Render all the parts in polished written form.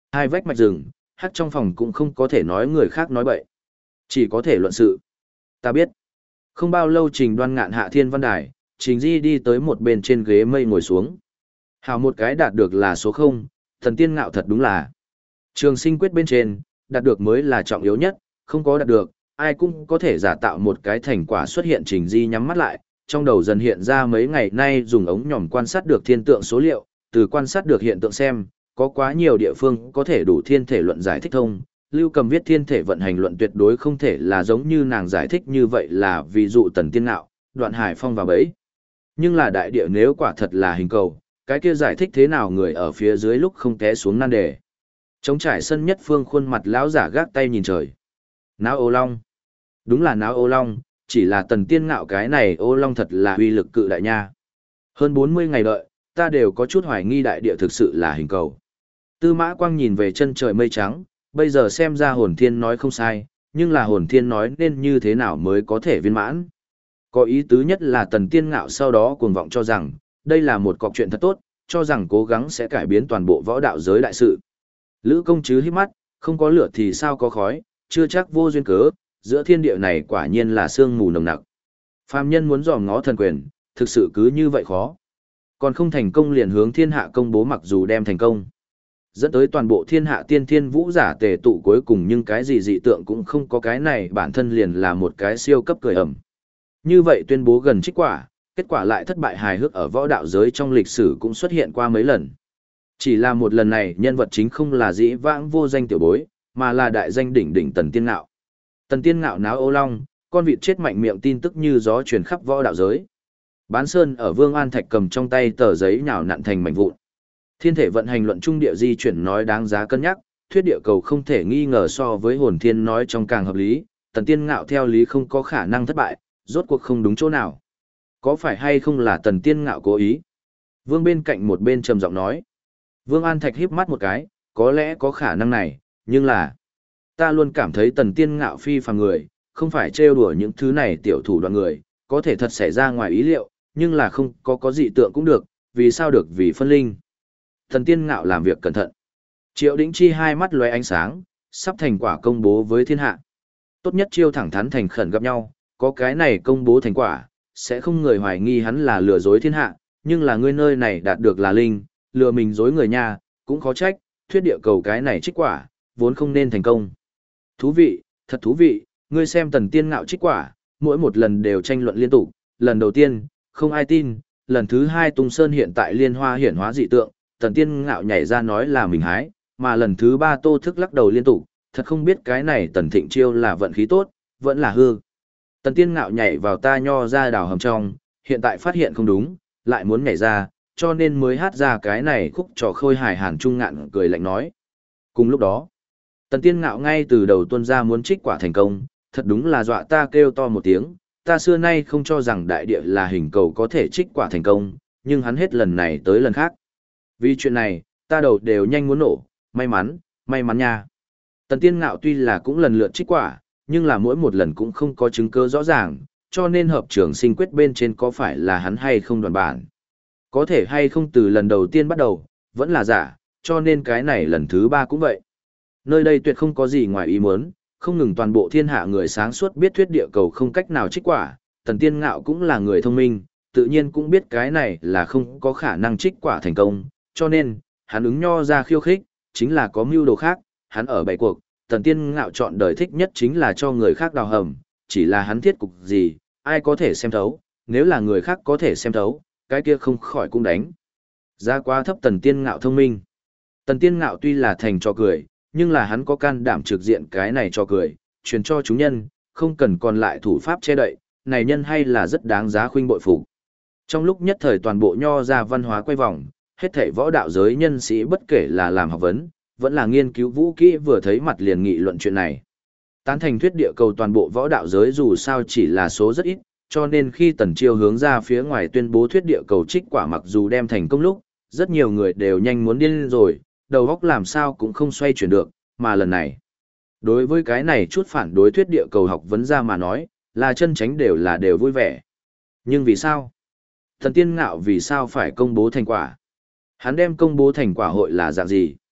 Hai vách mạch rừng, hắc trong phòng cũng không có thể nói người khác nói bậy. Chỉ có thể luận sự. Ta biết. Không bao lâu Trình Đoan ngạn hạ thiên văn đài, Trình Di đi tới một bên trên ghế mây ngồi xuống. Hào một cái đạt được là số 0, thần tiên ngạo thật đúng là. Trường sinh quyết bên trên, đạt được mới là trọng yếu nhất, không có đạt được, ai cũng có thể giả tạo một cái thành quả xuất hiện. Trình Di nhắm mắt lại, trong đầu dần hiện ra mấy ngày nay dùng ống nhòm quan sát được thiên tượng số liệu, từ quan sát được hiện tượng xem, có quá nhiều địa phương có thể đủ thiên thể luận giải thích thông. Lưu Cầm viết thiên thể vận hành luận tuyệt đối không thể là giống như nàng giải thích như vậy, là ví dụ tần tiên ngạo, Đoạn Hải Phong và bẫy. Nhưng là đại địa nếu quả thật là hình cầu, cái kia giải thích thế nào người ở phía dưới lúc không té xuống nan đề. Trống trải sân nhất phương, khuôn mặt lão giả gác tay nhìn trời. Náo ô long. Đúng là náo ô long, chỉ là tần tiên ngạo cái này ô long thật là uy lực cự đại nha. Hơn 40 ngày đợi, ta đều có chút hoài nghi đại địa thực sự là hình cầu. Tư Mã Quang nhìn về chân trời mây trắng, bây giờ xem ra hồn thiên nói không sai, nhưng là hồn thiên nói nên như thế nào mới có thể viên mãn. Có ý tứ nhất là tần tiên ngạo sau đó cuồng vọng cho rằng, đây là một cọc chuyện thật tốt, cho rằng cố gắng sẽ cải biến toàn bộ võ đạo giới đại sự. Lữ công chứ hít mắt, không có lửa thì sao có khói, chưa chắc vô duyên cớ, giữa thiên địa này quả nhiên là sương mù nồng nặc. Phàm nhân muốn dòm ngó thần quyền, thực sự cứ như vậy khó. Còn không thành công liền hướng thiên hạ công bố, mặc dù đem thành công, dẫn tới toàn bộ thiên hạ tiên thiên vũ giả tề tụ cuối cùng, nhưng cái gì dị tượng cũng không có, cái này bản thân liền là một cái siêu cấp cười ẩm. Như vậy tuyên bố gần trích quả, kết quả lại thất bại hài hước ở võ đạo giới trong lịch sử cũng xuất hiện qua mấy lần. Chỉ là một lần này nhân vật chính không là dĩ vãng vô danh tiểu bối, mà là đại danh đỉnh đỉnh Tần Tiên Ngạo. Tần Tiên Ngạo náo ô long, con vịt chết mạnh miệng tin tức như gió truyền khắp võ đạo giới. Bán Sơn ở Vương An Thạch cầm trong tay tờ giấy nhào nặn thành mảnh vụn. Thiên thể vận hành luận trung địa di chuyển nói đáng giá cân nhắc, thuyết địa cầu không thể nghi ngờ so với hồn thiên nói trong càng hợp lý, Tần Tiên Ngạo theo lý không có khả năng thất bại, rốt cuộc không đúng chỗ nào. Có phải hay không là Tần Tiên Ngạo cố ý? Vương bên cạnh một bên trầm giọng nói. Vương An Thạch híp mắt một cái, có lẽ có khả năng này, nhưng là ta luôn cảm thấy Tần Tiên Ngạo phi phàm người, không phải trêu đùa những thứ này tiểu thủ đoạn người, có thể thật xảy ra ngoài ý liệu, nhưng là không có dị tượng cũng được, vì sao được, vì phân linh. Tần Tiên Ngạo làm việc cẩn thận. Triệu Đĩnh Chi hai mắt lóe ánh sáng, sắp thành quả công bố với thiên hạ. Tốt nhất chiêu thẳng thắn thành khẩn gặp nhau, có cái này công bố thành quả, sẽ không người hoài nghi hắn là lừa dối thiên hạ, nhưng là ngươi nơi này đạt được là linh, lừa mình dối người nha, cũng khó trách, thuyết địa cầu cái này trích quả, vốn không nên thành công. Thú vị, thật thú vị, ngươi xem Tần Tiên Ngạo trích quả, mỗi một lần đều tranh luận liên tục, lần đầu tiên, không ai tin, lần thứ hai Tung Sơn hiện tại liên hoa hiển hóa dị tượng, Tần Tiên Ngạo nhảy ra nói là mình hái, mà lần thứ ba Tô Thức lắc đầu liên tục, thật không biết cái này Tần Thịnh Chiêu là vận khí tốt, vẫn là hư. Tần Tiên Ngạo nhảy vào ta nho ra đào hầm trong, hiện tại phát hiện không đúng, lại muốn nhảy ra, cho nên mới hát ra cái này khúc trò khôi hài. Hàn Trung Ngạn cười lạnh nói. Cùng lúc đó, Tần Tiên Ngạo ngay từ đầu tuân ra muốn trích quả thành công, thật đúng là dọa ta kêu to một tiếng, ta xưa nay không cho rằng đại địa là hình cầu có thể trích quả thành công, nhưng hắn hết lần này tới lần khác. Vì chuyện này, ta đầu đều nhanh muốn nổ, may mắn nha. Tần Tiên Ngạo tuy là cũng lần lượt trích quả, nhưng là mỗi một lần cũng không có chứng cứ rõ ràng, cho nên hợp trường sinh quyết bên trên có phải là hắn hay không đoàn bản. Có thể hay không từ lần đầu tiên bắt đầu, vẫn là giả, cho nên cái này lần thứ ba cũng vậy. Nơi đây tuyệt không có gì ngoài ý muốn, không ngừng toàn bộ thiên hạ người sáng suốt biết thuyết địa cầu không cách nào trích quả, Tần Tiên Ngạo cũng là người thông minh, tự nhiên cũng biết cái này là không có khả năng trích quả thành công, cho nên, hắn ứng nho ra khiêu khích, chính là có mưu đồ khác, hắn ở bảy cuộc, Tần Tiên Ngạo chọn đời thích nhất chính là cho người khác đào hầm, chỉ là hắn thiết cục gì, ai có thể xem thấu, nếu là người khác có thể xem thấu, cái kia không khỏi cũng đánh. Giá quá thấp Tần Tiên Ngạo thông minh. Tần Tiên Ngạo tuy là thành trò cười, nhưng là hắn có can đảm trực diện cái này trò cười, truyền cho chúng nhân, không cần còn lại thủ pháp che đậy, này nhân hay là rất đáng giá khuynh bội phục. Trong lúc nhất thời toàn bộ nho ra văn hóa quay vòng, hết thảy võ đạo giới nhân sĩ bất kể là làm học vấn, vẫn là nghiên cứu vũ kỹ vừa thấy mặt liền nghị luận chuyện này. Tán thành thuyết địa cầu toàn bộ võ đạo giới dù sao chỉ là số rất ít, cho nên khi Tần Chiêu hướng ra phía ngoài tuyên bố thuyết địa cầu trích quả mặc dù đem thành công lúc, rất nhiều người đều nhanh muốn điên rồi, đầu óc làm sao cũng không xoay chuyển được, mà lần này. Đối với cái này chút phản đối thuyết địa cầu học vấn ra mà nói, là chân tránh đều vui vẻ. Nhưng vì sao? Thần Tiên Ngạo vì sao phải công bố thành quả? Hắn đem công bố thành quả hội là dạng gì?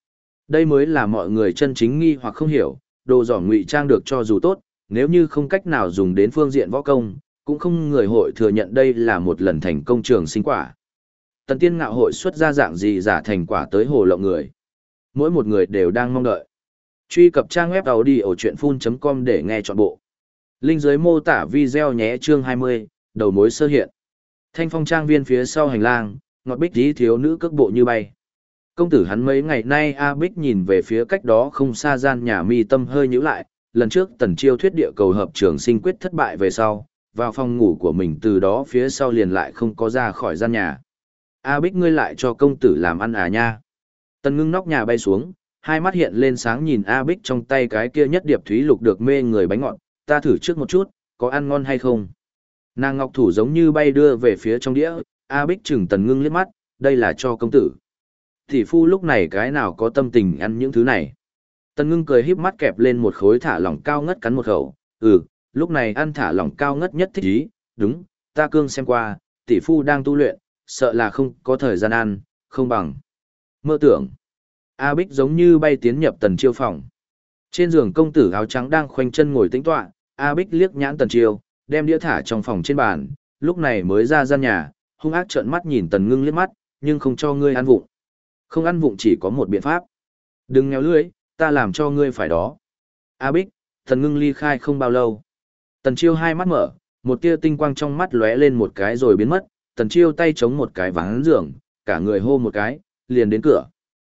Đây mới là mọi người chân chính nghi hoặc không hiểu, đồ giỏ ngụy trang được cho dù tốt, nếu như không cách nào dùng đến phương diện võ công, cũng không người hội thừa nhận đây là một lần thành công trường sinh quả. Tần Tiên Ngạo hội xuất ra dạng gì giả thành quả tới hồ lộng người. Mỗi một người đều đang mong đợi. Truy cập trang web audiochuyenphun.com để nghe trọn bộ. Link dưới mô tả video nhé. Chương 20, đầu mối sơ hiện. Thanh Phong trang viên phía sau hành lang, ngọt bích tí thiếu nữ cước bộ như bay. Công tử hắn mấy ngày nay A Bích nhìn về phía cách đó không xa gian nhà, mi tâm hơi nhíu lại, lần trước Tần Chiêu thuyết địa cầu hợp trường sinh quyết thất bại về sau, vào phòng ngủ của mình, từ đó phía sau liền lại không có ra khỏi gian nhà. A Bích, ngươi lại cho công tử làm ăn à nha? Tần Ngưng nóc nhà bay xuống, hai mắt hiện lên sáng nhìn A Bích trong tay cái kia nhất điệp thúy lục được mê người bánh ngọt, ta thử trước một chút, có ăn ngon hay không? Nàng ngọc thủ giống như bay đưa về phía trong đĩa, A Bích chừng Tần Ngưng liếc mắt, đây là cho công tử. Tỷ phu lúc này cái nào có tâm tình ăn những thứ này. Tần Ngưng cười híp mắt kẹp lên một khối thả lỏng cao ngất cắn một khẩu, lúc này ăn thả lỏng cao ngất nhất thích ý, đúng, ta cương xem qua, tỷ phu đang tu luyện, sợ là không có thời gian ăn, không bằng. Mơ tưởng. A Bích giống như bay tiến nhập Tần Chiêu phòng. Trên giường công tử áo trắng đang khoanh chân ngồi tĩnh tọa, A Bích liếc nhãn Tần Chiêu, đem đĩa thả trong phòng trên bàn, lúc này mới ra gian nhà, hung ác trợn mắt nhìn Tần Ngưng liếc mắt, nhưng không cho ngươi ăn vụng. Không ăn vụng chỉ có một biện pháp. Đừng nghèo lưỡi, ta làm cho ngươi phải đó. A Bích, Tần Ngưng ly khai không bao lâu. Tần Chiêu hai mắt mở, một tia tinh quang trong mắt lóe lên một cái rồi biến mất, Tần Chiêu tay chống một cái ván giường, cả người hô một cái, liền đến cửa.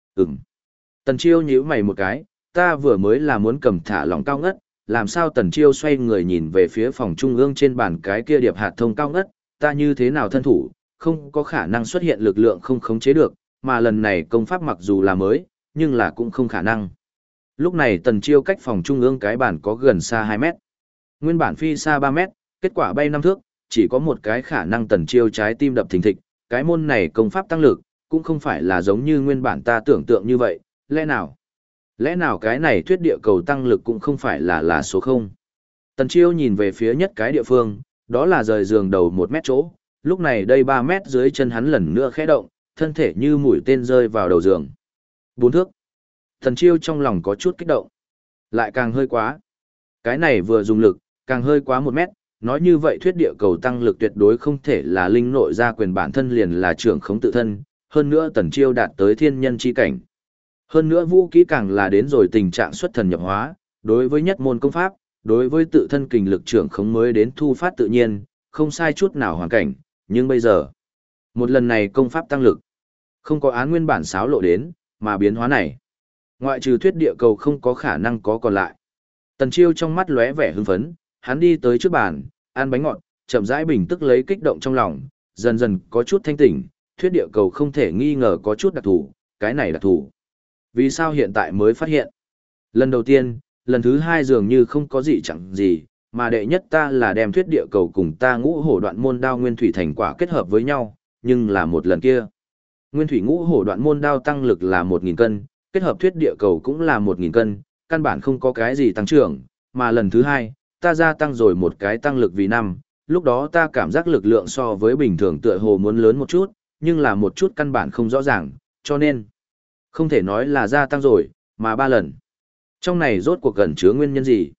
Tần Chiêu nhíu mày một cái, ta vừa mới là muốn cầm thả lỏng cao ngất, làm sao Tần Chiêu xoay người nhìn về phía phòng trung ương trên bàn cái kia điệp hạt thông cao ngất, ta như thế nào thân thủ, không có khả năng xuất hiện lực lượng không khống chế được, mà lần này công pháp mặc dù là mới, nhưng là cũng không khả năng. Lúc này Tần Chiêu cách phòng trung ương cái bàn có gần xa 2 mét. Nguyên bản phi xa 3 mét, kết quả bay 5 thước, chỉ có một cái khả năng Tần Chiêu trái tim đập thình thịch, cái môn này công pháp tăng lực, cũng không phải là giống như nguyên bản ta tưởng tượng như vậy, lẽ nào? Lẽ nào cái này thuyết địa cầu tăng lực cũng không phải là số 0? Tần Chiêu nhìn về phía nhất cái địa phương, đó là rời giường đầu 1 mét chỗ, lúc này đây 3 mét dưới chân hắn lần nữa khẽ động, thân thể như mũi tên rơi vào đầu giường. 4 thước. Tần Chiêu trong lòng có chút kích động. Lại càng hơi quá. Cái này vừa dùng lực, càng hơi quá 1 mét, nói như vậy thuyết địa cầu tăng lực tuyệt đối không thể là linh nội gia quyền bản thân liền là trưởng khống tự thân, hơn nữa Tần Chiêu đạt tới thiên nhân chi cảnh. Hơn nữa vũ kỹ càng là đến rồi tình trạng xuất thần nhập hóa, đối với nhất môn công pháp, đối với tự thân kình lực trưởng khống mới đến thu phát tự nhiên, không sai chút nào hoàn cảnh, nhưng bây giờ, một lần này công pháp tăng lực, không có án nguyên bản xáo lộ đến, mà biến hóa này, ngoại trừ thuyết địa cầu không có khả năng có còn lại. Tần Chiêu trong mắt lóe vẻ hưng phấn, hắn đi tới trước bàn, ăn bánh ngọt, chậm rãi bình tức lấy kích động trong lòng, dần dần có chút thanh tỉnh, thuyết địa cầu không thể nghi ngờ có chút đặc thù, cái này đặc thù. Vì sao hiện tại mới phát hiện? Lần đầu tiên, lần thứ hai dường như không có gì chẳng gì, mà đệ nhất ta là đem thuyết địa cầu cùng ta ngũ hổ đoạn môn đao nguyên thủy thành quả kết hợp với nhau, nhưng là một lần kia. Nguyên thủy ngũ hổ đoạn môn đao tăng lực là 1.000 cân, kết hợp thuyết địa cầu cũng là 1.000 cân, căn bản không có cái gì tăng trưởng, mà lần thứ hai, ta gia tăng rồi một cái tăng lực vì 5, lúc đó ta cảm giác lực lượng so với bình thường tựa hồ muốn lớn một chút, nhưng là một chút căn bản không rõ ràng, cho nên không thể nói là gia tăng rồi, mà 3 lần. Trong này rốt cuộc gần chứa nguyên nhân gì?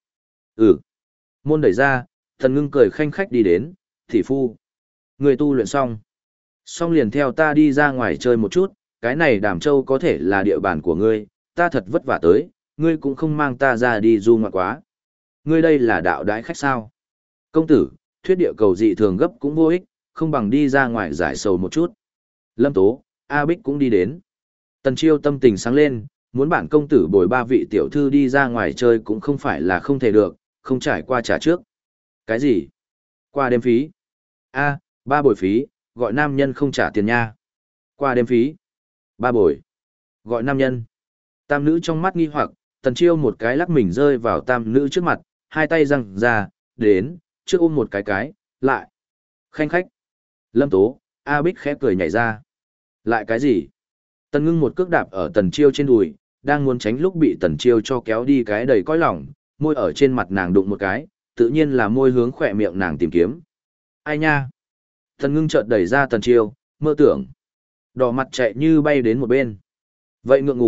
Môn đẩy ra, Tần Ngưng cười khanh khách đi đến, thị phu. Người tu luyện xong. Xong liền theo ta đi ra ngoài chơi một chút, cái này Đàm Châu có thể là địa bàn của ngươi, ta thật vất vả tới, ngươi cũng không mang ta ra đi du ngoạn quá. Ngươi đây là đạo đãi khách sao? Công tử, thuyết địa cầu dị thường gấp cũng vô ích, không bằng đi ra ngoài giải sầu một chút. Lâm Tố, A Bích cũng đi đến. Tần Chiêu tâm tình sáng lên, muốn bản công tử bồi 3 vị tiểu thư đi ra ngoài chơi cũng không phải là không thể được, không trải qua trả trước. Cái gì? Qua đêm phí? A, 3 bồi phí, gọi nam nhân không trả tiền nha. Qua đêm phí? 3 bồi. Gọi nam nhân. Tam nữ trong mắt nghi hoặc, Tần Chiêu một cái lắc mình rơi vào tam nữ trước mặt, hai tay giằng ra, đến, trước ôm một cái, lại. Khanh khách. Lâm Tố, A Bích khẽ cười nhảy ra. Lại cái gì? Tần Ngưng một cước đạp ở Tần Chiêu trên đùi, đang muốn tránh lúc bị Tần Chiêu cho kéo đi cái đầy cõi lòng, môi ở trên mặt nàng đụng một cái, tự nhiên là môi hướng khỏe miệng nàng tìm kiếm. Ai nha? Tần Ngưng chợt đẩy ra Tần Chiêu, mơ tưởng. Đỏ mặt chạy như bay đến một bên. Vậy ngượng ngùng,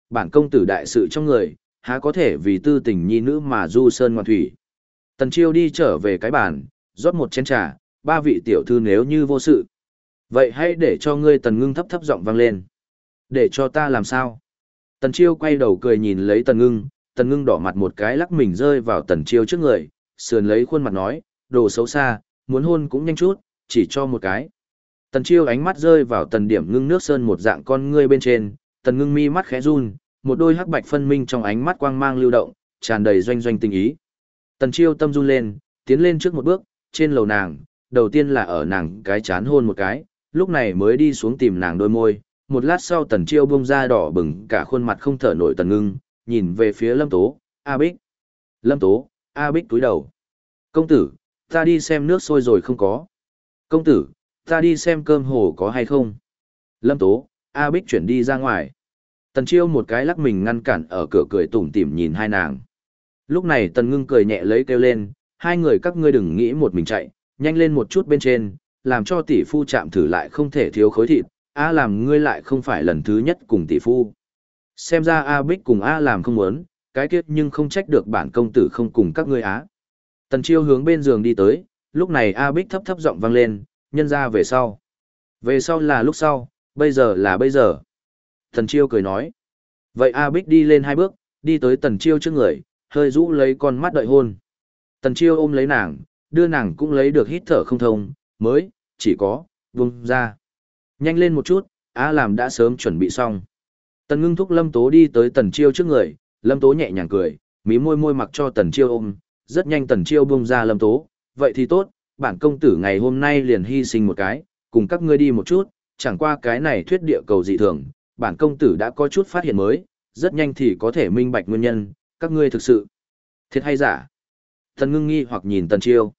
bản công tử đại sự trong người, há có thể vì tư tình nhi nữ mà du sơn ngoạn thủy. Tần Chiêu đi trở về cái bàn, rót một chén trà, ba vị tiểu thư nếu như vô sự. Vậy hãy để cho ngươi Tần Ngưng thấp thấp giọng vang lên. Để cho ta làm sao? Tần Chiêu quay đầu cười nhìn lấy Tần Ngưng đỏ mặt một cái lắc mình rơi vào Tần Chiêu trước người, sườn lấy khuôn mặt nói, đồ xấu xa, muốn hôn cũng nhanh chút, chỉ cho một cái. Tần Chiêu ánh mắt rơi vào Tần Điểm Ngưng nước sơn một dạng con ngươi bên trên, Tần Ngưng mi mắt khẽ run, một đôi hắc bạch phân minh trong ánh mắt quang mang lưu động, tràn đầy doanh doanh tình ý. Tần Chiêu tâm run lên, tiến lên trước một bước, trên lầu nàng, đầu tiên là ở nàng cái chán hôn một cái, lúc này mới đi xuống tìm nàng đôi môi. Một lát sau Tần Chiêu bông ra đỏ bừng cả khuôn mặt không thở nổi Tần Ngưng, nhìn về phía Lâm Tố, A Bích. Lâm Tố, A Bích túi đầu. Công tử, ta đi xem nước sôi rồi không có. Công tử, ta đi xem cơm hồ có hay không. Lâm Tố, A Bích chuyển đi ra ngoài. Tần Chiêu một cái lắc mình ngăn cản ở cửa cười tủm tỉm nhìn hai nàng. Lúc này Tần Ngưng cười nhẹ lấy kêu lên, hai người các ngươi đừng nghĩ một mình chạy, nhanh lên một chút bên trên, làm cho tỷ phu chạm thử lại không thể thiếu khối thịt. A làm ngươi lại không phải lần thứ nhất cùng tỷ phu. Xem ra A Bích cùng A làm không muốn, cái kiết nhưng không trách được bản công tử không cùng các ngươi á. Tần Chiêu hướng bên giường đi tới, lúc này A Bích thấp thấp giọng vang lên, nhân ra về sau. Về sau là lúc sau, bây giờ là bây giờ. Tần Chiêu cười nói. Vậy A Bích đi lên hai bước, đi tới Tần Chiêu trước người, hơi rũ lấy con mắt đợi hôn. Tần Chiêu ôm lấy nàng, đưa nàng cũng lấy được hít thở không thông, mới, chỉ có, buông ra. Nhanh lên một chút, A làm đã sớm chuẩn bị xong. Tần Ngưng thúc Lâm Tố đi tới Tần Chiêu trước người, Lâm Tố nhẹ nhàng cười, mí môi môi mặc cho Tần Chiêu ôm, rất nhanh Tần Chiêu buông ra Lâm Tố, vậy thì tốt, bản công tử ngày hôm nay liền hy sinh một cái, cùng các ngươi đi một chút, chẳng qua cái này thuyết địa cầu dị thường, bản công tử đã có chút phát hiện mới, rất nhanh thì có thể minh bạch nguyên nhân, các ngươi thực sự thiệt hay giả. Tần Ngưng nghi hoặc nhìn Tần Chiêu.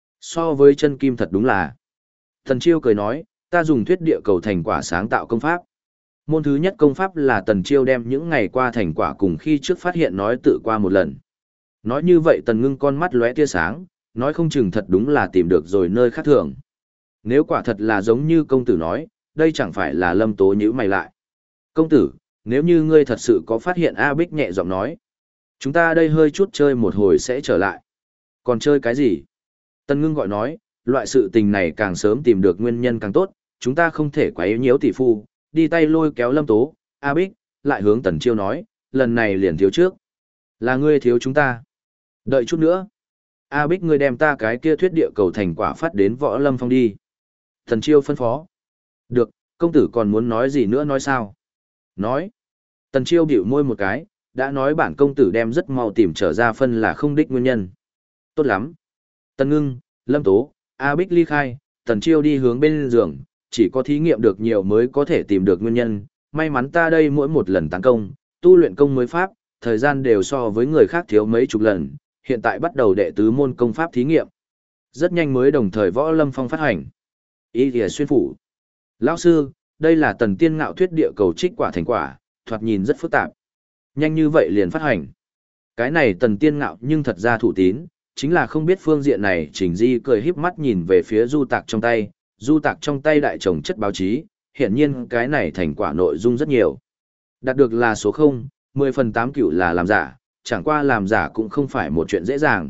So với chân kim thật đúng là. Tần Chiêu cười nói, ta dùng thuyết địa cầu thành quả sáng tạo công pháp. Môn thứ nhất công pháp là Tần Chiêu đem những ngày qua thành quả cùng khi trước phát hiện nói tự qua một lần. Nói như vậy Tần Ngưng con mắt lóe tia sáng, nói không chừng thật đúng là tìm được rồi nơi khác thường. Nếu quả thật là giống như công tử nói, đây chẳng phải là Lâm Tố nhíu mày lại. Công tử, nếu như ngươi thật sự có phát hiện, A Bích nhẹ giọng nói. Chúng ta đây hơi chút chơi một hồi sẽ trở lại. Còn chơi cái gì? Tần Ngưng gọi nói, loại sự tình này càng sớm tìm được nguyên nhân càng tốt, chúng ta không thể quấy nhiễu tỷ phu, đi tay lôi kéo Lâm Tố, A Bích, lại hướng Tần Chiêu nói, lần này liền thiếu trước. Là ngươi thiếu chúng ta. Đợi chút nữa. A Bích ngươi đem ta cái kia thuyết địa cầu thành quả phát đến Võ Lâm Phong đi. Tần Chiêu phân phó. Được, công tử còn muốn nói gì nữa nói sao? Nói. Tần Chiêu bĩu môi một cái, đã nói bản công tử đem rất mau tìm trở ra phân là không đích nguyên nhân. Tốt lắm. Tần Ngưng, Lâm Tố, A Bích ly khai, Tần Chiêu đi hướng bên giường, chỉ có thí nghiệm được nhiều mới có thể tìm được nguyên nhân. May mắn ta đây mỗi một lần tấn công, tu luyện công mới pháp, thời gian đều so với người khác thiếu mấy chục lần, hiện tại bắt đầu đệ tứ môn công pháp thí nghiệm. Rất nhanh mới đồng thời Võ Lâm Phong phát hành. Ý thìa xuyên phủ. Lão sư, đây là Tần Tiên Ngạo thuyết địa cầu trích quả thành quả, thoạt nhìn rất phức tạp. Nhanh như vậy liền phát hành. Cái này Tần Tiên Ngạo nhưng thật ra thủ tín, chính là không biết phương diện này. Trình Di cười híp mắt nhìn về phía du tạc trong tay, du tạc trong tay đại chồng chất báo chí, hiện nhiên cái này thành quả nội dung rất nhiều. Đạt được là số 0, 10 phần 8 cựu là làm giả, chẳng qua làm giả cũng không phải một chuyện dễ dàng.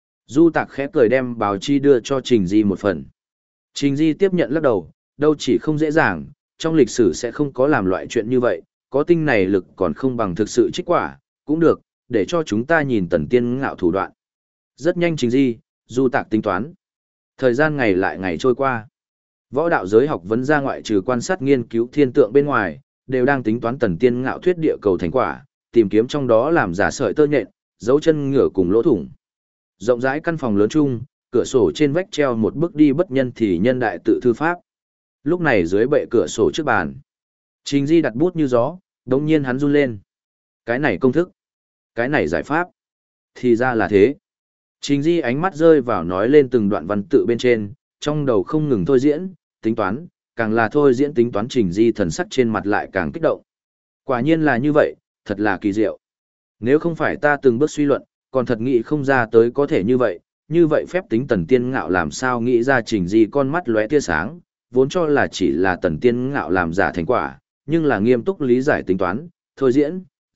Du tạc khẽ cười đem báo chí đưa cho Trình Di một phần. Trình Di tiếp nhận lắc đầu, đâu chỉ không dễ dàng, trong lịch sử sẽ không có làm loại chuyện như vậy, có tinh này lực còn không bằng thực sự trích quả, cũng được, để cho chúng ta nhìn Tần Tiên Ngạo thủ đoạn. Rất nhanh Trình Di, du tạc tính toán. Thời gian ngày lại ngày trôi qua. Võ đạo giới học vấn ra ngoại trừ quan sát nghiên cứu thiên tượng bên ngoài, đều đang tính toán Tần Tiên Ngạo thuyết địa cầu thành quả, tìm kiếm trong đó làm giả sợi tơ nhện, dấu chân ngựa cùng lỗ thủng. Rộng rãi căn phòng lớn chung, cửa sổ trên vách treo một bức đi bất nhân thì nhân đại tự thư pháp. Lúc này dưới bệ cửa sổ trước bàn, Trình Di đặt bút như gió, đống nhiên hắn run lên. Cái này công thức, cái này giải pháp. Thì ra là thế. Trình Di ánh mắt rơi vào nói lên từng đoạn văn tự bên trên, trong đầu không ngừng thôi diễn, tính toán, càng là thôi diễn tính toán Trình Di thần sắc trên mặt lại càng kích động. Quả nhiên là như vậy, thật là kỳ diệu. Nếu không phải ta từng bước suy luận, còn thật nghĩ không ra tới có thể như vậy phép tính Tần Tiên Ngạo làm sao nghĩ ra Trình Di con mắt lóe tia sáng, vốn cho là chỉ là Tần Tiên Ngạo làm giả thành quả, nhưng là nghiêm túc lý giải tính toán, thôi diễn,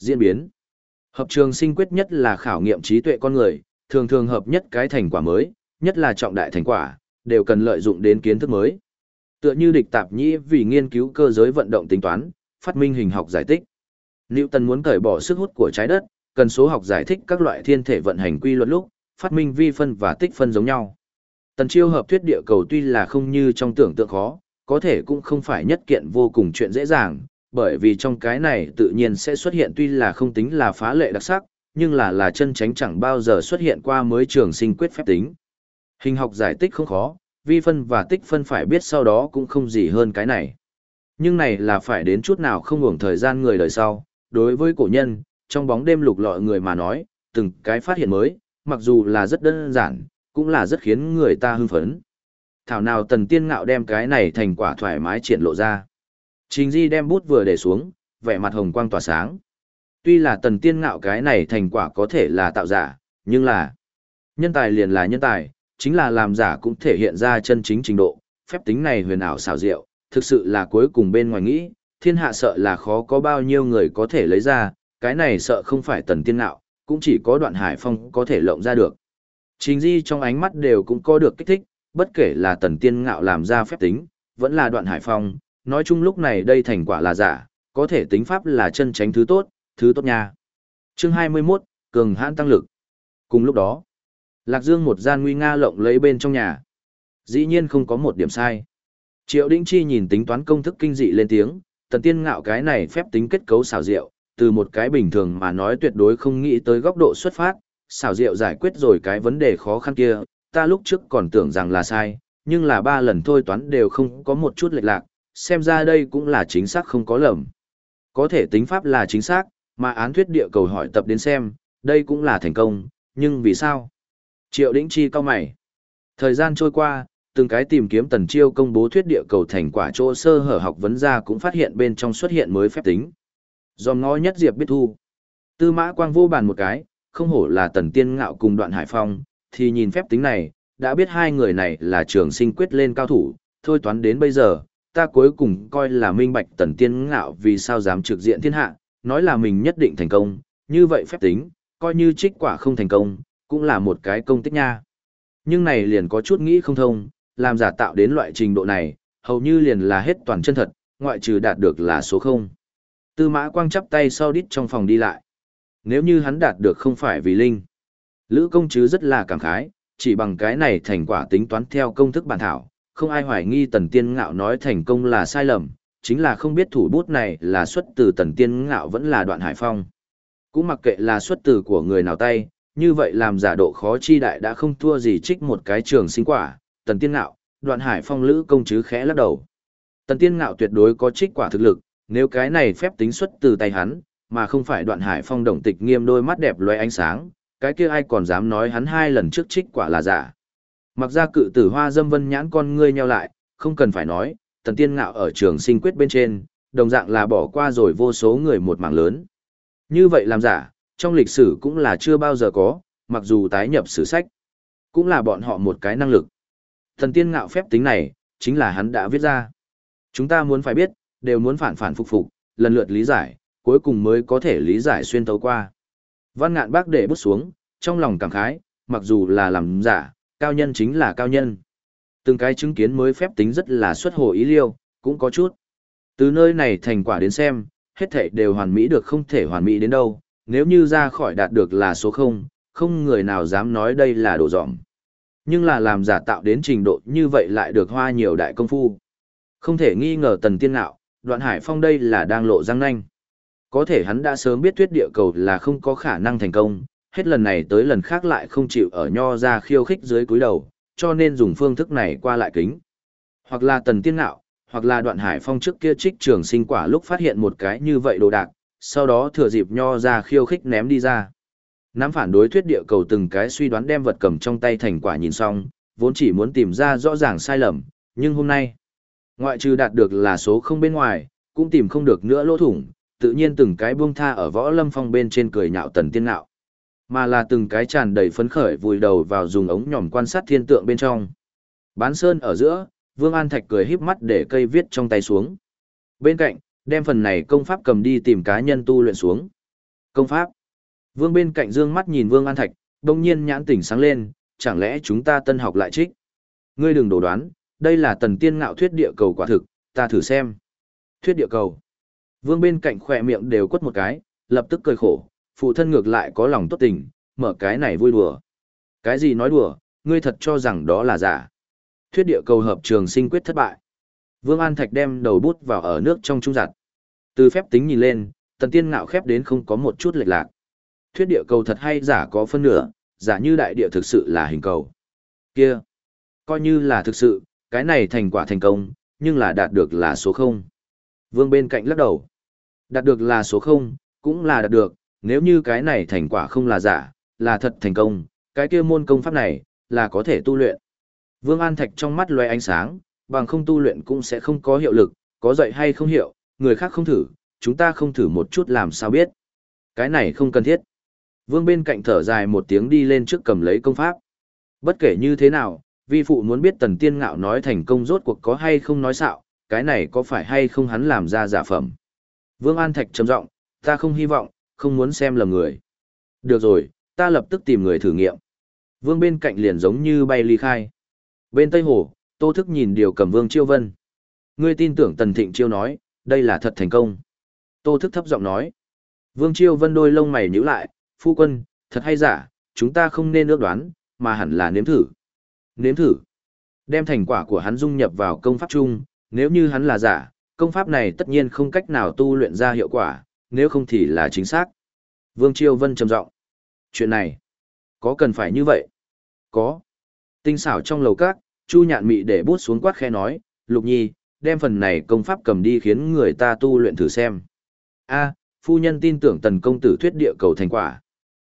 Diễn biến. Hợp trường sinh quyết nhất là khảo nghiệm trí tuệ con người, thường thường hợp nhất cái thành quả mới, nhất là trọng đại thành quả, đều cần lợi dụng đến kiến thức mới. Tựa như địch tạp nhĩ vì nghiên cứu cơ giới vận động tính toán, phát minh hình học giải tích. Newton muốn cởi bỏ sức hút của trái đất, cần số học giải thích các loại thiên thể vận hành quy luật lúc, phát minh vi phân và tích phân giống nhau. Tần Chiêu hợp thuyết địa cầu tuy là không như trong tưởng tượng khó, có thể cũng không phải nhất kiện vô cùng chuyện dễ dàng, bởi vì trong cái này tự nhiên sẽ xuất hiện tuy là không tính là phá lệ đặc sắc, nhưng là chân tránh chẳng bao giờ xuất hiện qua mới trường sinh quyết phép tính. Hình học giải tích không khó, vi phân và tích phân phải biết sau đó cũng không gì hơn cái này. Nhưng này là phải đến chút nào không uổng thời gian người đời sau, đối với cổ nhân, trong bóng đêm lục lọi người mà nói, từng cái phát hiện mới, mặc dù là rất đơn giản, cũng là rất khiến người ta hưng phấn. Thảo nào Tần Tiên Ngạo đem cái này thành quả thoải mái triển lộ ra. Trình Di đem bút vừa để xuống, vẻ mặt hồng quang tỏa sáng. Tuy là Tần Tiên Ngạo cái này thành quả có thể là tạo giả, nhưng là nhân tài liền là nhân tài, chính là làm giả cũng thể hiện ra chân chính trình độ, phép tính này huyền ảo xảo diệu, thực sự là cuối cùng bên ngoài nghĩ, thiên hạ sợ là khó có bao nhiêu người có thể lấy ra, cái này sợ không phải Tần Tiên Ngạo, cũng chỉ có Đoạn Hải Phong có thể lộng ra được. Trình Di trong ánh mắt đều cũng có được kích thích, bất kể là Tần Tiên Ngạo làm ra phép tính, vẫn là Đoạn Hải Phong, nói chung lúc này đây thành quả là giả, có thể tính pháp là chân tránh thứ tốt nha. Chương 21, cường hãn tăng lực. Cùng lúc đó, Lạc Dương một gian nguy nga lộng lấy bên trong nhà. Dĩ nhiên không có một điểm sai. Triệu Đĩnh Chi nhìn tính toán công thức kinh dị lên tiếng, Tần Tiên Ngạo cái này phép tính kết cấu xảo diệu, từ một cái bình thường mà nói tuyệt đối không nghĩ tới góc độ xuất phát, xảo diệu giải quyết rồi cái vấn đề khó khăn kia, ta lúc trước còn tưởng rằng là sai, nhưng là 3 lần thôi toán đều không có một chút lệch lạc, xem ra đây cũng là chính xác không có lầm. Có thể tính pháp là chính xác, mà án thuyết địa cầu hỏi tập đến xem, đây cũng là thành công, nhưng vì sao? Triệu Đĩnh Chi cau mày. Thời gian trôi qua, từng cái tìm kiếm Tần Chiêu công bố thuyết địa cầu thành quả chỗ sơ hở học vấn ra cũng phát hiện bên trong xuất hiện mới phép tính. Dòm ngó nhất diệp biết thu. Tư Mã Quang vô bàn một cái, không hổ là Tần Tiên Ngạo cùng Đoạn Hải Phong, thì nhìn phép tính này, đã biết hai người này là trường sinh quyết lên cao thủ, thôi toán đến bây giờ, ta cuối cùng coi là minh bạch Tần Tiên Ngạo vì sao dám trực diện thiên hạ, nói là mình nhất định thành công, như vậy phép tính, coi như trích quả không thành công, cũng là một cái công tích nha. Nhưng này liền có chút nghĩ không thông, làm giả tạo đến loại trình độ này, hầu như liền là hết toàn chân thật, ngoại trừ đạt được là số 0. Tư Mã Quang chắp tay sau đít trong phòng đi lại. Nếu như hắn đạt được không phải vì linh. Lữ công chứ rất là cảm khái, chỉ bằng cái này thành quả tính toán theo công thức bản thảo, không ai hoài nghi Tần Tiên Ngạo nói thành công là sai lầm, chính là không biết thủ bút này là xuất từ Tần Tiên Ngạo vẫn là Đoạn Hải Phong. Cũng mặc kệ là xuất từ của người nào tay, như vậy làm giả độ khó chi đại đã không thua gì trích một cái trường sinh quả, Tần Tiên Ngạo, Đoạn Hải Phong Lữ công chứ khẽ lắc đầu. Tần Tiên Ngạo tuyệt đối có trích quả thực lực, nếu cái này phép tính xuất từ tay hắn, mà không phải Đoạn Hải Phong Đồng Tịch Nghiêm đôi mắt đẹp lóe ánh sáng, cái kia ai còn dám nói hắn 2 lần trước trích quả là giả. Mặc ra cự tử Hoa Dâm Vân nhãn con ngươi nheo lại, không cần phải nói, Tần Tiên Ngạo ở trường sinh quyết bên trên, đồng dạng là bỏ qua rồi vô số người một mảng lớn. Như vậy làm giả, trong lịch sử cũng là chưa bao giờ có, mặc dù tái nhập sử sách, cũng là bọn họ một cái năng lực. Tần Tiên Ngạo phép tính này, chính là hắn đã viết ra. Chúng ta muốn phải biết, đều muốn phản phản phục phục, lần lượt lý giải, cuối cùng mới có thể lý giải xuyên thấu qua. Văn Ngạn Bác để bút xuống, trong lòng cảm khái, mặc dù là làm giả, cao nhân chính là cao nhân. Từng cái chứng kiến mới phép tính rất là xuất hồ ý liêu, cũng có chút. Từ nơi này thành quả đến xem, hết thảy đều hoàn mỹ được không thể hoàn mỹ đến đâu, nếu như ra khỏi đạt được là số 0, không người nào dám nói đây là đồ dỏng. Nhưng là làm giả tạo đến trình độ như vậy lại được hoa nhiều đại công phu. Không thể nghi ngờ Tần Tiên Ngạo, Đoạn Hải Phong đây là đang lộ răng nanh. Có thể hắn đã sớm biết thuyết địa cầu là không có khả năng thành công, hết lần này tới lần khác lại không chịu ở nho ra khiêu khích dưới cúi đầu, cho nên dùng phương thức này qua lại kính. Hoặc là Tần Tiên Ngạo, hoặc là Đoạn Hải Phong trước kia trích trường sinh quả lúc phát hiện một cái như vậy đồ đạc, sau đó thừa dịp nho ra khiêu khích ném đi ra. Nắm phản đối thuyết địa cầu từng cái suy đoán đem vật cầm trong tay thành quả nhìn xong, vốn chỉ muốn tìm ra rõ ràng sai lầm, nhưng hôm nay, ngoại trừ đạt được là số 0 bên ngoài, cũng tìm không được nữa lỗ thủng, tự nhiên từng cái buông tha ở Võ Lâm Phong bên trên cười nhạo Tần Tiên Ngạo, mà là từng cái tràn đầy phấn khởi vùi đầu vào dùng ống nhòm quan sát thiên tượng bên trong. Bán sơn ở giữa, Vương An Thạch cười híp mắt để cây viết trong tay xuống. Bên cạnh, đem phần này công pháp cầm đi tìm cá nhân tu luyện xuống. Công pháp. Vương bên cạnh dương mắt nhìn Vương An Thạch, đông nhiên nhãn tỉnh sáng lên, chẳng lẽ chúng ta tân học lại trích? Ngươi đừng đổ đoán, đây là tần tiên ngạo thuyết địa cầu quả thực, ta thử xem. Thuyết địa cầu. Vương bên cạnh khỏe miệng đều quất một cái, lập tức cười khổ, phụ thân ngược lại có lòng tốt tình, mở cái này vui đùa. Cái gì nói đùa, ngươi thật cho rằng đó là giả. Thuyết địa cầu hợp trường sinh quyết thất bại. Vương An Thạch đem đầu bút vào ở nước trong trung giặt. Từ phép tính nhìn lên, tần tiên ngạo khép đến không có một chút lệch lạc. Thuyết địa cầu thật hay giả có phân nửa, giả như đại địa thực sự là hình cầu. Kia, coi như là thực sự, cái này thành quả thành công, nhưng là đạt được là số 0. Vương bên cạnh lắc đầu. Đạt được là số 0, cũng là đạt được, nếu như cái này thành quả không là giả, là thật thành công, cái kia môn công pháp này, là có thể tu luyện. Vương An Thạch trong mắt loe ánh sáng, bằng không tu luyện cũng sẽ không có hiệu lực, có dạy hay không hiệu, người khác không thử, chúng ta không thử một chút làm sao biết. Cái này không cần thiết. Vương bên cạnh thở dài một tiếng đi lên trước cầm lấy công pháp. Bất kể như thế nào, vi phụ muốn biết tần tiên ngạo nói thành công rốt cuộc có hay không nói xạo, cái này có phải hay không hắn làm ra giả phẩm. Vương An Thạch trầm giọng, ta không hy vọng, không muốn xem lầm người. Được rồi, ta lập tức tìm người thử nghiệm. Vương bên cạnh liền giống như bay ly khai. Bên Tây Hồ, Tô Thức nhìn điều cầm Vương Chiêu Vân. Ngươi tin tưởng Tần Thịnh Chiêu nói, đây là thật thành công. Tô Thức thấp giọng nói. Vương Chiêu Vân đôi lông mày nhíu lại, phu quân, thật hay giả, chúng ta không nên ước đoán, mà hẳn là nếm thử. Nếm thử. Đem thành quả của hắn dung nhập vào công pháp chung, nếu như hắn là giả, công pháp này tất nhiên không cách nào tu luyện ra hiệu quả, nếu không thì là chính xác. Vương Chiêu Vân trầm giọng. Chuyện này, có cần phải như vậy? Có. Tinh xảo trong lầu các, Chu Nhạn Mị để bút xuống quát khẽ nói, Lục Nhi, đem phần này công pháp cầm đi khiến người ta tu luyện thử xem. A, phu nhân tin tưởng tần công tử thuyết địa cầu thành quả.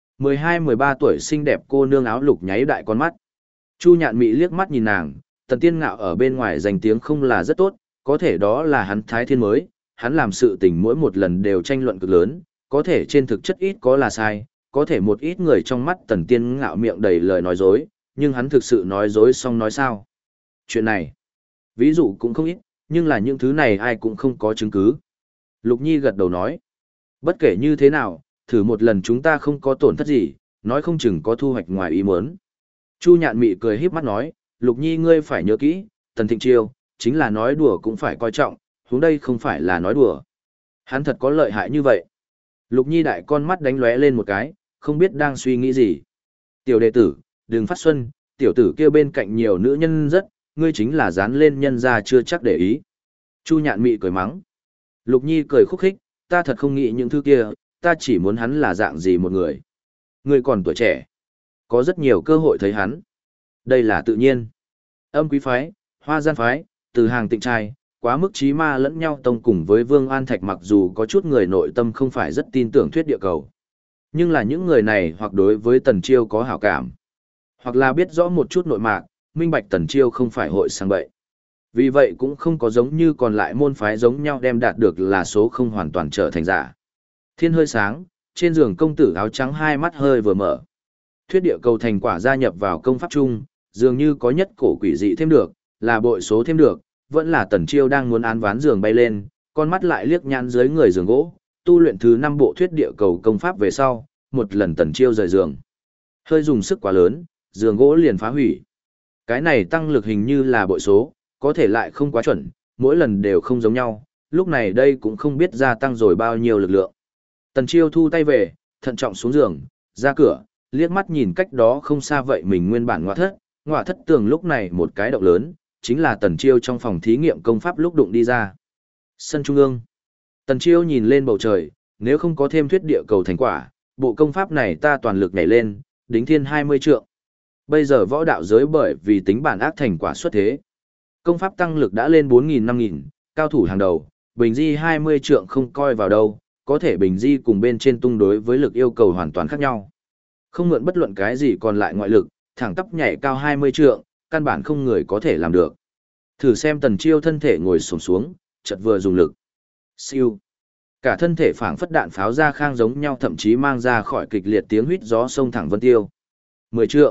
12-13 tuổi xinh đẹp cô nương áo lục nháy đại con mắt. Chu Nhạn Mị liếc mắt nhìn nàng, tần tiên ngạo ở bên ngoài danh tiếng không là rất tốt, có thể đó là hắn thái thiên mới, hắn làm sự tình mỗi một lần đều tranh luận cực lớn, có thể trên thực chất ít có là sai, có thể một ít người trong mắt tần tiên ngạo miệng đầy lời nói dối, nhưng hắn thực sự nói dối xong nói sao. Chuyện này, ví dụ cũng không ít, nhưng là những thứ này ai cũng không có chứng cứ. Lục Nhi gật đầu nói, bất kể như thế nào, thử một lần chúng ta không có tổn thất gì, nói không chừng có thu hoạch ngoài ý muốn. Chu Nhạn Mị cười híp mắt nói, Lục Nhi ngươi phải nhớ kỹ, Tần Thịnh Chiêu, chính là nói đùa cũng phải coi trọng, huống đây không phải là nói đùa. Hắn thật có lợi hại như vậy. Lục Nhi đại con mắt đánh lóe lên một cái, không biết đang suy nghĩ gì. Tiểu đệ tử, đừng phát xuân, tiểu tử kia bên cạnh nhiều nữ nhân rất, ngươi chính là dán lên nhân ra chưa chắc để ý. Chu Nhạn Mị cười mắng. Lục Nhi cười khúc khích, ta thật không nghĩ những thứ kia, ta chỉ muốn hắn là dạng gì một người. Ngươi còn tuổi trẻ, có rất nhiều cơ hội thấy hắn. Đây là tự nhiên. Âm quý phái, hoa gian phái, từ hàng tịnh trai, quá mức trí ma lẫn nhau tông cùng với Vương An Thạch mặc dù có chút người nội tâm không phải rất tin tưởng thuyết địa cầu. Nhưng là những người này hoặc đối với Tần Chiêu có hảo cảm, hoặc là biết rõ một chút nội mạc, minh bạch Tần Chiêu không phải hội sang bậy. Vì vậy cũng không có giống như còn lại môn phái giống nhau đem đạt được là số không hoàn toàn trở thành giả. Thiên hơi sáng, trên giường công tử áo trắng hai mắt hơi vừa mở. Thuyết địa cầu thành quả gia nhập vào công pháp chung, dường như có nhất cổ quỷ dị thêm được, là bội số thêm được, vẫn là Tần Chiêu đang muốn án ván giường bay lên, con mắt lại liếc nhãn dưới người giường gỗ, tu luyện thứ 5 bộ thuyết địa cầu công pháp về sau, một lần Tần Chiêu rời giường. Hơi dùng sức quá lớn, giường gỗ liền phá hủy. Cái này tăng lực hình như là bội số, có thể lại không quá chuẩn, mỗi lần đều không giống nhau, lúc này đây cũng không biết gia tăng rồi bao nhiêu lực lượng. Tần Chiêu thu tay về, thận trọng xuống giường, ra cửa, liếc mắt nhìn cách đó không xa vậy mình nguyên bản ngọa thất tường lúc này một cái động lớn, chính là Tần Chiêu trong phòng thí nghiệm công pháp lúc đụng đi ra. Sân trung ương. Tần Chiêu nhìn lên bầu trời, nếu không có thêm thuyết địa cầu thành quả, bộ công pháp này ta toàn lực nhảy lên, đính thiên 20 trượng. Bây giờ võ đạo giới bởi vì tính bản ác thành quả xuất thế. Công pháp tăng lực đã lên 4.000-5.000, cao thủ hàng đầu, bình di 20 trượng không coi vào đâu, có thể bình di cùng bên trên tung đối với lực yêu cầu hoàn toàn khác nhau. Không mượn bất luận cái gì còn lại ngoại lực, thẳng tắp nhảy cao 20 trượng, căn bản không người có thể làm được. Thử xem Tần Chiêu thân thể ngồi xổm xuống, chợt vừa dùng lực. Siêu. Cả thân thể phảng phất đạn pháo ra khang giống nhau, thậm chí mang ra khỏi kịch liệt tiếng huýt gió sông thẳng vân tiêu. 10 trượng,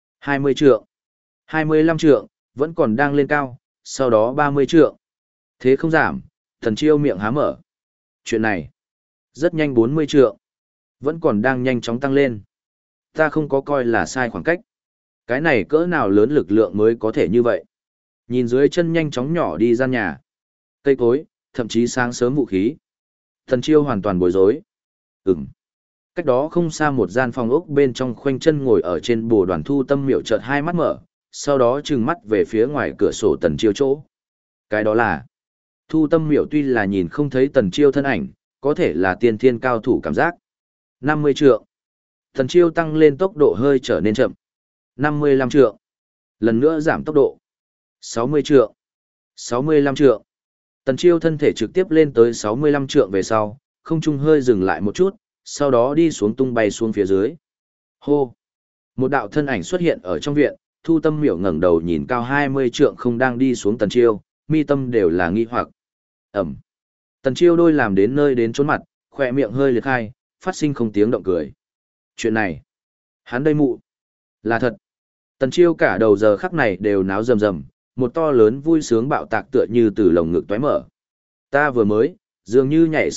20 trượng, 25 trượng, vẫn còn đang lên cao, sau đó 30 trượng. Thế không giảm, Tần Chiêu miệng há mở. Chuyện này, rất nhanh 40 trượng. Vẫn còn đang nhanh chóng tăng lên. Ta không có coi là sai khoảng cách. Cái này cỡ nào lớn lực lượng mới có thể như vậy. Nhìn dưới chân nhanh chóng nhỏ đi gian nhà. Cây cối, thậm chí sáng sớm vũ khí. Thần Chiêu hoàn toàn bối rối. Ừm. Cách đó không xa một gian phòng ốc bên trong khoanh chân ngồi ở trên bồ đoàn Thu Tâm Miểu chợt hai mắt mở, sau đó trừng mắt về phía ngoài cửa sổ Tần Chiêu chỗ. Cái đó là Thu Tâm Miểu tuy là nhìn không thấy Tần Chiêu thân ảnh, có thể là tiên thiên cao thủ cảm giác. 50 trượng. Tần Chiêu tăng lên tốc độ hơi trở nên chậm. 55 trượng. Lần nữa giảm tốc độ. 60 trượng. 65 trượng. Tần Chiêu thân thể trực tiếp lên tới 65 trượng về sau, không trung hơi dừng lại một chút, sau đó đi xuống tung bay xuống phía dưới. Hô! Một đạo thân ảnh xuất hiện ở trong viện, Thu Tâm Miểu ngẩng đầu nhìn cao 20 trượng không đang đi xuống Tần Chiêu, mi tâm đều là nghi hoặc. Ẩm! Tần Chiêu đôi làm đến nơi đến chốn mặt, khỏe miệng hơi liệt khai, phát sinh không tiếng động cười. Chuyện này, hắn đây mụ, là thật. Tần Chiêu cả đầu giờ khắc này đều náo rầm rầm, một to lớn vui sướng bạo tạc tựa như từ lồng ngực toé mở. Ta vừa mới, dường như nhảy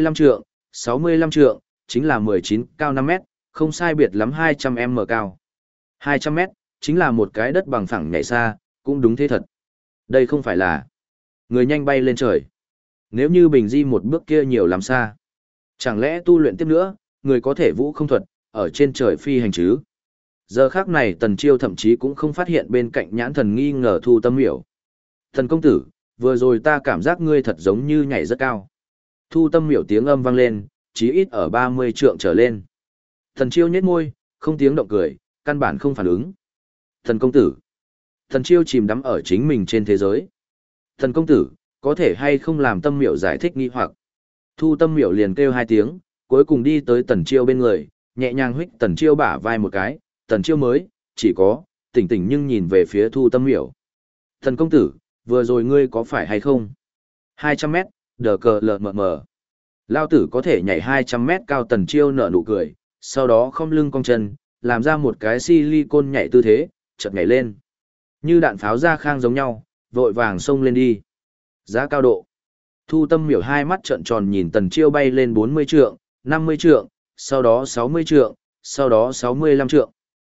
65 trượng, chính là 19 cao 5 mét, không sai biệt lắm 200m cao. 200m, chính là một cái đất bằng phẳng nhảy xa, cũng đúng thế thật. Đây không phải là người nhanh bay lên trời. Nếu như Bình Di một bước kia nhiều lắm xa. Chẳng lẽ tu luyện tiếp nữa, người có thể vũ không thuật, ở trên trời phi hành chứ? Giờ khác này Tần Chiêu thậm chí cũng không phát hiện bên cạnh nhãn thần nghi ngờ Thu Tâm Miểu. Thần công tử, vừa rồi ta cảm giác ngươi thật giống như nhảy rất cao. Thu Tâm Miểu tiếng âm vang lên, chí ít ở 30 trượng trở lên. Tần Chiêu nhếch môi, không tiếng động cười, căn bản không phản ứng. Thần công tử. Tần Chiêu chìm đắm ở chính mình trên thế giới. Thần công tử, có thể hay không làm Tâm Miểu giải thích nghi hoặc. Thu Tâm Miểu liền kêu hai tiếng, cuối cùng đi tới Tần Chiêu bên người, nhẹ nhàng huých Tần Chiêu bả vai một cái. Tần Chiêu mới, chỉ có, tỉnh tỉnh nhưng nhìn về phía Thu Tâm Miểu. Thần công tử, vừa rồi ngươi có phải hay không? 200m, đờ cờ lờ mờ mờ. Lao tử có thể nhảy 200m cao. Tần Chiêu nở nụ cười, sau đó khom lưng cong chân, làm ra một cái silicon nhảy tư thế, chợt nhảy lên. Như đạn pháo ra khang giống nhau, vội vàng xông lên đi. Giá cao độ. Thu Tâm Miểu hai mắt trợn tròn nhìn Tần Chiêu bay lên 40 trượng, 50 trượng, sau đó 60 trượng, sau đó 65 trượng.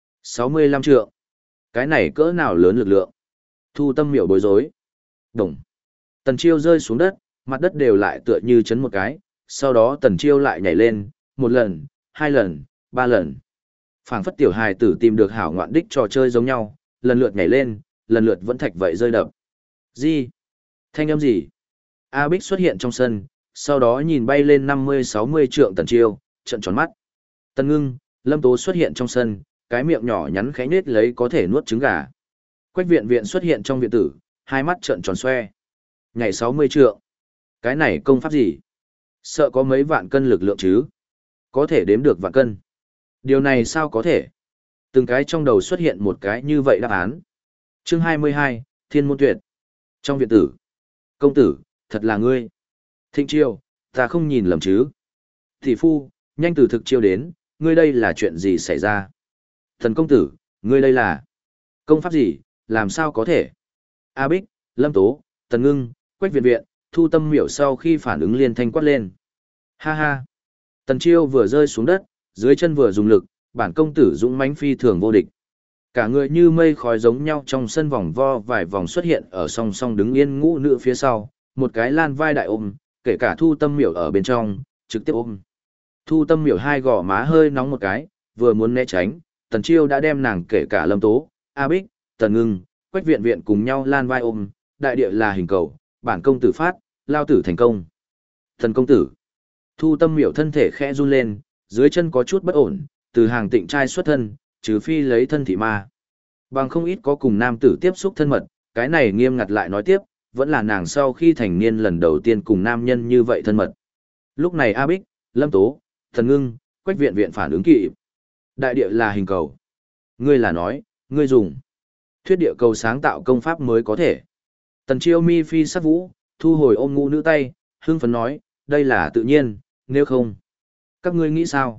65 trượng. Cái này cỡ nào lớn lực lượng. Thu Tâm Miểu bối rối. Đồng. Tần Chiêu rơi xuống đất, mặt đất đều lại tựa như chấn một cái, sau đó Tần Chiêu lại nhảy lên, một lần, hai lần, ba lần. Phảng phất tiểu hài tử tìm được hảo ngoạn đích trò chơi giống nhau, lần lượt nhảy lên, lần lượt vẫn thạch vậy rơi đập. Gì? Thanh âm gì? A Bích xuất hiện trong sân, sau đó nhìn bay lên 50-60 trượng Tần Chiêu, trợn tròn mắt. Tần Ngưng, Lâm Tố xuất hiện trong sân, cái miệng nhỏ nhắn khẽ nết lấy có thể nuốt trứng gà. Quách Viện Viện xuất hiện trong viện tử, hai mắt trợn tròn xoe. Nhảy 60 trượng. Cái này công pháp gì? Sợ có mấy vạn cân lực lượng chứ? Có thể đếm được vạn cân. Điều này sao có thể? Từng cái trong đầu xuất hiện một cái như vậy đáp án. Chương 22, Thiên Môn Tuyệt. Trong viện tử. Công tử, thật là ngươi. Thịnh Chiêu, ta không nhìn lầm chứ? Thị phu, nhanh từ thực chiêu đến, ngươi đây là chuyện gì xảy ra? Thần công tử, ngươi đây là công pháp gì, làm sao có thể? A Bích, Lâm Tố, Tần Ngưng, Quách Viện Viện, Thu Tâm Miểu sau khi phản ứng liên thanh quát lên. Ha ha. Tần Chiêu vừa rơi xuống đất, dưới chân vừa dùng lực, bản công tử dũng mãnh phi thường vô địch. Cả người như mây khói giống nhau trong sân vòng vo vài vòng xuất hiện ở song song đứng yên ngũ nữ phía sau, một cái lan vai đại ôm, kể cả Thu Tâm Miểu ở bên trong, trực tiếp ôm. Thu Tâm Miểu hai gò má hơi nóng một cái, vừa muốn né tránh, Tần Chiêu đã đem nàng kể cả Lâm Tố, A Bích, Tần Ngưng, Quách Viện Viện cùng nhau lan vai ôm, đại địa là hình cầu, bản công tử phát, lao tử thành công. Thần công tử. Thu Tâm Miểu thân thể khẽ run lên, dưới chân có chút bất ổn, từ hàng tịnh trai xuất thân, trừ phi lấy thân thị ma. Bằng không ít có cùng nam tử tiếp xúc thân mật, cái này nghiêm ngặt lại nói tiếp, vẫn là nàng sau khi thành niên lần đầu tiên cùng nam nhân như vậy thân mật. Lúc này A Bích, Lâm Tố, Thần Ngưng, Quách Viện Viện phản ứng kịp. Đại địa là hình cầu. Ngươi là nói, ngươi dùng thuyết địa cầu sáng tạo công pháp mới có thể. Tần Chiêu mi phi sắc vũ, thu hồi ôm ngũ nữ tay, hưng phấn nói, đây là tự nhiên, nếu không. Các ngươi nghĩ sao?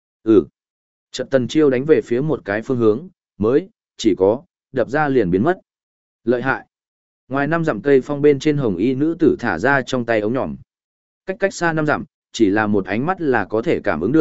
Trận Tần Chiêu đánh về phía một cái phương hướng, mới, chỉ có, đập ra liền biến mất. Lợi hại. Ngoài 5 dặm cây phong bên trên hồng y nữ tử thả ra trong tay ống nhỏm. Cách xa 5 dặm, chỉ là một ánh mắt là có thể cảm ứng được,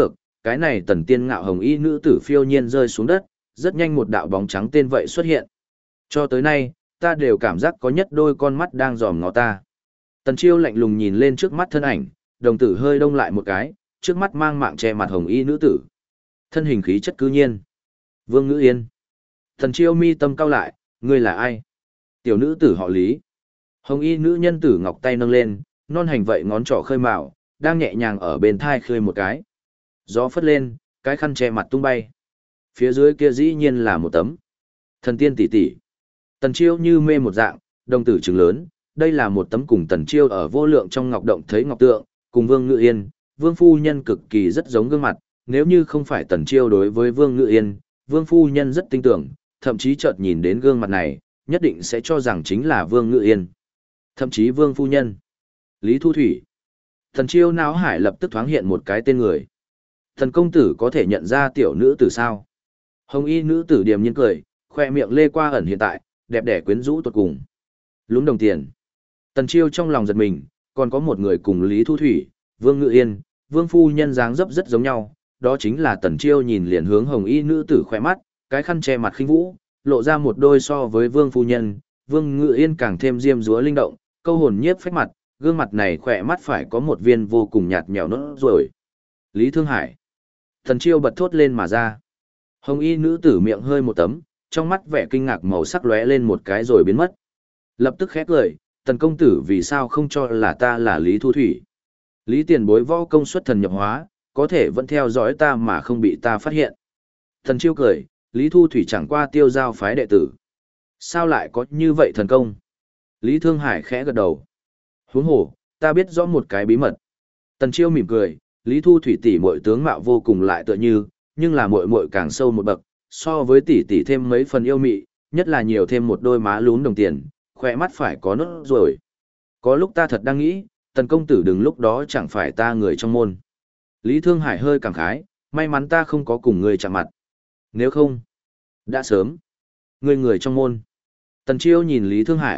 cái này Tần Tiên Ngạo hồng y nữ tử phiêu nhiên rơi xuống đất, rất nhanh một đạo bóng trắng tên vậy xuất hiện. Cho tới nay, ta đều cảm giác có nhất đôi con mắt đang dòm ngó ta. Tần Chiêu lạnh lùng nhìn lên trước mắt thân ảnh, đồng tử hơi đông lại một cái, trước mắt mang mạng che mặt hồng y nữ tử. Thân hình khí chất cư nhiên. Vương Ngữ Yên. Tần Chiêu mi tâm cau lại, ngươi là ai? Tiểu nữ tử họ Lý. Hồng y nữ nhân tử ngọc tay nâng lên, non hành vậy ngón trỏ khơi mào, đang nhẹ nhàng ở bên thai khơi một cái. Gió phất lên, cái khăn che mặt tung bay. Phía dưới kia dĩ nhiên là một tấm. Thần tiên tỷ tỷ. Tần Chiêu như mê một dạng, đồng tử trừng lớn, đây là một tấm cùng Tần Chiêu ở vô lượng trong ngọc động thấy ngọc tượng, cùng Vương Ngự Yên, Vương phu nhân cực kỳ rất giống gương mặt, nếu như không phải Tần Chiêu đối với Vương Ngự Yên, Vương phu nhân rất tin tưởng, thậm chí chợt nhìn đến gương mặt này, nhất định sẽ cho rằng chính là Vương Ngự Yên. Thậm chí Vương phu nhân. Lý Thu Thủy. Tần Chiêu não hải lập tức thoáng hiện một cái tên người. Thần công tử có thể nhận ra tiểu nữ tử sao? Hồng y nữ tử điềm nhiên cười, khoe miệng lê qua ẩn hiện tại, đẹp đẽ quyến rũ tột cùng. Lúng đồng tiền. Tần Chiêu trong lòng giật mình, còn có một người cùng Lý Thu Thủy, Vương Ngự Yên, Vương phu nhân dáng dấp rất giống nhau, đó chính là Tần Chiêu nhìn liền hướng hồng y nữ tử khỏe mắt, cái khăn che mặt khinh vũ, lộ ra một đôi so với Vương phu nhân, Vương Ngự Yên càng thêm diêm dúa linh động, câu hồn nhiếp phách mặt, gương mặt này khỏe mắt phải có một viên vô cùng nhạt nhẽo nốt rồi. Lý Thương Hải. Tần Chiêu bật thốt lên mà ra. Hồng y nữ tử miệng hơi một tấm, trong mắt vẻ kinh ngạc màu sắc lóe lên một cái rồi biến mất. Lập tức khẽ cười, Tần công tử vì sao không cho là ta là Lý Thu Thủy? Lý tiền bối võ công xuất thần nhập hóa, có thể vẫn theo dõi ta mà không bị ta phát hiện. Tần Chiêu cười, Lý Thu Thủy chẳng qua tiêu giao phái đệ tử. Sao lại có như vậy thần công? Lý Thương Hải khẽ gật đầu. Huống hồ, ta biết rõ một cái bí mật. Tần Chiêu mỉm cười, Lý Thu Thủy tỷ muội tướng mạo vô cùng lại tựa như, nhưng là muội muội càng sâu một bậc, so với tỷ tỷ thêm mấy phần yêu mị, nhất là nhiều thêm một đôi má lún đồng tiền, khỏe mắt phải có nốt rồi. Có lúc ta thật đang nghĩ, Tần công tử đừng lúc đó chẳng phải ta người trong môn. Lý Thương Hải hơi cảm khái, may mắn ta không có cùng người chạm mặt. Nếu không, đã sớm. Người trong môn. Tần Chiêu nhìn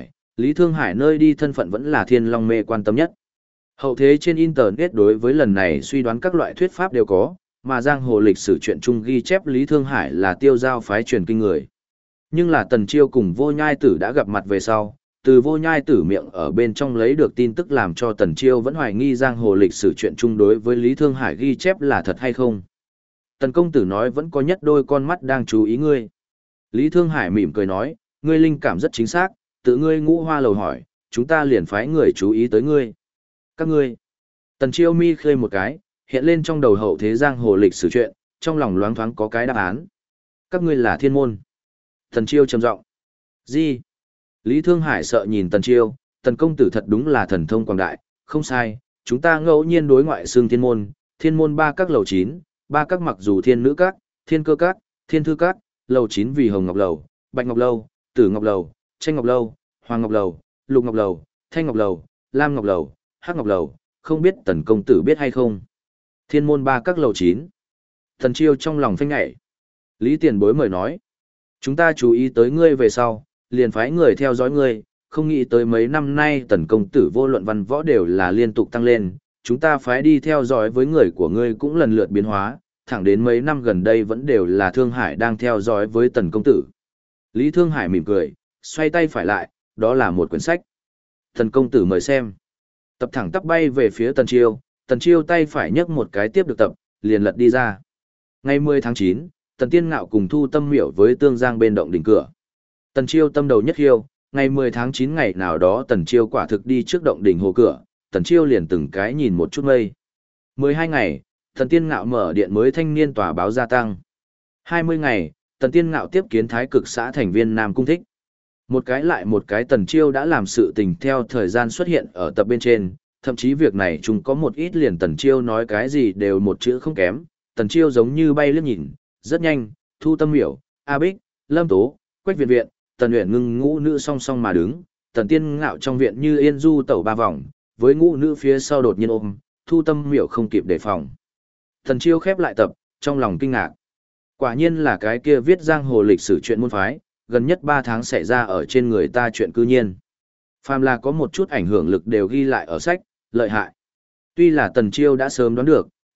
Lý Thương Hải nơi đi thân phận vẫn là Thiên Long Mê quan tâm nhất. Hậu thế trên Internet đối với lần này suy đoán các loại thuyết pháp đều có, mà giang hồ lịch sử truyện chung ghi chép Lý Thương Hải là tiêu giao phái truyền kinh người. Nhưng là Tần Chiêu cùng Vô Nhai Tử đã gặp mặt về sau, từ Vô Nhai Tử miệng ở bên trong lấy được tin tức làm cho Tần Chiêu vẫn hoài nghi giang hồ lịch sử truyện chung đối với Lý Thương Hải ghi chép là thật hay không. Tần công tử nói vẫn có nhất đôi con mắt đang chú ý ngươi. Lý Thương Hải mỉm cười nói, ngươi linh cảm rất chính xác, tự ngươi Ngũ Hoa lầu hỏi, chúng ta liền phái người chú ý tới ngươi. Các ngươi. Tần Chiêu mi khơi một cái, hiện lên trong đầu hậu thế giang hồ lịch sử chuyện, trong lòng loáng thoáng có cái đáp án. Các ngươi là thiên môn. Tần Chiêu trầm giọng. Gì? Lý Thương Hải sợ nhìn Tần Chiêu, Tần công tử thật đúng là thần thông quảng đại, không sai, chúng ta ngẫu nhiên đối ngoại xương thiên môn ba các lầu 9, ba các mặc dù thiên nữ các, thiên cơ các, thiên thư các, lầu 9 vì hồng ngọc lầu, bạch ngọc lầu, tử ngọc lầu, tranh ngọc lầu, hoàng ngọc lầu, lục ngọc lầu, thanh ngọc lầu, lam ngọc lầu, hắc ngọc lầu, không biết Tần công tử biết hay không? Thiên môn ba các lầu 9. Tần Chiêu trong lòng phanh ngảy. Lý tiền bối mời nói. Chúng ta chú ý tới ngươi về sau, liền phái người theo dõi ngươi, không nghĩ tới mấy năm nay Tần công tử vô luận văn võ đều là liên tục tăng lên, chúng ta phái đi theo dõi với người của ngươi cũng lần lượt biến hóa, thẳng đến mấy năm gần đây vẫn đều là Thương Hải đang theo dõi với Tần công tử. Lý Thương Hải mỉm cười, xoay tay phải lại, đó là một quyển sách. Tần công tử mời xem. Tập thẳng tắp bay về phía Tần Chiêu tay phải nhấc một cái tiếp được tập, liền lật đi ra. Ngày 10 tháng 9, Tần Tiên Ngạo cùng Thu Tâm Miểu với Tương Giang bên động đỉnh cửa. Tần Chiêu tâm đầu nhất hiêu, ngày 10 tháng 9 ngày nào đó Tần Chiêu quả thực đi trước động đỉnh hồ cửa, Tần Chiêu liền từng cái nhìn một chút mây. 12 ngày, Tần Tiên Ngạo mở điện mới thanh niên tòa báo gia tăng. 20 ngày, Tần Tiên Ngạo tiếp kiến Thái Cực xã thành viên Nam Cung Thích. Một cái lại một cái Tần Chiêu đã làm sự tình theo thời gian xuất hiện ở tập bên trên, thậm chí việc này chúng có một ít liền Tần Chiêu nói cái gì đều một chữ không kém, Tần Chiêu giống như bay lướt nhìn, rất nhanh, Thu Tâm Miểu, A Bích, Lâm Tố, Quách Viện Viện, Tần Uyển Ngưng ngũ nữ song song mà đứng, Tần Tiên Ngạo trong viện như yên du tẩu ba vòng, với ngũ nữ phía sau đột nhiên ôm, Thu Tâm Miểu không kịp đề phòng. Tần Chiêu khép lại tập, trong lòng kinh ngạc. Quả nhiên là cái kia viết giang hồ lịch sử chuyện môn phái, gần nhất 3 tháng xảy ra ở trên người ta chuyện cư nhiên. Phàm là có một chút ảnh hưởng lực đều ghi lại ở sách, lợi hại. Tuy là Tần Chiêu đã sớm đoán được,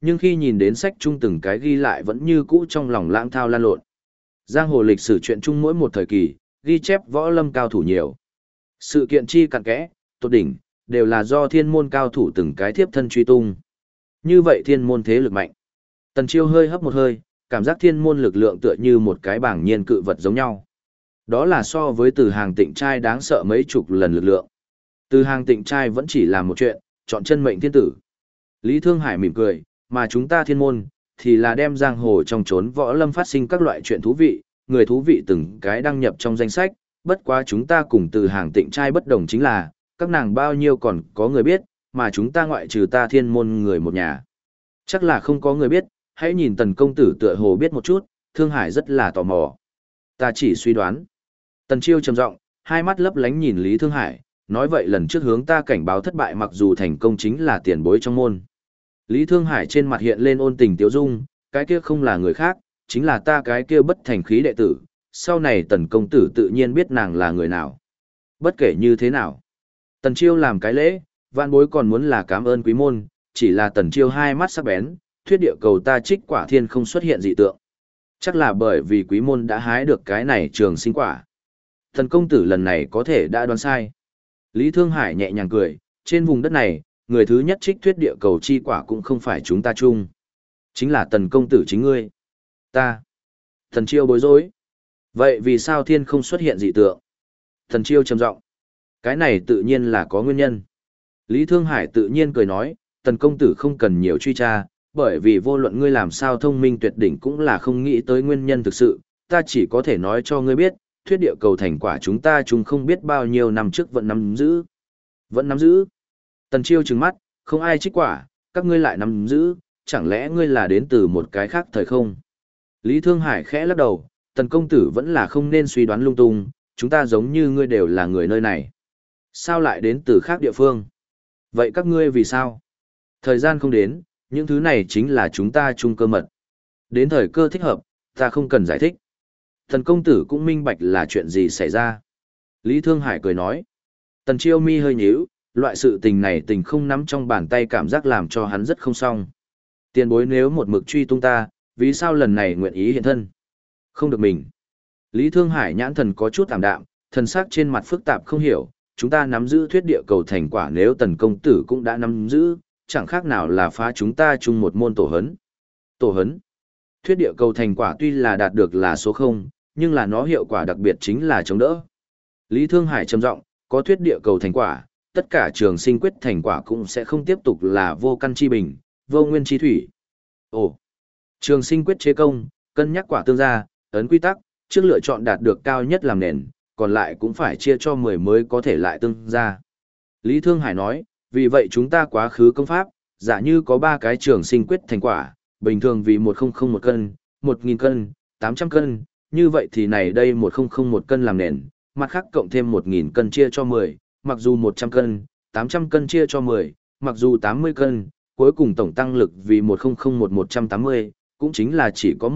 Nhưng khi nhìn đến sách chung từng cái ghi lại vẫn như cũ trong lòng lãng thao lan lộn. Giang hồ lịch sử chuyện chung mỗi một thời kỳ, ghi chép võ lâm cao thủ nhiều. Sự kiện chi cặn kẽ, tột đỉnh, đều là do thiên môn cao thủ từng cái thiếp thân truy tung. Như vậy thiên môn thế lực mạnh. Tần Chiêu hơi hấp một hơi, cảm giác thiên môn lực lượng tựa như một cái bảng nhiên cự vật giống nhau. Đó là so với Từ Hàng Tịnh trai đáng sợ mấy chục lần lực lượng. Từ Hàng Tịnh trai vẫn chỉ làm một chuyện, chọn chân mệnh thiên tử. Lý Thương Hải mỉm cười, mà chúng ta thiên môn, thì là đem giang hồ trong chốn võ lâm phát sinh các loại chuyện thú vị, người thú vị từng cái đăng nhập trong danh sách, bất quá chúng ta cùng Từ Hàng Tịnh trai bất đồng chính là, các nàng bao nhiêu còn có người biết, mà chúng ta ngoại trừ ta thiên môn người một nhà. Chắc là không có người biết, hãy nhìn Tần công tử tựa hồ biết một chút, Thương Hải rất là tò mò. Ta chỉ suy đoán. Tần Chiêu trầm giọng, hai mắt lấp lánh nhìn Lý Thương Hải, nói vậy lần trước hướng ta cảnh báo thất bại mặc dù thành công chính là tiền bối trong môn. Lý Thương Hải trên mặt hiện lên ôn tình tiếu dung, cái kia không là người khác, chính là ta cái kia bất thành khí đệ tử, sau này Tần công tử tự nhiên biết nàng là người nào. Bất kể như thế nào. Tần Chiêu làm cái lễ, vạn bối còn muốn là cảm ơn quý môn, chỉ là Tần Chiêu hai mắt sắc bén, thuyết địa cầu ta trích quả thiên không xuất hiện dị tượng. Chắc là bởi vì quý môn đã hái được cái này trường sinh quả. Thần công tử lần này có thể đã đoán sai. Lý Thương Hải nhẹ nhàng cười, trên vùng đất này, người thứ nhất trích thuyết địa cầu chi quả cũng không phải chúng ta chung. Chính là Tần công tử chính ngươi. Ta. Thần Chiêu bối rối. Vậy vì sao thiên không xuất hiện dị tượng? Thần Chiêu trầm giọng. Cái này tự nhiên là có nguyên nhân. Lý Thương Hải tự nhiên cười nói, Tần công tử không cần nhiều truy tra, bởi vì vô luận ngươi làm sao thông minh tuyệt đỉnh cũng là không nghĩ tới nguyên nhân thực sự, ta chỉ có thể nói cho ngươi biết, thuyết địa cầu thành quả chúng ta chung không biết bao nhiêu năm trước vẫn nắm giữ. Vẫn nắm giữ. Tần Chiêu trừng mắt, không ai trích quả, các ngươi lại nắm giữ, chẳng lẽ ngươi là đến từ một cái khác thời không? Lý Thương Hải khẽ lắc đầu, Tần công tử vẫn là không nên suy đoán lung tung, chúng ta giống như ngươi đều là người nơi này. Sao lại đến từ khác địa phương? Vậy các ngươi vì sao? Thời gian không đến, những thứ này chính là chúng ta chung cơ mật. Đến thời cơ thích hợp, ta không cần giải thích. Tần công tử cũng minh bạch là chuyện gì xảy ra. Lý Thương Hải cười nói. Tần Chiêu mi hơi nhíu, loại sự tình này tình không nắm trong bàn tay cảm giác làm cho hắn rất không xong. Tiền bối nếu một mực truy tung ta, vì sao lần này nguyện ý hiện thân? Không được mình. Lý Thương Hải nhãn thần có chút tạm đạm, thần sắc trên mặt phức tạp không hiểu, chúng ta nắm giữ thuyết địa cầu thành quả nếu Tần công tử cũng đã nắm giữ, chẳng khác nào là phá chúng ta chung một môn tổ hấn. Tổ hấn. Thuyết địa cầu thành quả tuy là đạt được là số 0, nhưng là nó hiệu quả đặc biệt chính là chống đỡ. Lý Thương Hải trầm giọng, có thuyết địa cầu thành quả, tất cả trường sinh quyết thành quả cũng sẽ không tiếp tục là vô căn chi bình, vô nguyên chi thủy. Ồ, trường sinh quyết chế công, cân nhắc quả tương gia, ấn quy tắc, trước lựa chọn đạt được cao nhất làm nền, còn lại cũng phải chia cho 10 mới có thể lại tương gia. Lý Thương Hải nói, vì vậy chúng ta quá khứ công pháp, giả như có 3 cái trường sinh quyết thành quả, bình thường vì 1001 cân, 1000 cân, 800 cân, như vậy thì này đây 1001 cân làm nền, mặt khác cộng thêm 1000 cân chia cho 10, mặc dù 100 cân, 800 cân chia cho 10, mặc dù 80 cân, cuối cùng tổng tăng lực vì 1001-180, cũng chính là chỉ có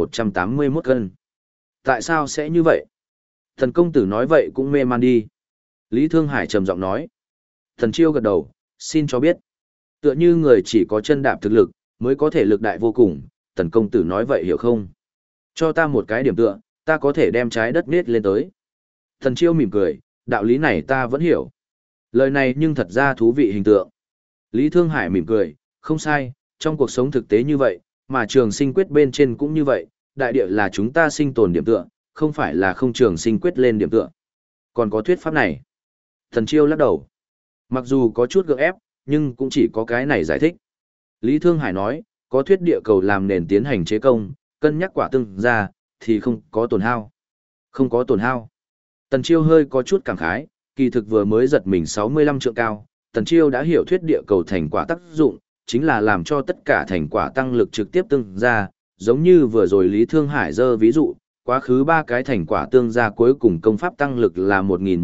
1181 cân. Tại sao sẽ như vậy? Thần công tử nói vậy cũng mê man đi. Lý Thương Hải trầm giọng nói. Thần Chiêu gật đầu, xin cho biết. Tựa như người chỉ có chân đạp thực lực, mới có thể lực đại vô cùng, Tần công tử nói vậy hiểu không? Cho ta một cái điểm tựa, ta có thể đem trái đất nết lên tới. Thần Chiêu mỉm cười, đạo lý này ta vẫn hiểu. Lời này nhưng thật ra thú vị hình tượng. Lý Thương Hải mỉm cười, không sai, trong cuộc sống thực tế như vậy, mà trường sinh quyết bên trên cũng như vậy, đại địa là chúng ta sinh tồn điểm tựa, không phải là không trường sinh quyết lên điểm tựa. Còn có thuyết pháp này. Thần Chiêu lắc đầu. Mặc dù có chút gượng ép, nhưng cũng chỉ có cái này giải thích. Lý Thương Hải nói, có thuyết địa cầu làm nền tiến hành chế công, cân nhắc quả tương ra, thì không có tổn hao. Không có tổn hao. Tần Chiêu hơi có chút cảm khái, kỳ thực vừa mới giật mình 65 trượng cao, Tần Chiêu đã hiểu thuyết địa cầu thành quả tác dụng, chính là làm cho tất cả thành quả tăng lực trực tiếp tương ra, giống như vừa rồi Lý Thương Hải dơ ví dụ, quá khứ 3 cái thành quả tương ra cuối cùng công pháp tăng lực là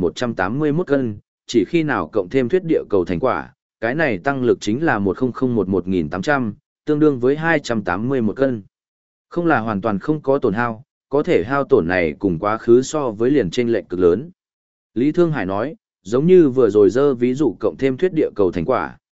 1181 cân, chỉ khi nào cộng thêm thuyết địa cầu thành quả, cái này tăng lực chính là 1001-1800, tương đương với 281 cân. Không là hoàn toàn không có tổn hao, có thể hao tổn này cùng quá khứ so với liền chênh lệch cực lớn. Lý Thương Hải nói, giống như vừa rồi dơ ví dụ cộng thêm thuyết địa cầu thành quả,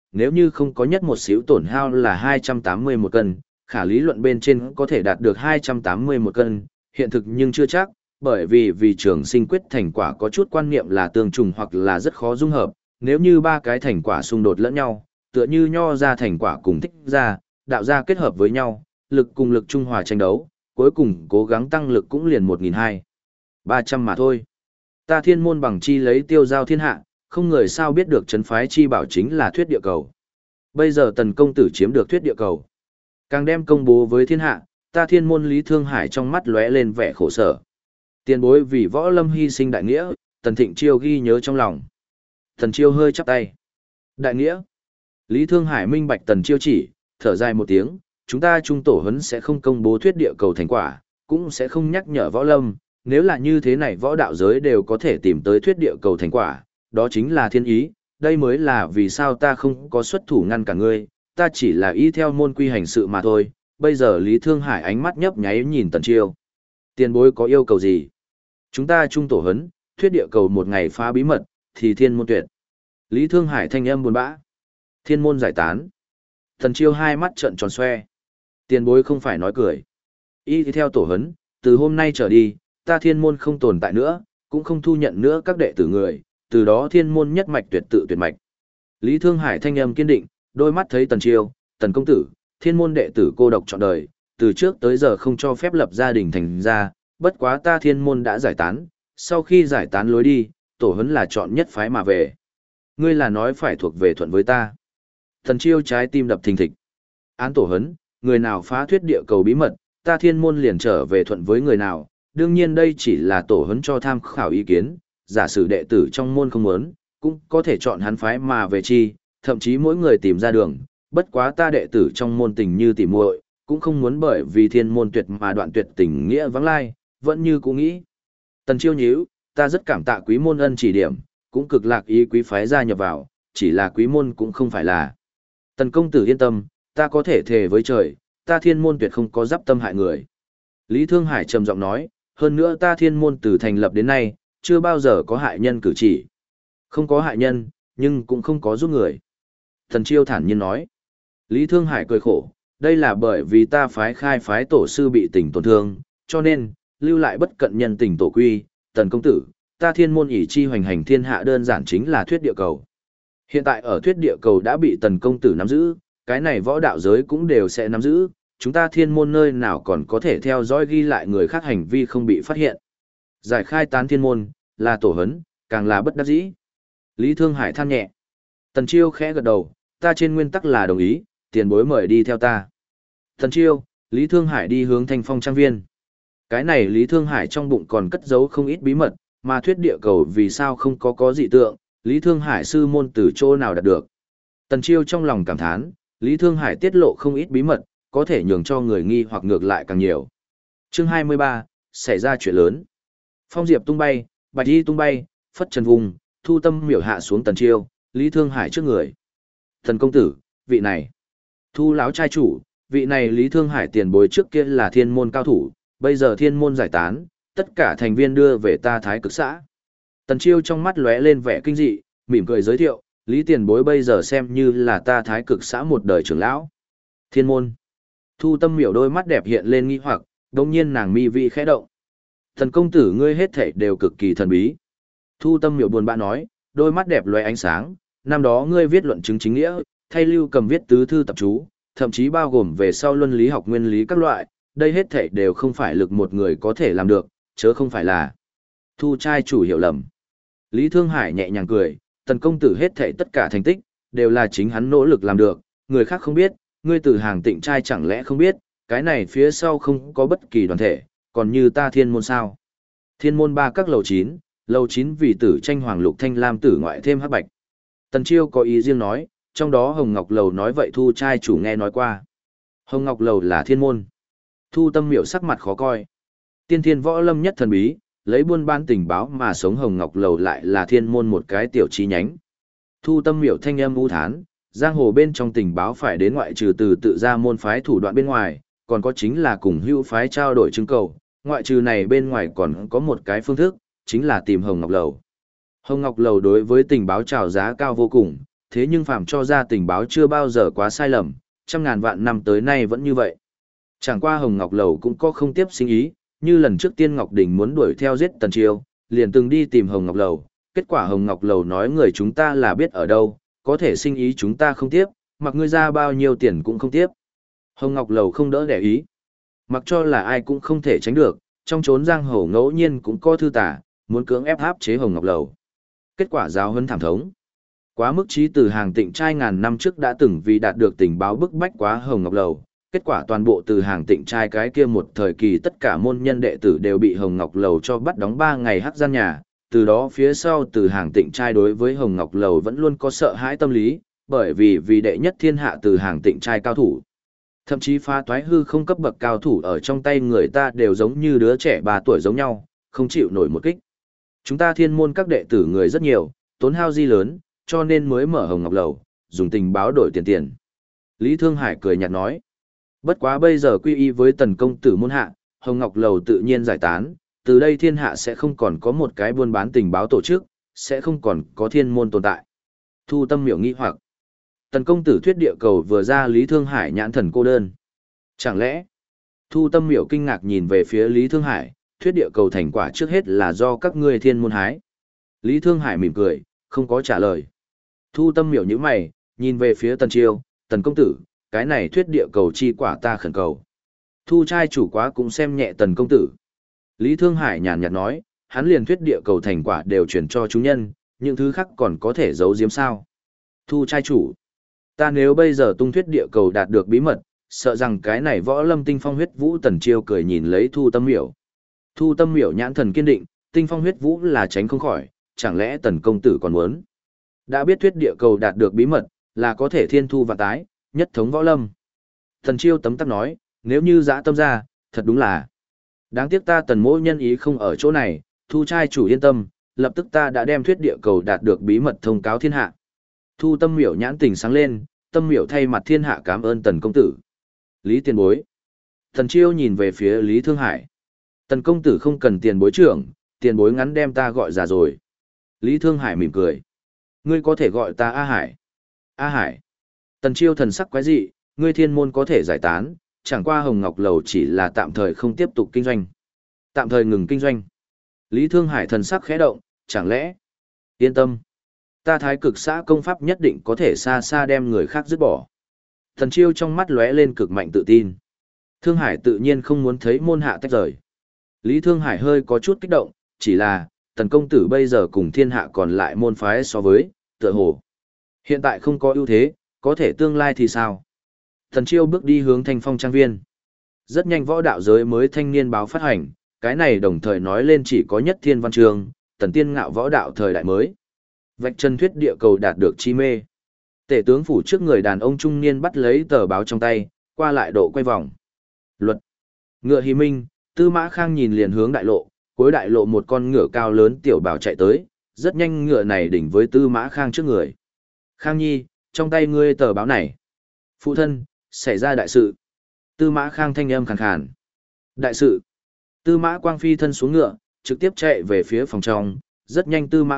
nếu như không có nhất một xíu tổn hao là 280 một cân, khả lý luận bên trên có thể đạt được 280 một cân, hiện thực nhưng chưa chắc, bởi vì trường sinh quyết thành quả có chút quan niệm là tương trùng hoặc là rất khó dung hợp, nếu như ba cái thành quả xung đột lẫn nhau, tựa như nho ra thành quả cùng thích ra, đạo ra kết hợp với nhau, lực cùng lực trung hòa tranh đấu, cuối cùng cố gắng tăng lực cũng liền 1.200-300 mà thôi. Ta thiên môn bằng chi lấy tiêu giao thiên hạ, không người sao biết được trấn phái chi bảo chính là thuyết địa cầu. Bây giờ tần công tử chiếm được thuyết địa cầu. Càng đem công bố với thiên hạ, ta thiên môn Lý Thương Hải trong mắt lóe lên vẻ khổ sở. Tiền bối vì võ lâm hy sinh đại nghĩa, tần Thịnh Chiêu ghi nhớ trong lòng. Tần Chiêu hơi chắp tay. Đại nghĩa. Lý Thương Hải minh bạch Tần Chiêu chỉ, thở dài một tiếng, chúng ta trung tổ huấn sẽ không công bố thuyết địa cầu thành quả, cũng sẽ không nhắc nhở võ lâm, nếu là như thế này võ đạo giới đều có thể tìm tới thuyết địa cầu thành quả, đó chính là thiên ý, đây mới là vì sao ta không có xuất thủ ngăn cả ngươi, ta chỉ là y theo môn quy hành sự mà thôi. Bây giờ Lý Thương Hải ánh mắt nhấp nháy nhìn Tần Chiêu. Tiền bối có yêu cầu gì? Chúng ta trung tổ huấn, thuyết địa cầu một ngày phá bí mật, thì thiên môn tuyệt. Lý Thương Hải thanh âm buồn bã. Thiên môn giải tán. Tần Chiêu hai mắt trợn tròn xoe. Tiền bối không phải nói cười. Y theo tổ huấn, từ hôm nay trở đi, ta thiên môn không tồn tại nữa, cũng không thu nhận nữa các đệ tử người, từ đó thiên môn nhất mạch tuyệt tự tuyệt mạch. Lý Thương Hải thanh âm kiên định, đôi mắt thấy Tần Chiêu, Tần công tử, thiên môn đệ tử cô độc trọn đời, từ trước tới giờ không cho phép lập gia đình thành gia, bất quá ta thiên môn đã giải tán, sau khi giải tán lối đi, tổ huấn là chọn nhất phái mà về. Ngươi là nói phải thuộc về thuận với ta. Tần Chiêu trái tim đập thình thịch. Án tổ huấn, người nào phá thuyết địa cầu bí mật, ta thiên môn liền trở về thuận với người nào, đương nhiên đây chỉ là tổ huấn cho tham khảo ý kiến, giả sử đệ tử trong môn không muốn, cũng có thể chọn hắn phái mà về chi, thậm chí mỗi người tìm ra đường, bất quá ta đệ tử trong môn tình như tỉ muội, cũng không muốn bởi vì thiên môn tuyệt mà đoạn tuyệt tình nghĩa vắng lai, vẫn như cũ nghĩ. Tần Chiêu nhíu, ta rất cảm tạ quý môn ân chỉ điểm, cũng cực lạc ý quý phái gia nhập vào, chỉ là quý môn cũng không phải là. Tần công tử yên tâm, ta có thể thề với trời, ta thiên môn tuyệt không có giáp tâm hại người. Lý Thương Hải trầm giọng nói, hơn nữa ta thiên môn từ thành lập đến nay, chưa bao giờ có hại nhân cử chỉ. Không có hại nhân, nhưng cũng không có giúp người. Tần Chiêu thản nhiên nói. Lý Thương Hải cười khổ, đây là bởi vì ta phái khai phái tổ sư bị tình tổn thương, cho nên, lưu lại bất cận nhân tình tổ quy, Tần công tử, ta thiên môn ỷ chi hoành hành thiên hạ đơn giản chính là thuyết địa cầu. Hiện tại ở thuyết địa cầu đã bị Tần công tử nắm giữ, cái này võ đạo giới cũng đều sẽ nắm giữ, chúng ta thiên môn nơi nào còn có thể theo dõi ghi lại người khác hành vi không bị phát hiện. Giải khai tán thiên môn, là tổ hấn, càng là bất đắc dĩ. Lý Thương Hải than nhẹ. Tần Chiêu khẽ gật đầu, ta trên nguyên tắc là đồng ý, tiền bối mời đi theo ta. Tần Chiêu, Lý Thương Hải đi hướng Thanh Phong trang viên. Cái này Lý Thương Hải trong bụng còn cất giấu không ít bí mật, mà thuyết địa cầu vì sao không có dị tượng, Lý Thương Hải sư môn từ chỗ nào đạt được. Tần Chiêu trong lòng cảm thán, Lý Thương Hải tiết lộ không ít bí mật, có thể nhường cho người nghi hoặc ngược lại càng nhiều. Chương 23, xảy ra chuyện lớn. Phong diệp tung bay, bạch y tung bay, phất trần vùng, thu tâm miểu hạ xuống Tần Chiêu, Lý Thương Hải trước người. Thần công tử, vị này. Thu lão trai chủ, vị này Lý Thương Hải tiền bối trước kia là thiên môn cao thủ, bây giờ thiên môn giải tán, tất cả thành viên đưa về ta Thái Cực xã. Tần Chiêu trong mắt lóe lên vẻ kinh dị, mỉm cười giới thiệu, Lý tiền bối bây giờ xem như là ta Thái Cực xã một đời trưởng lão. Thiên môn. Thu tâm miểu đôi mắt đẹp hiện lên nghi hoặc, đồng nhiên nàng mi vị khẽ động. Thần công tử ngươi hết thảy đều cực kỳ thần bí. Thu tâm miểu buồn bã nói, đôi mắt đẹp lóe ánh sáng, năm đó ngươi viết luận chứng chính nghĩa, thay Lưu Cầm viết tứ thư tập chú, thậm chí bao gồm về sau luân lý học nguyên lý các loại, đây hết thảy đều không phải lực một người có thể làm được, chớ không phải là. Thu trai chủ hiểu lầm. Lý Thương Hải nhẹ nhàng cười, Tần công tử hết thảy tất cả thành tích, đều là chính hắn nỗ lực làm được, người khác không biết, ngươi từ hàng tịnh trai chẳng lẽ không biết, cái này phía sau không có bất kỳ đoàn thể, còn như ta thiên môn sao. Thiên môn ba các lầu 9 vì tử tranh hoàng lục thanh lam tử ngoại thêm hắc bạch. Tần Chiêu có ý riêng nói, trong đó Hồng Ngọc lầu nói vậy Thu trai chủ nghe nói qua. Hồng Ngọc lầu là thiên môn. Thu tâm miểu sắc mặt khó coi. Tiên thiên võ lâm nhất thần bí, lấy buôn bán tình báo mà sống Hồng Ngọc lầu lại là thiên môn một cái tiểu chi nhánh. Thu tâm miểu thanh âm u thán, giang hồ bên trong tình báo phải đến ngoại trừ từ tự ra môn phái thủ đoạn bên ngoài, còn có chính là cùng hữu phái trao đổi chứng cầu, ngoại trừ này bên ngoài còn có một cái phương thức, chính là tìm Hồng Ngọc lầu. Hồng Ngọc lầu đối với tình báo chào giá cao vô cùng, thế nhưng phàm cho ra tình báo chưa bao giờ quá sai lầm, trăm ngàn vạn năm tới nay vẫn như vậy. Chẳng qua Hồng Ngọc Lầu cũng có không tiếp sinh ý, như lần trước Tiên Ngọc Đình muốn đuổi theo giết Tần Chiêu, liền từng đi tìm Hồng Ngọc Lầu, kết quả Hồng Ngọc Lầu nói người chúng ta là biết ở đâu, có thể sinh ý chúng ta không tiếp, mặc ngươi ra bao nhiêu tiền cũng không tiếp. Hồng Ngọc Lầu không đỡ để ý. Mặc cho là ai cũng không thể tránh được, trong chốn giang hồ ngẫu nhiên cũng có thư tả, muốn cưỡng ép áp chế Hồng Ngọc Lầu. Kết quả giáo huấn thảm thống. Quá mức trí từ hàng tịnh trai ngàn năm trước đã từng vì đạt được tình báo bức bách quá Hồng Ngọc Lầu. Kết quả toàn bộ từ hàng tịnh trai cái kia một thời kỳ tất cả môn nhân đệ tử đều bị Hồng Ngọc Lầu cho bắt đóng 3 ngày hắc gian nhà. Từ đó phía sau từ hàng tịnh trai đối với Hồng Ngọc Lầu vẫn luôn có sợ hãi tâm lý, bởi vì đệ nhất thiên hạ từ hàng tịnh trai cao thủ. Thậm chí phá toái hư không cấp bậc cao thủ ở trong tay người ta đều giống như đứa trẻ 3 tuổi giống nhau, không chịu nổi một kích. Chúng ta thiên môn các đệ tử người rất nhiều, tốn hao di lớn, cho nên mới mở Hồng Ngọc Lầu, dùng tình báo đổi tiền. Lý Thương Hải cười nhạt nói. Bất quá bây giờ quy y với tần công tử môn hạ, Hồng Ngọc Lầu tự nhiên giải tán, từ đây thiên hạ sẽ không còn có một cái buôn bán tình báo tổ chức, sẽ không còn có thiên môn tồn tại. Thu Tâm Miểu nghi hoặc. Tần công tử thuyết địa cầu vừa ra Lý Thương Hải nhãn thần cô đơn. Chẳng lẽ? Thu Tâm Miểu kinh ngạc nhìn về phía Lý Thương Hải, thuyết địa cầu thành quả trước hết là do các ngươi thiên môn hái. Lý Thương Hải mỉm cười, không có trả lời. Thu Tâm Miểu nhíu mày, nhìn về phía Tần Chiêu, Tần công tử, cái này thuyết địa cầu chi quả ta khẩn cầu. Thu trai chủ quá cũng xem nhẹ Tần công tử. Lý Thương Hải nhàn nhạt nói, hắn liền thuyết địa cầu thành quả đều chuyển cho chúng nhân, những thứ khác còn có thể giấu giếm sao. Thu trai chủ, ta nếu bây giờ tung thuyết địa cầu đạt được bí mật, sợ rằng cái này võ lâm tinh phong huyết vũ. Tần Chiêu cười nhìn lấy Thu Tâm Miểu. Thu Tâm Miểu nhãn thần kiên định, tinh phong huyết vũ là tránh không khỏi, chẳng lẽ Tần công tử còn muốn. Đã biết thuyết địa cầu đạt được bí mật, là có thể thiên thu và tái, nhất thống võ lâm. Tần Chiêu tấm tắc nói, nếu như dã tâm ra, thật đúng là. Đáng tiếc ta Tần mỗ nhân ý không ở chỗ này, Thu trai chủ yên tâm, lập tức ta đã đem thuyết địa cầu đạt được bí mật thông cáo thiên hạ. Thu Tâm Miểu nhãn tình sáng lên, Tâm Miểu thay mặt thiên hạ cảm ơn Tần công tử. Lý tiền bối. Tần Chiêu nhìn về phía Lý Thương Hải. Tần công tử không cần tiền bối trưởng, tiền bối ngắn đem ta gọi ra rồi. Lý Thương Hải mỉm cười. Ngươi có thể gọi ta A Hải. A Hải. Tần Chiêu thần sắc quái dị, ngươi thiên môn có thể giải tán, chẳng qua Hồng Ngọc Lầu chỉ là tạm thời không tiếp tục kinh doanh. Tạm thời ngừng kinh doanh. Lý Thương Hải thần sắc khẽ động, chẳng lẽ? Yên tâm. Ta thái cực xã công pháp nhất định có thể xa xa đem người khác dứt bỏ. Tần Chiêu trong mắt lóe lên cực mạnh tự tin. Thương Hải tự nhiên không muốn thấy môn hạ tách rời. Lý Thương Hải hơi có chút kích động, chỉ là, Tần công tử bây giờ cùng thiên hạ còn lại môn phái so với, tựa hồ. Hiện tại không có ưu thế, có thể tương lai thì sao? Tần Chiêu bước đi hướng Thanh Phong trang viên. Rất nhanh võ đạo giới mới thanh niên báo phát hành, cái này đồng thời nói lên chỉ có nhất thiên văn trường, Tần Tiên Ngạo võ đạo thời đại mới. Vạch chân thuyết địa cầu đạt được chi mê. Tể tướng phủ trước người đàn ông trung niên bắt lấy tờ báo trong tay, qua lại độ quay vòng. Luật. Ngựa Hí Minh, Tư Mã Khang nhìn liền hướng đại lộ, cuối đại lộ một con ngựa cao lớn tiểu bảo chạy tới, rất nhanh ngựa này đỉnh với Tư Mã Khang trước người. Khang Nhi, trong tay ngươi tờ báo này. Phụ thân, xảy ra đại sự. Tư Mã Khang thanh âm khàn khàn. Đại sự. Tư Mã Quang phi thân xuống ngựa, trực tiếp chạy về phía phòng trong, rất nhanh Tư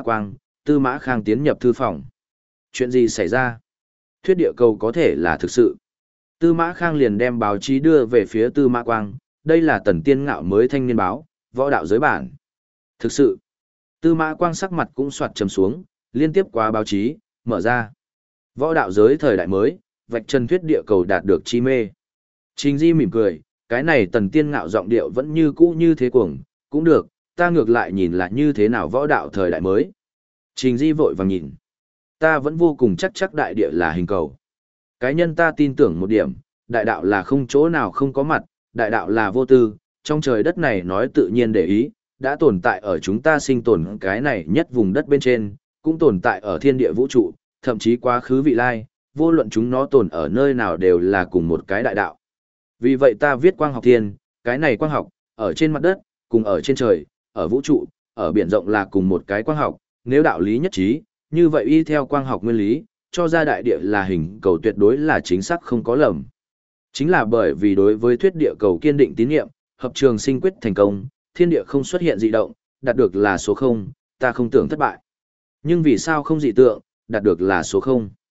Mã Khang tiến nhập thư phòng. Chuyện gì xảy ra? Thuyết địa cầu có thể là thực sự. Tư Mã Khang liền đem báo chí đưa về phía Tư Mã Quang, đây là Tần Tiên Ngạo mới thanh niên báo, võ đạo giới bản. Thực sự. Tư Mã Quang sắc mặt cũng soạt trầm xuống, liên tiếp qua báo chí, mở ra. Võ đạo giới thời đại mới, vạch chân thuyết địa cầu đạt được chi mê. Trình Di mỉm cười, cái này Tần Tiên Ngạo giọng điệu vẫn như cũ như thế cuồng, cũng được, ta ngược lại nhìn là như thế nào võ đạo thời đại mới. Trình Di vội vàng nhìn. Ta vẫn vô cùng chắc đại địa là hình cầu. Cái nhân ta tin tưởng một điểm, đại đạo là không chỗ nào không có mặt, đại đạo là vô tư, trong trời đất này nói tự nhiên để ý, đã tồn tại ở chúng ta sinh tồn cái này nhất vùng đất bên trên, cũng tồn tại ở thiên địa vũ trụ, thậm chí quá khứ vị lai, vô luận chúng nó tồn ở nơi nào đều là cùng một cái đại đạo. Vì vậy ta viết quang học thiên, cái này quang học, ở trên mặt đất, cùng ở trên trời, ở vũ trụ, ở biển rộng là cùng một cái quang học, nếu đạo lý nhất trí, như vậy y theo quang học nguyên lý, cho ra đại địa là hình cầu tuyệt đối là chính xác không có lầm. Chính là bởi vì đối với thuyết địa cầu kiên định tín nhiệm, hợp trường sinh quyết thành công, thiên địa không xuất hiện dị động, đạt được là số 0, ta không tưởng thất bại. Nhưng vì sao không dị tượng, đạt được là số 0?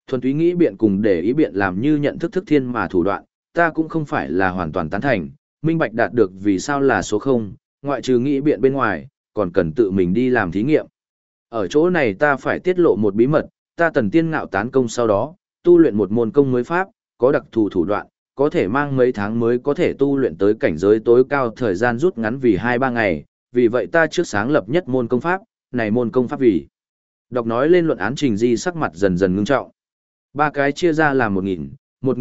Thuần túy nghĩ biện cùng để ý biện làm như nhận thức thức thiên mà thủ đoạn, ta cũng không phải là hoàn toàn tán thành, minh bạch đạt được vì sao là số 0, ngoại trừ nghĩ biện bên ngoài, còn cần tự mình đi làm thí nghiệm. Ở chỗ này ta phải tiết lộ một bí mật, ta Tần Tiên Ngạo tán công sau đó, tu luyện một môn công mới pháp, có đặc thù thủ đoạn, có thể mang mấy tháng mới có thể tu luyện tới cảnh giới tối cao, thời gian rút ngắn vì 2-3 ngày, vì vậy ta trước sáng lập nhất môn công pháp, này môn công pháp vì. Đọc nói lên luận án Trình Di sắc mặt dần dần ngưng trọng. Ba cái chia ra làm 1000,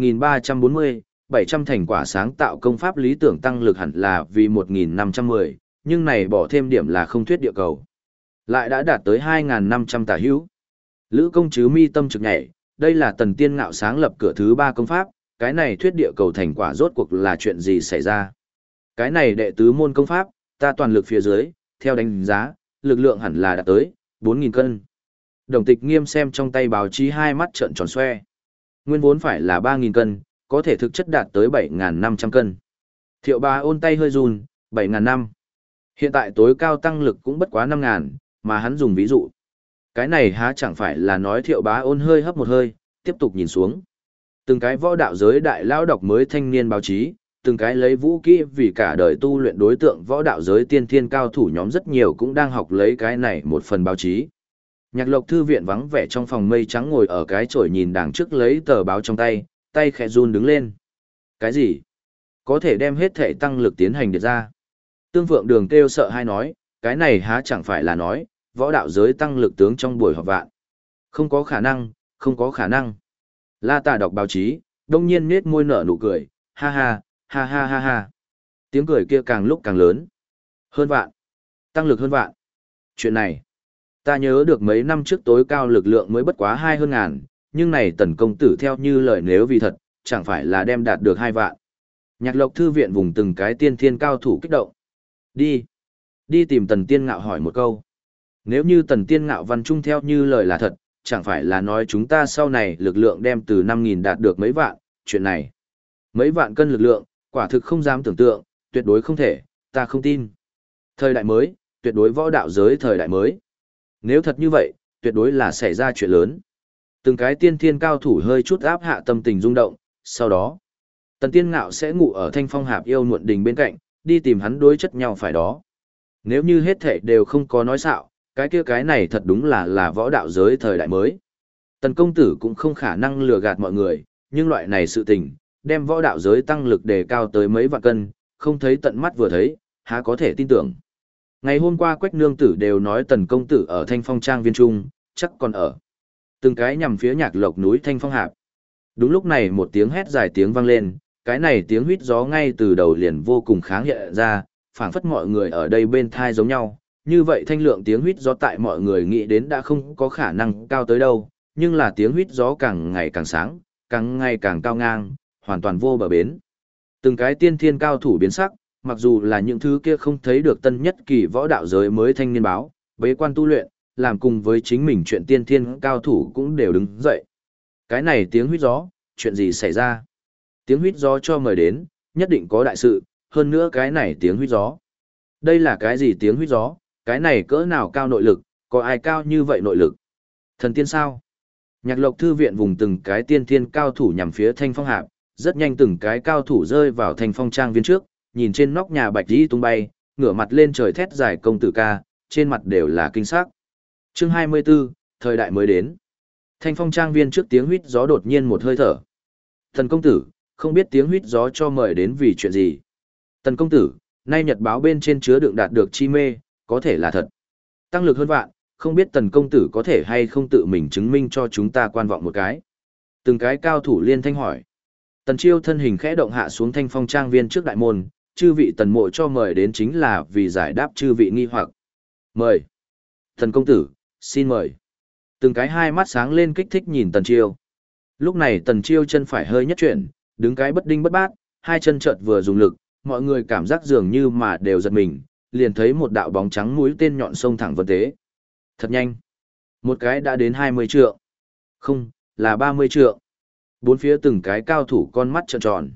1340, 700 thành quả sáng tạo công pháp lý tưởng tăng lực hẳn là vì 1510, nhưng này bỏ thêm điểm là không thuyết địa cầu. Lại đã đạt tới 2500 tả hữu. Lữ công chứ mi tâm trực nhảy, đây là Tần Tiên Ngạo sáng lập cửa thứ 3 công pháp, cái này thuyết địa cầu thành quả rốt cuộc là chuyện gì xảy ra. Cái này đệ tứ môn công pháp, ta toàn lực phía dưới, theo đánh giá, lực lượng hẳn là đạt tới 4000 cân. Đồng Tịch Nghiêm xem trong tay báo chí hai mắt trợn tròn xoe. Nguyên vốn phải là 3000 cân, có thể thực chất đạt tới 7500 cân. Thiệu Bá Ôn tay hơi run, 7005. Hiện tại tối cao tăng lực cũng bất quá 5000, mà hắn dùng ví dụ. Cái này há chẳng phải là nói Thiệu Bá Ôn hơi hấp một hơi, tiếp tục nhìn xuống. Từng cái võ đạo giới đại lão đọc mới thanh niên báo chí, từng cái lấy vũ kỹ vì cả đời tu luyện đối tượng võ đạo giới tiên thiên cao thủ nhóm rất nhiều cũng đang học lấy cái này một phần báo chí. Nhạc Lộc thư viện vắng vẻ trong phòng mây trắng ngồi ở cái chổi nhìn đằng trước lấy tờ báo trong tay, tay khẽ run đứng lên. Cái gì? Có thể đem hết thể tăng lực tiến hành được ra. Tương Phượng Đường kêu sợ hay nói, cái này há chẳng phải là nói, võ đạo giới tăng lực tướng trong buổi họp vạn. Không có khả năng, không có khả năng. La Tà đọc báo chí, đông nhiên nết môi nở nụ cười, ha ha, ha ha ha ha. Tiếng cười kia càng lúc càng lớn. Hơn vạn. Tăng lực hơn vạn. Chuyện này, ta nhớ được mấy năm trước tối cao lực lượng mới bất quá 2 hơn ngàn, nhưng này Tần công tử theo như lời nếu vì thật, chẳng phải là đem đạt được 2 vạn. Nhạc Lộc thư viện vùng từng cái tiên thiên cao thủ kích động. Đi. Đi tìm Tần Tiên Ngạo hỏi một câu. Nếu như Tần Tiên Ngạo văn trung theo như lời là thật, chẳng phải là nói chúng ta sau này lực lượng đem từ 5000 đạt được mấy vạn, chuyện này. Mấy vạn cân lực lượng, quả thực không dám tưởng tượng, tuyệt đối không thể, ta không tin. Thời đại mới, tuyệt đối võ đạo giới thời đại mới. Nếu thật như vậy, tuyệt đối là xảy ra chuyện lớn. Từng cái tiên thiên cao thủ hơi chút áp hạ tâm tình rung động, sau đó, Tần Tiên Ngạo sẽ ngủ ở Thanh Phong Hạp yêu muộn đình bên cạnh, đi tìm hắn đối chất nhau phải đó. Nếu như hết thảy đều không có nói xạo, cái kia cái này thật đúng là võ đạo giới thời đại mới. Tần công tử cũng không khả năng lừa gạt mọi người, nhưng loại này sự tình, đem võ đạo giới tăng lực đề cao tới mấy vạn cân, không thấy tận mắt vừa thấy, há có thể tin tưởng. Ngày hôm qua Quách nương tử đều nói Tần công tử ở Thanh Phong Trang viên trung, chắc còn ở. Từng cái nhằm phía Nhạc Lộc núi Thanh Phong Hạp. Đúng lúc này một tiếng hét dài tiếng vang lên, cái này tiếng huýt gió ngay từ đầu liền vô cùng kháng hiện ra, phảng phất mọi người ở đây bên thai giống nhau. Như vậy thanh lượng tiếng huýt gió tại mọi người nghĩ đến đã không có khả năng cao tới đâu, nhưng là tiếng huýt gió càng ngày càng sáng, càng ngày càng cao ngang, hoàn toàn vô bờ bến. Từng cái tiên thiên cao thủ biến sắc, mặc dù là những thứ kia không thấy được tân nhất kỳ võ đạo giới mới thanh niên báo, bế quan tu luyện, làm cùng với chính mình chuyện tiên thiên cao thủ cũng đều đứng dậy. Cái này tiếng huýt gió, chuyện gì xảy ra? Tiếng huýt gió cho mời đến, nhất định có đại sự, hơn nữa cái này tiếng huýt gió. Đây là cái gì tiếng huýt gió? Cái này cỡ nào cao nội lực, có ai cao như vậy nội lực? Thần tiên sao? Nhạc Lộc thư viện vùng từng cái tiên thiên cao thủ nhằm phía Thanh Phong Hạp, rất nhanh từng cái cao thủ rơi vào Thanh Phong Trang viên trước, nhìn trên nóc nhà bạch y tung bay, ngửa mặt lên trời thét giải công tử ca, trên mặt đều là kinh sắc. Chương 24, thời đại mới đến. Thanh Phong Trang viên trước tiếng huýt gió đột nhiên một hơi thở. Thần công tử, không biết tiếng huýt gió cho mời đến vì chuyện gì. Tần công tử, nay nhật báo bên trên chứa đựng đạt được chi mê, có thể là thật. Tăng lực hơn vạn, không biết tần công tử có thể hay không tự mình chứng minh cho chúng ta quan vọng một cái. Từng cái cao thủ liên thanh hỏi. Tần Chiêu thân hình khẽ động hạ xuống Thanh Phong Trang viên trước đại môn, chư vị tần mộ cho mời đến chính là vì giải đáp chư vị nghi hoặc. Mời. Tần công tử, xin mời. Từng cái hai mắt sáng lên kích thích nhìn Tần Chiêu. Lúc này Tần Chiêu chân phải hơi nhất chuyển, đứng cái bất đinh bất bát, hai chân chợt vừa dùng lực, mọi người cảm giác dường như mà đều giật mình, liền thấy một đạo bóng trắng mũi tên nhọn xông thẳng vân tế. Thật nhanh. Một cái đã đến 20 trượng. Không, là 30 trượng. Bốn phía từng cái cao thủ con mắt trợn tròn.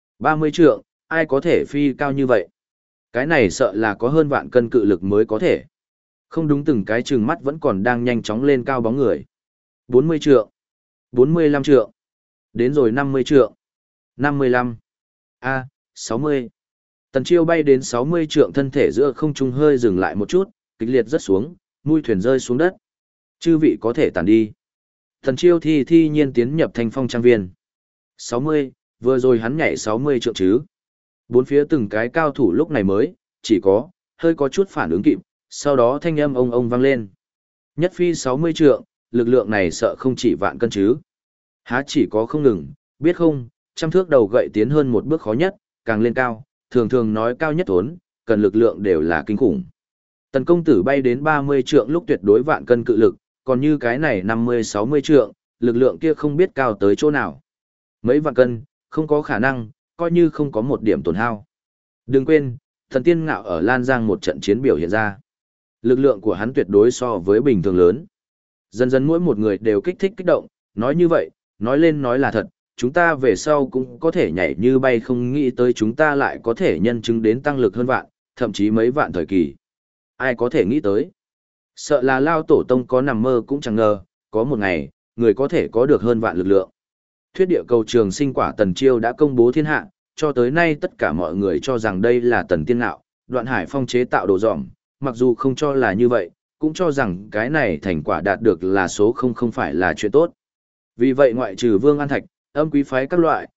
30 trượng, ai có thể phi cao như vậy? Cái này sợ là có hơn vạn cân cự lực mới có thể. Không đúng, từng cái trừng mắt vẫn còn đang nhanh chóng lên cao bóng người. 40 trượng. 45 trượng. Đến rồi 50 trượng. 55. A, 60. Tần Chiêu bay đến 60 trượng, thân thể giữa không trung hơi dừng lại một chút, kịch liệt rớt xuống, mui thuyền rơi xuống đất. Chư vị có thể tản đi. Tần Chiêu thi nhiên tiến nhập Thanh Phong trang viên. 60, vừa rồi hắn nhảy 60 trượng chứ. Bốn phía từng cái cao thủ lúc này mới, chỉ hơi có chút phản ứng kịp, sau đó thanh âm ông vang lên. Nhất phi 60 trượng, lực lượng này sợ không chỉ vạn cân chứ. Há chỉ có không ngừng, biết không, trăm thước đầu gậy tiến hơn một bước khó nhất, càng lên cao, thường nói cao nhất thốn, cần lực lượng đều là kinh khủng. Tần công tử bay đến 30 trượng lúc tuyệt đối vạn cân cự lực, còn như cái này 50-60 trượng, lực lượng kia không biết cao tới chỗ nào. Mấy vạn cân, không có khả năng, coi như không có một điểm tổn hao. Đừng quên, thần tiên ngạo ở Lan Giang một trận chiến biểu hiện ra. Lực lượng của hắn tuyệt đối so với bình thường lớn. Dần dần mỗi một người đều kích thích kích động, nói như vậy, nói lên nói là thật, chúng ta về sau cũng có thể nhảy như bay, không nghĩ tới chúng ta lại có thể nhân chứng đến tăng lực hơn vạn, thậm chí mấy vạn thời kỳ. Ai có thể nghĩ tới? Sợ là Lao Tổ Tông có nằm mơ cũng chẳng ngờ, có một ngày, người có thể có được hơn vạn lực lượng. Thuyết địa cầu trường sinh quả Tần Chiêu đã công bố thiên hạ, cho tới nay tất cả mọi người cho rằng đây là Tần Tiên Ngạo, Đoạn Hải Phong chế tạo đồ dỏm, mặc dù không cho là như vậy, cũng cho rằng cái này thành quả đạt được là số không phải là chuyện tốt. Vì vậy ngoại trừ Vương An Thạch, âm quý phái các loại,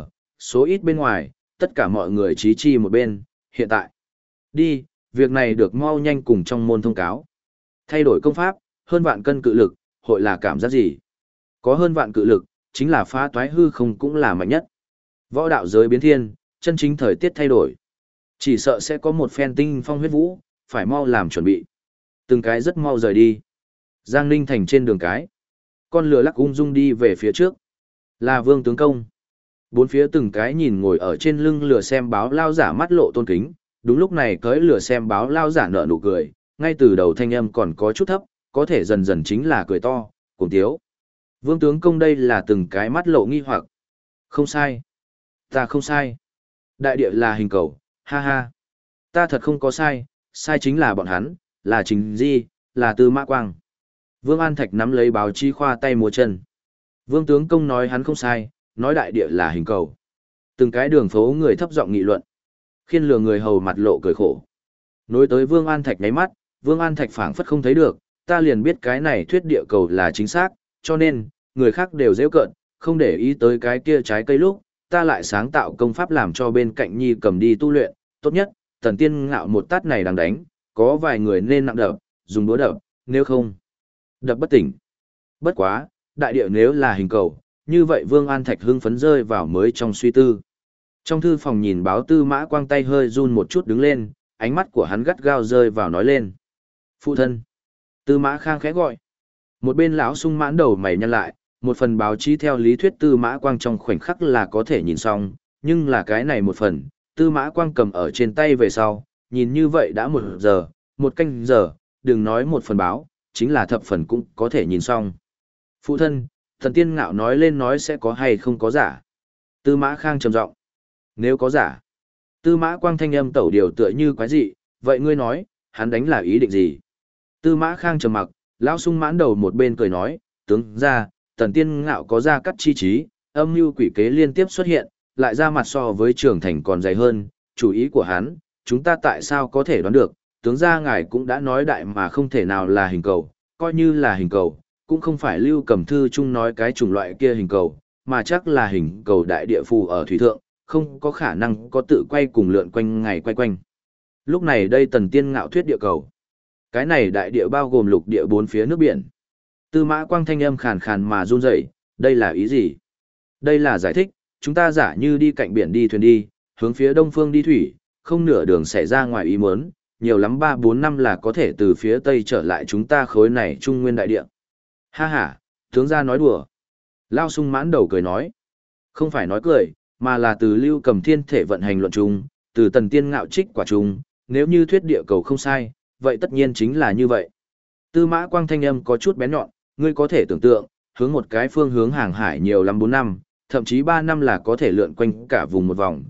số ít bên ngoài, tất cả mọi người chí chi một bên, hiện tại. Đi, việc này được mau nhanh cùng trong môn thông cáo. Thay đổi công pháp, hơn vạn cân cự lực, hội là cảm giác gì? Có hơn vạn cự lực, chính là phá toái hư không cũng là mạnh nhất. Võ đạo giới biến thiên, chân chính thời tiết thay đổi. Chỉ sợ sẽ có một phen tinh phong huyết vũ, phải mau làm chuẩn bị. Từng cái rất mau rời đi. Giang Ninh Thành trên đường cái. Con lửa lắc ung dung đi về phía trước. Là Vương tướng công. Bốn phía từng cái nhìn ngồi ở trên lưng lửa xem báo lao giả mắt lộ tôn kính. Đúng lúc này cưỡi lửa xem báo lao giả nở nụ cười. Ngay từ đầu thanh âm còn có chút thấp, có thể dần dần chính là cười to, cùng tiếu. Vương tướng công đây là từng cái mắt lộ nghi hoặc. Không sai. Ta không sai. Đại địa là hình cầu, ha ha. Ta thật không có sai, sai chính là bọn hắn, là Trình Di, là Tư Mã Quang. Vương An Thạch nắm lấy báo chí khoa tay múa chân. Vương tướng công nói hắn không sai, nói đại địa là hình cầu. Từng cái đường phố người thấp giọng nghị luận. Khiên lừa người hầu mặt lộ cười khổ. Nối tới Vương An Thạch nháy mắt, Vương An Thạch phảng phất không thấy được, ta liền biết cái này thuyết địa cầu là chính xác, cho nên, người khác đều giễu cợt, không để ý tới cái kia trái cây lúc, ta lại sáng tạo công pháp làm cho bên cạnh nhi cầm đi tu luyện, tốt nhất, Tần Tiên Ngạo một tát này đang đánh, có vài người nên nặng đập, dùng búa đập, nếu không, đập bất tỉnh. Bất quá, đại địa nếu là hình cầu, như vậy Vương An Thạch hưng phấn rơi vào mới trong suy tư. Trong thư phòng nhìn báo Tư Mã Quang tay hơi run một chút đứng lên, ánh mắt của hắn gắt gao rơi vào nói lên. Phụ thân. Tư Mã Khang khẽ gọi. Một bên lão sung mãn đầu mày nhăn lại, một phần báo chí theo lý thuyết Tư Mã Quang trong khoảnh khắc là có thể nhìn xong, nhưng là cái này một phần, Tư Mã Quang cầm ở trên tay về sau, nhìn như vậy đã 1 giờ, 1 canh giờ, đừng nói một phần báo, chính là thập phần cũng có thể nhìn xong. Phụ thân, Thần Tiên Ngạo nói lên nói sẽ có hay không có giả. Tư Mã Khang trầm giọng. Nếu có giả. Tư Mã Quang thanh âm tẩu điều tựa như quái dị, vậy ngươi nói, hắn đánh là ý định gì? Tư Mã Khang trầm mặc, lão sung mãn đầu một bên cười nói, tướng ra, Tần Tiên Ngạo có ra cắt chi trí, âm mưu quỷ kế liên tiếp xuất hiện, lại ra mặt so với trưởng thành còn dày hơn, chủ ý của hắn, chúng ta tại sao có thể đoán được, tướng ra ngài cũng đã nói đại mà không thể nào là hình cầu, coi như là hình cầu, cũng không phải Lưu Cẩm Thư chung nói cái chủng loại kia hình cầu, mà chắc là hình cầu đại địa phù ở thủy thượng, không có khả năng có tự quay cùng lượn quanh ngày quay quanh. Lúc này đây Tần Tiên Ngạo thuyết địa cầu. Cái này đại địa bao gồm lục địa bốn phía nước biển. Tư Mã Quang thanh âm khàn khàn mà run rẩy, đây là ý gì? Đây là giải thích, chúng ta giả như đi cạnh biển đi thuyền đi, hướng phía đông phương đi thủy, không nửa đường xảy ra ngoài ý muốn, nhiều lắm 3-4 năm là có thể từ phía tây trở lại chúng ta khối này trung nguyên đại địa. Ha ha, tướng gia nói đùa. Lao sung mãn đầu cười nói. Không phải nói cười, mà là từ Lưu Cầm thiên thể vận hành luận chung, từ Tần Tiên Ngạo trích quả chung, nếu như thuyết địa cầu không sai, vậy tất nhiên chính là như vậy. Tư Mã Quang thanh âm có chút bén nhọn, ngươi có thể tưởng tượng, hướng một cái phương hướng hàng hải nhiều lắm 4 năm, thậm chí 3 năm là có thể lượn quanh cả vùng một vòng,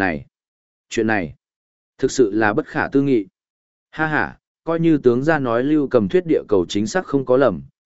chuyện này, thực sự là bất khả tư nghị. Ha ha, coi như tướng gia nói Lưu Cầm thuyết địa cầu chính xác không có lầm,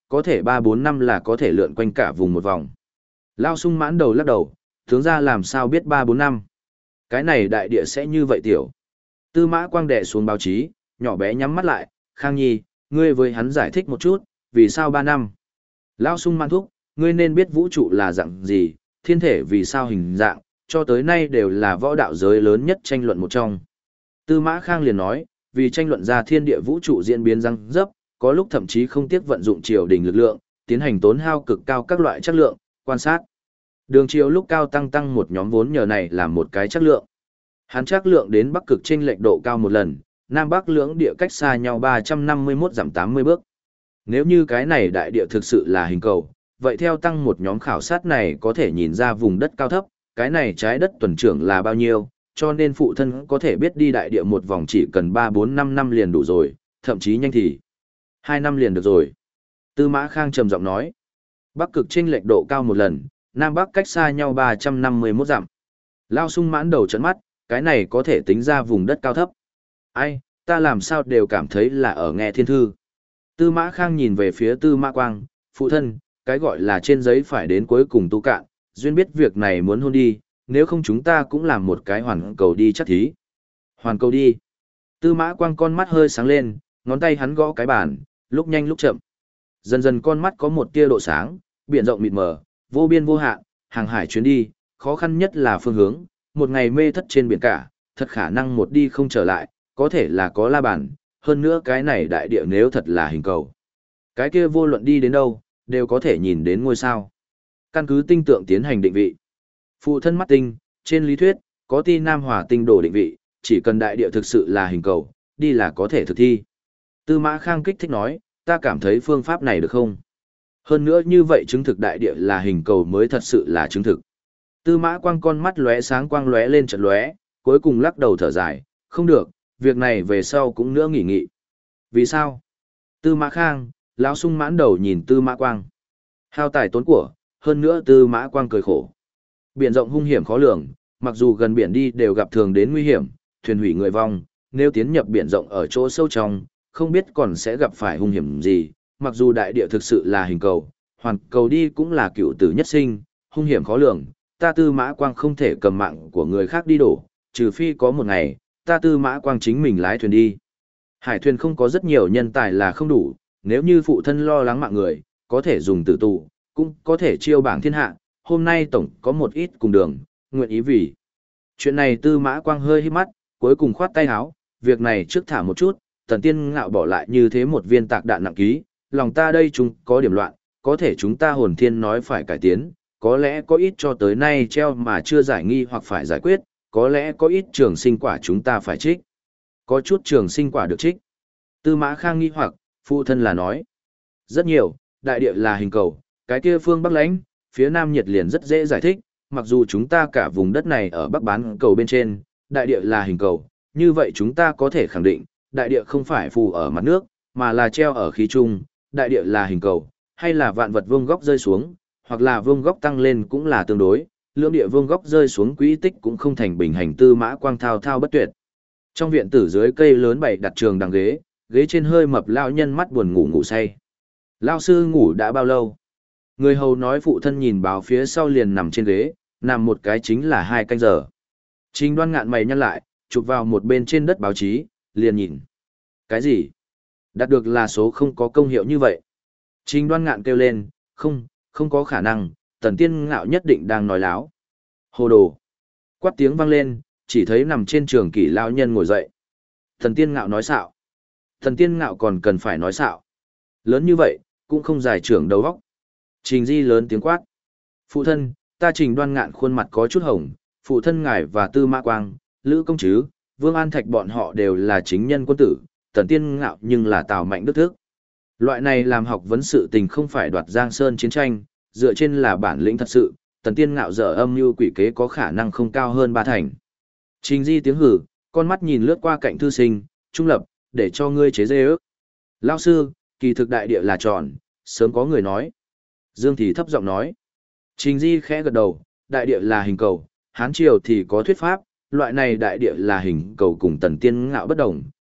có thể 3-4 năm là có thể lượn quanh cả vùng một vòng. Lao Sung mãn đầu lắc đầu, tướng ra làm sao biết 3-4 năm. Cái này đại địa sẽ như vậy tiểu. Tư Mã Quang đè xuống báo chí, nhỏ bé nhắm mắt lại, Khang Nhi, ngươi với hắn giải thích một chút, vì sao 3 năm. Lao Sung mãn thúc, ngươi nên biết vũ trụ là dạng gì, thiên thể vì sao hình dạng, cho tới nay đều là võ đạo giới lớn nhất tranh luận một trong. Tư Mã Khang liền nói, vì tranh luận ra thiên địa vũ trụ diễn biến răng dấp, có lúc thậm chí không tiếc vận dụng triều đình lực lượng, tiến hành tốn hao cực cao các loại chất lượng, quan sát. Đường triều lúc cao tăng một nhóm vốn nhờ này làm một cái chất lượng. Hắn chất lượng đến Bắc cực chênh lệch độ cao một lần, Nam Bắc lưỡng địa cách xa nhau 351 dặm 80 bước. Nếu như cái này đại địa thực sự là hình cầu, vậy theo tăng một nhóm khảo sát này có thể nhìn ra vùng đất cao thấp, cái này trái đất tuần trưởng là bao nhiêu, cho nên phụ thân có thể biết đi đại địa một vòng chỉ cần 3-4-5 năm liền đủ rồi, thậm chí nhanh thì 2 năm liền được rồi. Tư Mã Khang trầm giọng nói, Bắc cực chênh lệch độ cao một lần, Nam Bắc cách xa nhau 351 dặm. Lao Sung mãn đầu trợn mắt, cái này có thể tính ra vùng đất cao thấp. Ai, ta làm sao đều cảm thấy là ở nghe thiên thư. Tư Mã Khang nhìn về phía Tư Mã Quang, phụ thân, cái gọi là trên giấy phải đến cuối cùng tu cạn, duyên biết việc này muốn hôn đi, nếu không chúng ta cũng làm một cái hoàn cầu đi chắc thí. Hoàn cầu đi. Tư Mã Quang con mắt hơi sáng lên, ngón tay hắn gõ cái bàn, lúc nhanh lúc chậm. Dần dần con mắt có một tia độ sáng, biển rộng mịt mờ, vô biên vô hạn, hàng hải chuyến đi, khó khăn nhất là phương hướng, một ngày mê thất trên biển cả, thật khả năng một đi không trở lại, có thể là có la bàn, hơn nữa cái này đại địa nếu thật là hình cầu. Cái kia vô luận đi đến đâu, đều có thể nhìn đến ngôi sao. Căn cứ tinh tượng tiến hành định vị. Phụ thân mắt tinh, trên lý thuyết, có ti Nam Hỏa tinh đồ định vị, chỉ cần đại địa thực sự là hình cầu, đi là có thể thực thi. Tư Mã Khang kích thích nói, ta cảm thấy phương pháp này được không? Hơn nữa như vậy chứng thực đại địa là hình cầu mới thật sự là chứng thực. Tư Mã Quang con mắt lóe sáng quang lóe lên trận lóe, cuối cùng lắc đầu thở dài, không được, việc này về sau cũng nữa nghỉ nghị. Vì sao? Tư Mã Khang, lão Sung mãn đầu nhìn Tư Mã Quang. Hao tài tốn của, hơn nữa Tư Mã Quang cười khổ. Biển rộng hung hiểm khó lường, mặc dù gần biển đi đều gặp thường đến nguy hiểm, thuyền hủy người vong, nếu tiến nhập biển rộng ở chỗ sâu trong, không biết còn sẽ gặp phải hung hiểm gì, mặc dù đại địa thực sự là hình cầu, hoàn cầu đi cũng là cựu tử nhất sinh, hung hiểm khó lường, ta Tư Mã Quang không thể cầm mạng của người khác đi đổ, trừ phi có một ngày, ta Tư Mã Quang chính mình lái thuyền đi. Hải thuyền không có rất nhiều nhân tài là không đủ, nếu như phụ thân lo lắng mạng người, có thể dùng tử tù, cũng có thể chiêu bảng thiên hạ, hôm nay tổng có một ít cùng đường, nguyện ý vì. Chuyện này Tư Mã Quang hơi hít mắt, cuối cùng khoát tay áo, việc này trước thả một chút, Tần Tiên Ngạo bỏ lại như thế một viên tạc đạn nặng ký, lòng ta đây chúng có điểm loạn, có thể chúng ta hồn thiên nói phải cải tiến, có lẽ có ít cho tới nay treo mà chưa giải nghi hoặc phải giải quyết, có lẽ có ít trường sinh quả chúng ta phải trích. Có chút trường sinh quả được trích. Tư Mã Khang nghi hoặc, phụ thân là nói. Rất nhiều, đại địa là hình cầu, cái kia phương Bắc lãnh, phía Nam nhiệt liền rất dễ giải thích, mặc dù chúng ta cả vùng đất này ở Bắc bán cầu bên trên, đại địa là hình cầu, như vậy chúng ta có thể khẳng định, đại địa không phải phù ở mặt nước, mà là treo ở khí trung, đại địa là hình cầu, hay là vạn vật vuông góc rơi xuống, hoặc là vuông góc tăng lên cũng là tương đối, lưỡng địa vuông góc rơi xuống quỹ tích cũng không thành bình hành. Tư Mã Quang thao thao bất tuyệt. Trong viện tử dưới cây lớn bày đặt trường đằng ghế, ghế trên hơi mập lão nhân mắt buồn ngủ ngủ say. Lão sư ngủ đã bao lâu? Người hầu nói phụ thân nhìn báo phía sau liền nằm trên ghế, nằm một cái chính là 2 canh giờ. Trình Đoan ngạn mày nhăn lại, chụp vào một bên trên đất báo chí, liền nhìn. Cái gì? Đạt được là số không có công hiệu như vậy. Trình Đoan ngạn kêu lên, không có khả năng, Tần Tiên Ngạo nhất định đang nói láo. Hồ đồ. Quát tiếng vang lên, chỉ thấy nằm trên trường kỷ lão nhân ngồi dậy. Tần Tiên Ngạo nói xạo. Tần Tiên Ngạo còn cần phải nói xạo. Lớn như vậy, cũng không giải trưởng đầu óc. Trình Di lớn tiếng quát. Phụ thân, ta Trình Đoan ngạn khuôn mặt có chút hồng, phụ thân ngài và Tư Mã Quang, Lữ Công Trứ, Vương An Thạch bọn họ đều là chính nhân quân tử, Tần Tiên Ngạo nhưng là Tào Mạnh Đức Thức. Loại này làm học vấn sự tình không phải đoạt Giang Sơn chiến tranh, dựa trên là bản lĩnh thật sự, Tần Tiên Ngạo dở âm mưu quỷ kế có khả năng không cao hơn 3 thành. Trình Di tiếng hử, con mắt nhìn lướt qua cạnh thư sinh, trung lập, để cho ngươi chế dê ước. Lao sư, kỳ thực đại địa là tròn, sớm có người nói. Dương Thì thấp giọng nói. Trình Di khẽ gật đầu, đại địa là hình cầu, Hán Triều thì có thuyết pháp, loại này đại địa là hình cầu cùng Tần Tiên Ngạo bất đồng,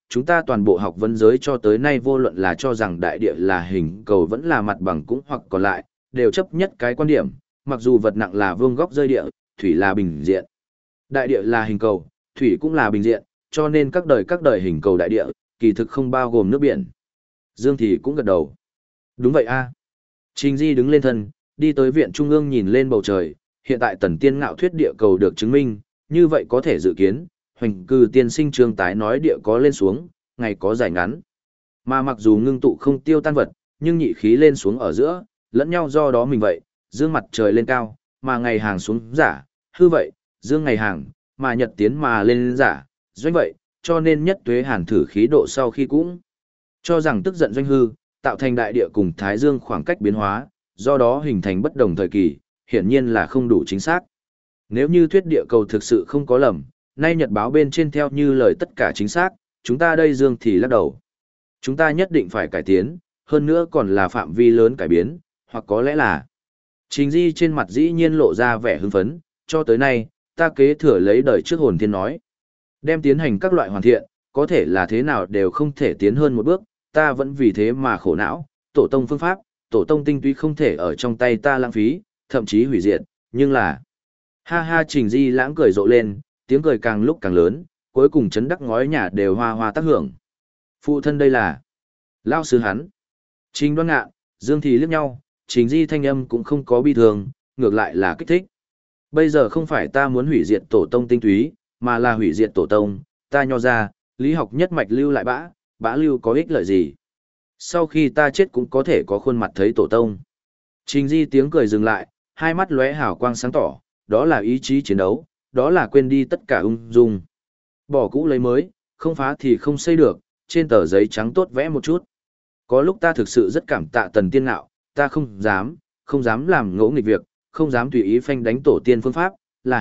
chúng ta toàn bộ học vấn giới cho tới nay vô luận là cho rằng đại địa là hình cầu vẫn là mặt bằng cũng hoặc còn lại, đều chấp nhất cái quan điểm, mặc dù vật nặng là vuông góc rơi địa, thủy là bình diện. Đại địa là hình cầu, thủy cũng là bình diện, cho nên các đời hình cầu đại địa, kỳ thực không bao gồm nước biển. Dương thì cũng gật đầu. Đúng vậy a. Trình Di đứng lên thân, đi tới viện trung ương nhìn lên bầu trời, hiện tại Tần Tiên Ngạo thuyết địa cầu được chứng minh, như vậy có thể dự kiến, hoành cư tiên sinh Trương Tái nói địa có lên xuống, ngày có dài ngắn. Mà mặc dù ngưng tụ không tiêu tan vật, nhưng nhị khí lên xuống ở giữa, lẫn nhau do đó mình vậy, dương mặt trời lên cao, mà ngày hàng xuống giả, hư vậy, dương ngày hàng, mà nhật tiến mà lên giả, doanh vậy, cho nên nhất tuế hàn thử khí độ sau khi cũng cho rằng tức giận doanh hư, tạo thành đại địa cùng thái dương khoảng cách biến hóa, do đó hình thành bất đồng thời kỳ, hiển nhiên là không đủ chính xác. Nếu như thuyết địa cầu thực sự không có lầm, nay nhật báo bên trên theo như lời tất cả chính xác, chúng ta đây dương thì lắc đầu. Chúng ta nhất định phải cải tiến, hơn nữa còn là phạm vi lớn cải biến, hoặc có lẽ là Trình Di trên mặt dĩ nhiên lộ ra vẻ hưng phấn, cho tới nay, ta kế thừa lấy đời trước hồn thiên nói. Đem tiến hành các loại hoàn thiện, có thể là thế nào đều không thể tiến hơn một bước, ta vẫn vì thế mà khổ não, tổ tông phương pháp, tổ tông tinh túy không thể ở trong tay ta lãng phí, thậm chí hủy diệt, nhưng là... Ha ha Trình Di lãng cười rộ lên, tiếng cười càng lúc càng lớn, cuối cùng chấn đắc ngói nhà đều hoa hoa tác hưởng. Phụ thân đây là... Lao sư hắn. Trình Đoan Ngạn, Dương Thì liếc nhau, Trình Di thanh âm cũng không có bi thường, ngược lại là kích thích. Bây giờ không phải ta muốn hủy diệt tổ tông tinh túy, mà là hủy diệt tổ tông, ta nho ra, lý học nhất mạch lưu lại bã lưu có ích lợi gì. Sau khi ta chết cũng có thể có khuôn mặt thấy tổ tông. Trình Di tiếng cười dừng lại, hai mắt lóe hào quang sáng tỏ, đó là ý chí chiến đấu, đó là quên đi tất cả ung dung. Bỏ cũ lấy mới, không phá thì không xây được, trên tờ giấy trắng tốt vẽ một chút. Có lúc ta thực sự rất cảm tạ Tần Tiên Ngạo, ta không dám làm ngỗ nghịch việc, không dám tùy ý phanh đánh tổ tiên phương pháp,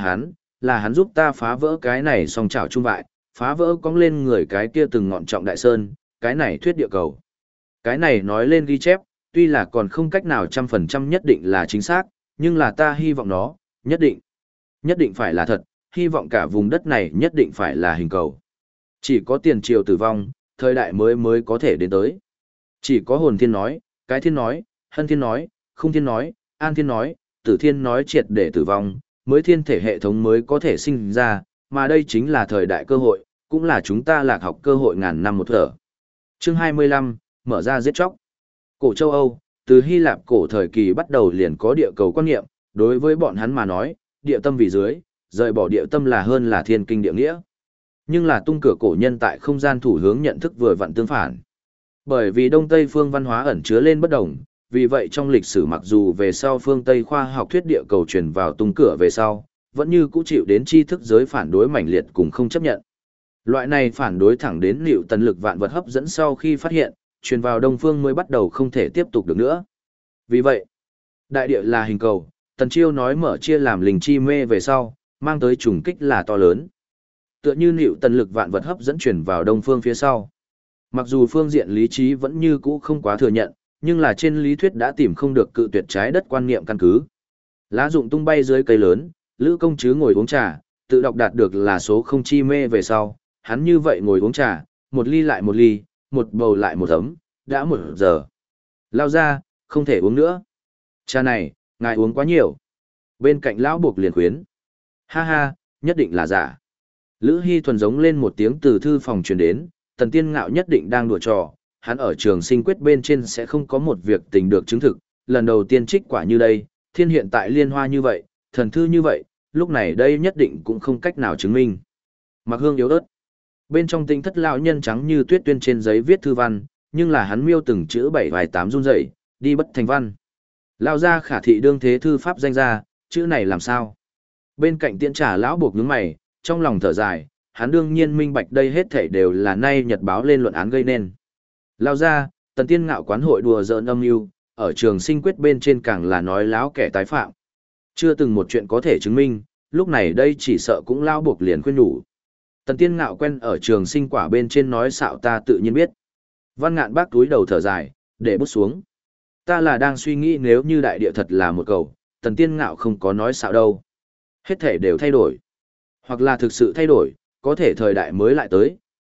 là hắn giúp ta phá vỡ cái này song chảo trung vại, phá vỡ cong lên người cái kia từng ngọn trọng đại sơn, cái này thuyết địa cầu. Cái này nói lên ghi chép, tuy là còn không cách nào 100% nhất định là chính xác, nhưng là ta hy vọng nó, nhất định phải là thật, hy vọng cả vùng đất này nhất định phải là hình cầu. Chỉ có tiền triều tử vong, thời đại mới có thể đến tới. Chỉ có hồn thiên nói, cái thiên nói, hân thiên nói, không thiên nói, an thiên nói, tử thiên nói triệt để tử vong, mới thiên thể hệ thống mới có thể sinh ra, mà đây chính là thời đại cơ hội, cũng là chúng ta lạc học cơ hội ngàn năm một thở. Chương 25, mở ra giết chóc. Cổ châu Âu, từ Hy Lạp cổ thời kỳ bắt đầu liền có địa cầu quan niệm, đối với bọn hắn mà nói, địa tâm vì dưới, rời bỏ địa tâm là hơn là thiên kinh địa nghĩa. Nhưng là tung cửa cổ nhân tại không gian thủ hướng nhận thức vừa vặn tương phản. Bởi vì Đông Tây phương văn hóa ẩn chứa lên bất đồng, vì vậy trong lịch sử mặc dù về sau phương Tây khoa học thuyết địa cầu truyền vào tung cửa về sau, vẫn như cũ chịu đến tri thức giới phản đối mãnh liệt cùng không chấp nhận. Loại này phản đối thẳng đến liệu tần lực vạn vật hấp dẫn sau khi phát hiện, truyền vào Đông phương mới bắt đầu không thể tiếp tục được nữa. Vì vậy, đại địa là hình cầu, Tần Chiêu nói mở chia làm linh chi mê về sau, mang tới trùng kích là to lớn. Tựa như liệu tần lực vạn vật hấp dẫn truyền vào Đông phương phía sau. Mặc dù phương diện lý trí vẫn như cũ không quá thừa nhận, nhưng là trên lý thuyết đã tìm không được cự tuyệt trái đất quan niệm căn cứ. Lá rụng tung bay dưới cây lớn, Lữ công chứ ngồi uống trà, tự đọc đạt được là số không chi mê về sau, hắn như vậy ngồi uống trà, một ly lại một ly, một bầu lại một ấm, đã 1 giờ. Lao ra, không thể uống nữa. Trà này, ngài uống quá nhiều. Bên cạnh lão buộc liền khuyến. Ha ha, nhất định là giả. Lữ Hy thuần giống lên một tiếng từ thư phòng truyền đến, Tần Tiên Ngạo nhất định đang đùa trò, hắn ở trường sinh quyết bên trên sẽ không có một việc tình được chứng thực, lần đầu tiên trích quả như đây, thiên hiện tại liên hoa như vậy, thần thư như vậy, lúc này đây nhất định cũng không cách nào chứng minh. Mặc hương yếu ớt. Bên trong tinh thất lão nhân trắng như tuyết tuyên trên giấy viết thư văn, nhưng là hắn miêu từng chữ 7 vài 8 run rẩy, đi bất thành văn. Lão gia khả thị đương thế thư pháp danh ra, chữ này làm sao? Bên cạnh tiễn trả lão buộc nhướng mày, trong lòng thở dài, hắn đương nhiên minh bạch đây hết thảy đều là nay nhật báo lên luận án gây nên. Lao ra, Tần Tiên Ngạo quán hội đùa giỡn âm mưu, ở trường sinh quyết bên trên càng là nói láo kẻ tái phạm. Chưa từng một chuyện có thể chứng minh, lúc này đây chỉ sợ cũng lao buộc liền khuyên nhủ. Tần Tiên Ngạo quen ở trường sinh quả bên trên nói xạo ta tự nhiên biết. Văn Ngạn bác túi đầu thở dài, để bút xuống. Ta là đang suy nghĩ nếu như đại địa thật là một cầu, Tần Tiên Ngạo không có nói xạo đâu. Hết thể đều thay đổi. Hoặc là thực sự thay đổi, có thể thời đại mới lại tới,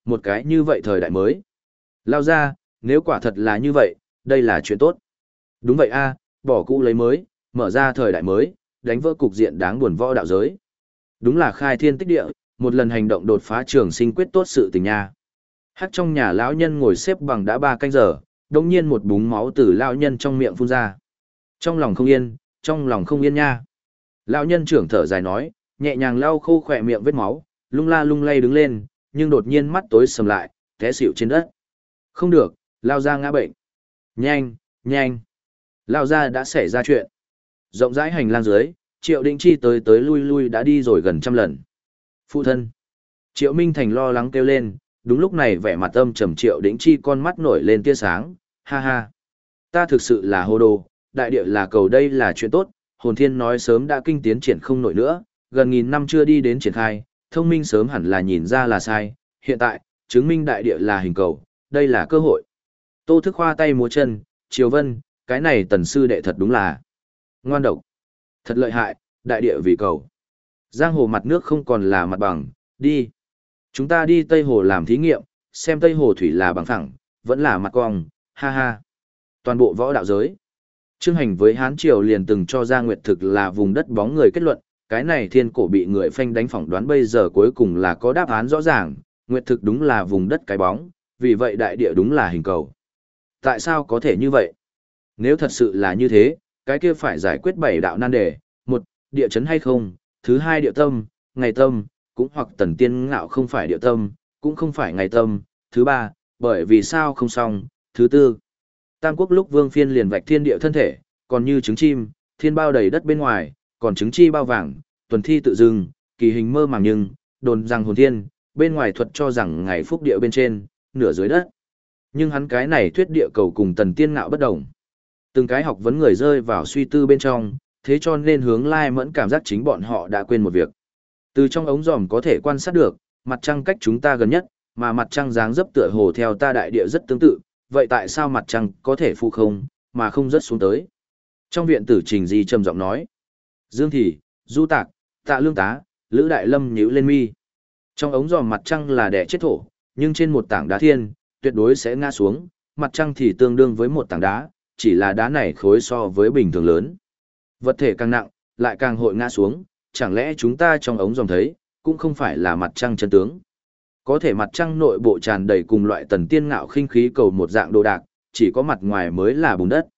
một cái như vậy thời đại mới. Lao ra, nếu quả thật là như vậy, đây là chuyện tốt. Đúng vậy a, bỏ cũ lấy mới, mở ra thời đại mới, đánh vỡ cục diện đáng buồn võ đạo giới. Đúng là khai thiên tích địa, một lần hành động đột phá trường sinh quyết tốt sự tình nha. Hắc trong nhà lão nhân ngồi xếp bằng đã 3 canh giờ, đồng nhiên một búng máu từ lão nhân trong miệng phun ra. Trong lòng không yên nha. Lão nhân trưởng thở dài nói, nhẹ nhàng lau khô khỏe miệng vết máu, lung la lung lay đứng lên, nhưng đột nhiên mắt tối sầm lại, té xỉu trên đất. Không được, lao ra ngã bệnh. Nhanh, nhanh. Lao ra đã xảy ra chuyện. Rộng rãi hành lang dưới, Triệu Định Chi tới tới lui lui đã đi rồi gần 100 lần. Phụ thân. Triệu Minh Thành lo lắng kêu lên, đúng lúc này vẻ mặt âm trầm Triệu Định Chi con mắt nổi lên tia sáng, ha ha. Ta thực sự là hồ đồ, đại địa là cầu đây là chuyện tốt, hồn thiên nói sớm đã kinh tiến triển không nổi nữa, gần 1000 năm chưa đi đến triển khai, thông minh sớm hẳn là nhìn ra là sai, hiện tại, chứng minh đại địa là hình cầu, đây là cơ hội. Tô Thức khoa tay múa chân, Triều Vân, cái này tần sư đệ thật đúng là ngoan độc, thật lợi hại, đại địa vì cầu. Giang hồ mặt nước không còn là mặt bằng, đi. Chúng ta đi Tây Hồ làm thí nghiệm, xem Tây Hồ thủy là bằng phẳng, vẫn là mặt cong, ha ha. Toàn bộ võ đạo giới. Trương Hành với Hán Triều liền từng cho ra Nguyệt Thực là vùng đất bóng người kết luận, cái này thiên cổ bị người phanh đánh phỏng đoán bây giờ cuối cùng là có đáp án rõ ràng, Nguyệt Thực đúng là vùng đất cái bóng, vì vậy đại địa đúng là hình cầu. Tại sao có thể như vậy? Nếu thật sự là như thế, cái kia phải giải quyết 7 đạo nan đề, một, địa chấn hay không, thứ hai địa tâm, ngày tâm, cũng hoặc tần tiên ngạo không phải địa tâm, cũng không phải ngày tâm, thứ ba, bởi vì sao không xong, thứ tư. Tam quốc lúc Vương Phiên liền vạch thiên địa thân thể, còn như trứng chim, thiên bao đầy đất bên ngoài, còn trứng chi bao vàng, tuần thi tự dưng, kỳ hình mơ màng nhưng, đồn rằng hồn thiên, bên ngoài thuật cho rằng ngày phúc địa bên trên, nửa dưới đất. Nhưng hắn cái này thuyết địa cầu cùng tần tiên ngạo bất đồng. Từng cái học vấn người rơi vào suy tư bên trong, thế cho nên hướng lai mẫn cảm giác chính bọn họ đã quên một việc. Từ trong ống dòm có thể quan sát được, mặt trăng cách chúng ta gần nhất, mà mặt trăng dáng dấp tựa hồ theo ta đại địa rất tương tự, vậy tại sao mặt trăng có thể phụ không, mà không rớt xuống tới? Trong viện tử Trình Di trầm giọng nói. Dương Thị, Du Tạc, Tạ Lương Tá, Lữ Đại Lâm nhíu lên mi. Trong ống dòm mặt trăng là đẻ chết thổ, nhưng trên một tảng đá thiên, tuyệt đối sẽ ngã xuống, mặt trăng thì tương đương với một tảng đá, chỉ là đá này khối so với bình thường lớn. Vật thể càng nặng, lại càng hội ngã xuống, chẳng lẽ chúng ta trong ống dòm thấy, cũng không phải là mặt trăng chân tướng. Có thể mặt trăng nội bộ tràn đầy cùng loại tần tiên ngạo khinh khí cầu một dạng đồ đạc, chỉ có mặt ngoài mới là bùn đất.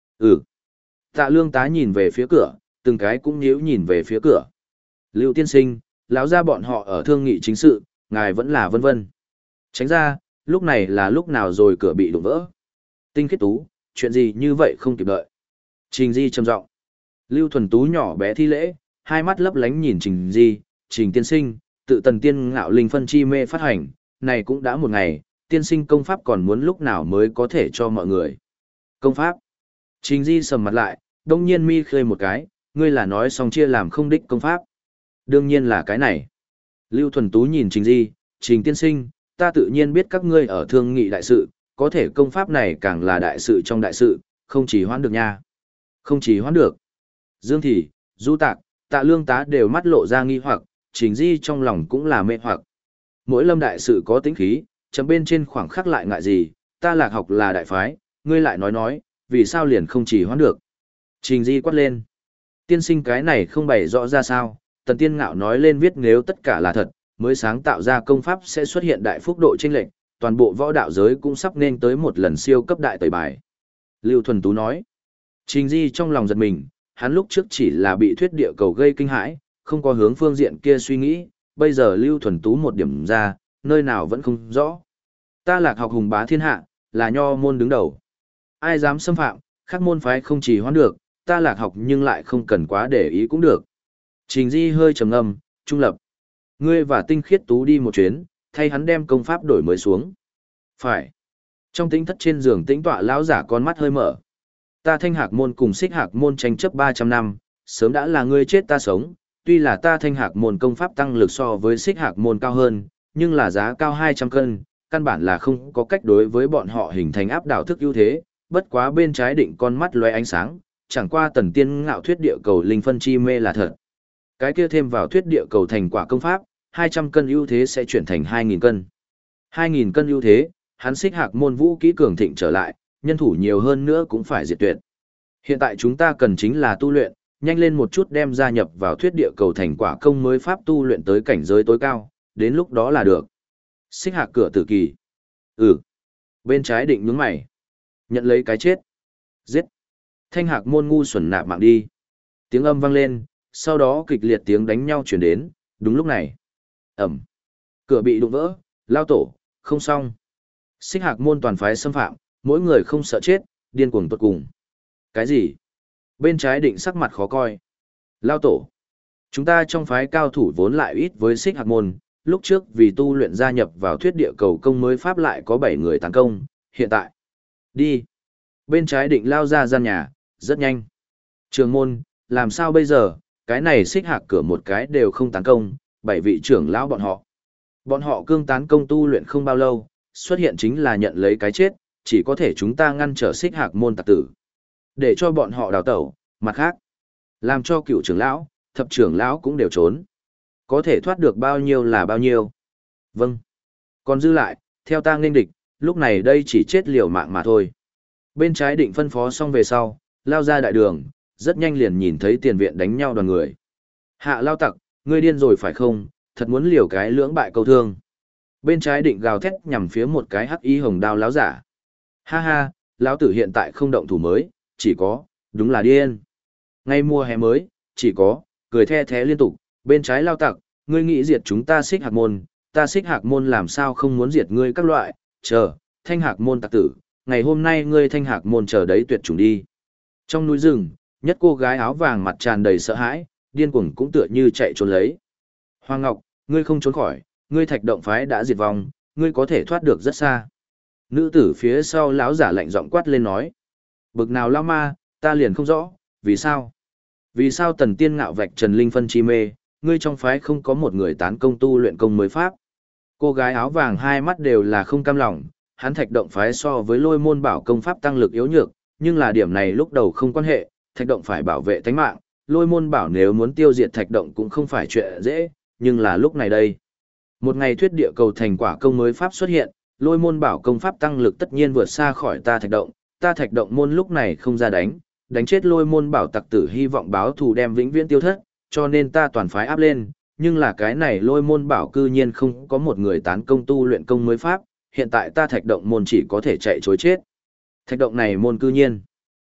Tạ Lương Tá nhìn về phía cửa, từng cái cũng nhíu nhìn về phía cửa. Lưu tiên sinh, lão gia bọn họ ở thương nghị chính sự, ngài vẫn là vân vân. Tránh ra, lúc này là lúc nào rồi cửa bị đụng vỡ. Tinh Khiết Tú, chuyện gì như vậy không kịp đợi. Trình Di trầm giọng. Lưu Thuần Tú nhỏ bé thi lễ, hai mắt lấp lánh nhìn Trình Di, Trình tiên sinh, tự tần tiên ngạo linh phân chi mê phát hành, này cũng đã một ngày, tiên sinh công pháp còn muốn lúc nào mới có thể cho mọi người. Công pháp. Trình Di sầm mặt lại, đông nhiên mi khơi một cái, ngươi là nói xong chia làm không đích công pháp. Đương nhiên là cái này. Lưu Thuần Tú nhìn Trình Di, Trình tiên sinh, ta tự nhiên biết các ngươi ở thương nghị đại sự, có thể công pháp này càng là đại sự trong đại sự, không chỉ hoãn được nha. Không chỉ hoãn được. Dương Thị, Du Tạc, Tạ Lương Tá đều mắt lộ ra nghi hoặc, Trình Di trong lòng cũng là mê hoặc. Mỗi lâm đại sự có tính khí, chấm bên trên khoảng khắc lại ngại gì, ta Lạc học là đại phái, ngươi lại nói, vì sao liền không chỉ hoãn được. Trình Di quát lên. Tiên sinh cái này không bày rõ ra sao, tần tiên ngạo nói lên viết nếu tất cả là thật, mới sáng tạo ra công pháp sẽ xuất hiện đại phúc độ chênh lệch, toàn bộ võ đạo giới cũng sắp nên tới một lần siêu cấp đại tẩy bài. Lưu Thuần Tú nói. Trình Di trong lòng giật mình, hắn lúc trước chỉ là bị thuyết địa cầu gây kinh hãi, không có hướng phương diện kia suy nghĩ, bây giờ Lưu Thuần Tú một điểm ra, nơi nào vẫn không rõ. Ta Lạc học hùng bá thiên hạ, là nho môn đứng đầu. Ai dám xâm phạm, khác môn phái không chỉ hoãn được, ta Lạc học nhưng lại không cần quá để ý cũng được. Trình Di hơi trầm ngâm, trung lập. Ngươi và Tinh Khiết Tú đi một chuyến, thay hắn đem công pháp đổi mới xuống. Phải. Trong tĩnh thất trên giường tĩnh tọa lão giả con mắt hơi mở. Ta Thanh Hạc môn cùng Xích Hạc môn tranh chấp 300 năm, sớm đã là ngươi chết ta sống, tuy là ta Thanh Hạc môn công pháp tăng lực so với Xích Hạc môn cao hơn, nhưng là giá cao 200 cân, căn bản là không có cách đối với bọn họ hình thành áp đảo thức ưu thế, bất quá bên trái định con mắt lóe ánh sáng, chẳng qua tần tiên ngạo thuyết địa cầu linh phân chi mê là thật. Cái kia thêm vào thuyết địa cầu thành quả công pháp, 200 cân ưu thế sẽ chuyển thành 2000 cân. 2.000 cân ưu thế, hắn Xích Hạc môn vũ kỹ cường thịnh trở lại, nhân thủ nhiều hơn nữa cũng phải diệt tuyệt. Hiện tại chúng ta cần chính là tu luyện, nhanh lên một chút đem gia nhập vào thuyết địa cầu thành quả công mới pháp tu luyện tới cảnh giới tối cao, đến lúc đó là được. Xích Hạc cửa tử kỳ. Ừ. Bên trái định nhướng mày. Nhận lấy cái chết. Giết. Thanh Hạc môn ngu xuẩn nạp mạng đi. Tiếng âm vang lên, sau đó kịch liệt tiếng đánh nhau truyền đến, đúng lúc này. Ẩm. Cửa bị đụng vỡ, lao tổ, không xong. Xích Hạc môn toàn phái xâm phạm, mỗi người không sợ chết, điên cuồng tuột cùng. Cái gì? Bên trái định sắc mặt khó coi. Lao tổ. Chúng ta trong phái cao thủ vốn lại ít với Xích Hạc môn, lúc trước vì tu luyện gia nhập vào thuyết địa cầu công mới pháp lại có 7 người tấn công, hiện tại. Đi. Bên trái định lao ra gian nhà, rất nhanh. Trường môn, làm sao bây giờ, cái này Xích Hạc cửa một cái đều không tấn công, 7 vị trưởng lão bọn họ. Bọn họ cương tán công tu luyện không bao lâu, xuất hiện chính là nhận lấy cái chết, chỉ có thể chúng ta ngăn trở Xích Hạc môn tặc tử. Để cho bọn họ đào tẩu, mặt khác. Làm cho cựu trưởng lão, thập trưởng lão cũng đều trốn. Có thể thoát được bao nhiêu là bao nhiêu. Vâng. Còn dư lại, theo ta nghênh địch, lúc này đây chỉ chết liều mạng mà thôi. Bên trái định phân phó xong về sau, lao ra đại đường, rất nhanh liền nhìn thấy tiền viện đánh nhau đoàn người. Hạ lao tặc, ngươi điên rồi phải không, thật muốn liều cái lưỡng bại câu thương. Bên trái định gào thét nhằm phía một cái hắc y hồng đao láo giả. Ha ha, lão tử hiện tại không động thủ mới, chỉ có, đúng là điên. Ngay mùa hè mới, chỉ có, cười the thế liên tục, bên trái lao tặc, ngươi nghĩ diệt chúng ta Xích Hạc môn, ta Xích Hạc môn làm sao không muốn diệt ngươi các loại, chờ, Thanh Hạc môn tặc tử, ngày hôm nay ngươi Thanh Hạc môn chờ đấy tuyệt chủng đi. Trong núi rừng, nhất cô gái áo vàng mặt tràn đầy sợ hãi, điên cuồng cũng tựa như chạy trốn lấy. Hoàng Ngọc, ngươi không trốn khỏi, ngươi Thạch Động phái đã diệt vong, ngươi có thể thoát được rất xa. Nữ tử phía sau lão giả lạnh giọng quát lên nói. Bực nào lao ma, ta liền không rõ, vì sao? Vì sao tần tiên ngạo vạch Trần Linh phân chi mê, ngươi trong phái không có một người tán công tu luyện công mới pháp? Cô gái áo vàng hai mắt đều là không cam lòng, hắn Thạch Động phái so với Lôi Môn Bảo công pháp tăng lực yếu nhược, nhưng là điểm này lúc đầu không quan hệ, Thạch Động phải bảo vệ tánh mạng, Lôi Môn Bảo nếu muốn tiêu diệt Thạch Động cũng không phải chuyện dễ, nhưng là lúc này đây. Một ngày thuyết địa cầu thành quả công mới pháp xuất hiện, Lôi Môn Bảo công pháp tăng lực tất nhiên vượt xa khỏi ta Thạch Động môn lúc này không ra đánh chết Lôi Môn Bảo tặc tử hy vọng báo thù đem vĩnh viễn tiêu thất, cho nên ta toàn phái áp lên, nhưng là cái này Lôi Môn Bảo cư nhiên không có một người tán công tu luyện công mới pháp, hiện tại ta Thạch Động môn chỉ có thể chạy chối chết. Thạch Động này môn cư nhiên.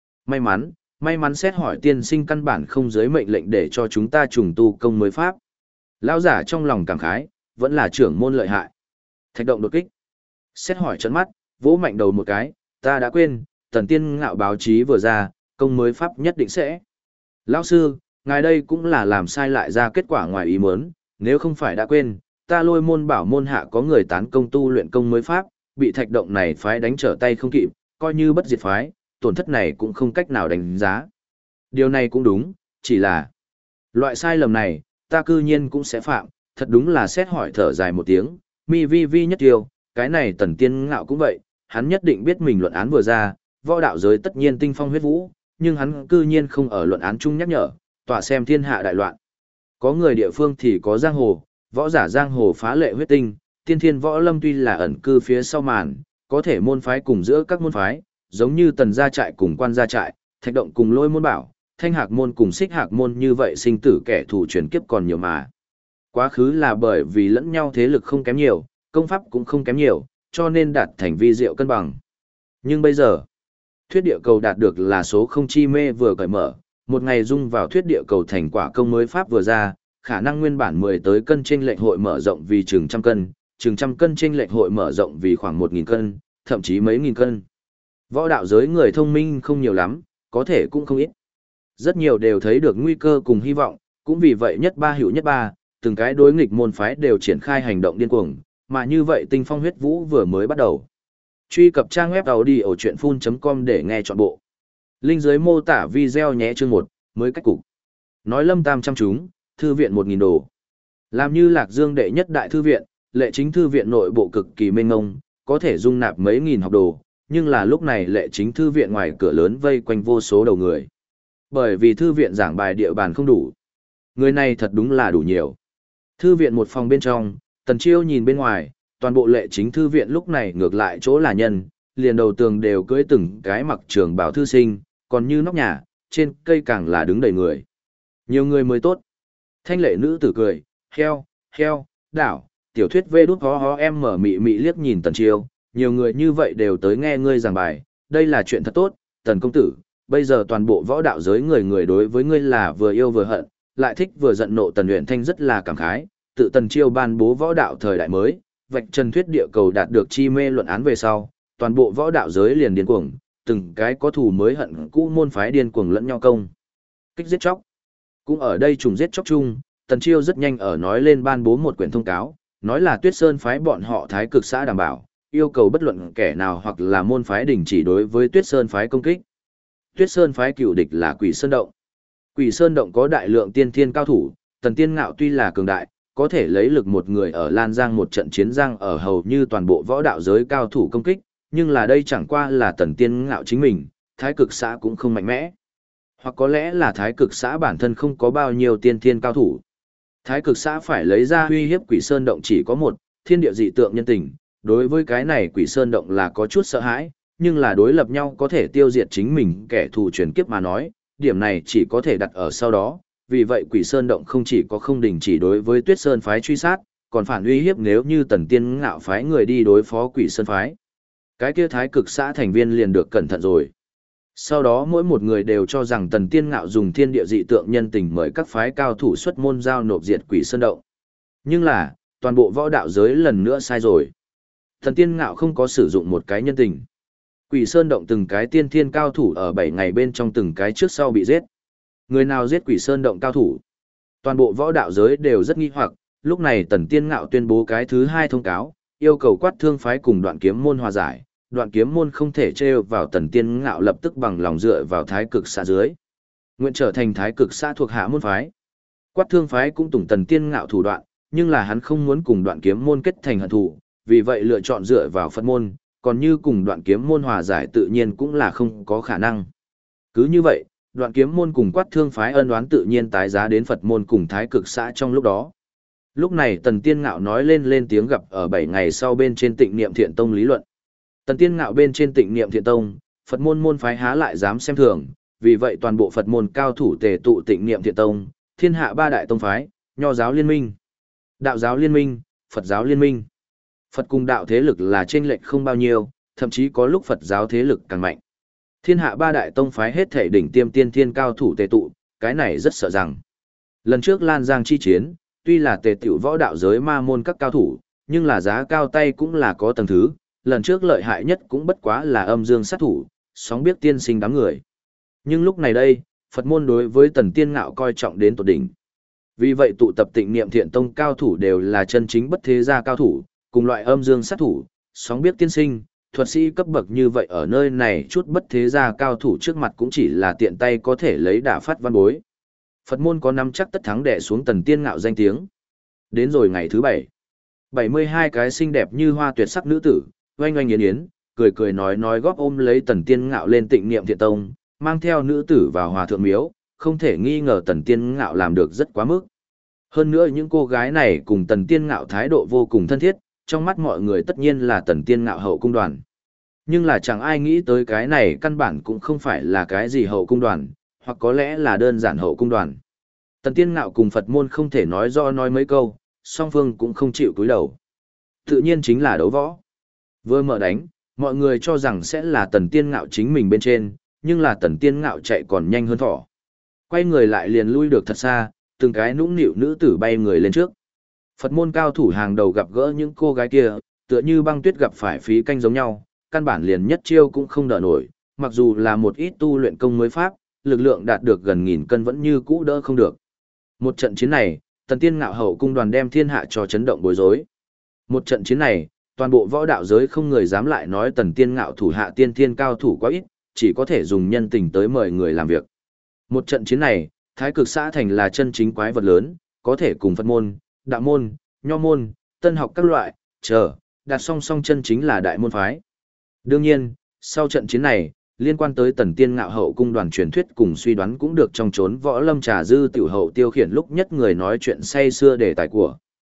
May mắn xét hỏi tiên sinh căn bản không dưới mệnh lệnh để cho chúng ta trùng tu công mới pháp. Lão giả trong lòng cảm khái, vẫn là trưởng môn lợi hại. Thạch Động đột kích. Xét hỏi trấn mắt, vỗ mạnh đầu một cái, ta đã quên, tần tiên ngạo báo chí vừa ra, công mới pháp nhất định sẽ. Lão sư, ngài đây cũng là làm sai lại ra kết quả ngoài ý muốn, nếu không phải đã quên, ta Lôi Môn Bảo môn hạ có người tán công tu luyện công mới pháp, bị Thạch Động này phái đánh trở tay không kịp, coi như bất diệt phái, tổn thất này cũng không cách nào đánh giá. Điều này cũng đúng, chỉ là loại sai lầm này, ta cư nhiên cũng sẽ phạm, thật đúng là xét hỏi thở dài một tiếng, mi vi vi nhất tiêu, cái này tần tiên ngạo cũng vậy, hắn nhất định biết mình luận án vừa ra, võ đạo giới tất nhiên tinh phong huyết vũ, nhưng hắn cư nhiên không ở luận án chung nhắc nhở, tỏa xem thiên hạ đại loạn. Có người địa phương thì có giang hồ, võ giả giang hồ phá lệ huyết tinh, tiên thiên võ lâm tuy là ẩn cư phía sau màn, có thể môn phái cùng giữa các môn phái, giống như tần gia trại cùng quan gia trại, Thạch Động cùng Lôi Môn Bảo, Thanh Hạc môn cùng Xích Hạc môn như vậy sinh tử kẻ thù truyền kiếp còn nhiều mà. Quá khứ là bởi vì lẫn nhau thế lực không kém nhiều, công pháp cũng không kém nhiều, cho nên đạt thành vi diệu cân bằng. Nhưng bây giờ, thuyết địa cầu đạt được là số không chi mê vừa cởi mở, một ngày dung vào thuyết địa cầu thành quả công mới pháp vừa ra, khả năng nguyên bản 10 tới cân chênh lệch hội mở rộng vì chừng trăm cân chênh lệch hội mở rộng vì khoảng 1.000 cân, thậm chí mấy nghìn cân. Võ đạo giới người thông minh không nhiều lắm, có thể cũng không ít. Rất nhiều đều thấy được nguy cơ cùng hy vọng, cũng vì vậy nhất ba hữu nhất ba, từng cái đối nghịch môn phái đều triển khai hành động điên cuồng, mà như vậy tinh phong huyết vũ vừa mới bắt đầu. Truy cập trang web audiochuyenphun.com để nghe trọn bộ. Link dưới mô tả video nhé chương 1, mới cách cục. Nói Lâm Tam chăm chúng, thư viện 1.000 đồ. Làm như Lạc Dương đệ nhất đại thư viện, Lệ Chính thư viện nội bộ cực kỳ mênh mông, có thể dung nạp mấy nghìn học đồ, nhưng là lúc này Lệ Chính thư viện ngoài cửa lớn vây quanh vô số đầu người. Bởi vì thư viện giảng bài địa bàn không đủ. Người này thật đúng là đủ nhiều. Thư viện một phòng bên trong, Tần Chiêu nhìn bên ngoài, toàn bộ lệ chính thư viện lúc này ngược lại chỗ là nhân, liền đầu tường đều cưỡi từng cái mặc trường bào thư sinh, còn như nóc nhà, trên cây càng là đứng đầy người. Nhiều người mới tốt. Thanh lệ nữ tử cười, heo, đảo, tiểu thuyết vê đút ho em mở mị mị liếc nhìn Tần Chiêu, nhiều người như vậy đều tới nghe ngươi giảng bài, đây là chuyện thật tốt, Tần công tử, bây giờ toàn bộ võ đạo giới người người đối với ngươi là vừa yêu vừa hận, lại thích vừa giận nộ. Tần Uyển Thanh rất là cảm khái, tự Tần Chiêu ban bố võ đạo thời đại mới, vạch trần thuyết địa cầu đạt được chi mê luận án về sau, toàn bộ võ đạo giới liền điên cuồng, từng cái có thù mới hận cũ môn phái điên cuồng lẫn nhau công kích giết chóc. Cũng ở đây trùng giết chóc chung, Tần Chiêu rất nhanh ở nói lên ban bố một quyển thông cáo, nói là Tuyết Sơn phái bọn họ Thái Cực xã đảm bảo, yêu cầu bất luận kẻ nào hoặc là môn phái đình chỉ đối với Tuyết Sơn phái công kích. Tuyết Sơn phái cựu địch là Quỷ Sơn Động. Quỷ Sơn Động có đại lượng tiên thiên cao thủ, Tần Tiên Ngạo tuy là cường đại, có thể lấy lực một người ở Lan Giang một trận chiến giang ở hầu như toàn bộ võ đạo giới cao thủ công kích, nhưng là đây chẳng qua là Tần Tiên Ngạo chính mình, Thái Cực xã cũng không mạnh mẽ. Hoặc có lẽ là Thái Cực xã bản thân không có bao nhiêu tiên thiên cao thủ. Thái Cực xã phải lấy ra uy hiếp Quỷ Sơn Động chỉ có một, thiên địa dị tượng nhân tình, đối với cái này Quỷ Sơn Động là có chút sợ hãi, nhưng là đối lập nhau có thể tiêu diệt chính mình kẻ thù truyền kiếp mà nói, điểm này chỉ có thể đặt ở sau đó, vì vậy Quỷ Sơn Động không chỉ có không đình chỉ đối với Tuyết Sơn phái truy sát, còn phản uy hiếp nếu như Tần Tiên Ngạo phái người đi đối phó Quỷ Sơn phái. Cái kia Thái Cực xã thành viên liền được cẩn thận rồi. Sau đó mỗi một người đều cho rằng Tần Tiên Ngạo dùng thiên địa dị tượng nhân tình mời các phái cao thủ xuất môn giao nộp diệt Quỷ Sơn Động. Nhưng là, toàn bộ võ đạo giới lần nữa sai rồi. Tần Tiên Ngạo không có sử dụng một cái nhân tình. Quỷ Sơn Động từng cái tiên thiên cao thủ ở 7 ngày bên trong từng cái trước sau bị giết. Người nào giết Quỷ Sơn Động cao thủ? Toàn bộ võ đạo giới đều rất nghi hoặc, lúc này Tần Tiên Ngạo tuyên bố cái thứ 2 thông cáo, yêu cầu Quát Thương phái cùng Đoạn Kiếm môn hòa giải, Đoạn Kiếm môn không thể trêu vào Tần Tiên Ngạo lập tức bằng lòng dựa vào Thái Cực xã dưới. Nguyện trở thành Thái Cực xã thuộc hạ môn phái. Quát Thương phái cũng tùng Tần Tiên Ngạo thủ đoạn, nhưng là hắn không muốn cùng Đoạn Kiếm môn kết thành hận thù, vì vậy lựa chọn dựa vào Phật môn, còn như cùng Đoạn Kiếm môn hòa giải tự nhiên cũng là không có khả năng. Cứ như vậy, Đoạn Kiếm môn cùng Quát Thương phái ân oán tự nhiên tái giá đến Phật môn cùng Thái Cực xã trong lúc đó. Lúc này Tần Tiên Ngạo nói lên tiếng gặp ở 7 ngày sau bên trên Tịnh Niệm Thiện Tông lý luận. Tần Tiên Ngạo bên trên Tịnh Niệm Thiện Tông, Phật môn môn phái há lại dám xem thường, vì vậy toàn bộ Phật môn cao thủ tề tụ Tịnh Niệm Thiện Tông, thiên hạ 3 đại tông phái, Nho giáo liên minh, Đạo giáo liên minh, Phật giáo liên minh. Phật cùng đạo thế lực là chênh lệch không bao nhiêu, thậm chí có lúc Phật giáo thế lực càng mạnh. Thiên hạ 3 đại tông phái hết thể đỉnh tiêm tiên thiên cao thủ tề tụ, cái này rất sợ rằng. Lần trước Lan Giang chi chiến, tuy là tề tiểu võ đạo giới ma môn các cao thủ, nhưng là giá cao tay cũng là có tầng thứ, lần trước lợi hại nhất cũng bất quá là âm dương sát thủ, sóng biết tiên sinh đám người. Nhưng lúc này đây, Phật môn đối với Tần Tiên Ngạo coi trọng đến tột đỉnh. Vì vậy tụ tập Tịnh Niệm Thiện Tông cao thủ đều là chân chính bất thế gia cao thủ, cùng loại âm dương sát thủ, sóng biết tiên sinh, thuật sĩ cấp bậc như vậy ở nơi này chút bất thế gia cao thủ trước mặt cũng chỉ là tiện tay có thể lấy đả phát văn bối. Phật môn có nắm chắc tất thắng đè xuống Tần Tiên Ngạo danh tiếng. Đến rồi ngày thứ 7, 72 cái xinh đẹp như hoa tuyệt sắc nữ tử, oanh oanh yến yến, cười nói góp ôm lấy Tần Tiên Ngạo lên Tịnh Niệm Thiện Tông, mang theo nữ tử vào Hòa Thượng Miếu, không thể nghi ngờ Tần Tiên Ngạo làm được rất quá mức. Hơn nữa những cô gái này cùng Tần Tiên Ngạo thái độ vô cùng thân thiết, trong mắt mọi người tất nhiên là Tần Tiên Ngạo hậu cung đoàn. Nhưng là chẳng ai nghĩ tới cái này căn bản cũng không phải là cái gì hậu cung đoàn, hoặc có lẽ là đơn giản hậu cung đoàn. Tần Tiên Ngạo cùng Phật môn không thể nói rõ nói mấy câu, song phương cũng không chịu cúi đầu. Tự nhiên chính là đấu võ. Vừa mở đánh, mọi người cho rằng sẽ là Tần Tiên Ngạo chính mình bên trên, nhưng là Tần Tiên Ngạo chạy còn nhanh hơn thỏ. Quay người lại liền lui được thật xa, từng cái nũng nịu nữ tử bay người lên trước. Phật môn cao thủ hàng đầu gặp gỡ những cô gái kia, tựa như băng tuyết gặp phải phí canh giống nhau, căn bản liền nhất chiêu cũng không đỡ nổi, mặc dù là một ít tu luyện công mới pháp, lực lượng đạt được gần 1000 cân vẫn như cũ đỡ không được. Một trận chiến này, Tần Tiên Ngạo hậu cung đoàn đem thiên hạ cho chấn động bối rối. Một trận chiến này, toàn bộ võ đạo giới không người dám lại nói Tần Tiên Ngạo thủ hạ tiên thiên cao thủ quá ít, chỉ có thể dùng nhân tình tới mời người làm việc. Một trận chiến này, Thái Cực xã thành là chân chính quái vật lớn, có thể cùng Phật môn, Đạo môn, Nho môn, Tân học các loại, đặt song song chân chính là đại môn phái. Đương nhiên, sau trận chiến này, liên quan tới Tần Tiên Ngạo hậu cung đoàn truyền thuyết cùng suy đoán cũng được trong chốn võ lâm trà dư tiểu hậu tiêu khiển lúc nhất người nói chuyện say xưa đề tài của.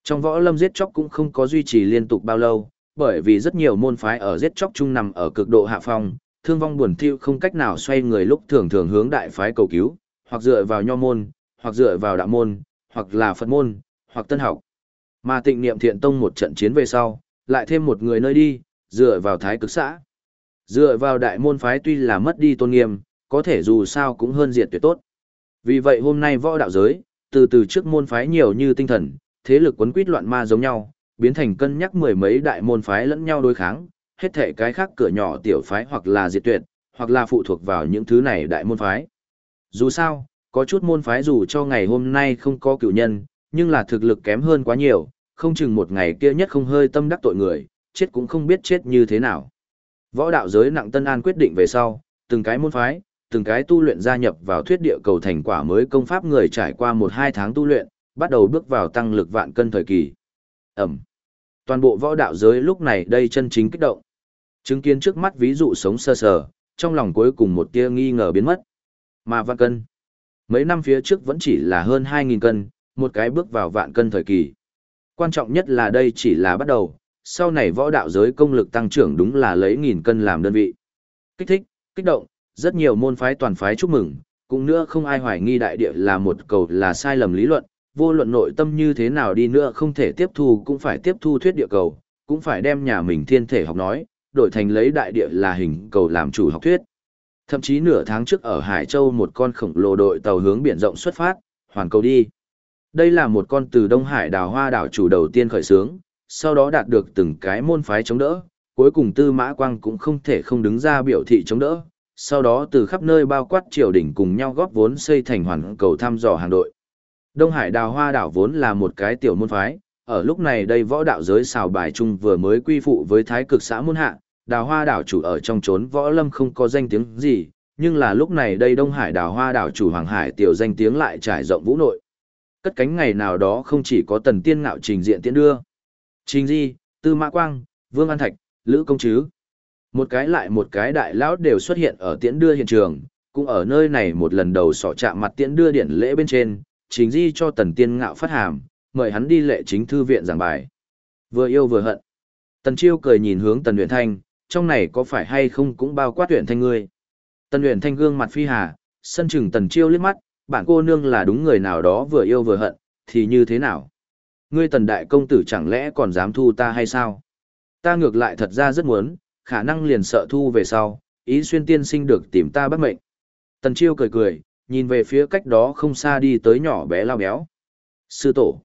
Trong võ lâm giết chóc cũng không có duy trì liên tục bao lâu, bởi vì rất nhiều môn phái ở giết chóc chung nằm ở cực độ hạ phong, thương vong buồn thiu không cách nào xoay người lúc thường thường hướng đại phái cầu cứu, hoặc dựa vào nho môn, hoặc dựa vào đạo môn, hoặc là Phật môn, hoặc tân học. Mà Tịnh Niệm Thiện Tông một trận chiến về sau, lại thêm một người nơi đi, dựa vào Thái Cực xã. Dựa vào đại môn phái tuy là mất đi tôn nghiêm, có thể dù sao cũng hơn diệt tuyệt tốt. Vì vậy hôm nay võ đạo giới, từ từ trước môn phái nhiều như tinh thần, thế lực quấn quýt loạn ma giống nhau, biến thành cân nhắc mười mấy đại môn phái lẫn nhau đối kháng, hết thể cái khác cửa nhỏ tiểu phái hoặc là diệt tuyệt, hoặc là phụ thuộc vào những thứ này đại môn phái. Dù sao, có chút môn phái dù cho ngày hôm nay không có cửu nhân, nhưng là thực lực kém hơn quá nhiều, không chừng một ngày kia nhất không hơi tâm đắc tội người, chết cũng không biết chết như thế nào. Võ đạo giới nặng Tân An quyết định về sau, từng cái môn phái, từng cái tu luyện gia nhập vào thuyết địa cầu thành quả mới công pháp người trải qua 1-2 tháng tu luyện, bắt đầu bước vào tăng lực vạn cân thời kỳ. Ẩm. Toàn bộ võ đạo giới lúc này đây chân chính kích động. Chứng kiến trước mắt ví dụ sống sơ sờ, trong lòng cuối cùng một tia nghi ngờ biến mất. Mà vạn cân. Mấy năm phía trước vẫn chỉ là hơn 2.000 cân, một cái bước vào vạn cân thời kỳ. Quan trọng nhất là đây chỉ là bắt đầu, sau này võ đạo giới công lực tăng trưởng đúng là lấy 1.000 cân làm đơn vị. Kích thích, kích động, rất nhiều môn phái toàn phái chúc mừng, cũng nữa không ai hoài nghi đại địa là một cầu là sai lầm lý luận, vô luận nội tâm như thế nào đi nữa không thể tiếp thu cũng phải tiếp thu thuyết địa cầu, cũng phải đem nhà mình thiên thể học nói, đổi thành lấy đại địa là hình cầu làm chủ học thuyết. Thậm chí nửa tháng trước ở Hải Châu một con khổng lồ đội tàu hướng biển rộng xuất phát, hoàn cầu đi. Đây là một con từ Đông Hải đào hoa đảo chủ đầu tiên khởi xướng, sau đó đạt được từng cái môn phái chống đỡ, cuối cùng Tư Mã Quang cũng không thể không đứng ra biểu thị chống đỡ, sau đó từ khắp nơi bao quát triều đình cùng nhau góp vốn xây thành hoàn cầu thăm dò hàng đội. Đông Hải đào hoa đảo vốn là một cái tiểu môn phái, ở lúc này đây võ đạo giới xào bài chung vừa mới quy phụ với Thái Cực xã môn hạ, đào hoa đảo chủ ở trong chốn võ lâm không có danh tiếng gì, nhưng là lúc này đây Đông Hải đào hoa đảo chủ Hoàng Hải tiểu danh tiếng lại trải rộng vũ nội. Cất cánh ngày nào đó không chỉ có Tần Tiên Ngạo trình diện tiễn đưa. Trình Di, Tư Mã Quang, Vương An Thạch, Lữ Công Trứ. Một cái lại một cái đại lão đều xuất hiện ở tiễn đưa hiện trường, cũng ở nơi này một lần đầu sọ chạm mặt tiễn đưa điển lễ bên trên, Trình Di cho Tần Tiên Ngạo phát hàm, mời hắn đi lệ chính thư viện giảng bài. Vừa yêu vừa hận. Tần Chiêu cười nhìn hướng Tần Uyển Thanh, trong này có phải hay không cũng bao quát Uyển Thanh ngươi. Tần Uyển Thanh gương mặt phi hà, sân chừng Tần Chiêu liếc mắt, bạn cô nương là đúng người nào đó vừa yêu vừa hận, thì như thế nào? Ngươi Tần đại công tử chẳng lẽ còn dám thu ta hay sao? Ta ngược lại thật ra rất muốn, khả năng liền sợ thu về sau, Ý Xuyên tiên sinh được tìm ta bắt mệnh. Tần Chiêu cười cười, nhìn về phía cách đó không xa đi tới nhỏ bé lao béo. Sư tổ.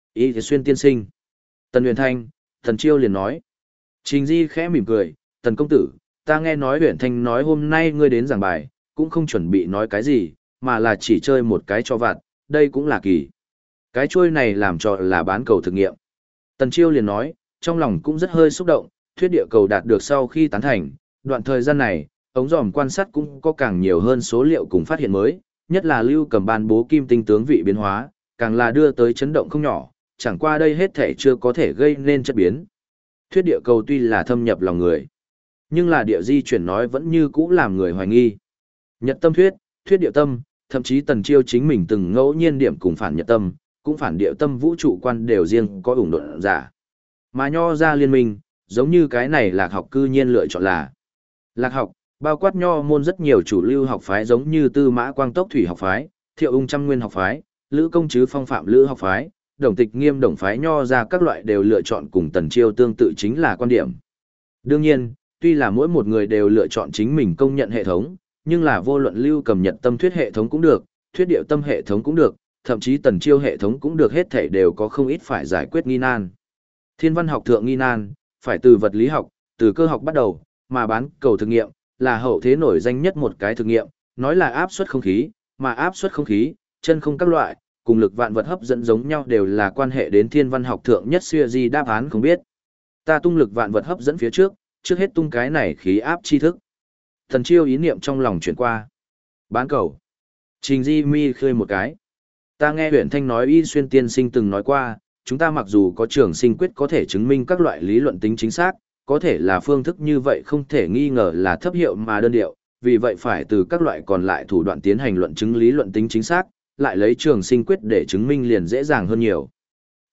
Ý Xuyên tiên sinh. Tần Uyển Thanh, Tần Chiêu liền nói. Trình Di khẽ mỉm cười, Tần công tử, ta nghe nói Uyển Thanh nói hôm nay ngươi đến giảng bài, cũng không chuẩn bị nói cái gì, mà là chỉ chơi một cái cho vặt, đây cũng là kỳ. Cái chuôi này làm cho là bán cầu thực nghiệm. Tần Chiêu liền nói, trong lòng cũng rất hơi xúc động, thuyết địa cầu đạt được sau khi tán thành, đoạn thời gian này, ống dòm quan sát cũng có càng nhiều hơn số liệu cùng phát hiện mới, nhất là Lưu Cầm ban bố kim tinh tướng vị biến hóa, càng là đưa tới chấn động không nhỏ, chẳng qua đây hết thể chưa có thể gây nên chất biến. Thuyết địa cầu tuy là thâm nhập lòng người, nhưng là địa di chuyển nói vẫn như cũ làm người hoài nghi. Nhật tâm thuyết, thuyết địa tâm, thậm chí Tần Chiêu chính mình từng ngẫu nhiên điểm cùng phản nhật tâm, cũng phản địa tâm vũ trụ quan đều riêng có ủng độn giả. Mà nho ra liên minh, giống như cái này lạc học cư nhiên lựa chọn là lạc học, bao quát nho môn rất nhiều chủ lưu học phái giống như Tư Mã Quang Tốc Thủy học phái, Thiệu Ung Trăm Nguyên học phái, Lữ Công Trứ Phong Phạm Lữ học phái, Đồng Tịch Nghiêm Đồng phái nho ra các loại đều lựa chọn cùng Tần Chiêu tương tự chính là quan điểm. Đương nhiên, tuy là mỗi một người đều lựa chọn chính mình công nhận hệ thống, nhưng là vô luận Lưu Cầm Nhật tâm thuyết hệ thống cũng được, thuyết điệu tâm hệ thống cũng được, thậm chí Tần Chiêu hệ thống cũng được, hết thảy đều có không ít phải giải quyết nghi nan. Thiên văn học thượng nghi nan, phải từ vật lý học, từ cơ học bắt đầu, mà bán cầu thực nghiệm là hậu thế nổi danh nhất một cái thực nghiệm, nói là áp suất không khí, mà áp suất không khí, chân không các loại, cùng lực vạn vật hấp dẫn giống nhau đều là quan hệ đến thiên văn học thượng nhất siêu di đáp án không biết. Ta tung lực vạn vật hấp dẫn phía trước hết tung cái này khí áp tri thức. Thần Chiêu ý niệm trong lòng chuyển qua. Bán cầu. Trình Di mi khơi một cái. Ta nghe Uyển Thanh nói Y Xuyên tiên sinh từng nói qua, chúng ta mặc dù có trường sinh quyết có thể chứng minh các loại lý luận tính chính xác, có thể là phương thức như vậy không thể nghi ngờ là thấp hiệu mà đơn điệu, vì vậy phải từ các loại còn lại thủ đoạn tiến hành luận chứng lý luận tính chính xác, lại lấy trường sinh quyết để chứng minh liền dễ dàng hơn nhiều.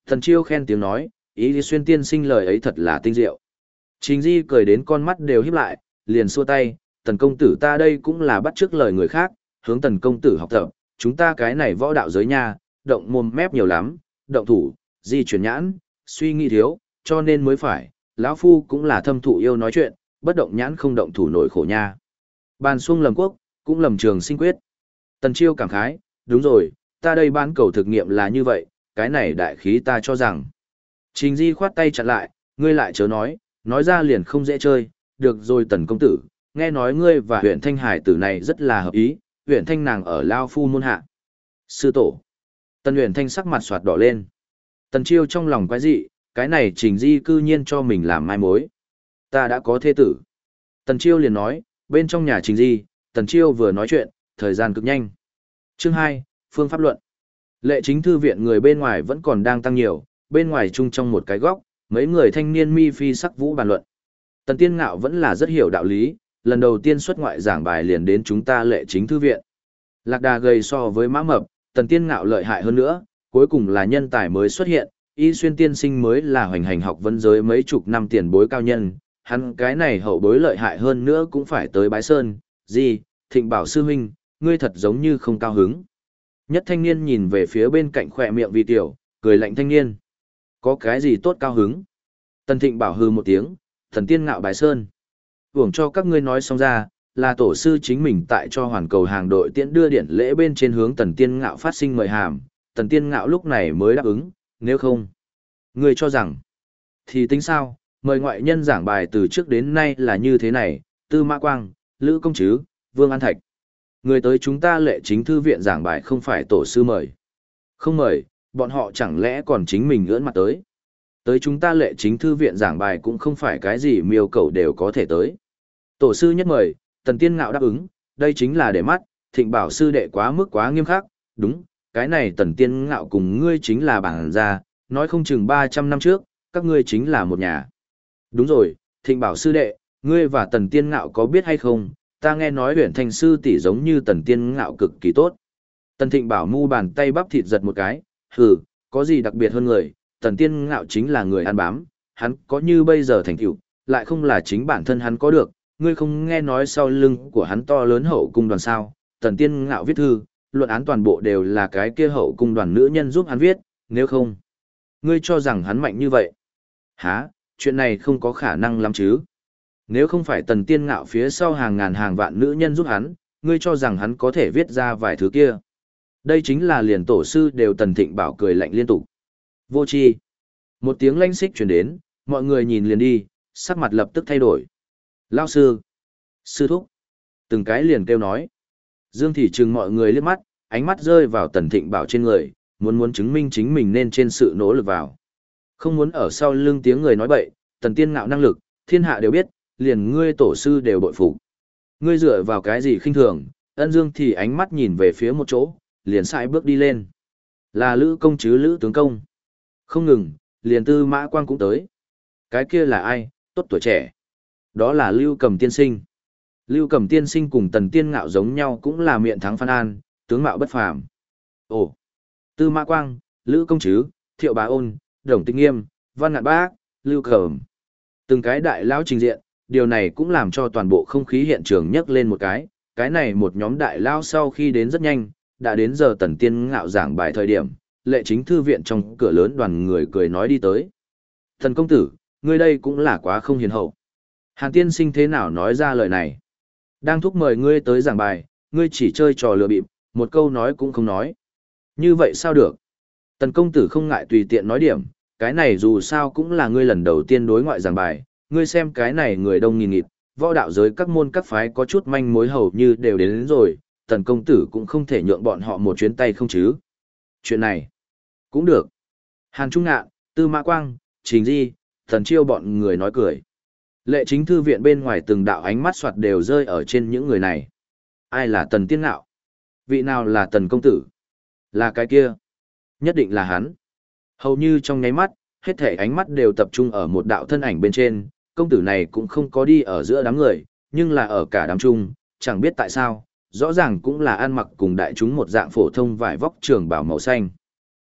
Tần Chiêu khen tiếng nói, ý xuyên tiên sinh lời ấy thật là tinh diệu. Trình Di cười đến con mắt đều híp lại, liền xua tay, Tần công tử ta đây cũng là bắt chước lời người khác, hướng Tần công tử học tập, chúng ta cái này võ đạo giới nha, động mồm mép nhiều lắm, động thủ, di chuyển nhãn, suy nghĩ thiếu, cho nên mới phải, lão phu cũng là thâm thụ yêu nói chuyện, bất động nhãn không động thủ nổi khổ nha. Bàn xuông lầm quốc, cũng lầm trường sinh quyết. Tần Chiêu cảm khái, đúng rồi, ta đây bán cầu thực nghiệm là như vậy, cái này đại khí ta cho rằng. Trình Di khoát tay chặn lại, ngươi lại chớ nói ra liền không dễ chơi, được rồi Tần công tử, nghe nói ngươi và huyện Thanh Hải tử này rất là hợp ý, huyện Thanh nàng ở Lao Phu môn hạ. Sư tổ. Tần huyện Thanh sắc mặt soạt đỏ lên. Tần Chiêu trong lòng quái dị, cái này Trình Di cư nhiên cho mình làm mai mối. Ta đã có thê tử. Tần Chiêu liền nói, bên trong nhà Trình Di, Tần Chiêu vừa nói chuyện, thời gian cực nhanh. Chương 2, Phương pháp luận. Lệ chính thư viện người bên ngoài vẫn còn đang tăng nhiều, bên ngoài chung trong một cái góc, mấy người thanh niên mi phi sắc vũ bàn luận. Tần Tiên Ngạo vẫn là rất hiểu đạo lý, lần đầu tiên xuất ngoại giảng bài liền đến chúng ta lệ chính thư viện. Lạc đà gầy so với mã mập, Tần Tiên Ngạo lợi hại hơn nữa, cuối cùng là nhân tài mới xuất hiện, y xuyên tiên sinh mới là hoành hành học vấn giới mấy chục năm tiền bối cao nhân, hắn cái này hậu bối lợi hại hơn nữa cũng phải tới bái sơn, gì, Thịnh bảo sư huynh, ngươi thật giống như không cao hứng. Nhất thanh niên nhìn về phía bên cạnh khỏe miệng vi tiểu, cười lạnh thanh niên. Có cái gì tốt cao hứng? Tần Thịnh bảo hư một tiếng, Thần Tiên Ngạo bái sơn. Uổng cho các ngươi nói xong ra, là tổ sư chính mình tại cho hoàn cầu hàng đội tiễn đưa điện lễ bên trên hướng Tần Tiên Ngạo phát sinh mời hàm, Tần Tiên Ngạo lúc này mới đáp ứng, nếu không. Ngươi cho rằng, thì tính sao, mời ngoại nhân giảng bài từ trước đến nay là như thế này, Tư Mã Quang, Lữ Công Trứ, Vương An Thạch. Người tới chúng ta lệ chính thư viện giảng bài không phải tổ sư mời. Không mời, bọn họ chẳng lẽ còn chính mình ưỡn mặt tới. Tới chúng ta lệ chính thư viện giảng bài cũng không phải cái gì miêu cầu đều có thể tới. Tổ sư nhất mời, Tần Tiên Ngạo đáp ứng, đây chính là để mắt, Thịnh bảo sư đệ quá mức quá nghiêm khắc, đúng, cái này Tần Tiên Ngạo cùng ngươi chính là bảng gia, nói không chừng 300 năm trước, các ngươi chính là một nhà. Đúng rồi, Thịnh bảo sư đệ, ngươi và Tần Tiên Ngạo có biết hay không, ta nghe nói huyện thành sư tỷ giống như Tần Tiên Ngạo cực kỳ tốt. Tần Thịnh bảo mu bàn tay bắp thịt giật một cái, hừ, có gì đặc biệt hơn người, Tần Tiên Ngạo chính là người ăn bám, hắn có như bây giờ thành tựu, lại không là chính bản thân hắn có được, ngươi không nghe nói sau lưng của hắn to lớn hậu cung đoàn sao, Tần Tiên Ngạo viết thư, luận án toàn bộ đều là cái kia hậu cung đoàn nữ nhân giúp hắn viết, nếu không, ngươi cho rằng hắn mạnh như vậy. Hả, chuyện này không có khả năng lắm chứ. Nếu không phải Tần Tiên Ngạo phía sau hàng ngàn hàng vạn nữ nhân giúp hắn, ngươi cho rằng hắn có thể viết ra vài thứ kia. Đây chính là liền tổ sư đều Tần Thịnh bảo cười lạnh liên tục. Vô tri. Một tiếng lanh xích truyền đến, mọi người nhìn liền đi, sắc mặt lập tức thay đổi. Lao sư. Sư thúc. Từng cái liền kêu nói. Dương Thị trừng mọi người liếc mắt, ánh mắt rơi vào Tần Thịnh bảo trên người, muốn chứng minh chính mình nên trên sự nỗ lực vào. Không muốn ở sau lưng tiếng người nói bậy, Tần Tiên Ngạo năng lực, thiên hạ đều biết, liền ngươi tổ sư đều bội phục. Ngươi dựa vào cái gì khinh thường, Ân Dương thì ánh mắt nhìn về phía một chỗ, liền sai bước đi lên. Là Lữ công chứ Lữ tướng công. Không ngừng, liền Tư Mã Quang cũng tới. Cái kia là ai, tốt tuổi trẻ. Đó là Lưu Cầm tiên sinh. Lưu Cầm tiên sinh cùng Tần Tiên Ngạo giống nhau cũng là miệng thắng Phan An, tướng mạo bất phàm. Ồ, Tư Mã Quang, Lữ công chứ, Thiệu Bá Ôn, Đồng Tịch Nghiêm, Văn Ngạn Bác, Lưu Cầm. Từng cái đại lão trình diện, điều này cũng làm cho toàn bộ không khí hiện trường nhấc lên một cái này một nhóm đại lao sau khi đến rất nhanh, đã đến giờ Tần Tiên Ngạo giảng bài thời điểm, lệ chính thư viện trong cửa lớn đoàn người cười nói đi tới. Thần công tử, ngươi đây cũng là quá không hiền hậu. Hàn tiên sinh thế nào nói ra lời này? Đang thúc mời ngươi tới giảng bài, ngươi chỉ chơi trò lừa bịp, một câu nói cũng không nói. Như vậy sao được? Tần công tử không ngại tùy tiện nói điểm, cái này dù sao cũng là ngươi lần đầu tiên đối ngoại giảng bài, ngươi xem cái này người đông nghìn nghịt, võ đạo giới các môn các phái có chút manh mối hầu như đều đến rồi, tần công tử cũng không thể nhượng bọn họ một chuyến tay không chứ. Chuyện này, cũng được. Hàn Trung Ngạn, Tư Mã Quang, Trình Di, Thần Chiêu bọn người nói cười. Lệ chính thư viện bên ngoài từng đạo ánh mắt soạt đều rơi ở trên những người này. Ai là Tần Tiên Ngạo? Vị nào là Tần công tử? Là cái kia. Nhất định là hắn. Hầu như trong nháy mắt, hết thể ánh mắt đều tập trung ở một đạo thân ảnh bên trên, công tử này cũng không có đi ở giữa đám người, nhưng là ở cả đám trung, chẳng biết tại sao, rõ ràng cũng là ăn mặc cùng đại chúng một dạng phổ thông vải vóc trường bào màu xanh.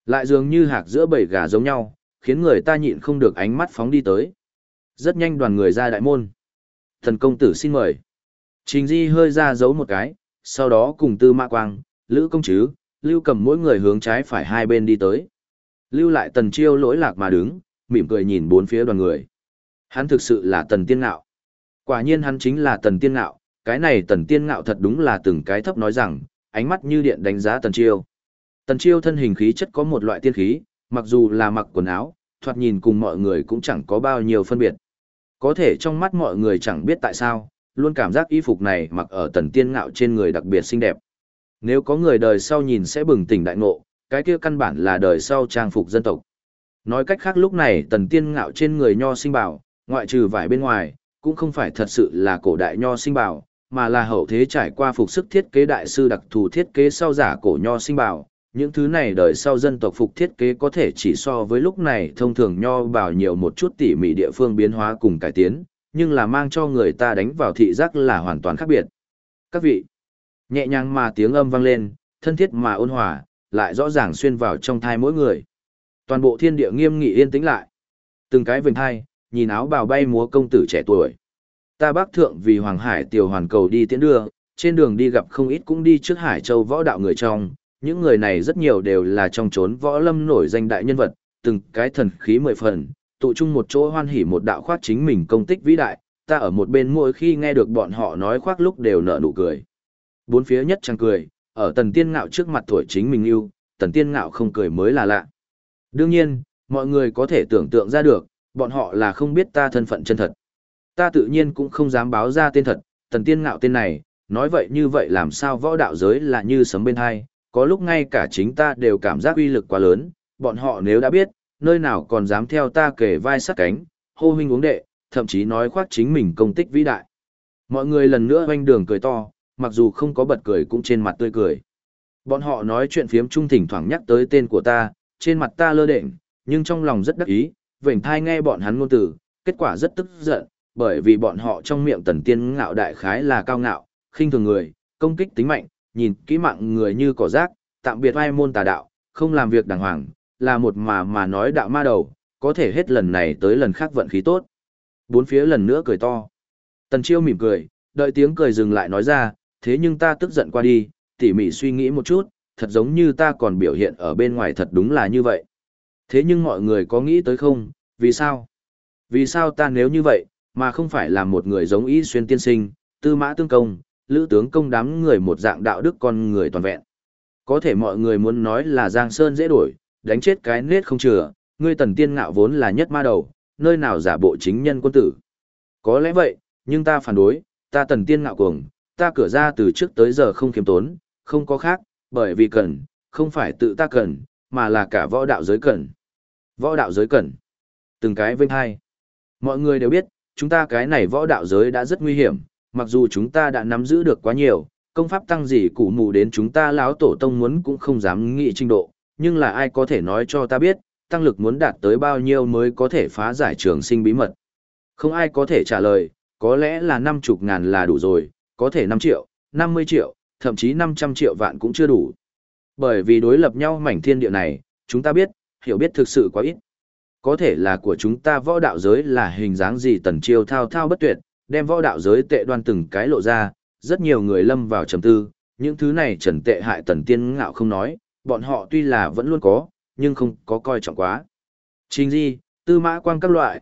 Lại dường như hạc giữa bầy gà giống nhau, khiến người ta nhịn không được ánh mắt phóng đi tới. Rất nhanh đoàn người ra đại môn. Thần công tử xin mời. Trình Di hơi ra giấu một cái, sau đó cùng Tư Mã Quang, Lữ Công Trứ, Lưu Cầm mỗi người hướng trái phải hai bên đi tới. Lưu lại Tần Chiêu lỗi lạc mà đứng, mỉm cười nhìn bốn phía đoàn người. Hắn thực sự là Tần Tiên Ngạo. Quả nhiên hắn chính là Tần Tiên Ngạo, cái này Tần Tiên Ngạo thật đúng là từng cái thấp nói rằng, ánh mắt như điện đánh giá Tần Chiêu. Tần Chiêu thân hình khí chất có một loại tiên khí, mặc dù là mặc quần áo, thoạt nhìn cùng mọi người cũng chẳng có bao nhiêu phân biệt. Có thể trong mắt mọi người chẳng biết tại sao, luôn cảm giác y phục này mặc ở Tần Tiên Ngạo trên người đặc biệt xinh đẹp. Nếu có người đời sau nhìn sẽ bừng tỉnh đại ngộ, cái kia căn bản là đời sau trang phục dân tộc. Nói cách khác lúc này Tần Tiên Ngạo trên người nho sinh bào, ngoại trừ vải bên ngoài, cũng không phải thật sự là cổ đại nho sinh bào, mà là hậu thế trải qua phục sức thiết kế đại sư đặc thù thiết kế sau giả cổ nho sinh bào. Những thứ này đời sau dân tộc phục thiết kế có thể chỉ so với lúc này thông thường nho bào nhiều một chút tỉ mỉ địa phương biến hóa cùng cải tiến, nhưng là mang cho người ta đánh vào thị giác là hoàn toàn khác biệt. Các vị, nhẹ nhàng mà tiếng âm vang lên, thân thiết mà ôn hòa, lại rõ ràng xuyên vào trong thai mỗi người. Toàn bộ thiên địa nghiêm nghị yên tĩnh lại. Từng cái vành thai, nhìn áo bào bay múa công tử trẻ tuổi. Ta Bắc Thượng vì Hoàng Hải tiểu hoàn cầu đi tiễn đưa, trên đường đi gặp không ít cũng đi trước Hải Châu võ đạo người trong, những người này rất nhiều đều là trong chốn võ lâm nổi danh đại nhân vật, từng cái thần khí mười phần, tụ chung một chỗ hoan hỉ một đạo khoác chính mình công tích vĩ đại, ta ở một bên mỗi khi nghe được bọn họ nói khoác lúc đều nở nụ cười. Bốn phía nhất chẳng cười, ở Tần Tiên Ngạo trước mặt tuổi chính mình yêu, Tần Tiên Ngạo không cười mới là lạ. Đương nhiên, mọi người có thể tưởng tượng ra được, bọn họ là không biết ta thân phận chân thật. Ta tự nhiên cũng không dám báo ra tên thật, Tần Tiên Ngạo tên này, nói vậy như vậy làm sao võ đạo giới là như sấm bên hai, có lúc ngay cả chính ta đều cảm giác uy lực quá lớn, bọn họ nếu đã biết, nơi nào còn dám theo ta kề vai sát cánh, hô huynh uống đệ, thậm chí nói khoác chính mình công tích vĩ đại. Mọi người lần nữa hoanh đường cười to, mặc dù không có bật cười cũng trên mặt tươi cười. Bọn họ nói chuyện phiếm trung thỉnh thoảng nhắc tới tên của ta, trên mặt ta lơ đễnh, nhưng trong lòng rất đắc ý, vểnh thai nghe bọn hắn ngôn từ, kết quả rất tức giận, bởi vì bọn họ trong miệng Tần Tiên Ngạo đại khái là cao ngạo, khinh thường người, công kích tính mạnh, nhìn kỹ mạng người như cỏ rác, tạm biệt vai môn tà đạo, không làm việc đàng hoàng, là một mà nói đạo ma đầu, có thể hết lần này tới lần khác vận khí tốt. Bốn phía lần nữa cười to. Tần Chiêu mỉm cười, đợi tiếng cười dừng lại nói ra, thế nhưng ta tức giận qua đi, tỉ mỉ suy nghĩ một chút, thật giống như ta còn biểu hiện ở bên ngoài thật đúng là như vậy. Thế nhưng mọi người có nghĩ tới không, vì sao? Vì sao ta nếu như vậy, mà không phải là một người giống Y Xuyên tiên sinh, Tư Mã Tương Công, Lữ Tướng Công đám người một dạng đạo đức con người toàn vẹn. Có thể mọi người muốn nói là Giang Sơn dễ đổi, đánh chết cái nết không chừa, ngươi Tần Tiên Ngạo vốn là nhất ma đầu, nơi nào giả bộ chính nhân quân tử. Có lẽ vậy, nhưng ta phản đối, ta Tần Tiên Ngạo cuồng, ta cửa ra từ trước tới giờ không khiêm tốn, không có khác, bởi vì cần, không phải tự ta cần, mà là cả võ đạo giới cần. Võ đạo giới cần. Từng cái vênh hai. Mọi người đều biết, chúng ta cái này võ đạo giới đã rất nguy hiểm, mặc dù chúng ta đã nắm giữ được quá nhiều, công pháp tăng gì củ mù đến chúng ta lão tổ tông muốn cũng không dám nghĩ trình độ, nhưng là ai có thể nói cho ta biết, tăng lực muốn đạt tới bao nhiêu mới có thể phá giải trường sinh bí mật. Không ai có thể trả lời, có lẽ là 50.000 là đủ rồi, có thể 5 triệu, 50 triệu, thậm chí 500 triệu vạn cũng chưa đủ. Bởi vì đối lập nhau mảnh thiên địa này, chúng ta biết, hiểu biết thực sự quá ít. Có thể là của chúng ta võ đạo giới là hình dáng gì Tần Chiêu thao thao bất tuyệt, đem võ đạo giới tệ đoan từng cái lộ ra, rất nhiều người lâm vào trầm tư, những thứ này trần tệ hại Tần Tiên Ngạo không nói, bọn họ tuy là vẫn luôn có, nhưng không có coi trọng quá. Trình Di, Tư Mã Quang các loại,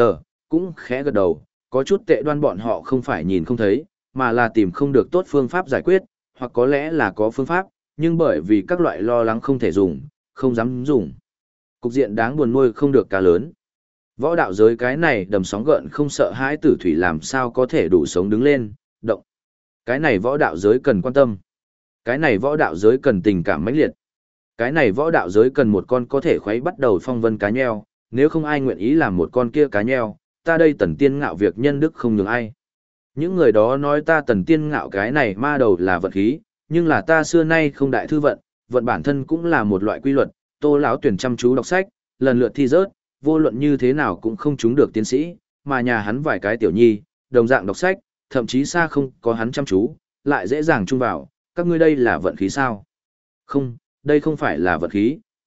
cũng khẽ gật đầu, có chút tệ đoan bọn họ không phải nhìn không thấy, mà là tìm không được tốt phương pháp giải quyết, hoặc có lẽ là có phương pháp, nhưng bởi vì các loại lo lắng không thể dùng, không dám dùng. Cục diện đáng buồn nuôi không được cá lớn. Võ đạo giới cái này đầm sóng gợn không sợ hãi tử thủy làm sao có thể đủ sống đứng lên, động. Cái này võ đạo giới cần quan tâm. Cái này võ đạo giới cần tình cảm mãnh liệt. Cái này võ đạo giới cần một con có thể khuấy bắt đầu phong vân cá nheo, nếu không ai nguyện ý làm một con kia cá nheo, ta đây Tần Tiên Ngạo việc nhân đức không nhường ai. Những người đó nói ta Tần Tiên Ngạo cái này ma đầu là vận khí, nhưng là ta xưa nay không đại thư vận, vận bản thân cũng là một loại quy luật, Tô lão tuyển chăm chú đọc sách, lần lượt thi rớt, vô luận như thế nào cũng không trúng được tiến sĩ, mà nhà hắn vài cái tiểu nhi, đồng dạng đọc sách, thậm chí xa không có hắn chăm chú, lại dễ dàng chung vào, các ngươi đây là vận khí sao? Không, đây không phải là vận khí,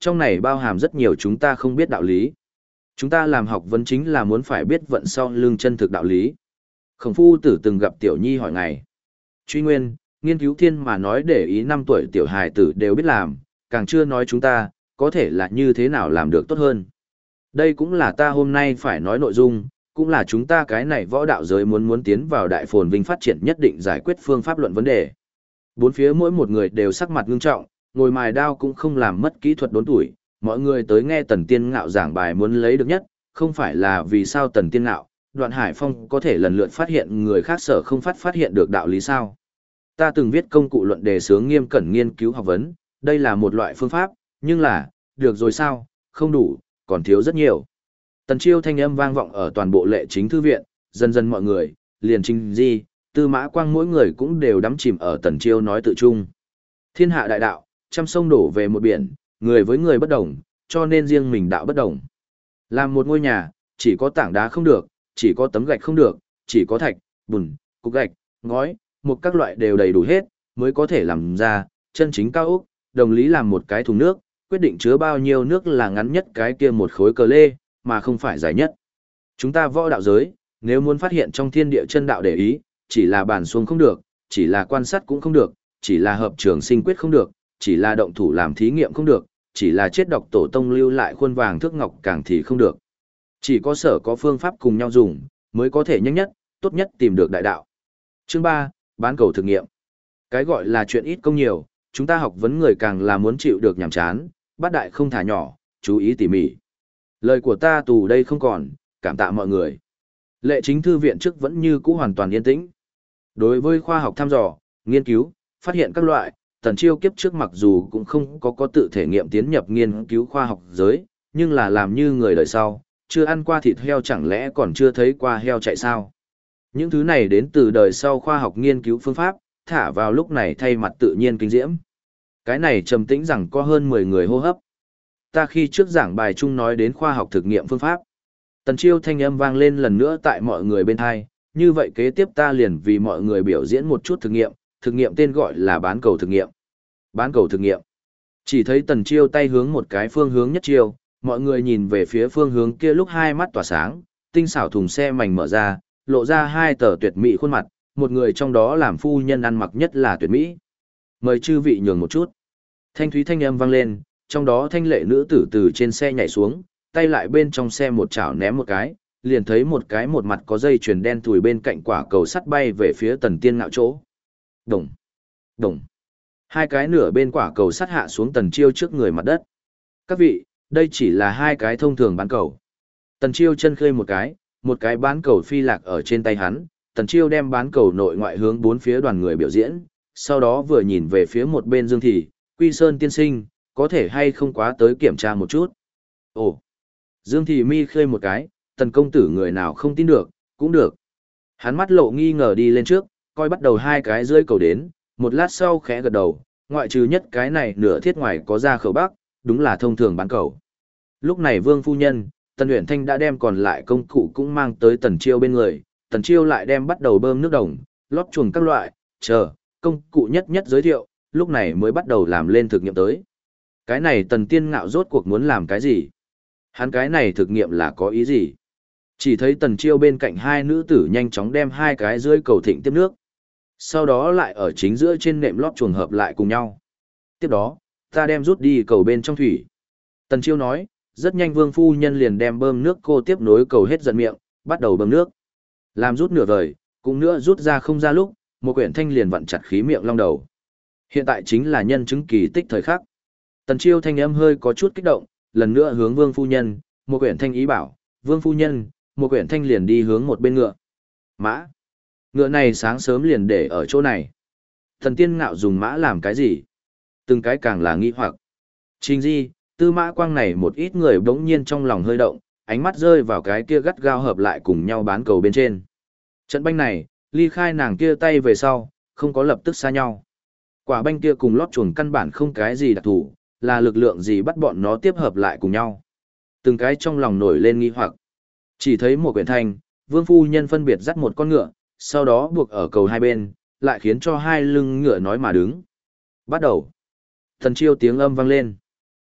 trong này bao hàm rất nhiều chúng ta không biết đạo lý. Chúng ta làm học vấn chính là muốn phải biết vận sau lưng chân thực đạo lý. Khổng Phu Tử từng gặp Tiểu Nhi hỏi ngày. Truy nguyên, nghiên cứu thiên mà nói để ý 5 tuổi tiểu hài tử đều biết làm, càng chưa nói chúng ta, có thể là như thế nào làm được tốt hơn. Đây cũng là ta hôm nay phải nói nội dung, cũng là chúng ta cái này võ đạo giới muốn tiến vào đại phồn vinh phát triển nhất định giải quyết phương pháp luận vấn đề. Bốn phía mỗi một người đều sắc mặt ngưng trọng, ngồi mài đao cũng không làm mất kỹ thuật đốn tuổi, mọi người tới nghe Tần Tiên Ngạo giảng bài muốn lấy được nhất, không phải là vì sao Tần Tiên Ngạo, Đoạn Hải Phong có thể lần lượt phát hiện người khác sở không phát hiện được đạo lý sao. Ta từng viết công cụ luận đề xướng nghiêm cẩn nghiên cứu học vấn, đây là một loại phương pháp, nhưng là, được rồi sao, không đủ, còn thiếu rất nhiều. Tần Chiêu thanh âm vang vọng ở toàn bộ Lệ Chính thư viện, dần dần mọi người, liền Trình Di, Tư Mã Quang mỗi người cũng đều đắm chìm ở Tần Chiêu nói tự chung. Thiên hạ đại đạo, trăm sông đổ về một biển, người với người bất đồng, cho nên riêng mình đạo bất đồng. Làm một ngôi nhà, chỉ có tảng đá không được, chỉ có tấm gạch không được, chỉ có thạch, bùn, cục gạch, ngói, một các loại đều đầy đủ hết, mới có thể làm ra, chân chính cao ốc, đồng lý làm một cái thùng nước, quyết định chứa bao nhiêu nước là ngắn nhất cái kia một khối cờ lê, mà không phải dài nhất. Chúng ta võ đạo giới, nếu muốn phát hiện trong thiên địa chân đạo để ý, chỉ là bàn xuống không được, chỉ là quan sát cũng không được, chỉ là hợp trường sinh quyết không được, chỉ là động thủ làm thí nghiệm không được, chỉ là chết đọc tổ tông lưu lại khuôn vàng thước ngọc càng thì không được. Chỉ có sở có phương pháp cùng nhau dùng, mới có thể nhanh nhất, tốt nhất tìm được đại đạo. Chương 3, bán cầu thực nghiệm. Cái gọi là chuyện ít công nhiều, chúng ta học vấn người càng là muốn chịu được nhàm chán, bát đại không thả nhỏ, chú ý tỉ mỉ. Lời của ta tù đây không còn, cảm tạ mọi người. Lệ Chính thư viện trước vẫn như cũ hoàn toàn yên tĩnh. Đối với khoa học thăm dò, nghiên cứu, phát hiện các loại, Tần Chiêu kiếp trước mặc dù cũng không có tự thể nghiệm tiến nhập nghiên cứu khoa học giới, nhưng là làm như người đời sau, chưa ăn qua thịt heo chẳng lẽ còn chưa thấy qua heo chạy sao. Những thứ này đến từ đời sau khoa học nghiên cứu phương pháp, thả vào lúc này thay mặt tự nhiên kinh diễm. Cái này trầm tĩnh rằng có hơn 10 người hô hấp. Ta khi trước giảng bài chung nói đến khoa học thực nghiệm phương pháp. Tần Chiêu thanh âm vang lên lần nữa tại mọi người bên hai, như vậy kế tiếp ta liền vì mọi người biểu diễn một chút thực nghiệm tên gọi là bán cầu thực nghiệm. Bán cầu thực nghiệm. Chỉ thấy Tần Chiêu tay hướng một cái phương hướng nhất chiêu, mọi người nhìn về phía phương hướng kia lúc hai mắt tỏa sáng, tinh xảo thùng xe mảnh mở ra, lộ ra hai tờ tuyệt mỹ khuôn mặt, một người trong đó làm phu nhân ăn mặc nhất là tuyệt mỹ. Mời chư vị nhường một chút. Thanh thúy thanh âm vang lên, trong đó thanh lệ nữ tử từ trên xe nhảy xuống, tay lại bên trong xe một chảo ném một cái, liền thấy một cái một mặt có dây chuyền đen thùi bên cạnh quả cầu sắt bay về phía Tần Tiên Ngạo chỗ. Đồng, đồng. Hai cái nửa bên quả cầu sắt hạ xuống Tần Chiêu trước người mặt đất. Các vị, đây chỉ là hai cái thông thường bán cầu. Tần Chiêu chân khơi một cái bán cầu phi lạc ở trên tay hắn, Tần Chiêu đem bán cầu nội ngoại hướng bốn phía đoàn người biểu diễn, sau đó vừa nhìn về phía một bên Dương Thị, Quy Sơn tiên sinh, có thể hay không quá tới kiểm tra một chút. Ồ, Dương Thị mi khơi một cái, Tần công tử người nào không tin được, cũng được. Hắn mắt lộ nghi ngờ đi lên trước, coi bắt đầu hai cái rơi cầu đến, một lát sau khẽ gật đầu, ngoại trừ nhất cái này nửa thiết ngoài có ra khẩu bắc, đúng là thông thường bán cầu. Lúc này Vương phu nhân, Tần Uyển Thanh đã đem còn lại công cụ cũng mang tới Tần Chiêu bên người, Tần Chiêu lại đem bắt đầu bơm nước đồng, lót chuồng các loại, công cụ nhất nhất giới thiệu, lúc này mới bắt đầu làm lên thực nghiệm tới. Cái này Tần Tiên Ngạo rốt cuộc muốn làm cái gì? Hắn cái này thực nghiệm là có ý gì? Chỉ thấy Tần Chiêu bên cạnh hai nữ tử nhanh chóng đem hai cái rưỡi cầu thịnh tiếp nước. Sau đó lại ở chính giữa trên nệm lót chuồng hợp lại cùng nhau. Tiếp đó, ta đem rút đi cầu bên trong thủy. Tần Chiêu nói, rất nhanh Vương phu nhân liền đem bơm nước cô tiếp nối cầu hết giận miệng, bắt đầu bơm nước. Làm rút nửa vời, cũng nữa rút ra không ra lúc, một quyển thanh liền vặn chặt khí miệng long đầu. Hiện tại chính là nhân chứng kỳ tích thời khắc. Tần Chiêu thanh âm hơi có chút kích động, lần nữa hướng Vương phu nhân, một quyển thanh ý bảo, Vương phu nhân, một quyển thanh liền đi hướng một bên ngựa. Mã. Ngựa này sáng sớm liền để ở chỗ này. Thần Tiên Ngạo dùng mã làm cái gì? Từng cái càng là nghi hoặc. Trình Di, Tư Mã Quang này một ít người bỗng nhiên trong lòng hơi động, ánh mắt rơi vào cái kia gắt gao hợp lại cùng nhau bán cầu bên trên. Trận banh này, ly khai nàng kia tay về sau, không có lập tức xa nhau. Quả banh kia cùng lót chuồng căn bản không cái gì đặc thù, là lực lượng gì bắt bọn nó tiếp hợp lại cùng nhau. Từng cái trong lòng nổi lên nghi hoặc. Chỉ thấy một quyển thanh, Vương phu nhân phân biệt dắt một con ngựa, sau đó buộc ở cầu hai bên, lại khiến cho hai lưng ngựa nói mà đứng. Bắt đầu. Thần Chiêu tiếng âm vang lên.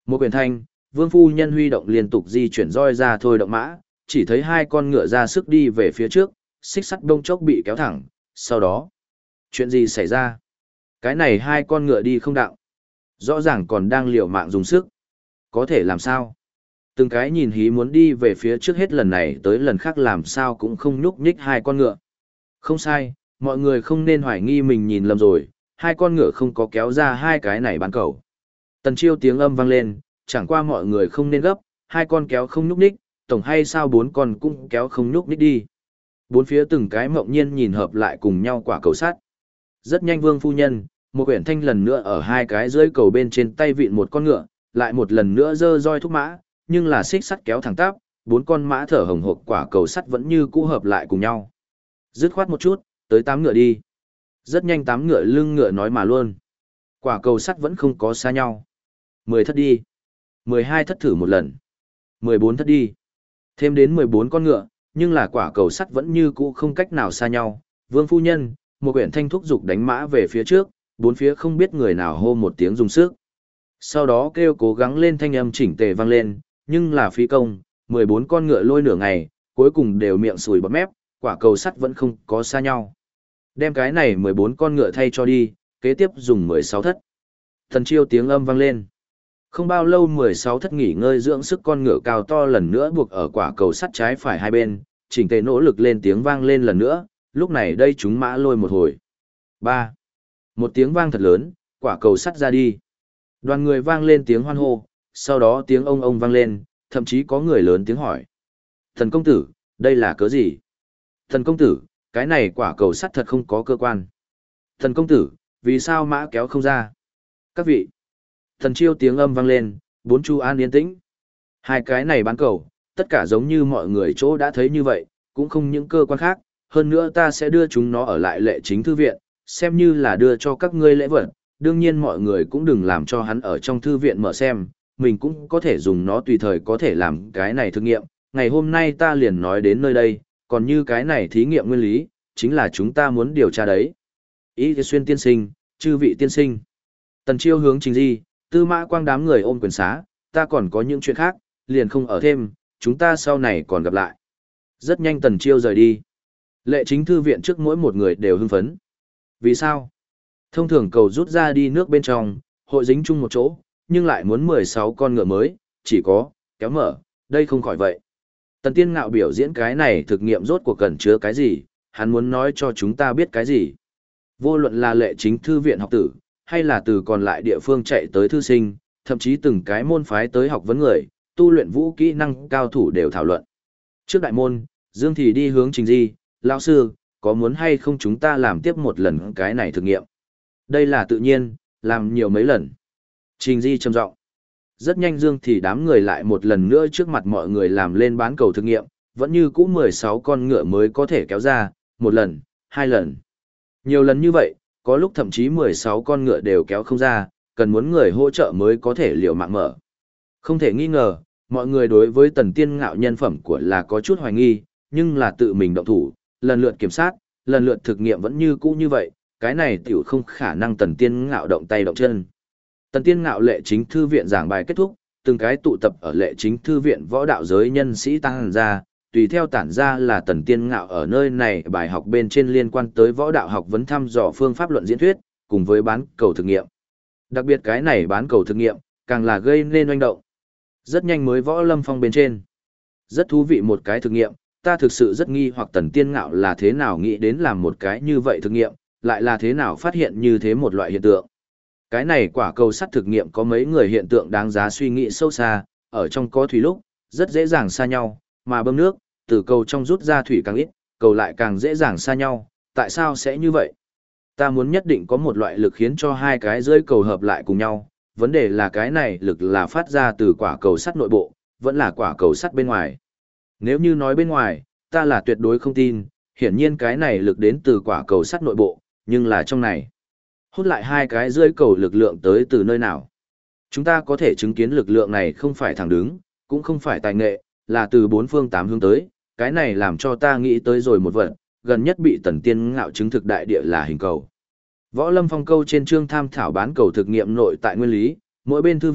Một quyển thanh, Vương phu nhân huy động liên tục di chuyển roi ra thôi động mã, chỉ thấy hai con ngựa ra sức đi về phía trước, xích sắt đông chốc bị kéo thẳng, sau đó. Chuyện gì xảy ra? Cái này hai con ngựa đi không đạo. Rõ ràng còn đang liều mạng dùng sức. Có thể làm sao? Từng cái nhìn hí muốn đi về phía trước hết lần này tới lần khác làm sao cũng không nhúc nhích hai con ngựa. Không sai, mọi người không nên hoài nghi mình nhìn lầm rồi, hai con ngựa không có kéo ra hai cái này bán cầu. Tần Chiêu tiếng âm vang lên, chẳng qua mọi người không nên gấp, hai con kéo không nhúc nhích, tổng hay sao bốn con cũng kéo không nhúc nhích đi. Bốn phía từng cái mộng nhiên nhìn hợp lại cùng nhau quả cầu sắt. Rất nhanh Vương phu nhân, một quyển thanh lần nữa ở hai cái dưới cầu bên trên tay vịn một con ngựa, lại một lần nữa giơ roi thúc mã, nhưng là xích sắt kéo thẳng tắp, bốn con mã thở hồng hộc quả cầu sắt vẫn như cũ hợp lại cùng nhau. Dứt khoát một chút, tới 8 ngựa đi. Rất nhanh 8 ngựa lưng ngựa nói mà luôn. Quả cầu sắt vẫn không có xa nhau. 10 thất đi. 12 thất thử một lần. 14 thất đi. Thêm đến 14 con ngựa, nhưng là quả cầu sắt vẫn như cũ không cách nào xa nhau. Vương phu nhân, một quyển thanh thúc dục đánh mã về phía trước, bốn phía không biết người nào hô một tiếng dùng sức. Sau đó kêu cố gắng lên thanh âm chỉnh tề vang lên, nhưng là phí công, 14 con ngựa lôi nửa ngày, cuối cùng đều miệng sùi bọt mép, quả cầu sắt vẫn không có xa nhau. Đem cái này 14 con ngựa thay cho đi, kế tiếp dùng 16 thất. Thần Chiêu tiếng âm vang lên. Không bao lâu 16 thất nghỉ ngơi dưỡng sức con ngựa cao to lần nữa buộc ở quả cầu sắt trái phải hai bên, chỉnh tề nỗ lực lên tiếng vang lên lần nữa, lúc này đây chúng mã lôi một hồi. 3. Một tiếng vang thật lớn, quả cầu sắt ra đi. Đoàn người vang lên tiếng hoan hô, sau đó tiếng ông vang lên, thậm chí có người lớn tiếng hỏi. Thần công tử, đây là cớ gì? Thần công tử, cái này quả cầu sắt thật không có cơ quan. Thần công tử, vì sao mã kéo không ra? Các vị. Thần Chiêu tiếng âm vang lên, bốn chu an yên tĩnh. Hai cái này bán cầu, tất cả giống như mọi người chỗ đã thấy như vậy, cũng không những cơ quan khác, hơn nữa ta sẽ đưa chúng nó ở lại lệ chính thư viện, xem như là đưa cho các ngươi lễ vật. Đương nhiên mọi người cũng đừng làm cho hắn ở trong thư viện mở xem, mình cũng có thể dùng nó tùy thời có thể làm cái này thực nghiệm. Ngày hôm nay ta liền nói đến nơi đây, còn như cái này thí nghiệm nguyên lý, chính là chúng ta muốn điều tra đấy. Ý Xuyên tiên sinh, chư vị tiên sinh. Tần Chiêu hướng Trình Di, Tư Mã Quang đám người ôm quyền xá, ta còn có những chuyện khác, liền không ở thêm, chúng ta sau này còn gặp lại. Rất nhanh Tần Chiêu rời đi. Lệ chính thư viện trước mỗi một người đều hưng phấn. Vì sao? Thông thường cầu rút ra đi nước bên trong, hội dính chung một chỗ, nhưng lại muốn 16 con ngựa mới, chỉ có, kéo mở, đây không khỏi vậy. Tần Tiên Ngạo biểu diễn cái này thực nghiệm rốt cuộc cần chứa cái gì, hắn muốn nói cho chúng ta biết cái gì. Vô luận là lệ chính thư viện học tử, hay là từ còn lại địa phương chạy tới thư sinh, thậm chí từng cái môn phái tới học vấn người, tu luyện vũ kỹ năng cao thủ đều thảo luận. Trước đại môn, Dương Thì đi hướng Trình Di, lão sư, có muốn hay không chúng ta làm tiếp một lần cái này thực nghiệm? Đây là tự nhiên, làm nhiều mấy lần. Trình Di trầm giọng. Rất nhanh Dương Thì đám người lại một lần nữa trước mặt mọi người làm lên bán cầu thực nghiệm, vẫn như cũ 16 con ngựa mới có thể kéo ra, một lần, hai lần. Nhiều lần như vậy, có lúc thậm chí 16 con ngựa đều kéo không ra, cần muốn người hỗ trợ mới có thể liều mạng mở. Không thể nghi ngờ, mọi người đối với Tần Tiên Ngạo nhân phẩm của là có chút hoài nghi, nhưng là tự mình động thủ, lần lượt kiểm sát, lần lượt thực nghiệm vẫn như cũ như vậy, cái này tiểu không khả năng Tần Tiên Ngạo động tay động chân. Tần Tiên Ngạo lệ chính thư viện giảng bài kết thúc, từng cái tụ tập ở lệ chính thư viện võ đạo giới nhân sĩ tăng ra, tùy theo tản ra là Tần Tiên Ngạo ở nơi này bài học bên trên liên quan tới võ đạo học vấn thăm dò phương pháp luận diễn thuyết, cùng với bán cầu thực nghiệm. Đặc biệt cái này bán cầu thực nghiệm, càng là gây nên oanh động. Rất nhanh mới võ lâm phong bên trên. Rất thú vị một cái thực nghiệm, ta thực sự rất nghi hoặc Tần Tiên Ngạo là thế nào nghĩ đến làm một cái như vậy thực nghiệm, lại là thế nào phát hiện như thế một loại hiện tượng. Cái này quả cầu sắt thực nghiệm có mấy người hiện tượng đáng giá suy nghĩ sâu xa, ở trong có thủy lúc, rất dễ dàng xa nhau, mà bơm nước, từ cầu trong rút ra thủy càng ít, cầu lại càng dễ dàng xa nhau, tại sao sẽ như vậy? Ta muốn nhất định có một loại lực khiến cho hai cái rơi cầu hợp lại cùng nhau, vấn đề là cái này lực là phát ra từ quả cầu sắt nội bộ, vẫn là quả cầu sắt bên ngoài. Nếu như nói bên ngoài, ta là tuyệt đối không tin, hiển nhiên cái này lực đến từ quả cầu sắt nội bộ, nhưng là trong này. Hút lại hai cái rơi cầu lực lượng tới từ nơi nào? Chúng ta có thể chứng kiến lực lượng này không phải thẳng đứng, cũng không phải tài nghệ, là từ bốn phương tám hướng tới, cái này làm cho ta nghĩ tới rồi một vật, gần nhất bị Tần Tiên Ngạo chứng thực đại địa là hình cầu. Võ Lâm Phong câu trên chương tham thảo bán cầu thực nghiệm nội tại nguyên lý, mỗi bên thư viện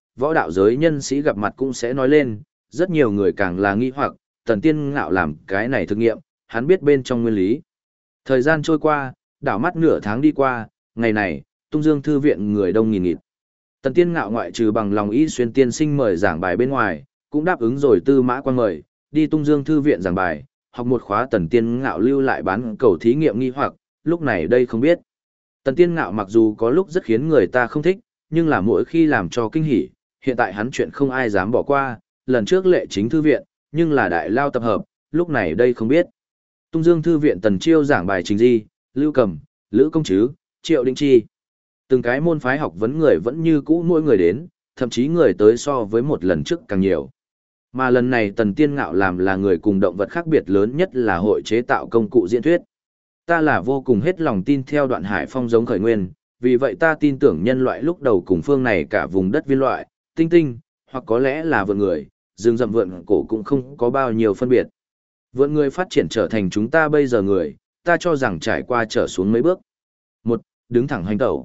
võ đạo giới nhân sĩ gặp mặt cũng sẽ nói lên, rất nhiều người càng là nghi hoặc, Tần Tiên Ngạo làm cái này thực nghiệm, hắn biết bên trong nguyên lý. Thời gian trôi qua, đảo mắt nửa tháng đi qua, ngày này, Tung Dương Thư viện người đông nghìn nghịt. Tần Tiên Ngạo ngoại trừ bằng lòng ý xuyên tiên sinh mời giảng bài bên ngoài, cũng đáp ứng rồi Tư Mã Quan mời, đi Tung Dương Thư viện giảng bài, học một khóa. Tần Tiên Ngạo lưu lại bán cầu thí nghiệm nghi hoặc, lúc này đây không biết. Tần Tiên Ngạo mặc dù có lúc rất khiến người ta không thích, nhưng là mỗi khi làm cho kinh hỉ, hiện tại hắn chuyện không ai dám bỏ qua, lần trước Lệ Chính Thư viện, nhưng là đại lao tập hợp, lúc này đây không biết. Tung Dương Thư viện Tần Chiêu giảng bài Trình Di, Lưu Cầm, Lữ Công Trứ, Triệu Đinh Chi. Từng cái môn phái học vấn người vẫn như cũ mỗi người đến, thậm chí người tới so với một lần trước càng nhiều. Mà lần này Tần Tiên Ngạo làm là người cùng động vật khác biệt lớn nhất là hội chế tạo công cụ diễn thuyết. Ta là vô cùng hết lòng tin theo Đoạn Hải Phong giống khởi nguyên, vì vậy ta tin tưởng nhân loại lúc đầu cùng phương này cả vùng đất viên loại, tinh tinh, hoặc có lẽ là vượn người, rừng rậm vượn cổ cũng không có bao nhiêu phân biệt. Vượn người phát triển trở thành chúng ta bây giờ người, ta cho rằng trải qua trở xuống mấy bước. 1. Đứng thẳng hành tẩu.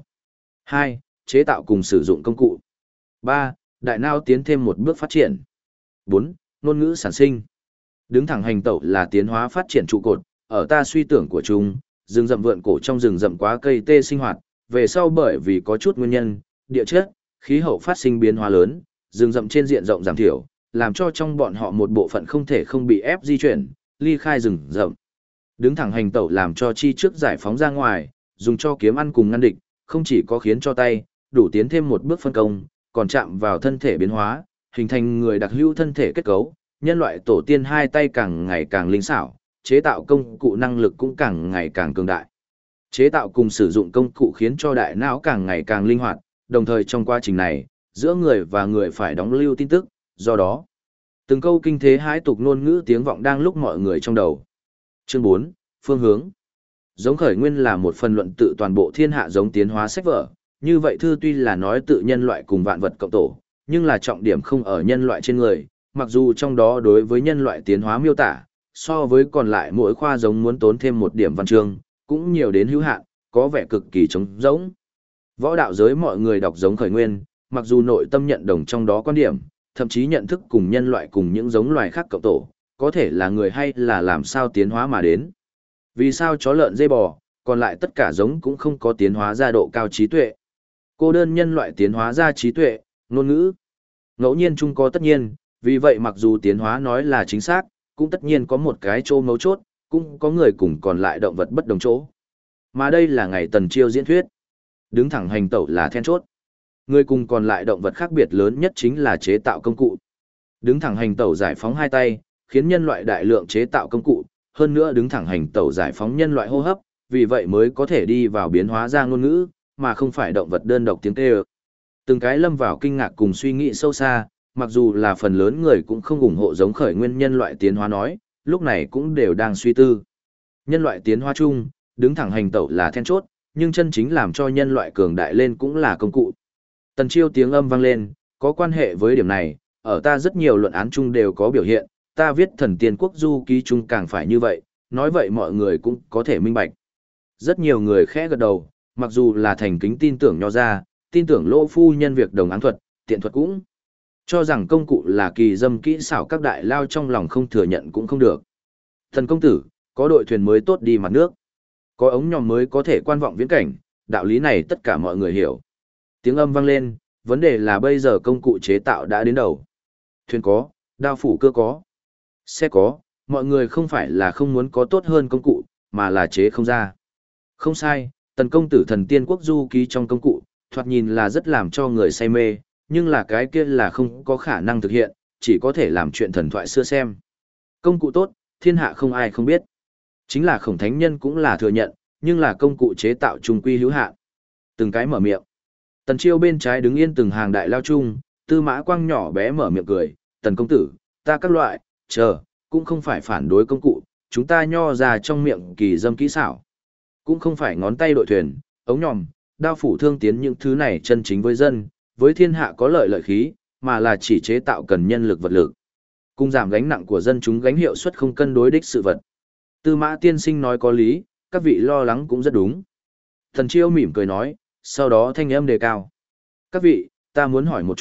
2. Chế tạo cùng sử dụng công cụ. 3. Đại não tiến thêm một bước phát triển. 4. Ngôn ngữ sản sinh. Đứng thẳng hành tẩu là tiến hóa phát triển trụ cột, ở ta suy tưởng của chúng, rừng rậm vượn cổ trong rừng rậm quá cây tê sinh hoạt, về sau bởi vì có chút nguyên nhân, địa chất, khí hậu phát sinh biến hóa lớn, rừng rậm trên diện rộng giảm thiểu, làm cho trong bọn họ một bộ phận không thể không bị ép di chuyển, ly khai rừng rậm. Đứng thẳng hành tẩu làm cho chi trước giải phóng ra ngoài, dùng cho kiếm ăn cùng ngăn địch, không chỉ có khiến cho tay, đủ tiến thêm một bước phân công, còn chạm vào thân thể biến hóa, hình thành người đặc hữu thân thể kết cấu, nhân loại tổ tiên hai tay càng ngày càng linh xảo, chế tạo công cụ năng lực cũng càng ngày càng cường đại. Chế tạo cùng sử dụng công cụ khiến cho đại não càng ngày càng linh hoạt, đồng thời trong quá trình này, giữa người và người phải đóng lưu tin tức, do đó, từng câu kinh thế hãi tục ngôn ngữ tiếng vọng đang lúc mọi người trong đầu. Chương 4, phương hướng. Giống khởi nguyên là một phần luận tự toàn bộ thiên hạ giống tiến hóa sách vở, như vậy thư tuy là nói tự nhân loại cùng vạn vật cộng tổ, nhưng là trọng điểm không ở nhân loại trên người, mặc dù trong đó đối với nhân loại tiến hóa miêu tả, so với còn lại mỗi khoa giống muốn tốn thêm một điểm văn chương, cũng nhiều đến hữu hạn, có vẻ cực kỳ trống rỗng. Võ đạo giới mọi người đọc giống khởi nguyên, mặc dù nội tâm nhận đồng trong đó quan điểm, thậm chí nhận thức cùng nhân loại cùng những giống loài khác cộng tổ, có thể là người hay là làm sao tiến hóa mà đến. Vì sao chó lợn dê bò, còn lại tất cả giống cũng không có tiến hóa ra độ cao trí tuệ. Cô đơn nhân loại tiến hóa ra trí tuệ, ngôn ngữ. Ngẫu nhiên chung có tất nhiên, vì vậy mặc dù tiến hóa nói là chính xác, cũng tất nhiên có một cái chỗ mấu chốt, cũng có người cùng còn lại động vật bất đồng chỗ. Mà đây là ngày Tần Chiêu diễn thuyết. Đứng thẳng hành tẩu là then chốt. Người cùng còn lại động vật khác biệt lớn nhất chính là chế tạo công cụ. Đứng thẳng hành tẩu giải phóng hai tay, khiến nhân loại đại lượng chế tạo công cụ, hơn nữa đứng thẳng hành tẩu giải phóng nhân loại hô hấp, vì vậy mới có thể đi vào biến hóa ra ngôn ngữ, mà không phải động vật đơn độc tiếng kêu. Từng cái lâm vào kinh ngạc cùng suy nghĩ sâu xa, mặc dù là phần lớn người cũng không ủng hộ giống khởi nguyên nhân loại tiến hóa nói, lúc này cũng đều đang suy tư. Nhân loại tiến hóa chung, đứng thẳng hành tẩu là then chốt, nhưng chân chính làm cho nhân loại cường đại lên cũng là công cụ. Tần Chiêu tiếng âm vang lên, có quan hệ với điểm này, ở ta rất nhiều luận án chung đều có biểu hiện, ta viết Thần Tiên Quốc Du ký chung càng phải như vậy, nói vậy mọi người cũng có thể minh bạch. Rất nhiều người khẽ gật đầu, mặc dù là thành kính tin tưởng nho ra, tin tưởng Lỗ phu nhân việc đồng áng thuật, tiện thuật cũng cho rằng công cụ là kỳ dâm kỹ xảo, các đại lao trong lòng không thừa nhận cũng không được. Thần công tử, có đội thuyền mới tốt đi mặt nước, có ống nhòm mới có thể quan vọng viễn cảnh, đạo lý này tất cả mọi người hiểu. Tiếng âm vang lên, vấn đề là bây giờ công cụ chế tạo đã đến đầu. Thuyền có, đao phủ cưa có, xe có, mọi người không phải là không muốn có tốt hơn công cụ, mà là chế không ra. Không sai, Tần công tử Thần Tiên Quốc Du ký trong công cụ, thoạt nhìn là rất làm cho người say mê, nhưng là cái kia là không có khả năng thực hiện, chỉ có thể làm chuyện thần thoại xưa xem. Công cụ tốt, thiên hạ không ai không biết. Chính là Khổng Thánh Nhân cũng là thừa nhận, nhưng là công cụ chế tạo trung quy hữu hạn. Từng cái mở miệng. Tần Chiêu bên trái đứng yên từng hàng đại lao chung, Tư Mã Quang nhỏ bé mở miệng cười, Tần công tử, ta các loại, cũng không phải phản đối công cụ, chúng ta nho ra trong miệng kỳ dâm kỹ xảo. Cũng không phải ngón tay đội thuyền, ống nhòm, đao phủ thương tiến những thứ này chân chính với dân, với thiên hạ có lợi khí, mà là chỉ chế tạo cần nhân lực vật lực. Cùng giảm gánh nặng của dân chúng gánh hiệu suất không cân đối đích sự vật. Tư Mã tiên sinh nói có lý, các vị lo lắng cũng rất đúng. Thần Chiêu mỉm cười nói, sau đó thanh âm đề cao. Các vị, ta muốn hỏi một chút,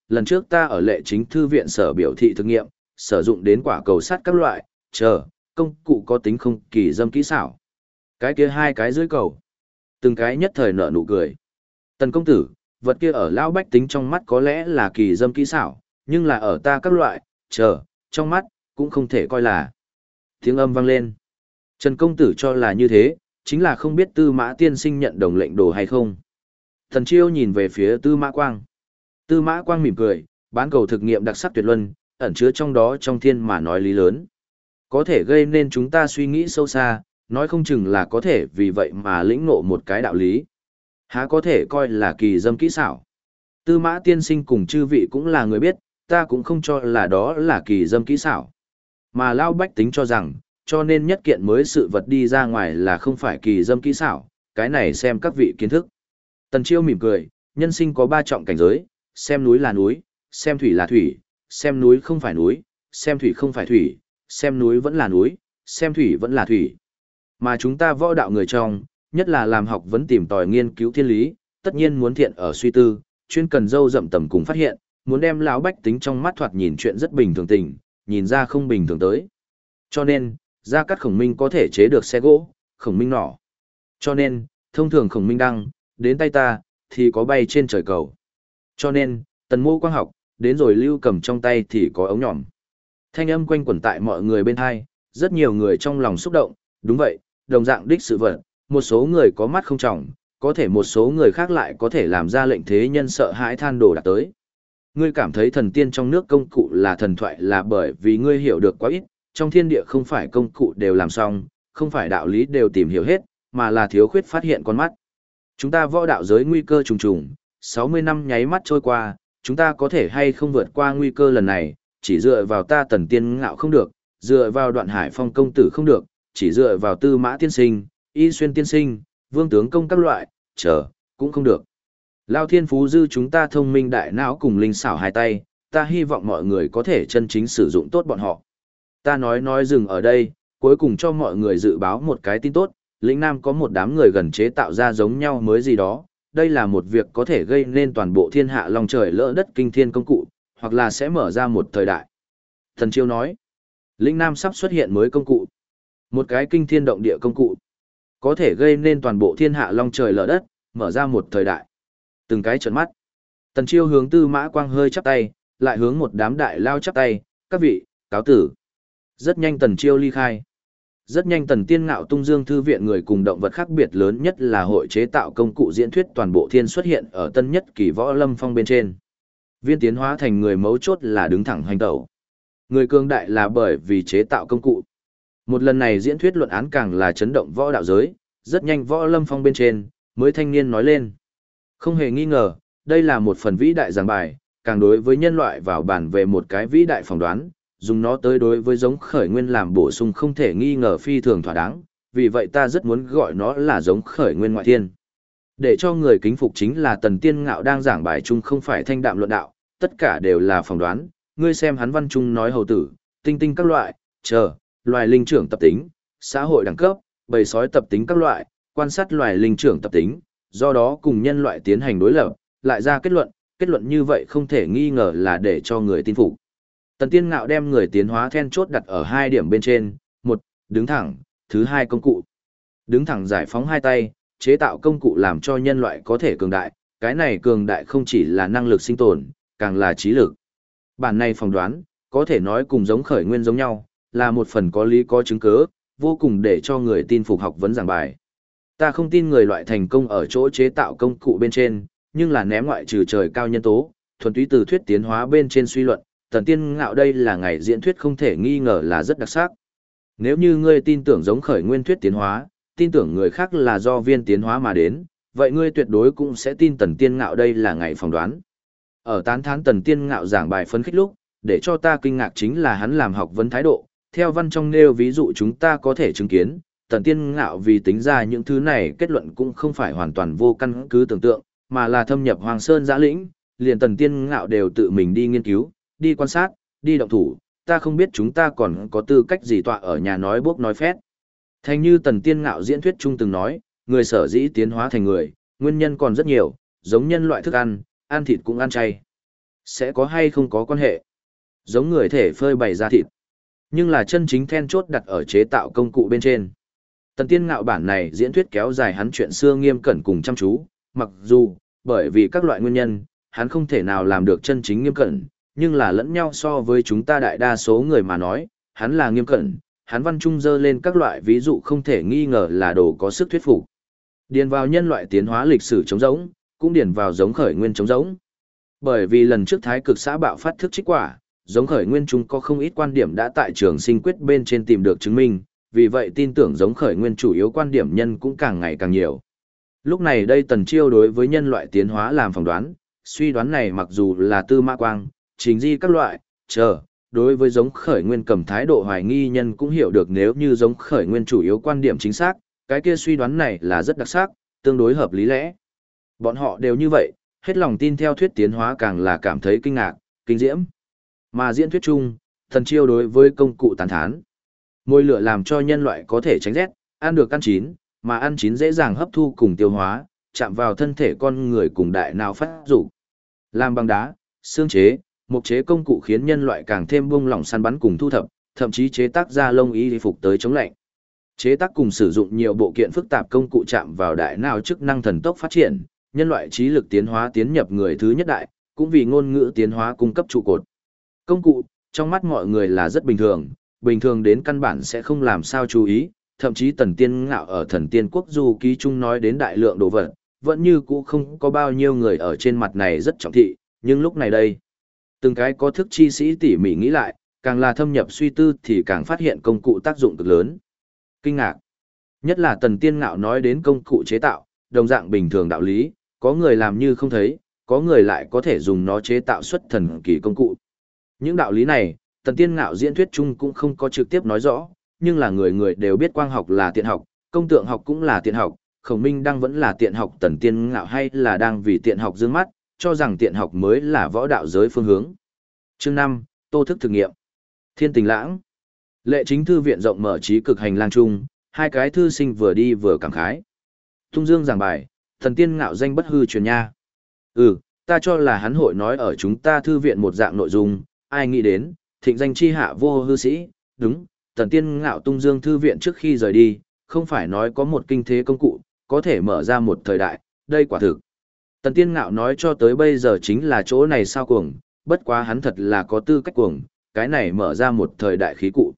lần trước ta ở lệ chính thư viện sở biểu thị thực nghiệm, sử dụng đến quả cầu sắt các loại, công cụ có tính không kỳ dâm kỹ xảo. Cái kia hai cái dưới cầu. Từng cái nhất thời nở nụ cười. Tần công tử, vật kia ở lão bách tính trong mắt có lẽ là kỳ dâm kỹ xảo, nhưng là ở ta các loại, trong mắt, cũng không thể coi là. Tiếng âm vang lên. Trần công tử cho là như thế, chính là không biết Tư Mã tiên sinh nhận đồng lệnh đồ hay không. Thần Chiêu nhìn về phía Tư Mã Quang. Tư Mã Quang mỉm cười, bán cầu thực nghiệm đặc sắc tuyệt luân, ẩn chứa trong đó trong thiên mà nói lý lớn. Có thể gây nên chúng ta suy nghĩ sâu xa, nói không chừng là có thể vì vậy mà lĩnh ngộ một cái đạo lý. Há có thể coi là kỳ dâm kỹ xảo. Tư Mã tiên sinh cùng chư vị cũng là người biết, ta cũng không cho là đó là kỳ dâm kỹ xảo. Mà Lão Bách tính cho rằng, cho nên nhất kiện mới sự vật đi ra ngoài là không phải kỳ dâm kỹ xảo, cái này xem các vị kiến thức. Tần Chiêu mỉm cười, nhân sinh có ba trọng cảnh giới, xem núi là núi, xem thủy là thủy, xem núi không phải núi, xem thủy không phải thủy, xem núi vẫn là núi, xem thủy vẫn là thủy. Mà chúng ta võ đạo người trong, nhất là làm học vấn tìm tòi nghiên cứu thiên lý, tất nhiên muốn thiện ở suy tư, chuyên cần dâu rậm tầm cùng phát hiện, muốn đem lão bách tính trong mắt thoạt nhìn chuyện rất bình thường tình, nhìn ra không bình thường tới. Cho nên, Gia Cát Khổng Minh có thể chế được xe gỗ, Khổng Minh nỏ. Cho nên, thông thường Khổng Minh đăng, đến tay ta, thì có bay trên trời cầu. Cho nên, Tần Mô Quang học, đến rồi Lưu Cầm trong tay thì có ống nhỏm. Thanh âm quanh quẩn tại mọi người bên hai, rất nhiều người trong lòng xúc động, đúng vậy, đồng dạng đích sự vật, một số người có mắt không trọng, có thể một số người khác lại có thể làm ra lệnh thế nhân sợ hãi than đồ đạt tới. Ngươi cảm thấy thần tiên trong nước công cụ là thần thoại là bởi vì ngươi hiểu được quá ít, trong thiên địa không phải công cụ đều làm xong, không phải đạo lý đều tìm hiểu hết, mà là thiếu khuyết phát hiện con mắt. Chúng ta võ đạo giới nguy cơ trùng trùng, 60 năm nháy mắt trôi qua, chúng ta có thể hay không vượt qua nguy cơ lần này, chỉ dựa vào ta Tần Tiên Ngạo không được, dựa vào Đoạn Hải Phong công tử không được, chỉ dựa vào Tư Mã tiên sinh, Y Xuyên tiên sinh, Vương tướng công các loại, cũng không được. Lao Thiên Phú dư chúng ta thông minh đại não cùng linh xảo hai tay, ta hy vọng mọi người có thể chân chính sử dụng tốt bọn họ. Ta nói dừng ở đây, cuối cùng cho mọi người dự báo một cái tin tốt, lĩnh Nam có một đám người gần chế tạo ra giống nhau mới gì đó, đây là một việc có thể gây nên toàn bộ thiên hạ lòng trời lỡ đất kinh thiên công cụ, hoặc là sẽ mở ra một thời đại. Thần Chiêu nói, lĩnh Nam sắp xuất hiện mới công cụ, một cái kinh thiên động địa công cụ, có thể gây nên toàn bộ thiên hạ long trời lở đất, mở ra một thời đại. Từng cái trợn mắt. Tần Chiêu hướng Tư Mã Quang hơi chắp tay, lại hướng một đám đại lao chắp tay, các vị, cáo tử. Rất nhanh Tần Chiêu ly khai. Rất nhanh Tần Tiên Ngạo tung dương thư viện người cùng động vật khác biệt lớn nhất là hội chế tạo công cụ diễn thuyết toàn bộ thiên xuất hiện ở tân nhất kỳ võ lâm phong bên trên. Viên tiến hóa thành người mấu chốt là đứng thẳng hành tẩu. Người cường đại là bởi vì chế tạo công cụ. Một lần này diễn thuyết luận án càng là chấn động võ đạo giới, rất nhanh võ lâm phong bên trên, mới thanh niên nói lên. Không hề nghi ngờ, đây là một phần vĩ đại giảng bài, càng đối với nhân loại vào bản về một cái vĩ đại phỏng đoán, dùng nó tới đối với giống khởi nguyên làm bổ sung không thể nghi ngờ phi thường thỏa đáng, vì vậy ta rất muốn gọi nó là giống khởi nguyên ngoại thiên. Để cho người kính phục chính là Tần Tiên Ngạo đang giảng bài chung không phải thanh đạm luận đạo, tất cả đều là phỏng đoán, ngươi xem hắn văn chung nói hầu tử, tinh tinh các loại, loài linh trưởng tập tính, xã hội đẳng cấp, bầy sói tập tính các loại, quan sát loài linh trưởng tập tính, do đó cùng nhân loại tiến hành đối lập, lại ra kết luận như vậy không thể nghi ngờ là để cho người tin phục. Tần Tiên Ngạo đem người tiến hóa then chốt đặt ở hai điểm bên trên, một, đứng thẳng, thứ hai công cụ. Đứng thẳng giải phóng hai tay, chế tạo công cụ làm cho nhân loại có thể cường đại, cái này cường đại không chỉ là năng lực sinh tồn, càng là trí lực. Bản này phỏng đoán, có thể nói cùng giống khởi nguyên giống nhau, là một phần có lý có chứng cứ, vô cùng để cho người tin phục học vấn giảng bài. Ta không tin người loại thành công ở chỗ chế tạo công cụ bên trên, nhưng là ném ngoại trừ trời cao nhân tố, thuần túy từ thuyết tiến hóa bên trên suy luận, Tần Tiên Ngạo đây là ngày diễn thuyết không thể nghi ngờ là rất đặc sắc. Nếu như ngươi tin tưởng giống khởi nguyên thuyết tiến hóa, tin tưởng người khác là do viên tiến hóa mà đến, vậy ngươi tuyệt đối cũng sẽ tin Tần Tiên Ngạo đây là ngày phỏng đoán. Ở tán thán Tần Tiên Ngạo giảng bài phấn khích lúc, để cho ta kinh ngạc chính là hắn làm học vấn thái độ, theo văn trong nêu ví dụ chúng ta có thể chứng kiến, Tần Tiên Ngạo vì tính ra những thứ này kết luận cũng không phải hoàn toàn vô căn cứ tưởng tượng, mà là thâm nhập Hoàng Sơn giã lĩnh, liền Tần Tiên Ngạo đều tự mình đi nghiên cứu, đi quan sát, đi động thủ, ta không biết chúng ta còn có tư cách gì tọa ở nhà nói bốc nói phét. Thành như Tần Tiên Ngạo diễn thuyết chung từng nói, người sở dĩ tiến hóa thành người, nguyên nhân còn rất nhiều, giống nhân loại thức ăn, ăn thịt cũng ăn chay. sẽ có hay không có quan hệ. Giống người thể phơi bày ra thịt. Nhưng là chân chính then chốt đặt ở chế tạo công cụ bên trên. Tần Tiên Ngạo bản này diễn thuyết kéo dài hắn chuyện xưa nghiêm cẩn cùng chăm chú, mặc dù, bởi vì các loại nguyên nhân, hắn không thể nào làm được chân chính nghiêm cẩn, nhưng là lẫn nhau so với chúng ta đại đa số người mà nói, hắn là nghiêm cẩn, hắn văn trung dơ lên các loại ví dụ không thể nghi ngờ là đồ có sức thuyết phục. Điền vào nhân loại tiến hóa lịch sử trống rỗng, cũng điền vào giống khởi nguyên trống rỗng. Bởi vì lần trước thái cực xã bạo phát thức trích quả, giống khởi nguyên chúng có không ít quan điểm đã tại trường sinh quyết bên trên tìm được chứng minh, vì vậy tin tưởng giống khởi nguyên chủ yếu quan điểm nhân cũng càng ngày càng nhiều. Lúc này đây Tần Chiêu đối với nhân loại tiến hóa làm phỏng đoán, suy đoán này mặc dù là Tư Mã Quang, Trình Di các loại, đối với giống khởi nguyên cầm thái độ hoài nghi nhân cũng hiểu được nếu như giống khởi nguyên chủ yếu quan điểm chính xác, cái kia suy đoán này là rất đặc sắc, tương đối hợp lý lẽ. Bọn họ đều như vậy, hết lòng tin theo thuyết tiến hóa càng là cảm thấy kinh ngạc, kinh diễm. Mà diễn thuyết chung, Tần Chiêu đối với công cụ tán thán. Môi lửa làm cho nhân loại có thể tránh rét, ăn được ăn chín, mà ăn chín dễ dàng hấp thu cùng tiêu hóa, chạm vào thân thể con người cùng đại não phát dục. Làm bằng đá, xương chế, mục chế công cụ khiến nhân loại càng thêm buông lỏng săn bắn cùng thu thập, thậm chí chế tác ra lông y phục tới chống lạnh. Chế tác cùng sử dụng nhiều bộ kiện phức tạp công cụ chạm vào đại não chức năng thần tốc phát triển, nhân loại trí lực tiến hóa tiến nhập người thứ nhất đại, cũng vì ngôn ngữ tiến hóa cung cấp trụ cột. Công cụ, trong mắt mọi người là rất bình thường đến căn bản sẽ không làm sao chú ý, thậm chí Tần Tiên Ngạo ở Thần Tiên Quốc Du Ký Trung nói đến đại lượng đồ vật, vẫn như cũ không có bao nhiêu người ở trên mặt này rất trọng thị, nhưng lúc này đây, từng cái có thức chi sĩ tỉ mỉ nghĩ lại, càng là thâm nhập suy tư thì càng phát hiện công cụ tác dụng cực lớn. Kinh ngạc. Nhất là Tần Tiên Ngạo nói đến công cụ chế tạo, đồng dạng bình thường đạo lý, có người làm như không thấy, có người lại có thể dùng nó chế tạo xuất thần kỳ công cụ. Những đạo lý này, Tần Tiên Ngạo diễn thuyết chung cũng không có trực tiếp nói rõ, nhưng là người người đều biết quang học là tiện học, công tượng học cũng là tiện học, Khổng Minh đang vẫn là tiện học, Tần Tiên Ngạo hay là đang vì tiện học dương mắt, cho rằng tiện học mới là võ đạo giới phương hướng. Chương 5, Tô thức thực nghiệm. Thiên Tình Lãng. Lệ Chính thư viện rộng mở trí cực hành lang chung, hai cái thư sinh vừa đi vừa cảm khái. Tung Dương giảng bài, Tần Tiên Ngạo danh bất hư truyền nha. Ta cho là hắn hội nói ở chúng ta thư viện một dạng nội dung, ai nghĩ đến, thịnh danh chi hạ vô hư sĩ, đúng, Tần Tiên Ngạo tung Dương thư viện trước khi rời đi, không phải nói có một kinh thế công cụ, có thể mở ra một thời đại, đây quả thực. Tần Tiên Ngạo nói cho tới bây giờ chính là chỗ này sao cuồng, bất quá hắn thật là có tư cách cuồng, cái này mở ra một thời đại khí cụ.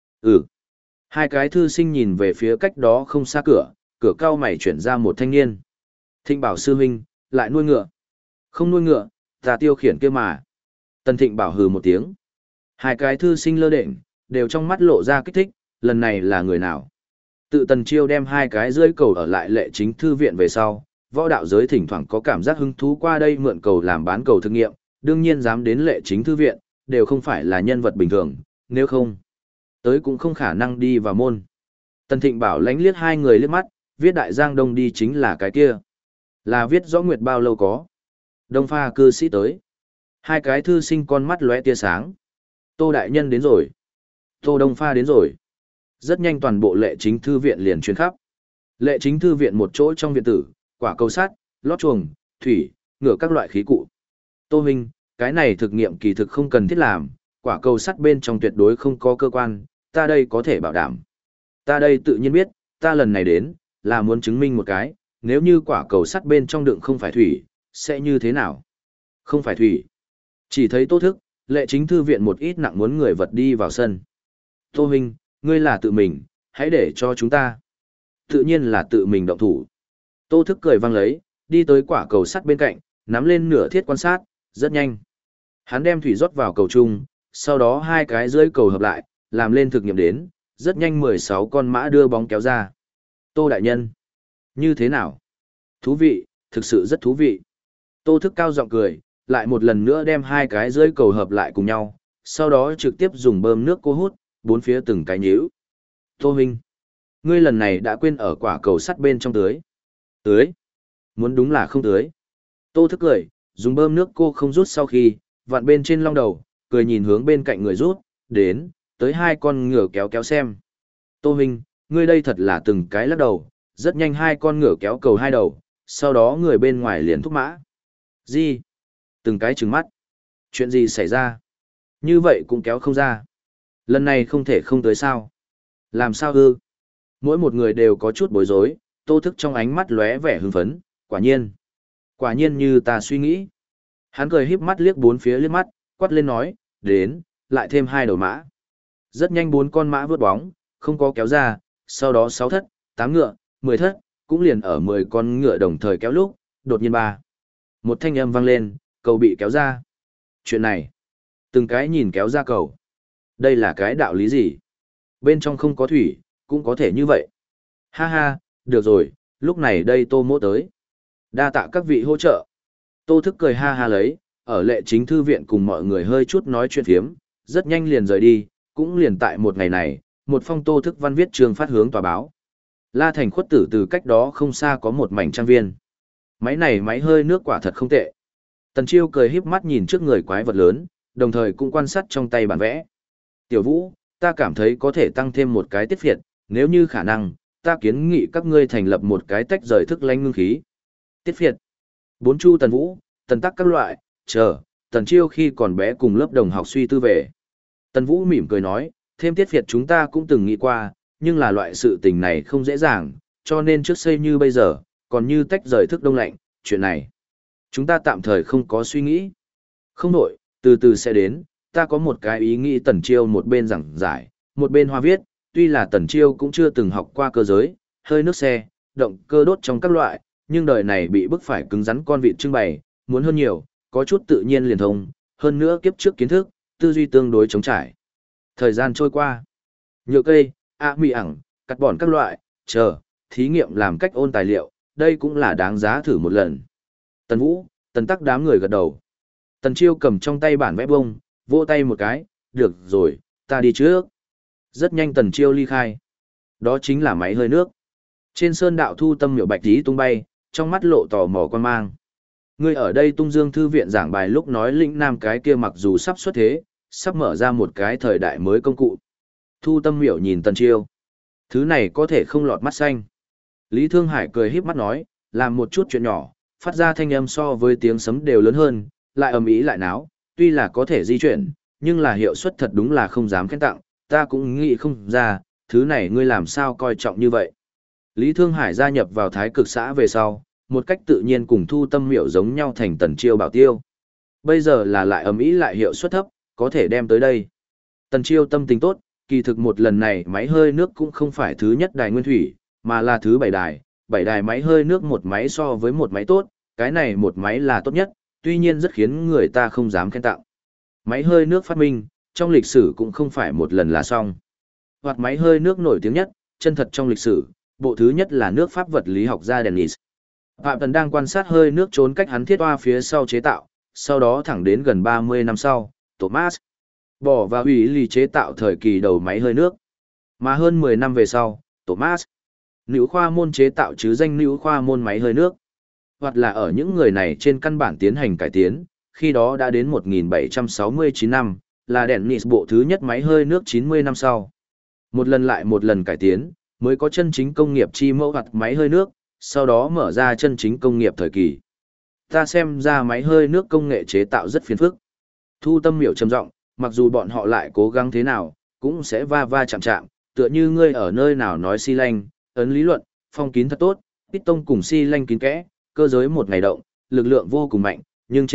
Hai cái thư sinh nhìn về phía cách đó không xa cửa, cửa cao mày chuyển ra một thanh niên. Thịnh bảo sư huynh, lại nuôi ngựa. Không nuôi ngựa, ta tiêu khiển kia mà. Tần Thịnh bảo hừ một tiếng. Hai cái thư sinh lơ đễnh, đều trong mắt lộ ra kích thích, lần này là người nào? Tự Tần Chiêu đem hai cái rưỡi cầu ở lại Lệ Chính thư viện về sau, võ đạo giới thỉnh thoảng có cảm giác hứng thú qua đây mượn cầu làm bán cầu thực nghiệm, đương nhiên dám đến Lệ Chính thư viện, đều không phải là nhân vật bình thường, nếu không, tới cũng không khả năng đi vào môn. Tần Thịnh bảo lánh liếc hai người liếc mắt, viết Đại Giang Đông đi chính là cái kia. Là viết rõ nguyệt bao lâu có. Đông pha cư sĩ tới. Hai cái thư sinh con mắt lóe tia sáng. Tô đại nhân đến rồi. Tô Đông pha đến rồi. Rất nhanh toàn bộ Lệ Chính thư viện liền truyền khắp. Lệ Chính thư viện một chỗ trong viện tử, quả cầu sắt, lót chuồng, thủy, ngựa các loại khí cụ. Tô huynh, cái này thực nghiệm kỳ thực không cần thiết làm, quả cầu sắt bên trong tuyệt đối không có cơ quan, ta đây có thể bảo đảm. Ta đây tự nhiên biết, ta lần này đến, là muốn chứng minh một cái, nếu như quả cầu sắt bên trong đựng không phải thủy, sẽ như thế nào? Không phải thủy. Chỉ thấy Tô Thức, Lệ Chính thư viện một ít nặng muốn người vật đi vào sân. Tô huynh, ngươi là tự mình, hãy để cho chúng ta. Tự nhiên là tự mình động thủ. Tô Thức cười vang lấy, đi tới quả cầu sắt bên cạnh, nắm lên nửa thiết quan sát, rất nhanh. Hắn đem thủy rót vào cầu chung, sau đó hai cái rưỡi cầu hợp lại, làm lên thực nghiệm đến, rất nhanh 16 con mã đưa bóng kéo ra. Tô đại nhân, như thế nào? Thú vị, thực sự rất thú vị. Tô Thức cao giọng cười, lại một lần nữa đem hai cái rưỡi cầu hợp lại cùng nhau, sau đó trực tiếp dùng bơm nước cô hút, bốn phía từng cái nhíu. Tô huynh, ngươi lần này đã quên ở quả cầu sắt bên trong tưới. Tưới? Muốn đúng là không tưới. Tô Thức cười, dùng bơm nước cô không rút sau khi, vặn bên trên long đầu, cười nhìn hướng bên cạnh người rút, đến, tới hai con ngựa kéo kéo xem. Tô huynh, ngươi đây thật là từng cái lắc đầu, rất nhanh hai con ngựa kéo cầu hai đầu, sau đó người bên ngoài liền thúc mã. Gì? Từng cái trừng mắt. Chuyện gì xảy ra? Như vậy cũng kéo không ra. Lần này không thể không tới sao? Làm sao ư? Mỗi một người đều có chút bối rối, Tô Thức trong ánh mắt lóe vẻ hưng phấn, quả nhiên như ta suy nghĩ. Hắn cười híp mắt liếc bốn phía liếc mắt, quát lên nói, đến, lại thêm 2 đầu mã. Rất nhanh 4 con mã vướt bóng, không có kéo ra, sau đó 6 thất, 8 ngựa, 10 thất, cũng liền ở 10 con ngựa đồng thời kéo lúc, đột nhiên ba. Một thanh âm vang lên, cầu bị kéo ra. Chuyện này, từng cái nhìn kéo ra cầu. Đây là cái đạo lý gì? Bên trong không có thủy, cũng có thể như vậy. Ha ha, được rồi, lúc này đây Tô Mỗ tới. Đa tạ các vị hỗ trợ. Tô Thức cười ha ha lấy, ở Lệ Chính thư viện cùng mọi người hơi chút nói chuyện phiếm, rất nhanh liền rời đi, cũng liền tại một ngày này, một phong Tô Thức văn viết trường phát hướng tòa báo. La Thành Khuất Tử từ cách đó không xa có một mảnh trang viên. Máy này máy hơi nước quả thật không tệ. Tần Chiêu cười híp mắt nhìn trước người quái vật lớn, đồng thời cũng quan sát trong tay bản vẽ. Tiểu Vũ, ta cảm thấy có thể tăng thêm một cái tiết phiệt, nếu như khả năng, ta kiến nghị các ngươi thành lập một cái tách rời thức lãnh ngưng khí. Tiết phiệt. 4 chu Tần Vũ, Tần Tắc các loại, Tần Chiêu khi còn bé cùng lớp đồng học suy tư về. Tần Vũ mỉm cười nói, thêm tiết phiệt chúng ta cũng từng nghĩ qua, nhưng là loại sự tình này không dễ dàng, cho nên trước xây như bây giờ, còn như tách rời thức đông lạnh, chuyện này. Chúng ta tạm thời không có suy nghĩ. Không nổi, từ từ sẽ đến, ta có một cái ý nghĩ. Tần Chiêu một bên giảng giải, một bên hoa viết, tuy là Tần Chiêu cũng chưa từng học qua cơ giới, hơi nước xe, động cơ đốt trong các loại, nhưng đời này bị bức phải cứng rắn con vịt trưng bày, muốn hơn nhiều, có chút tự nhiên liền thông, hơn nữa kiếp trước kiến thức, tư duy tương đối chống trải. Thời gian trôi qua, nhựa cây, mì ẳng, cắt bòn các loại, thí nghiệm làm cách ôn tài liệu, đây cũng là đáng giá thử một lần. Tần Vũ, Tần Tắc đám người gật đầu. Tần Chiêu cầm trong tay bản vẽ bông, vỗ tay một cái, được rồi, ta đi trước. Rất nhanh Tần Chiêu ly khai. Đó chính là máy hơi nước. Trên sơn đạo Thu Tâm miểu bạch tí tung bay, trong mắt lộ tò mò quan mang. Ngươi ở đây Tung Dương thư viện giảng bài lúc nói lĩnh nam cái kia mặc dù sắp xuất thế, sắp mở ra một cái thời đại mới công cụ. Thu Tâm miểu nhìn Tần Chiêu. Thứ này có thể không lọt mắt xanh. Lý Thương Hải cười híp mắt nói, làm một chút chuyện nhỏ, phát ra thanh âm so với tiếng sấm đều lớn hơn, lại ầm ĩ lại náo, tuy là có thể di chuyển, nhưng là hiệu suất thật đúng là không dám khen tặng, ta cũng nghĩ không ra, thứ này ngươi làm sao coi trọng như vậy. Lý Thương Hải gia nhập vào Thái Cực xã về sau, một cách tự nhiên cùng Thu Tâm miểu giống nhau thành Tần Chiêu bảo tiêu. Bây giờ là lại ầm ĩ lại hiệu suất thấp, có thể đem tới đây. Tần Chiêu tâm tình tốt, kỳ thực một lần này máy hơi nước cũng không phải thứ nhất đài nguyên thủy, mà là thứ 7 đài, 7 đài máy hơi nước một máy so với một máy tốt, cái này một máy là tốt nhất, tuy nhiên rất khiến người ta không dám khen tặng. Máy hơi nước phát minh, trong lịch sử cũng không phải một lần là xong. Hoặc máy hơi nước nổi tiếng nhất, chân thật trong lịch sử, bộ thứ nhất là nước Pháp vật lý học gia Denis. Phạm Tần đang quan sát hơi nước trốn cách hắn thiết toa phía sau chế tạo, sau đó thẳng đến gần 30 năm sau, Thomas bỏ vào ủy lì chế tạo thời kỳ đầu máy hơi nước. Mà hơn 10 năm về sau, Thomas nữ khoa môn chế tạo chứ danh nữ khoa môn máy hơi nước. Hoặc là ở những người này trên căn bản tiến hành cải tiến, khi đó đã đến 1769 năm, là Denis bộ thứ nhất máy hơi nước 90 năm sau. Một lần lại một lần cải tiến, mới có chân chính công nghiệp chi mẫu hoặc máy hơi nước, sau đó mở ra chân chính công nghiệp thời kỳ. Ta xem ra máy hơi nước công nghệ chế tạo rất phiền phức. Thu Tâm miểu trầm giọng, mặc dù bọn họ lại cố gắng thế nào, cũng sẽ va va chạm chạm, tựa như ngươi ở nơi nào nói xi lanh, ấn lý luận, phong kín thật tốt, piston cùng xi lanh kín kẽ, cơ giới một ngày động, lực lượng vô cùng mạnh, nhưng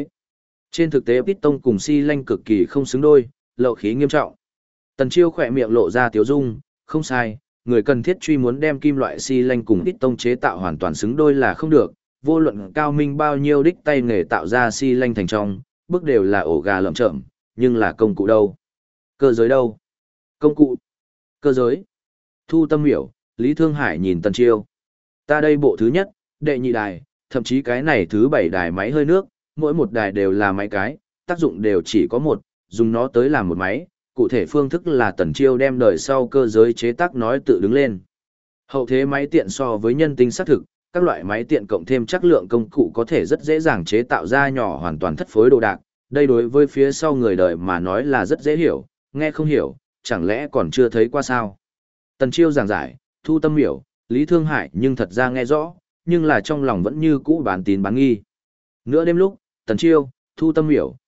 trên thực tế piston cùng xi lanh cực kỳ không xứng đôi, lậu khí nghiêm trọng. Tần Chiêu khỏe miệng lộ ra tiếu dung, không sai, người cần thiết truy muốn đem kim loại xi lanh cùng piston chế tạo hoàn toàn xứng đôi là không được, vô luận cao minh bao nhiêu đích tay nghề tạo ra xi lanh thành trong, bước đều là ổ gà lởm chởm, nhưng là công cụ đâu? Cơ giới đâu? Công cụ? Cơ giới? Thu Tâm miểu, Lý Thương Hải nhìn Tần Chiêu. Ta đây bộ thứ nhất, đệ nhị đài, thậm chí cái này thứ 7 đài máy hơi nước, mỗi một đài đều là máy cái, tác dụng đều chỉ có một, dùng nó tới làm một máy, cụ thể phương thức là Tần Chiêu đem đời sau cơ giới chế tác nói tự đứng lên. Hậu thế máy tiện so với nhân tinh xác thực, các loại máy tiện cộng thêm chất lượng công cụ có thể rất dễ dàng chế tạo ra nhỏ hoàn toàn thất phối đồ đạc, đây đối với phía sau người đời mà nói là rất dễ hiểu, nghe không hiểu, chẳng lẽ còn chưa thấy qua sao. Tần Chiêu giảng giải, Thu Tâm miểu, Lý Thương Hải nhưng thật ra nghe rõ, nhưng là trong lòng vẫn như cũ bán tín bán nghi. Nửa đêm lúc, Tần Chiêu, Thu Tâm miểu,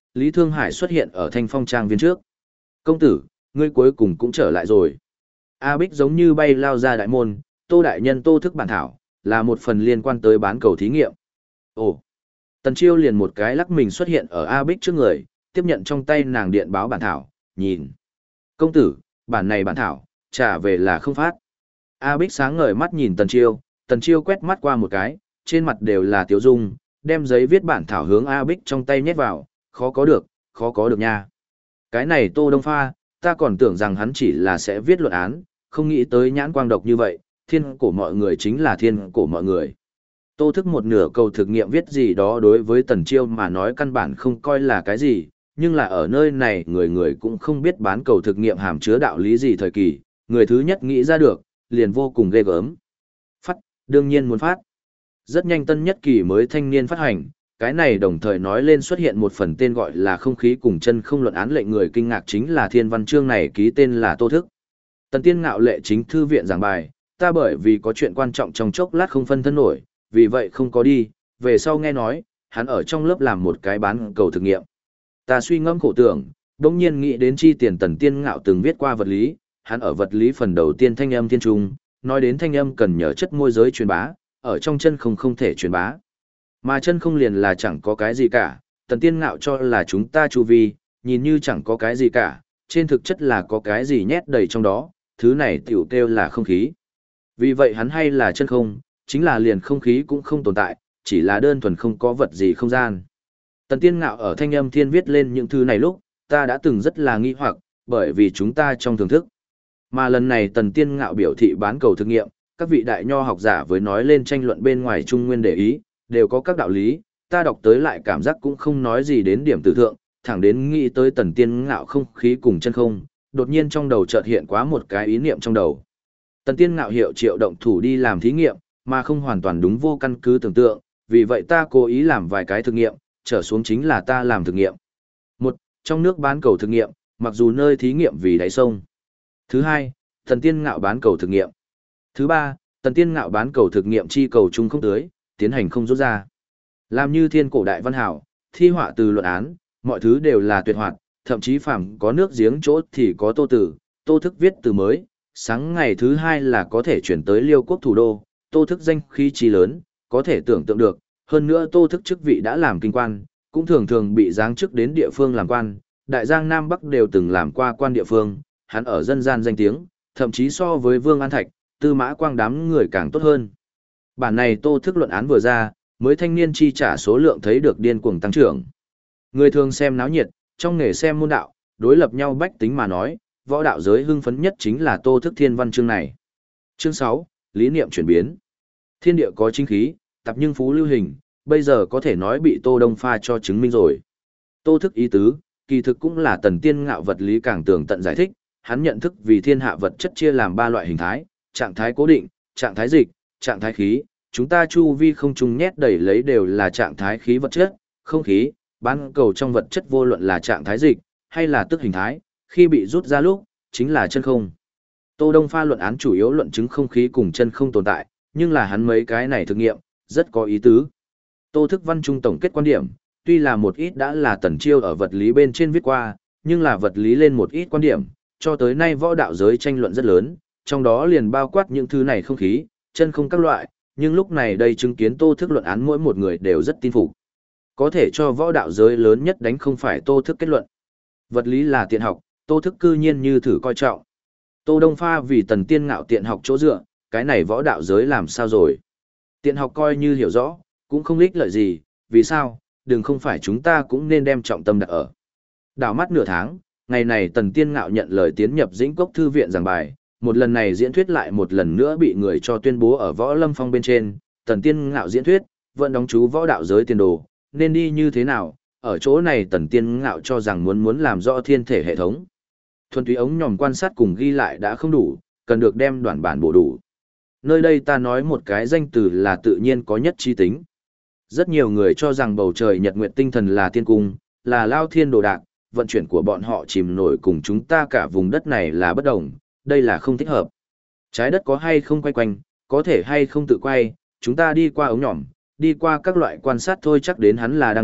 Lý Thương Hải xuất hiện ở Thanh Phong trang viên trước. Công tử, ngươi cuối cùng cũng trở lại rồi. A Bích giống như bay lao ra đại môn, Tô đại nhân Tô Thức bản thảo, là một phần liên quan tới bán cầu thí nghiệm. Ồ! Tần Chiêu liền một cái lắc mình xuất hiện ở A Bích trước người, tiếp nhận trong tay nàng điện báo bản thảo, nhìn. Công tử, bản này bản thảo, trả về là không phát. A Bích sáng ngời mắt nhìn Tần Chiêu quét mắt qua một cái, trên mặt đều là tiếu dung, đem giấy viết bản thảo hướng A Bích trong tay nhét vào, khó có được nha. Cái này Tô Đông Pha, ta còn tưởng rằng hắn chỉ là sẽ viết luận án, không nghĩ tới nhãn quang độc như vậy, thiên cổ mọi người chính là thiên cổ mọi người. Tô Thức một nửa cầu thực nghiệm viết gì đó đối với Tần Chiêu mà nói căn bản không coi là cái gì, nhưng là ở nơi này người người cũng không biết bán cầu thực nghiệm hàm chứa đạo lý gì thời kỳ, người thứ nhất nghĩ ra được, liền vô cùng ghê gớm. Phát, đương nhiên muốn phát. Rất nhanh tân nhất kỳ mới thanh niên phát hành, cái này đồng thời nói lên xuất hiện một phần tên gọi là không khí cùng chân không luận án lệnh người kinh ngạc chính là thiên văn chương này ký tên là Tô Thức. Tần Tiên ngạo lệ chính thư viện giảng bài, ta bởi vì có chuyện quan trọng trong chốc lát không phân thân nổi, vì vậy không có đi, về sau nghe nói, hắn ở trong lớp làm một cái bán cầu thực nghiệm. Ta suy ngẫm khổ tưởng, đống nhiên nghĩ đến chi tiền Tần Tiên ngạo từng viết qua vật lý, hắn ở vật lý phần đầu tiên thanh âm thiên trung, nói đến thanh âm cần nhờ chất môi giới truyền bá, ở trong chân không thể truyền bá. Mà chân không liền là chẳng có cái gì cả, Tần Tiên ngạo cho là chúng ta chu vi, nhìn như chẳng có cái gì cả, trên thực chất là có cái gì nhét đầy trong đó, thứ này tiểu kêu là không khí. Vì vậy hắn hay là chân không, chính là liền không khí cũng không tồn tại, chỉ là đơn thuần không có vật gì không gian. Tần Tiên ngạo ở thanh âm thiên viết lên những thứ này lúc, ta đã từng rất là nghi hoặc, bởi vì chúng ta trong thưởng thức. Mà lần này Tần Tiên ngạo biểu thị bán cầu thực nghiệm, các vị đại nho học giả với nói lên tranh luận bên ngoài trung nguyên để ý, đều có các đạo lý, ta đọc tới lại cảm giác cũng không nói gì đến điểm tử thượng, thẳng đến nghĩ tới Tần Tiên ngạo không khí cùng chân không, đột nhiên trong đầu chợt hiện quá một cái ý niệm trong đầu. Tần Tiên ngạo hiệu triệu động thủ đi làm thí nghiệm, mà không hoàn toàn đúng vô căn cứ tưởng tượng, vì vậy ta cố ý làm vài cái thực nghiệm, trở xuống chính là ta làm thực nghiệm. Một, trong nước bán cầu thực nghiệm, mặc dù nơi thí nghiệm vì đáy sông. Thứ hai, Tần Tiên ngạo bán cầu thực nghiệm. Thứ ba, Tần Tiên ngạo bán cầu thực nghiệm chi cầu chung không tưới, tiến hành không rút ra. Làm như thiên cổ đại văn hảo, thi họa từ luận án, mọi thứ đều là tuyệt hoạt, thậm chí phàm có nước giếng chỗ thì có Tô Tử, Tô Thức viết từ mới, sáng ngày thứ hai là có thể chuyển tới Liêu quốc thủ đô, Tô Thức danh khí trí lớn, có thể tưởng tượng được, hơn nữa Tô Thức chức vị đã làm kinh quan, cũng thường thường bị giáng chức đến địa phương làm quan, Đại Giang Nam Bắc đều từng làm qua quan địa phương, hắn ở dân gian danh tiếng, thậm chí so với Vương An Thạch, Tư Mã Quang đám người càng tốt hơn. Bản này Tô Thức luận án vừa ra, mới thanh niên chi trả số lượng thấy được điên cuồng tăng trưởng. Người thường xem náo nhiệt, trong nghề xem môn đạo, đối lập nhau bách tính mà nói, võ đạo giới hưng phấn nhất chính là Tô Thức thiên văn chương này. Chương 6, lý niệm chuyển biến. Thiên địa có chính khí, tập nhưng phú lưu hình, bây giờ có thể nói bị Tô Đông Pha cho chứng minh rồi. Tô Thức ý tứ, kỳ thực cũng là Tần Tiên ngạo vật lý càng tường tận giải thích, hắn nhận thức vì thiên hạ vật chất chia làm 3 loại hình thái, trạng thái cố định, trạng thái dịch, trạng thái khí, chúng ta chu vi không trung nhét đầy lấy đều là trạng thái khí vật chất, không khí, bán cầu trong vật chất vô luận là trạng thái dịch, hay là tức hình thái, khi bị rút ra lúc, chính là chân không. Tô Đông Pha luận án chủ yếu luận chứng không khí cùng chân không tồn tại, nhưng là hắn mấy cái này thực nghiệm, rất có ý tứ. Tô Thức văn trung tổng kết quan điểm, tuy là một ít đã là Tần Chiêu ở vật lý bên trên viết qua, nhưng là vật lý lên một ít quan điểm, cho tới nay võ đạo giới tranh luận rất lớn, trong đó liền bao quát những thứ này không khí, chân không các loại, nhưng lúc này đây chứng kiến Tô Thức luận án mỗi một người đều rất tin phục. Có thể cho võ đạo giới lớn nhất đánh không phải Tô Thức kết luận. Vật lý là tiện học, Tô Thức cư nhiên như thử coi trọng. Tô Đông Pha vì Tần Tiên ngạo tiện học chỗ dựa, cái này võ đạo giới làm sao rồi? Tiện học coi như hiểu rõ, cũng không ích lợi gì, vì sao? Đừng không phải chúng ta cũng nên đem trọng tâm đặt ở. Đảo mắt nửa tháng, ngày này Tần Tiên ngạo nhận lời tiến nhập Dĩnh Cốc thư viện giảng bài, một lần này diễn thuyết lại một lần nữa bị người cho tuyên bố ở Võ Lâm Phong bên trên, Tần Tiên ngạo diễn thuyết, vẫn đóng chú võ đạo giới tiền đồ, nên đi như thế nào? Ở chỗ này Tần Tiên ngạo cho rằng muốn làm rõ thiên thể hệ thống. Thuần túy ống nhòm quan sát cùng ghi lại đã không đủ, cần được đem đoạn bản bổ đủ. Nơi đây ta nói một cái danh từ là tự nhiên có nhất chi tính. Rất nhiều người cho rằng bầu trời nhật nguyệt tinh thần là tiên cung, là lao thiên đồ đạc, vận chuyển của bọn họ chìm nổi cùng chúng ta cả vùng đất này là bất đồng, đây là không thích hợp. Trái đất có hay không quay quanh, có thể hay không tự quay, chúng ta đi qua ống nhòm, đi qua các loại quan sát thôi chắc đến hắn là đang động,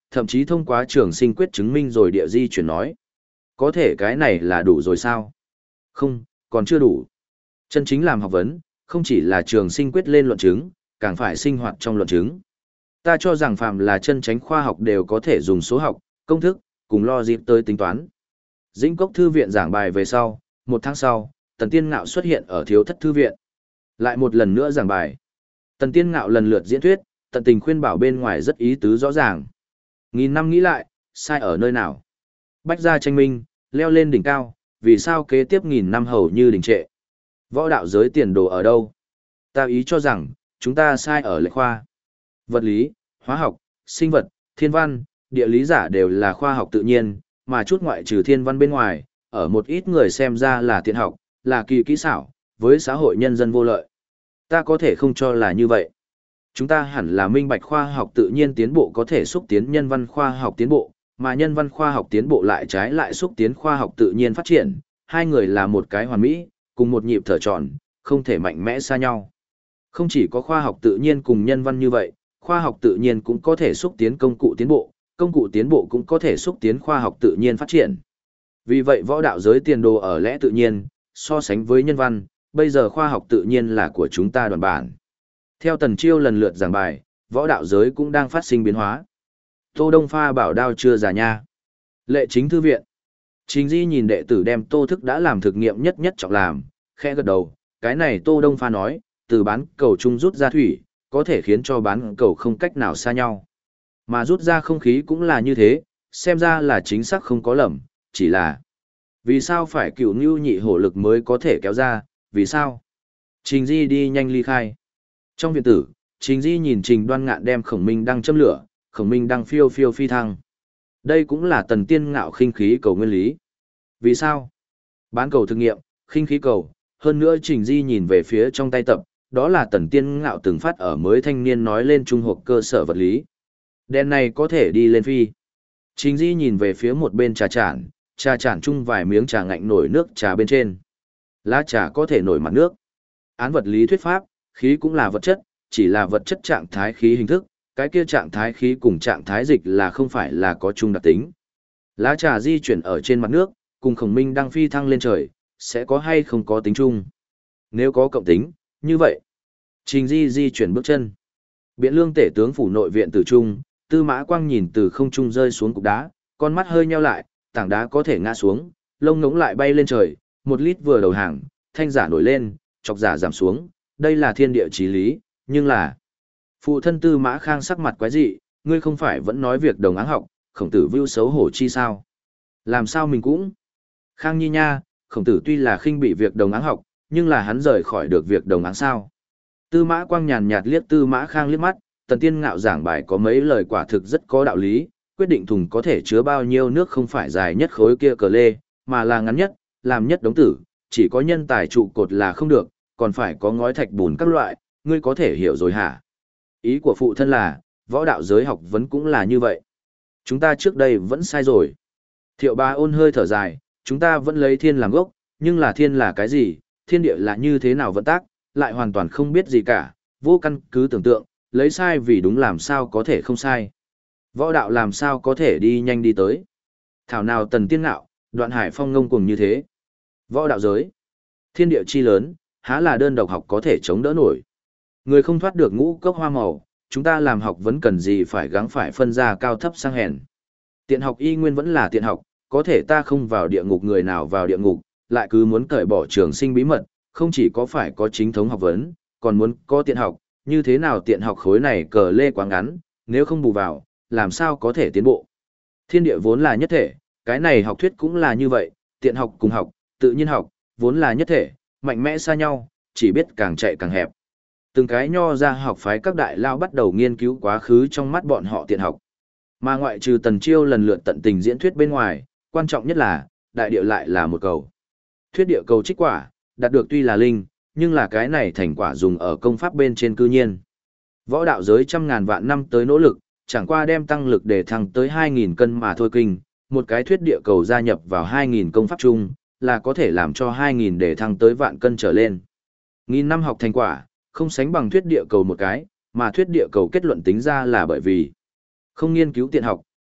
thậm chí thông qua trường sinh quyết chứng minh rồi địa di chuyển nói. Có thể cái này là đủ rồi sao? Không, còn chưa đủ. Chân chính làm học vấn, không chỉ là trường sinh quyết lên luận chứng, càng phải sinh hoạt trong luận chứng. Ta cho rằng phàm là chân chánh khoa học đều có thể dùng số học, công thức, cùng logic tới tính toán. Dĩnh Cốc Thư viện giảng bài về sau, một tháng sau, Tần Tiên Ngạo xuất hiện ở Thiếu Thất Thư viện. Lại một lần nữa giảng bài. Tần Tiên Ngạo lần lượt diễn thuyết, tận tình khuyên bảo bên ngoài rất ý tứ rõ ràng. Nghìn năm nghĩ lại, sai ở nơi nào? Bách gia tranh minh, leo lên đỉnh cao, vì sao kế tiếp nghìn năm hầu như đình trệ? Võ đạo giới tiền đồ ở đâu? Ta ý cho rằng, chúng ta sai ở lệch khoa. Vật lý, hóa học, sinh vật, thiên văn, địa lý giả đều là khoa học tự nhiên, mà chút ngoại trừ thiên văn bên ngoài, ở một ít người xem ra là tiện học, là kỳ kỹ xảo, với xã hội nhân dân vô lợi. Ta có thể không cho là như vậy. Chúng ta hẳn là minh bạch khoa học tự nhiên tiến bộ có thể xúc tiến nhân văn khoa học tiến bộ, mà nhân văn khoa học tiến bộ lại trái lại xúc tiến khoa học tự nhiên phát triển, hai người là một cái hoàn mỹ, cùng một nhịp thở tròn, không thể mạnh mẽ xa nhau. Không chỉ có khoa học tự nhiên cùng nhân văn như vậy, khoa học tự nhiên cũng có thể xúc tiến công cụ tiến bộ cũng có thể xúc tiến khoa học tự nhiên phát triển. Vì vậy võ đạo giới tiền đồ ở lẽ tự nhiên, so sánh với nhân văn, bây giờ khoa học tự nhiên là của chúng ta đoàn bản. Theo Tần Chiêu lần lượt giảng bài, võ đạo giới cũng đang phát sinh biến hóa. Tô Đông Pha bảo đao chưa già nha. Lệ Chính Thư viện. Trình Di nhìn đệ tử đem Tô Thức đã làm thực nghiệm nhất nhất trọng làm, khẽ gật đầu, cái này Tô Đông Pha nói, từ bán cầu trung rút ra thủy, có thể khiến cho bán cầu không cách nào xa nhau. Mà rút ra không khí cũng là như thế, xem ra là chính xác không có lầm, chỉ là vì sao phải cựu nưu nhị hổ lực mới có thể kéo ra, vì sao? Trình Di đi nhanh ly khai. Trong viện tử, Trình Di nhìn Trình Đoan Ngạn đem Khổng Minh đang châm lửa, Khổng Minh đang phiêu phiêu phi thăng. Đây cũng là Tần Tiên Ngạo khinh khí cầu nguyên lý. Vì sao? Bán cầu thực nghiệm, khinh khí cầu, hơn nữa Trình Di nhìn về phía trong tay tập, đó là Tần Tiên Ngạo từng phát ở mới thanh niên nói lên trung học cơ sở vật lý. Đèn này có thể đi lên phi. Trình Di nhìn về phía một bên trà chản chung vài miếng trà ngạnh nổi nước trà bên trên. Lá trà có thể nổi mặt nước. Án vật lý thuyết pháp, khí cũng là vật chất, chỉ là vật chất trạng thái khí hình thức, cái kia trạng thái khí cùng trạng thái dịch là không phải là có chung đặc tính. Lá trà di chuyển ở trên mặt nước, cùng Khổng Minh đang phi thăng lên trời, sẽ có hay không có tính chung. Nếu có cộng tính, như vậy. Trình di chuyển bước chân. Biện Lương tể tướng phủ nội viện tử trung, Tư Mã Quang nhìn từ không trung rơi xuống cục đá, con mắt hơi nheo lại, tảng đá có thể ngã xuống, lông ngỗng lại bay lên trời, một lít vừa đầu hàng, thanh giả nổi lên, chọc giả giảm xuống, đây là thiên địa chí lý, nhưng là phụ thân Tư Mã Khang sắc mặt quái dị, ngươi không phải vẫn nói việc đồng áng học, Khổng Tử vưu xấu hổ chi sao? Làm sao mình cũng? Khang Nhi nha, Khổng Tử tuy là khinh bị việc đồng áng học, nhưng là hắn rời khỏi được việc đồng áng sao? Tư Mã Quang nhàn nhạt liếc Tư Mã Khang liếc mắt, Tần Tiên Ngạo giảng bài có mấy lời quả thực rất có đạo lý, quyết định thùng có thể chứa bao nhiêu nước không phải dài nhất khối kia cờ lê, mà là ngắn nhất, làm nhất đống tử, chỉ có nhân tài trụ cột là không được, còn phải có ngói thạch bùn các loại, ngươi có thể hiểu rồi hả? Ý của phụ thân là, võ đạo giới học vấn cũng là như vậy. Chúng ta trước đây vẫn sai rồi. Thiệu Bá Ôn hơi thở dài, chúng ta vẫn lấy thiên làm gốc, nhưng là thiên là cái gì, thiên địa là như thế nào vận tác, lại hoàn toàn không biết gì cả, vô căn cứ tưởng tượng, lấy sai vì đúng làm sao có thể không sai. Võ đạo làm sao có thể đi nhanh đi tới. Thảo nào Tần Tiên Ngạo, Đoạn Hải Phong ngông cuồng như thế. Võ đạo giới, thiên địa chi lớn, há là đơn độc học có thể chống đỡ nổi. Người không thoát được ngũ cốc hoa màu, chúng ta làm học vẫn cần gì phải gắng phải phân ra cao thấp sang hèn. Tiện học y nguyên vẫn là tiện học, có thể ta không vào địa ngục người nào vào địa ngục, lại cứ muốn cởi bỏ trường sinh bí mật, không chỉ có phải có chính thống học vấn, còn muốn có tiện học, như thế nào tiện học khối này cờ lê quá ngắn, nếu không bù vào, làm sao có thể tiến bộ. Thiên địa vốn là nhất thể, cái này học thuyết cũng là như vậy, tiện học cùng học, tự nhiên học, vốn là nhất thể, mạnh mẽ xa nhau, chỉ biết càng chạy càng hẹp. Từng cái nho ra học phái các đại lao bắt đầu nghiên cứu quá khứ trong mắt bọn họ tiện học. Mà ngoại trừ Tần Chiêu lần lượt tận tình diễn thuyết bên ngoài, quan trọng nhất là, đại địa lại là một cầu. Thuyết địa cầu trích quả, đạt được tuy là linh, nhưng là cái này thành quả dùng ở công pháp bên trên cư nhiên. Võ đạo giới trăm ngàn vạn năm tới nỗ lực, chẳng qua đem tăng lực để thăng tới 2.000 cân mà thôi kinh, một cái thuyết địa cầu gia nhập vào 2.000 công pháp chung, là có thể làm cho 2.000 để thăng tới vạn cân trở lên. Nghìn năm học thành quả, không sánh bằng thuyết địa cầu một cái, mà thuyết địa cầu kết luận tính ra là bởi vì không nghiên cứu tiện học,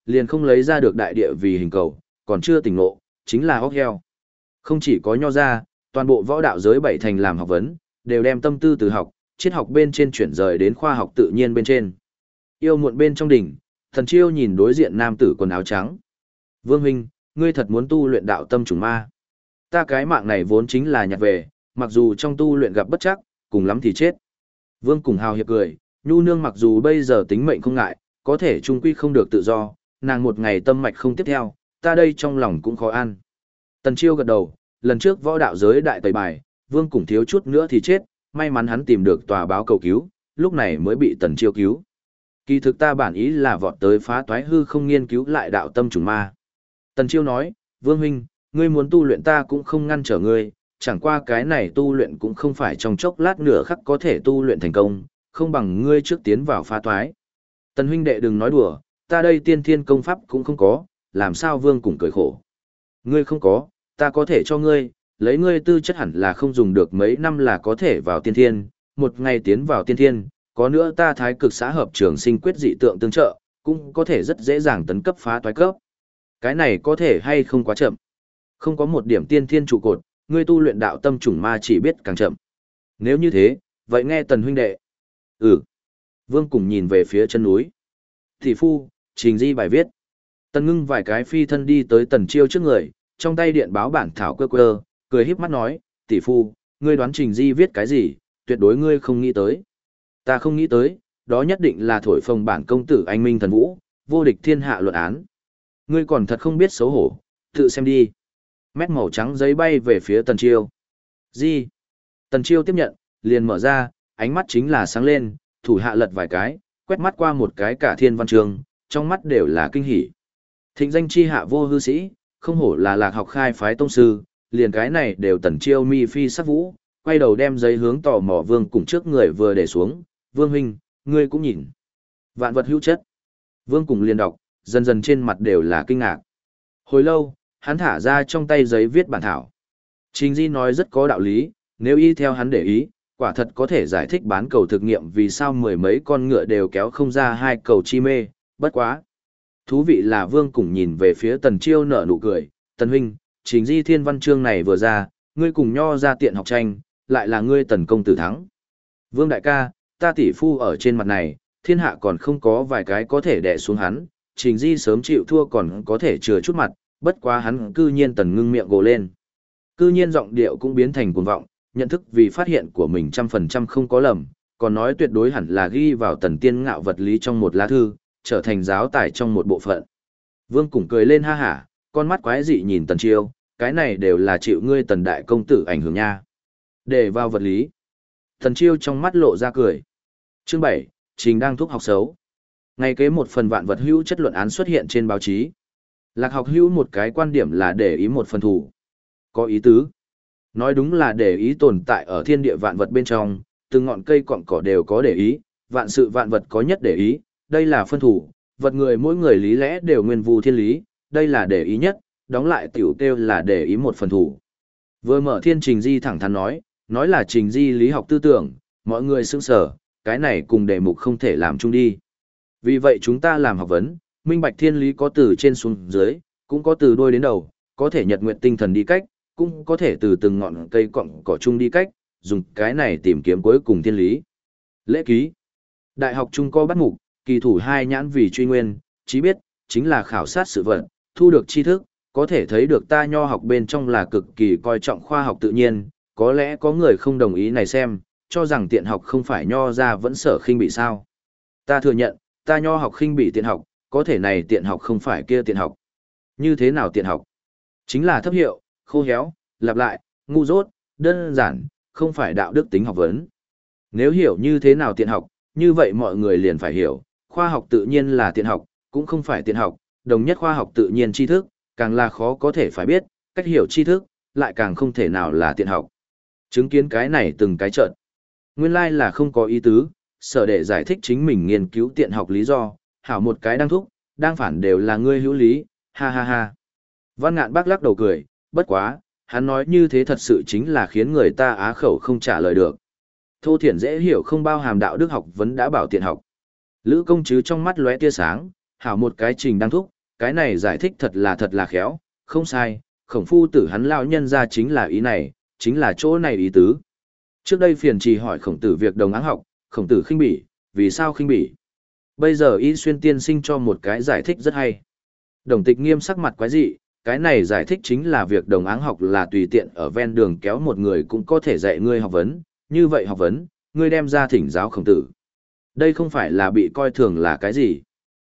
liền không lấy ra được đại địa vì hình cầu, còn chưa tỉnh ngộ, chính là óc heo. Không chỉ có nho ra, toàn bộ võ đạo giới bảy thành làm học vấn, đều đem tâm tư từ học, triết học bên trên chuyển rời đến khoa học tự nhiên bên trên. Yêu muộn bên trong đỉnh, Thần Chiêu nhìn đối diện nam tử quần áo trắng. Vương huynh, ngươi thật muốn tu luyện đạo tâm trùng ma. Ta cái mạng này vốn chính là nhặt về, mặc dù trong tu luyện gặp bất chắc, cùng lắm thì chết. Vương cùng hào hiệp cười, nhu nương mặc dù bây giờ tính mệnh không ngại, có thể trung quy không được tự do, nàng một ngày tâm mạch không tiếp theo, ta đây trong lòng cũng khó ăn. Tần Chiêu gật đầu, lần trước võ đạo giới đại tẩy bài, Vương cùng thiếu chút nữa thì chết, may mắn hắn tìm được tòa báo cầu cứu, lúc này mới bị Tần Chiêu cứu. Kỳ thực ta bản ý là vọt tới phá toái hư không nghiên cứu lại đạo tâm trùng ma. Tần Chiêu nói, Vương huynh, ngươi muốn tu luyện ta cũng không ngăn trở ngươi, chẳng qua cái này tu luyện cũng không phải trong chốc lát nửa khắc có thể tu luyện thành công, không bằng ngươi trước tiến vào phá toái. Tần huynh đệ đừng nói đùa, ta đây tiên thiên công pháp cũng không có, làm sao Vương cùng cười khổ. Ngươi không có, ta có thể cho ngươi, lấy ngươi tư chất hẳn là không dùng được mấy năm là có thể vào tiên thiên, một ngày tiến vào tiên thiên, có nữa ta thái cực xã hợp trường sinh quyết dị tượng tương trợ, cũng có thể rất dễ dàng tấn cấp phá toái cấp. Cái này có thể hay không quá chậm. Không có một điểm tiên thiên trụ cột, ngươi tu luyện đạo tâm trùng ma chỉ biết càng chậm. Nếu như thế, vậy nghe Tần huynh đệ. Ừ. Vương cùng nhìn về phía chân núi. Thị phu, trình di bài viết. Tần Ngưng vài cái phi thân đi tới Tần Chiêu trước người, trong tay điện báo bản thảo quơ quơ, cười híp mắt nói, tỷ phu, ngươi đoán trình di viết cái gì, tuyệt đối ngươi không nghĩ tới. Ta không nghĩ tới, đó nhất định là thổi phồng bản công tử anh minh thần vũ, vô địch thiên hạ luận án. Ngươi còn thật không biết xấu hổ, tự xem đi. Mét màu trắng giấy bay về phía Tần Chiêu. Gì? Tần Chiêu tiếp nhận, liền mở ra, ánh mắt chính là sáng lên, thủ hạ lật vài cái, quét mắt qua một cái cả thiên văn trường, trong mắt đều là kinh hỉ. Thịnh danh chi hạ vô hư sĩ, không hổ là lạc học khai phái tông sư, liền cái này đều Tần Chiêu mi phi sắc vũ, quay đầu đem giấy hướng tò mò Vương cùng trước người vừa để xuống, Vương huynh, ngươi cũng nhìn. Vạn vật hữu chất. Vương cùng liền đọc, dần dần trên mặt đều là kinh ngạc. Hồi lâu, hắn thả ra trong tay giấy viết bản thảo. Trình Di nói rất có đạo lý, nếu y theo hắn để ý, quả thật có thể giải thích bán cầu thực nghiệm vì sao mười mấy con ngựa đều kéo không ra hai cầu chi mê, bất quá. Thú vị là Vương cùng nhìn về phía Tần Chiêu nở nụ cười, Tần huynh, Trình Di thiên văn chương này vừa ra, ngươi cùng nho ra tiện học tranh, lại là ngươi Tần công tử thắng. Vương đại ca, ta tỷ phu ở trên mặt này, thiên hạ còn không có vài cái có thể đè xuống hắn, Trình Di sớm chịu thua còn có thể chừa chút mặt, bất quá hắn cư nhiên Tần Ngưng miệng gồ lên. Cư nhiên giọng điệu cũng biến thành cuồng vọng, nhận thức vì phát hiện của mình 100% không có lầm, còn nói tuyệt đối hẳn là ghi vào Tần Tiên Ngạo vật lý trong một lá thư, trở thành giáo tài trong một bộ phận. Vương cũng cười lên ha hả, con mắt quái dị nhìn Tần Chiêu, cái này đều là chịu ngươi Tần đại công tử ảnh hưởng nha. Để vào vật lý. Tần Chiêu trong mắt lộ ra cười. Chương 7, Trình đang thúc học xấu. Ngày kế một phần vạn vật hữu chất luận án xuất hiện trên báo chí. Lạc học hữu một cái quan điểm là để ý một phần thủ. Có ý tứ. Nói đúng là để ý tồn tại ở thiên địa vạn vật bên trong, từng ngọn cây cọng cỏ đều có để ý, vạn sự vạn vật có nhất để ý, đây là phân thủ, vật người mỗi người lý lẽ đều nguyên vu thiên lý, đây là để ý nhất, đóng lại tiểu kêu là để ý một phần thủ. Vừa mở thiên Trình Di thẳng thắn nói là Trình Di lý học tư tưởng, mọi người sững sờ, cái này cùng đề mục không thể làm chung đi. Vì vậy chúng ta làm học vấn, minh bạch thiên lý có từ trên xuống dưới, cũng có từ đuôi đến đầu, có thể nhật nguyện tinh thần đi cách, cũng có thể từ từng ngọn cây cọng cỏ chung đi cách, dùng cái này tìm kiếm cuối cùng thiên lý. Lễ ký. Đại học trung có bắt mục, kỳ thủ hai nhãn vì truy nguyên, chí biết, chính là khảo sát sự vật, thu được tri thức, có thể thấy được ta nho học bên trong là cực kỳ coi trọng khoa học tự nhiên, có lẽ có người không đồng ý này xem, cho rằng tiện học không phải nho ra vẫn sở khinh bị sao. Ta thừa nhận, ta nho học khinh bị tiện học, có thể này tiện học không phải kia tiện học. Như thế nào tiện học? Chính là thấp hiệu, khô héo, lặp lại, ngu dốt, đơn giản, không phải đạo đức tính học vấn. Nếu hiểu như thế nào tiện học, như vậy mọi người liền phải hiểu, khoa học tự nhiên là tiện học, cũng không phải tiện học, đồng nhất khoa học tự nhiên tri thức, càng là khó có thể phải biết, cách hiểu tri thức, lại càng không thể nào là tiện học. Chứng kiến cái này từng cái trợn. Nguyên lai là không có ý tứ, sở để giải thích chính mình nghiên cứu tiện học lý do, hảo một cái đang thúc, đang phản đều là ngươi hữu lý, ha ha ha. Văn Ngạn Bác lắc đầu cười, bất quá, hắn nói như thế thật sự chính là khiến người ta á khẩu không trả lời được. Thô thiển dễ hiểu không bao hàm đạo đức học vấn đã bảo tiện học. Lữ công chứ trong mắt lóe tia sáng, hảo một cái Trình đang thúc, Cái này giải thích thật là khéo, không sai, khổng phu tử hắn lão nhân ra chính là ý này, chính là chỗ này ý tứ. Trước đây phiền trì hỏi khổng tử việc đồng áng học, khổng tử khinh bỉ, vì sao khinh bỉ? Bây giờ Y Xuyên tiên sinh cho một cái giải thích rất hay. Đồng Tịch Nghiêm sắc mặt quái dị, cái này giải thích chính là việc đồng áng học là tùy tiện ở ven đường kéo một người cũng có thể dạy ngươi học vấn, như vậy học vấn, ngươi đem ra thỉnh giáo khổng tử. Đây không phải là bị coi thường là cái gì.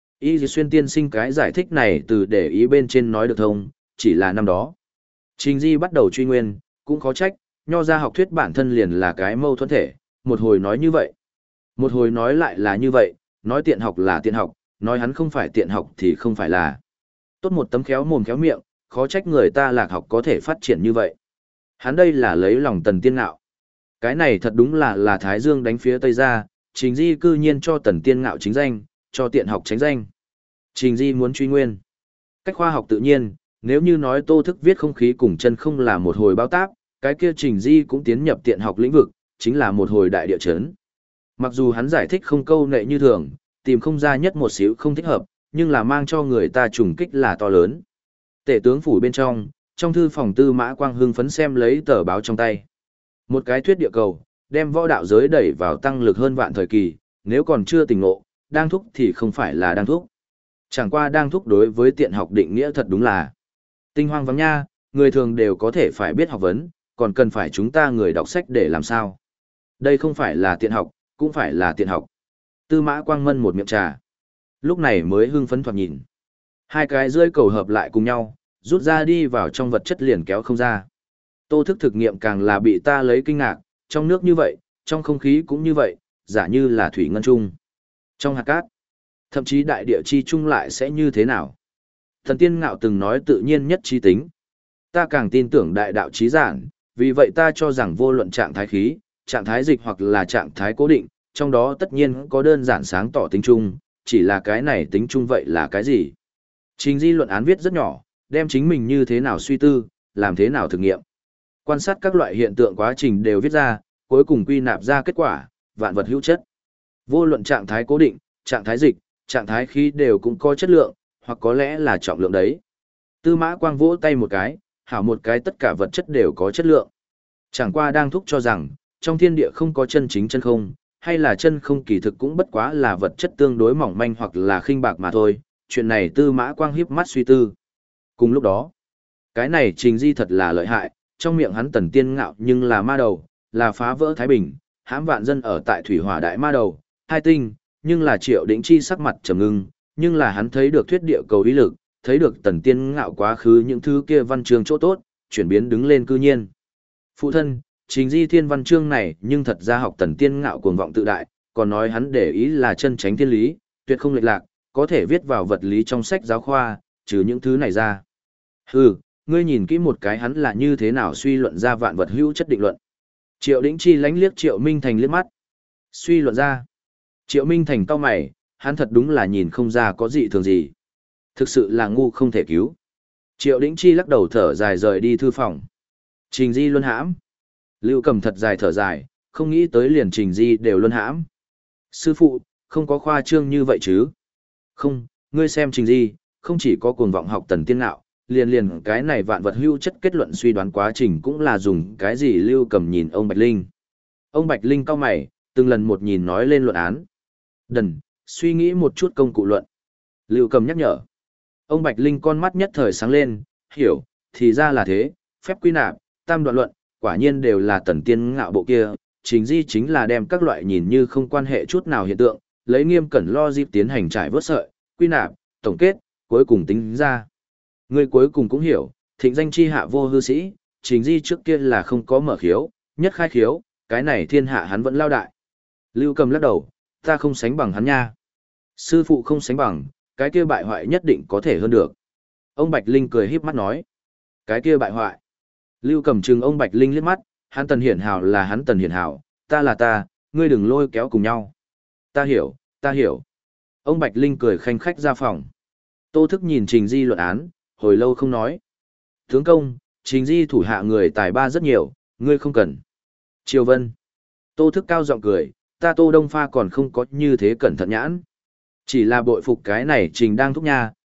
Y Xuyên tiên sinh cái giải thích này từ để ý bên trên nói được thông, chỉ là năm đó. Trình Di bắt đầu truy nguyên, cũng khó trách, nho ra học thuyết bản thân liền là cái mâu thuẫn thể, một hồi nói như vậy. Một hồi nói lại là như vậy, nói tiện học là tiện học, nói hắn không phải tiện học thì không phải là. Tốt một tấm khéo mồm khéo miệng, khó trách người ta lạc học có thể phát triển như vậy. Hắn đây là lấy lòng Tần Tiên Ngạo. Cái này thật đúng là Thái Dương đánh phía Tây ra, Trình Di cư nhiên cho Tần Tiên Ngạo chính danh, cho tiện học tránh danh. Trình Di muốn truy nguyên. Cách khoa học tự nhiên, nếu như nói Tô Thức viết không khí cùng chân không là một hồi bao táp, cái kia Trình Di cũng tiến nhập tiện học lĩnh vực, chính là một hồi đại địa chấn. Mặc dù hắn giải thích không câu nệ như thường, tìm không ra nhất một xíu không thích hợp, nhưng là mang cho người ta trùng kích là to lớn. Tể tướng phủ bên trong thư phòng Tư Mã Quang hưng phấn xem lấy tờ báo trong tay. Một cái thuyết địa cầu, đem võ đạo giới đẩy vào tăng lực hơn vạn thời kỳ, nếu còn chưa tỉnh ngộ, đang thúc thì không phải là đang thúc. Chẳng qua đang thúc đối với tiện học định nghĩa thật đúng là tinh hoang vắng nha, người thường đều có thể phải biết học vấn, còn cần phải chúng ta người đọc sách để làm sao. Đây không phải là tiện học, cũng phải là tiện học. Tư Mã Quang mân một miệng trà. Lúc này mới hưng phấn thoạt nhìn. Hai cái rơi cầu hợp lại cùng nhau, rút ra đi vào trong vật chất liền kéo không ra. Tô Thức thực nghiệm càng là bị ta lấy kinh ngạc, trong nước như vậy, trong không khí cũng như vậy, giả như là thủy ngân trung. Trong hạt cát, thậm chí đại địa chi trung lại sẽ như thế nào? Thần Tiên Ngạo từng nói tự nhiên nhất trí tính. Ta càng tin tưởng đại đạo trí giản, vì vậy ta cho rằng vô luận trạng thái khí, trạng thái dịch hoặc là trạng thái cố định, trong đó tất nhiên có đơn giản sáng tỏ tính chung, chỉ là cái này tính chung vậy là cái gì? Trình Di luận án viết rất nhỏ, đem chính mình như thế nào suy tư, làm thế nào thực nghiệm. Quan sát các loại hiện tượng quá trình đều viết ra, cuối cùng quy nạp ra kết quả, vạn vật hữu chất. Vô luận trạng thái cố định, trạng thái dịch, trạng thái khí đều cũng có chất lượng, hoặc có lẽ là trọng lượng đấy. Tư Mã Quang vỗ tay một cái, hảo một cái tất cả vật chất đều có chất lượng. Chẳng qua đang thúc cho rằng, trong thiên địa không có chân chính chân không, hay là chân không kỳ thực cũng bất quá là vật chất tương đối mỏng manh hoặc là khinh bạc mà thôi. Chuyện này Tư Mã Quang híp mắt suy tư. Cùng lúc đó, cái này Trình Di thật là lợi hại, trong miệng hắn Tần Tiên Ngạo nhưng là ma đầu, là phá vỡ Thái Bình, hãm vạn dân ở tại thủy hỏa đại ma đầu, hai tinh, nhưng là Triệu Đỉnh Chi sắc mặt trầm ngưng, nhưng là hắn thấy được thuyết địa cầu ý lực, thấy được Tần Tiên Ngạo quá khứ những thứ kia văn chương chỗ tốt, chuyển biến đứng lên cư nhiên. Phụ thân, Trình Di thiên văn chương này nhưng thật ra học Tần Tiên Ngạo cuồng vọng tự đại, còn nói hắn để ý là chân tránh thiên lý, tuyệt không lệch lạc, có thể viết vào vật lý trong sách giáo khoa, trừ những thứ này ra. Hừ, ngươi nhìn kỹ một cái hắn là như thế nào suy luận ra vạn vật hữu chất định luận. Triệu Đỉnh Chi lánh liếc Triệu Minh Thành liếc mắt. Suy luận ra. Triệu Minh Thành cau mày, hắn thật đúng là nhìn không ra có gì thường gì. Thực sự là ngu không thể cứu. Triệu Đỉnh Chi lắc đầu thở dài rời đi thư phòng. Trình Di luân hãm. Lưu Cầm thật dài thở dài, không nghĩ tới liền Trình Di đều luân hãm. Sư phụ, không có khoa trương như vậy chứ? Không, ngươi xem Trình Di, không chỉ có cuồng vọng học Tần Tiên Ngạo, liền cái này vạn vật hữu chất kết luận suy đoán quá trình cũng là dùng cái gì. Lưu Cầm nhìn ông Bạch Linh. Ông Bạch Linh cau mày, từng lần một nhìn nói lên luận án. Đần, suy nghĩ một chút công cụ luận. Lưu Cầm nhắc nhở. Ông Bạch Linh con mắt nhất thời sáng lên, hiểu, thì ra là thế, phép quy nạp, tam đoạn luận, quả nhiên đều là Tần Tiên Ngạo bộ kia. Trình Di chính là đem các loại nhìn như không quan hệ chút nào hiện tượng, lấy nghiêm cẩn logic tiến hành trải vớt sợi, quy nạp, tổng kết, cuối cùng tính ra. Người cuối cùng cũng hiểu, thịnh danh chi hạ vô hư sĩ, Trình Di trước kia là không có mở khiếu, nhất khai khiếu, cái này thiên hạ hắn vẫn lao đại. Lưu Cầm lắc đầu, ta không sánh bằng hắn nha. Sư phụ không sánh bằng, cái kia bại hoại nhất định có thể hơn được. Ông Bạch Linh cười híp mắt nói, cái kia bại hoại. Lưu Cầm trừng ông Bạch Linh liếc mắt, hắn Tần Hiển Hào là hắn Tần Hiển Hào, ta là ta, ngươi đừng lôi kéo cùng nhau. Ta hiểu, ta hiểu. Ông Bạch Linh cười khanh khách ra phòng. Tô Thức nhìn Trình Di luận án, hồi lâu không nói. Tướng công, Trình Di thủ hạ người tài ba rất nhiều, ngươi không cần. Triều Vân. Tô Thức cao giọng cười, ta Tô Đông Pha còn không có như thế cẩn thận nhãn. Chỉ là bội phục cái này Trình đang thúc nha,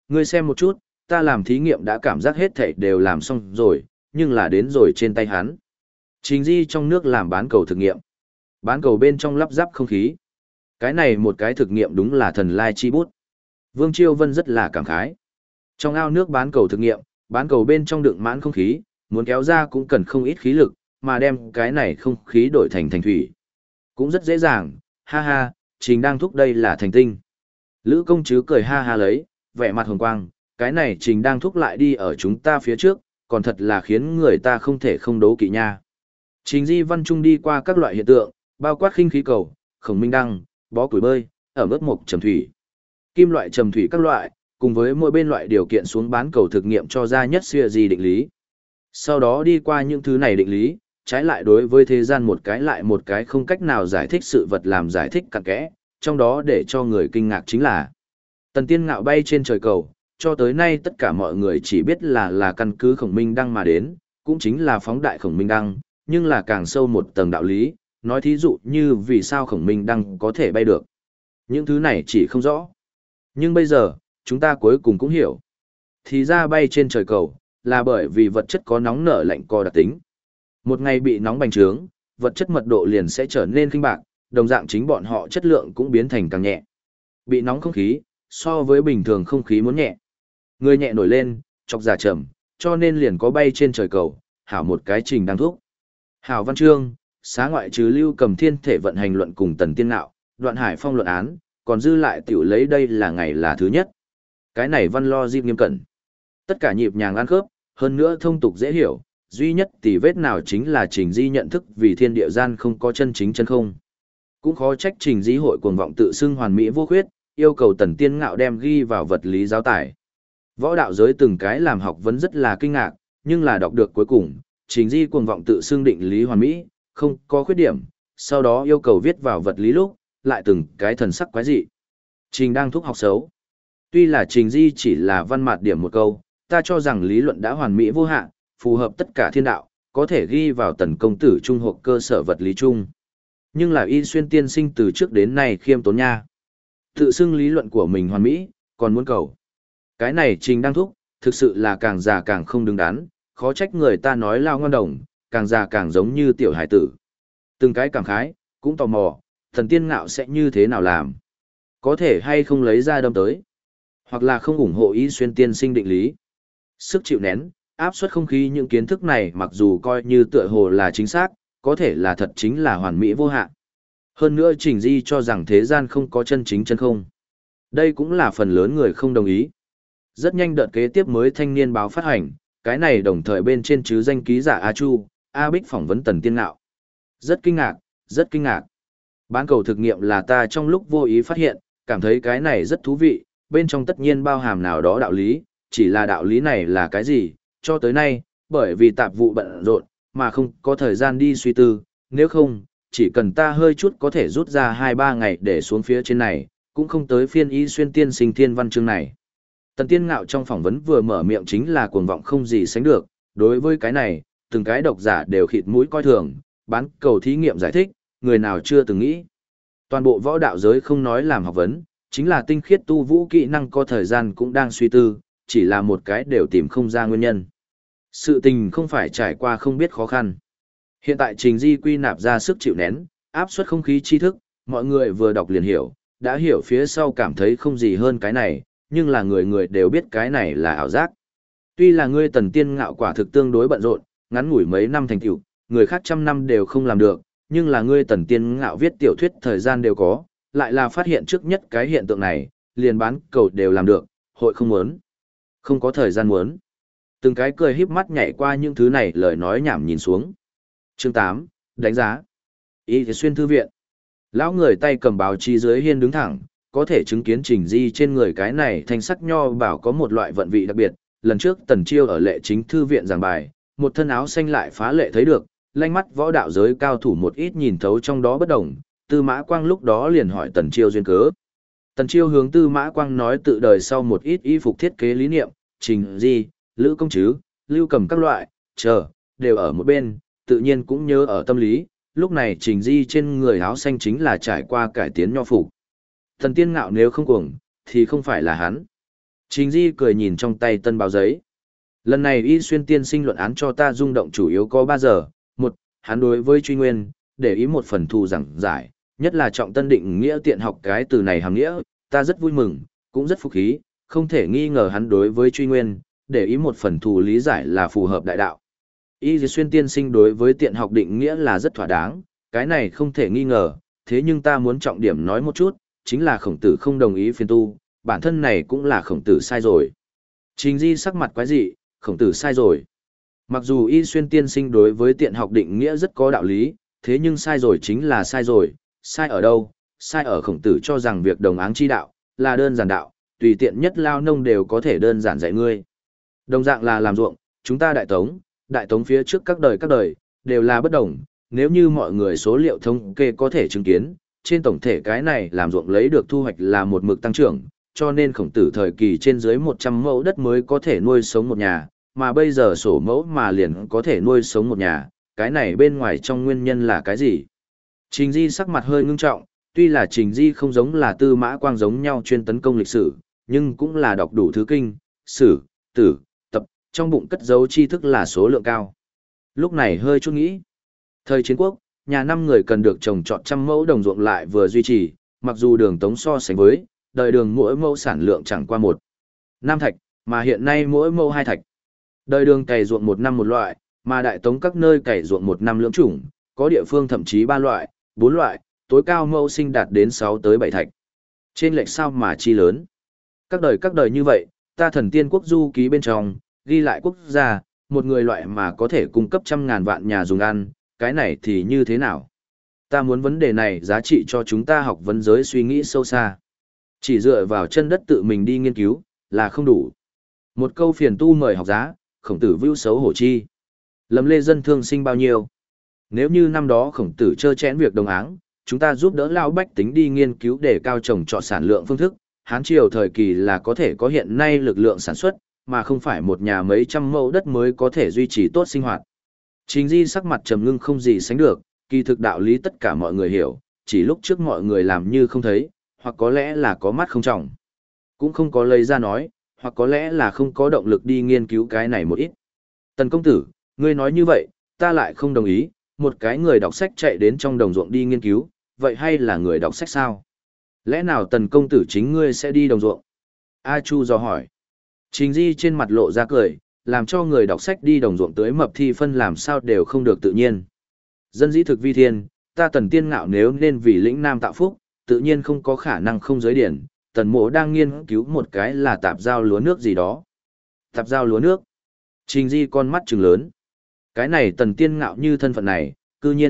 ngươi xem một chút, ta làm thí nghiệm đã cảm giác hết thảy đều làm xong rồi, nhưng là đến rồi trên tay hắn. Trình Di trong nước làm bán cầu thực nghiệm. Bán cầu bên trong lắp ráp không khí. Cái này một cái thực nghiệm đúng là thần lai chi bút. Vương Chiêu Vân rất là cảm khái. Trong ao nước bán cầu thực nghiệm, bán cầu bên trong đựng mãn không khí, muốn kéo ra cũng cần không ít khí lực, mà đem cái này không khí đổi thành thành thủy. Cũng rất dễ dàng, ha ha, Trình đang thúc đây là thành tinh. Lữ công chứ cười ha ha lấy, vẻ mặt hồng quang, cái này Trình đang thúc lại đi ở chúng ta phía trước, còn thật là khiến người ta không thể không đố kỵ nha. Trình Di Văn Trung đi qua các loại hiện tượng, bao quát khinh khí cầu, khổng minh đăng, bó củi bơi, ở mức mộc trầm thủy, kim loại trầm thủy các loại, cùng với mỗi bên loại điều kiện xuống bán cầu thực nghiệm cho ra nhất siêu di định lý. Sau đó đi qua những thứ này định lý, trái lại đối với thế gian một cái lại một cái không cách nào giải thích sự vật làm giải thích cặn kẽ, trong đó để cho người kinh ngạc chính là Tần Tiên Ngạo bay trên trời cầu, cho tới nay tất cả mọi người chỉ biết là căn cứ khổng minh đăng mà đến, cũng chính là phóng đại khổng minh đăng, nhưng là càng sâu một tầng đạo lý, nói thí dụ như vì sao khổng minh đăng có thể bay được. Những thứ này chỉ không rõ. Nhưng bây giờ, chúng ta cuối cùng cũng hiểu. Thì ra bay trên trời cầu, là bởi vì vật chất có nóng nở lạnh co đặc tính. Một ngày bị nóng bành trướng, vật chất mật độ liền sẽ trở nên khinh bạc, đồng dạng chính bọn họ chất lượng cũng biến thành càng nhẹ. Bị nóng không khí, so với bình thường không khí muốn nhẹ. Người nhẹ nổi lên, chọc giả trầm, cho nên liền có bay trên trời cầu, hảo một cái Trình đang thúc. Hảo Văn Chương, xá ngoại trừ Lưu Cầm thiên thể vận hành luận cùng Tần Tiên Ngạo, Đoạn Hải Phong luận án, còn dư lại tiểu lấy đây là ngày là thứ nhất. Cái này văn lo dịp nghiêm cẩn. Tất cả nhịp nhàng ăn khớp, hơn nữa thông tục dễ hiểu, duy nhất tỉ vết nào chính là Trình Di nhận thức vì thiên địa gian không có chân chính chân không. Cũng khó trách Trình Di hội cuồng vọng tự xưng hoàn mỹ vô khuyết, yêu cầu Tần Tiên Ngạo đem ghi vào vật lý giáo tải. Võ đạo giới từng cái làm học vấn rất là kinh ngạc, nhưng là đọc được cuối cùng, Trình Di cuồng vọng tự xưng định lý hoàn mỹ, không có khuyết điểm, sau đó yêu cầu viết vào vật lý lúc, lại từng cái thần sắc quái dị. Trình đang thúc học xấu. Tuy là Trình Di chỉ là văn mạt điểm một câu, ta cho rằng lý luận đã hoàn mỹ vô hạn, phù hợp tất cả thiên đạo, có thể ghi vào Tần công tử trung học cơ sở vật lý chung. Nhưng là Y Xuyên tiên sinh từ trước đến nay khiêm tốn nha. Tự xưng lý luận của mình hoàn mỹ, còn muốn cầu. Cái này Trình đang thúc, thực sự là càng già càng không đứng đắn, khó trách người ta nói lao ngon đồng, càng già càng giống như tiểu hải tử. Từng cái cảm khái, cũng tò mò, Thần Tiên Ngạo sẽ như thế nào làm? Có thể hay không lấy ra đâm tới? Hoặc là không ủng hộ Y Xuyên tiên sinh định lý? Sức chịu nén, áp suất không khí những kiến thức này mặc dù coi như tựa hồ là chính xác, có thể là thật chính là hoàn mỹ vô hạn. Hơn nữa Trình Di cho rằng thế gian không có chân chính chân không. Đây cũng là phần lớn người không đồng ý. Rất nhanh đợt kế tiếp mới thanh niên báo phát hành, cái này đồng thời bên trên chứ danh ký giả A Chu, A Bích phỏng vấn Tần Tiên Ngạo. Rất kinh ngạc, rất kinh ngạc. Bán cầu thực nghiệm là ta trong lúc vô ý phát hiện, cảm thấy cái này rất thú vị, bên trong tất nhiên bao hàm nào đó đạo lý, chỉ là đạo lý này là cái gì, cho tới nay, bởi vì tạp vụ bận rộn, mà không có thời gian đi suy tư, nếu không, chỉ cần ta hơi chút có thể rút ra 2-3 ngày để xuống phía trên này, cũng không tới phiên Y Xuyên tiên sinh thiên văn chương này. Tần Tiên Ngạo trong phỏng vấn vừa mở miệng chính là cuồng vọng không gì sánh được, đối với cái này, từng cái độc giả đều khịt mũi coi thường, bán cầu thí nghiệm giải thích, người nào chưa từng nghĩ. Toàn bộ võ đạo giới không nói làm học vấn, chính là tinh khiết tu vũ kỹ năng có thời gian cũng đang suy tư, chỉ là một cái đều tìm không ra nguyên nhân. Sự tình không phải trải qua không biết khó khăn. Hiện tại Trình Di quy nạp ra sức chịu nén, áp suất không khí tri thức, mọi người vừa đọc liền hiểu, đã hiểu phía sau cảm thấy không gì hơn cái này, nhưng là người người đều biết cái này là ảo giác. Tuy là ngươi Tần Tiên Ngạo quả thực tương đối bận rộn, ngắn ngủi mấy năm thành tựu, người khác trăm năm đều không làm được, nhưng là ngươi Tần Tiên Ngạo viết tiểu thuyết thời gian đều có, lại là phát hiện trước nhất cái hiện tượng này, liền bán cầu đều làm được, hội không muốn. Không có thời gian muốn. Từng cái cười híp mắt nhảy qua những thứ này lời nói nhảm nhìn xuống. Chương 8, đánh giá. Y Xuyên thư viện. Lão người tay cầm báo chí dưới hiên đứng thẳng, có thể chứng kiến Trình Di trên người cái này thanh sắc nho bảo có một loại vận vị đặc biệt. Lần trước Tần Chiêu ở Lệ Chính thư viện giảng bài, một thân áo xanh lại phá lệ thấy được, lanh mắt võ đạo giới cao thủ một ít nhìn thấu trong đó bất đồng. Tư Mã Quang lúc đó liền hỏi Tần Chiêu duyên cớ. Tần Chiêu hướng Tư Mã Quang nói tự đời sau một ít y phục thiết kế lý niệm, Trình Di, Lữ Công Trứ, Lưu Cầm các loại, đều ở một bên, tự nhiên cũng nhớ ở tâm lý, lúc này Trình Di trên người áo xanh chính là trải qua cải tiến nho phục. Thần Tiên Ngạo nếu không cuồng, thì không phải là hắn. Trình Di cười nhìn trong tay tân báo giấy. Lần này Y Xuyên tiên sinh luận án cho ta rung động chủ yếu có 3 giờ. Một, hắn đối với truy nguyên, để ý một phần thu giảng giải, nhất là trọng tân định nghĩa tiện học cái từ này hàm nghĩa, ta rất vui mừng, cũng rất phục khí, không thể nghi ngờ hắn đối với truy nguyên, để ý một phần thù lý giải là phù hợp đại đạo. Y Xuyên tiên sinh đối với tiện học định nghĩa là rất thỏa đáng, cái này không thể nghi ngờ, thế nhưng ta muốn trọng điểm nói một chút, chính là khổng tử không đồng ý phiên tu, bản thân này cũng là khổng tử sai rồi. Trình Di sắc mặt quái dị, khổng tử sai rồi. Mặc dù Y Xuyên tiên sinh đối với tiện học định nghĩa rất có đạo lý, thế nhưng sai rồi chính là sai rồi, sai ở đâu? Sai ở khổng tử cho rằng việc đồng áng chi đạo, là đơn giản đạo, tùy tiện nhất lao nông đều có thể đơn giản dạy ngươi. Đồng dạng là làm ruộng, chúng ta đại tống phía trước các đời, đều là bất đồng, nếu như mọi người số liệu thống kê có thể chứng kiến, trên tổng thể cái này làm ruộng lấy được thu hoạch là một mực tăng trưởng, cho nên khổng tử thời kỳ trên dưới 100 mẫu đất mới có thể nuôi sống một nhà, mà bây giờ sổ mẫu mà liền có thể nuôi sống một nhà, cái này bên ngoài trong nguyên nhân là cái gì? Trình Di sắc mặt hơi ngưng trọng, tuy là Trình Di không giống là Tư Mã Quang giống nhau chuyên tấn công lịch sử, nhưng cũng là đọc đủ thứ kinh, sử, tử, tập, trong bụng cất giấu tri thức là số lượng cao. Lúc này hơi chút nghĩ. Thời chiến quốc, nhà 5 người cần được trồng trọt trăm mẫu đồng ruộng lại vừa duy trì, mặc dù đường Tống so sánh với, đời đường mỗi mẫu sản lượng chẳng qua 1 năm thạch, mà hiện nay mỗi mẫu 2 thạch. Đời đường cày ruộng 1 năm một loại, mà đại Tống các nơi cày ruộng 1 năm lưỡng chủng, có địa phương thậm chí 3 loại, 4 loại, tối cao mẫu sinh đạt đến 6 tới 7 thạch. Trên lệch sao mà chi lớn. Các đời như vậy, ta Thần Tiên Quốc du ký bên trong, ghi lại quốc gia, một người loại mà có thể cung cấp 100.000 vạn nhà dùng ăn, cái này thì như thế nào? Ta muốn vấn đề này giá trị cho chúng ta học vấn giới suy nghĩ sâu xa. Chỉ dựa vào chân đất tự mình đi nghiên cứu, là không đủ. Một câu phiền tu mời học giá, khổng tử vưu xấu hổ chi. Lầm lê dân thương sinh bao nhiêu? Nếu như năm đó khổng tử trơ chẽn việc đồng áng, chúng ta giúp đỡ lao bách tính đi nghiên cứu để cao trồng trọt sản lượng phương thức, Hán triều thời kỳ là có thể có hiện nay lực lượng sản xuất, mà không phải một nhà mấy trăm mẫu đất mới có thể duy trì tốt sinh hoạt. Trình Di sắc mặt trầm ngưng không gì sánh được, kỳ thực đạo lý tất cả mọi người hiểu, chỉ lúc trước mọi người làm như không thấy, hoặc có lẽ là có mắt không trọng, cũng không có lấy ra nói, hoặc có lẽ là không có động lực đi nghiên cứu cái này một ít. Tần công tử, ngươi nói như vậy, ta lại không đồng ý, một cái người đọc sách chạy đến trong đồng ruộng đi nghiên cứu, vậy hay là người đọc sách sao? Lẽ nào tần công tử chính ngươi sẽ đi đồng ruộng? A Chu dò hỏi. Trình Di trên mặt lộ ra cười, làm cho người đọc sách đi đồng ruộng tưới mập thi phân làm sao đều không được tự nhiên. Dân dĩ thực vi thiên, ta Tần Tiên Ngạo nếu nên vì lĩnh nam tạo phúc, tự nhiên không có khả năng không giới điển, Tần Mộ đang nghiên cứu một cái là tạp giao lúa nước gì đó. Tạp giao lúa nước. Trình Di con mắt trừng lớn. Cái này Tần Tiên Ngạo như thân phận này, cư nhiên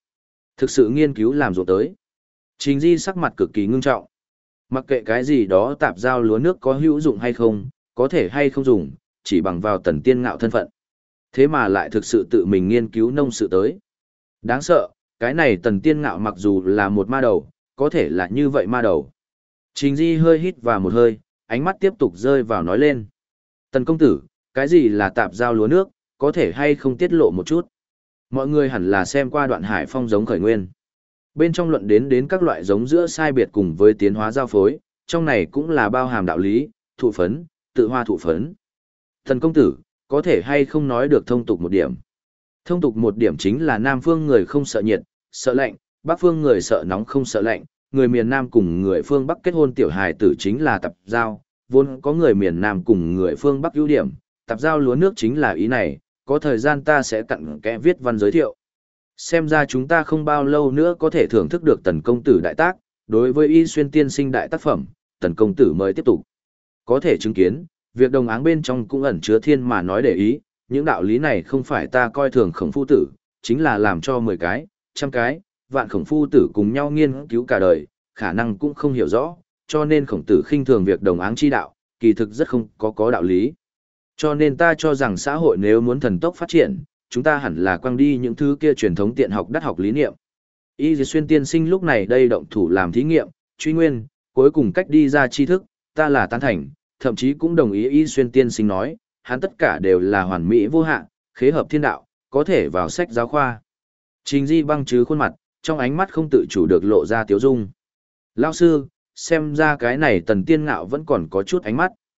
thực sự nghiên cứu làm ruộng tới. Trình Di sắc mặt cực kỳ ngưng trọng. Mặc kệ cái gì đó tạp giao lúa nước có hữu dụng hay không, có thể hay không dùng, chỉ bằng vào Tần Tiên Ngạo thân phận. Thế mà lại thực sự tự mình nghiên cứu nông sự tới. Đáng sợ, cái này Tần Tiên Ngạo mặc dù là một ma đầu, có thể là như vậy ma đầu. Trình Di hơi hít vào một hơi, ánh mắt tiếp tục rơi vào nói lên. Tần công tử, cái gì là tạp giao lúa nước, có thể hay không tiết lộ một chút. Mọi người hẳn là xem qua đoạn Hải Phong giống khởi nguyên. Bên trong luận đến các loại giống giữa sai biệt cùng với tiến hóa giao phối, trong này cũng là bao hàm đạo lý, thụ phấn, tự hoa thụ phấn. Tần công tử, có thể hay không nói được thông tục một điểm. Thông tục một điểm chính là Nam phương người không sợ nhiệt, sợ lạnh, Bắc phương người sợ nóng không sợ lạnh, người miền Nam cùng người phương Bắc kết hôn tiểu hài tử chính là tạp giao, vốn có người miền Nam cùng người phương Bắc ưu điểm, tạp giao lúa nước chính là ý này, có thời gian ta sẽ cặn kẽ viết văn giới thiệu. Xem ra chúng ta không bao lâu nữa có thể thưởng thức được Tần công tử đại tác, đối với Y Xuyên tiên sinh đại tác phẩm, Tần công tử mời tiếp tục. Có thể chứng kiến, việc đồng áng bên trong cũng ẩn chứa thiên mà nói để ý, những đạo lý này không phải ta coi thường khổng phu tử, chính là làm cho 10 cái, 100 cái, vạn khổng phu tử cùng nhau nghiên cứu cả đời, khả năng cũng không hiểu rõ, cho nên khổng tử khinh thường việc đồng áng chi đạo, kỳ thực rất không có đạo lý. Cho nên ta cho rằng xã hội nếu muốn thần tốc phát triển, chúng ta hẳn là quăng đi những thứ kia truyền thống tiện học đắt học lý niệm. Y Xuyên tiên sinh lúc này đây động thủ làm thí nghiệm, truy nguyên, cuối cùng cách đi ra tri thức, ta là tán thành, thậm chí cũng đồng ý Y Xuyên tiên sinh nói, hắn tất cả đều là hoàn mỹ vô hạn, khế hợp thiên đạo, có thể vào sách giáo khoa. Trình Di băng chứ khuôn mặt, trong ánh mắt không tự chủ được lộ ra tiếu dung. Lão sư, xem ra cái này Tần Tiên Ngạo vẫn còn có chút ánh mắt.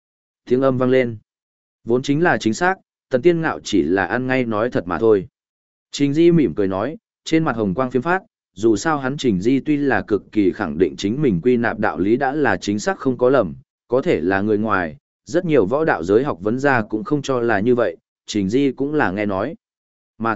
Tiếng âm vang lên. Vốn chính là chính xác, Tần Tiên Ngạo chỉ là ăn ngay nói thật mà thôi. Trình Di mỉm cười nói, trên mặt hồng quang phiếm phát, dù sao hắn Trình Di tuy là cực kỳ khẳng định chính mình quy nạp đạo lý đã là chính xác không có lầm, có thể là người ngoài, rất nhiều võ đạo giới học vấn gia cũng không cho là như vậy, Trình Di cũng là nghe nói. Mà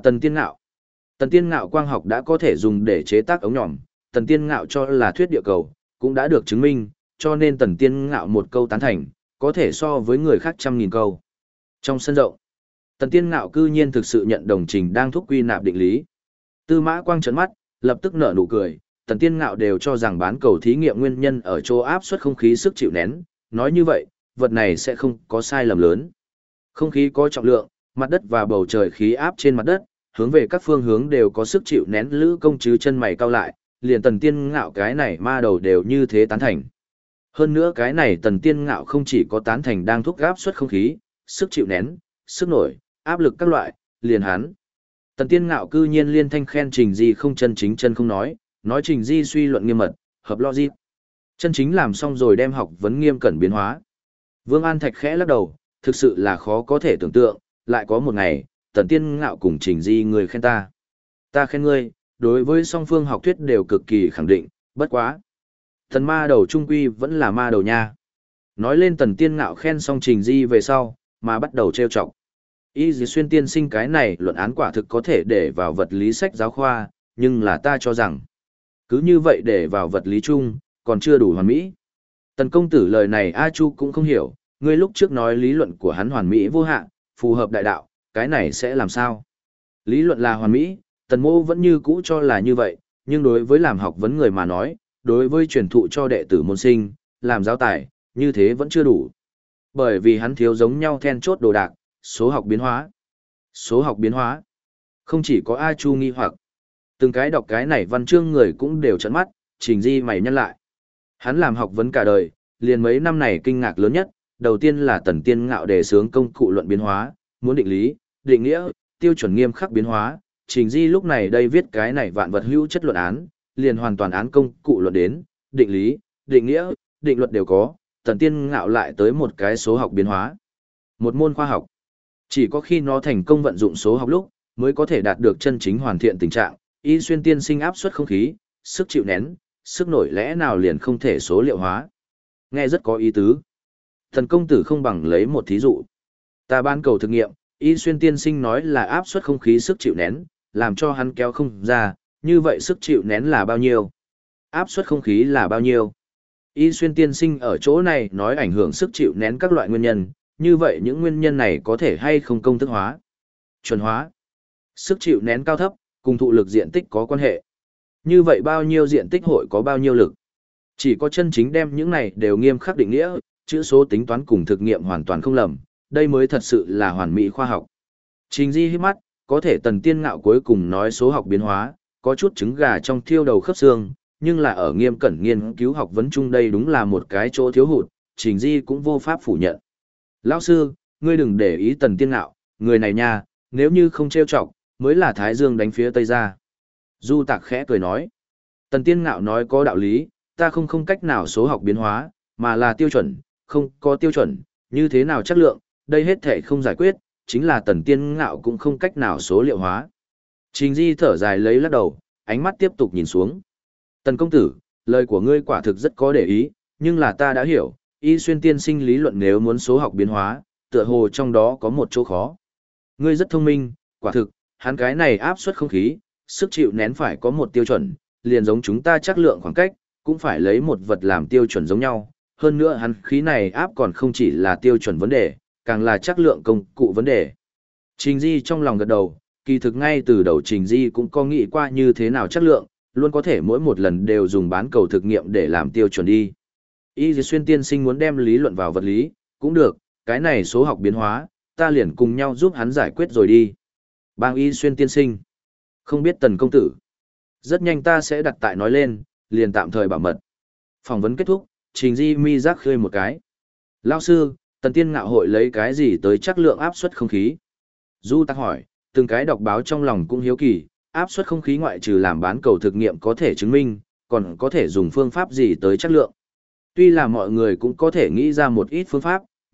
Tần Tiên Ngạo quang học đã có thể dùng để chế tác ống nhòm, Tần Tiên Ngạo cho là thuyết địa cầu, cũng đã được chứng minh, cho nên Tần Tiên Ngạo một câu tán thành, có thể so với người khác 100.000 câu. Trong sân rộng, Tần Tiên Ngạo cư nhiên thực sự nhận đồng Trình đang thúc quy nạp định lý. Tư Mã Quang trợn mắt, lập tức nở nụ cười, Tần Tiên Ngạo đều cho rằng bán cầu thí nghiệm nguyên nhân ở chỗ áp suất không khí sức chịu nén, nói như vậy, vật này sẽ không có sai lầm lớn. Không khí có trọng lượng, mặt đất và bầu trời khí áp trên mặt đất, hướng về các phương hướng đều có sức chịu nén. Lữ Công chứ chân mày cau lại, liền Tần Tiên Ngạo cái này ma đầu đều như thế tán thành. Hơn nữa cái này Tần Tiên Ngạo không chỉ có tán thành đang thúc áp suất không khí, sức chịu nén, sức nổi, áp lực các loại, liền hắn. Tần Tiên Ngạo cư nhiên liên thanh khen Trình Di không chân chính chân không nói Trình Di suy luận nghiêm mật, hợp logic. Chân chính làm xong rồi đem học vấn nghiêm cẩn biến hóa. Vương An Thạch khẽ lắc đầu, thực sự là khó có thể tưởng tượng, lại có một ngày, Tần Tiên Ngạo cùng Trình Di người khen ta. Ta khen ngươi, đối với song phương học thuyết đều cực kỳ khẳng định, bất quá. Thần ma đầu trung quy vẫn là ma đầu nha. Nói lên Tần Tiên Ngạo khen xong Trình Di về sau, mà bắt đầu trêu chọc. Y Dì Xuyên tiên sinh cái này luận án quả thực có thể để vào vật lý sách giáo khoa, nhưng là ta cho rằng, cứ như vậy để vào vật lý chung, còn chưa đủ hoàn mỹ. Tần công tử lời này A Chu cũng không hiểu, ngươi lúc trước nói lý luận của hắn hoàn mỹ vô hạn, phù hợp đại đạo, cái này sẽ làm sao? Lý luận là hoàn mỹ, Tần Mô vẫn như cũ cho là như vậy, nhưng đối với làm học vấn người mà nói, đối với truyền thụ cho đệ tử môn sinh, làm giáo tài, như thế vẫn chưa đủ. Bởi vì hắn thiếu giống nhau then chốt đồ đạc, số học biến hóa. Số học biến hóa. Không chỉ có A Chu nghi hoặc, từng cái đọc cái này văn chương người cũng đều trợn mắt, Trình Di mày nhăn lại. Hắn làm học vấn cả đời, liền mấy năm này kinh ngạc lớn nhất, đầu tiên là Tần Tiên Ngạo đề xướng công cụ luận biến hóa, muốn định lý, định nghĩa, tiêu chuẩn nghiêm khắc biến hóa, Trình Di lúc này đây viết cái này vạn vật hữu chất luận án, liền hoàn toàn án công cụ luận đến, định lý, định nghĩa, định luật đều có, Tần Tiên Ngạo lại tới một cái số học biến hóa. Một môn khoa học. Chỉ có khi nó thành công vận dụng số học lúc, mới có thể đạt được chân chính hoàn thiện tình trạng, Y Xuyên tiên sinh áp suất không khí, sức chịu nén, sức nổi lẽ nào liền không thể số liệu hóa. Nghe rất có ý tứ. Thần công tử không bằng lấy một thí dụ. Ta ban cầu thực nghiệm, Y Xuyên tiên sinh nói là áp suất không khí sức chịu nén, làm cho hắn kéo không ra, như vậy sức chịu nén là bao nhiêu? Áp suất không khí là bao nhiêu? Y Xuyên tiên sinh ở chỗ này nói ảnh hưởng sức chịu nén các loại nguyên nhân, như vậy những nguyên nhân này có thể hay không công thức hóa? Chuẩn hóa. Sức chịu nén cao thấp, cùng thụ lực diện tích có quan hệ. Như vậy bao nhiêu diện tích hội có bao nhiêu lực? Chỉ có chân chính đem những này đều nghiêm khắc định nghĩa, chữ số tính toán cùng thực nghiệm hoàn toàn không lầm, đây mới thật sự là hoàn mỹ khoa học. Trình Di hít mắt, có thể Tần Tiên Ngạo cuối cùng nói số học biến hóa, có chút trứng gà trong thiêu đầu khớp xương, nhưng là ở nghiêm cẩn nghiên cứu học vấn chung đây đúng là một cái chỗ thiếu hụt, Trình Di cũng vô pháp phủ nhận. Lão sư, ngươi đừng để ý Tần Tiên Ngạo, người này nha, nếu như không trêu chọc, mới là Thái Dương đánh phía Tây ra. Du Tạc khẽ cười nói. Tần Tiên Ngạo nói có đạo lý, ta không cách nào số học biến hóa, mà là tiêu chuẩn, không có tiêu chuẩn, như thế nào chất lượng, đây hết thể không giải quyết, chính là Tần Tiên Ngạo cũng không cách nào số liệu hóa. Trình Di thở dài lấy lắc đầu, ánh mắt tiếp tục nhìn xuống. Tần công tử, lời của ngươi quả thực rất có để ý, nhưng là ta đã hiểu, Y Xuyên tiên sinh lý luận nếu muốn số học biến hóa, tựa hồ trong đó có một chỗ khó. Ngươi rất thông minh, quả thực, hắn cái này áp suất không khí, sức chịu nén phải có một tiêu chuẩn, liền giống chúng ta chắc lượng khoảng cách, cũng phải lấy một vật làm tiêu chuẩn giống nhau. Hơn nữa hắn khí này áp còn không chỉ là tiêu chuẩn vấn đề, càng là chắc lượng công cụ vấn đề. Trình Di trong lòng gật đầu, kỳ thực ngay từ đầu Trình Di cũng có nghĩ qua như thế nào chắc lượng, luôn có thể mỗi một lần đều dùng bán cầu thực nghiệm để làm tiêu chuẩn đi. Y Dì Xuyên tiên sinh muốn đem lý luận vào vật lý, cũng được, cái này số học biến hóa, ta liền cùng nhau giúp hắn giải quyết rồi đi. Bang Y Xuyên tiên sinh. Không biết Tần công tử. Rất nhanh ta sẽ đặt tại nói lên, liền tạm thời bảo mật. Phỏng vấn kết thúc, Trình Di mi giác khơi một cái. Lao sư, Tần Tiên Ngạo hội lấy cái gì tới chắc lượng áp suất không khí? Du Tắc hỏi, từng cái đọc báo trong lòng cũng hiếu kỳ, áp suất không khí ngoại trừ làm bán cầu thực nghiệm có thể chứng minh, còn có thể dùng phương pháp gì tới chắc lượng. Tuy là mọi người cũng có thể nghĩ ra một ít phương pháp,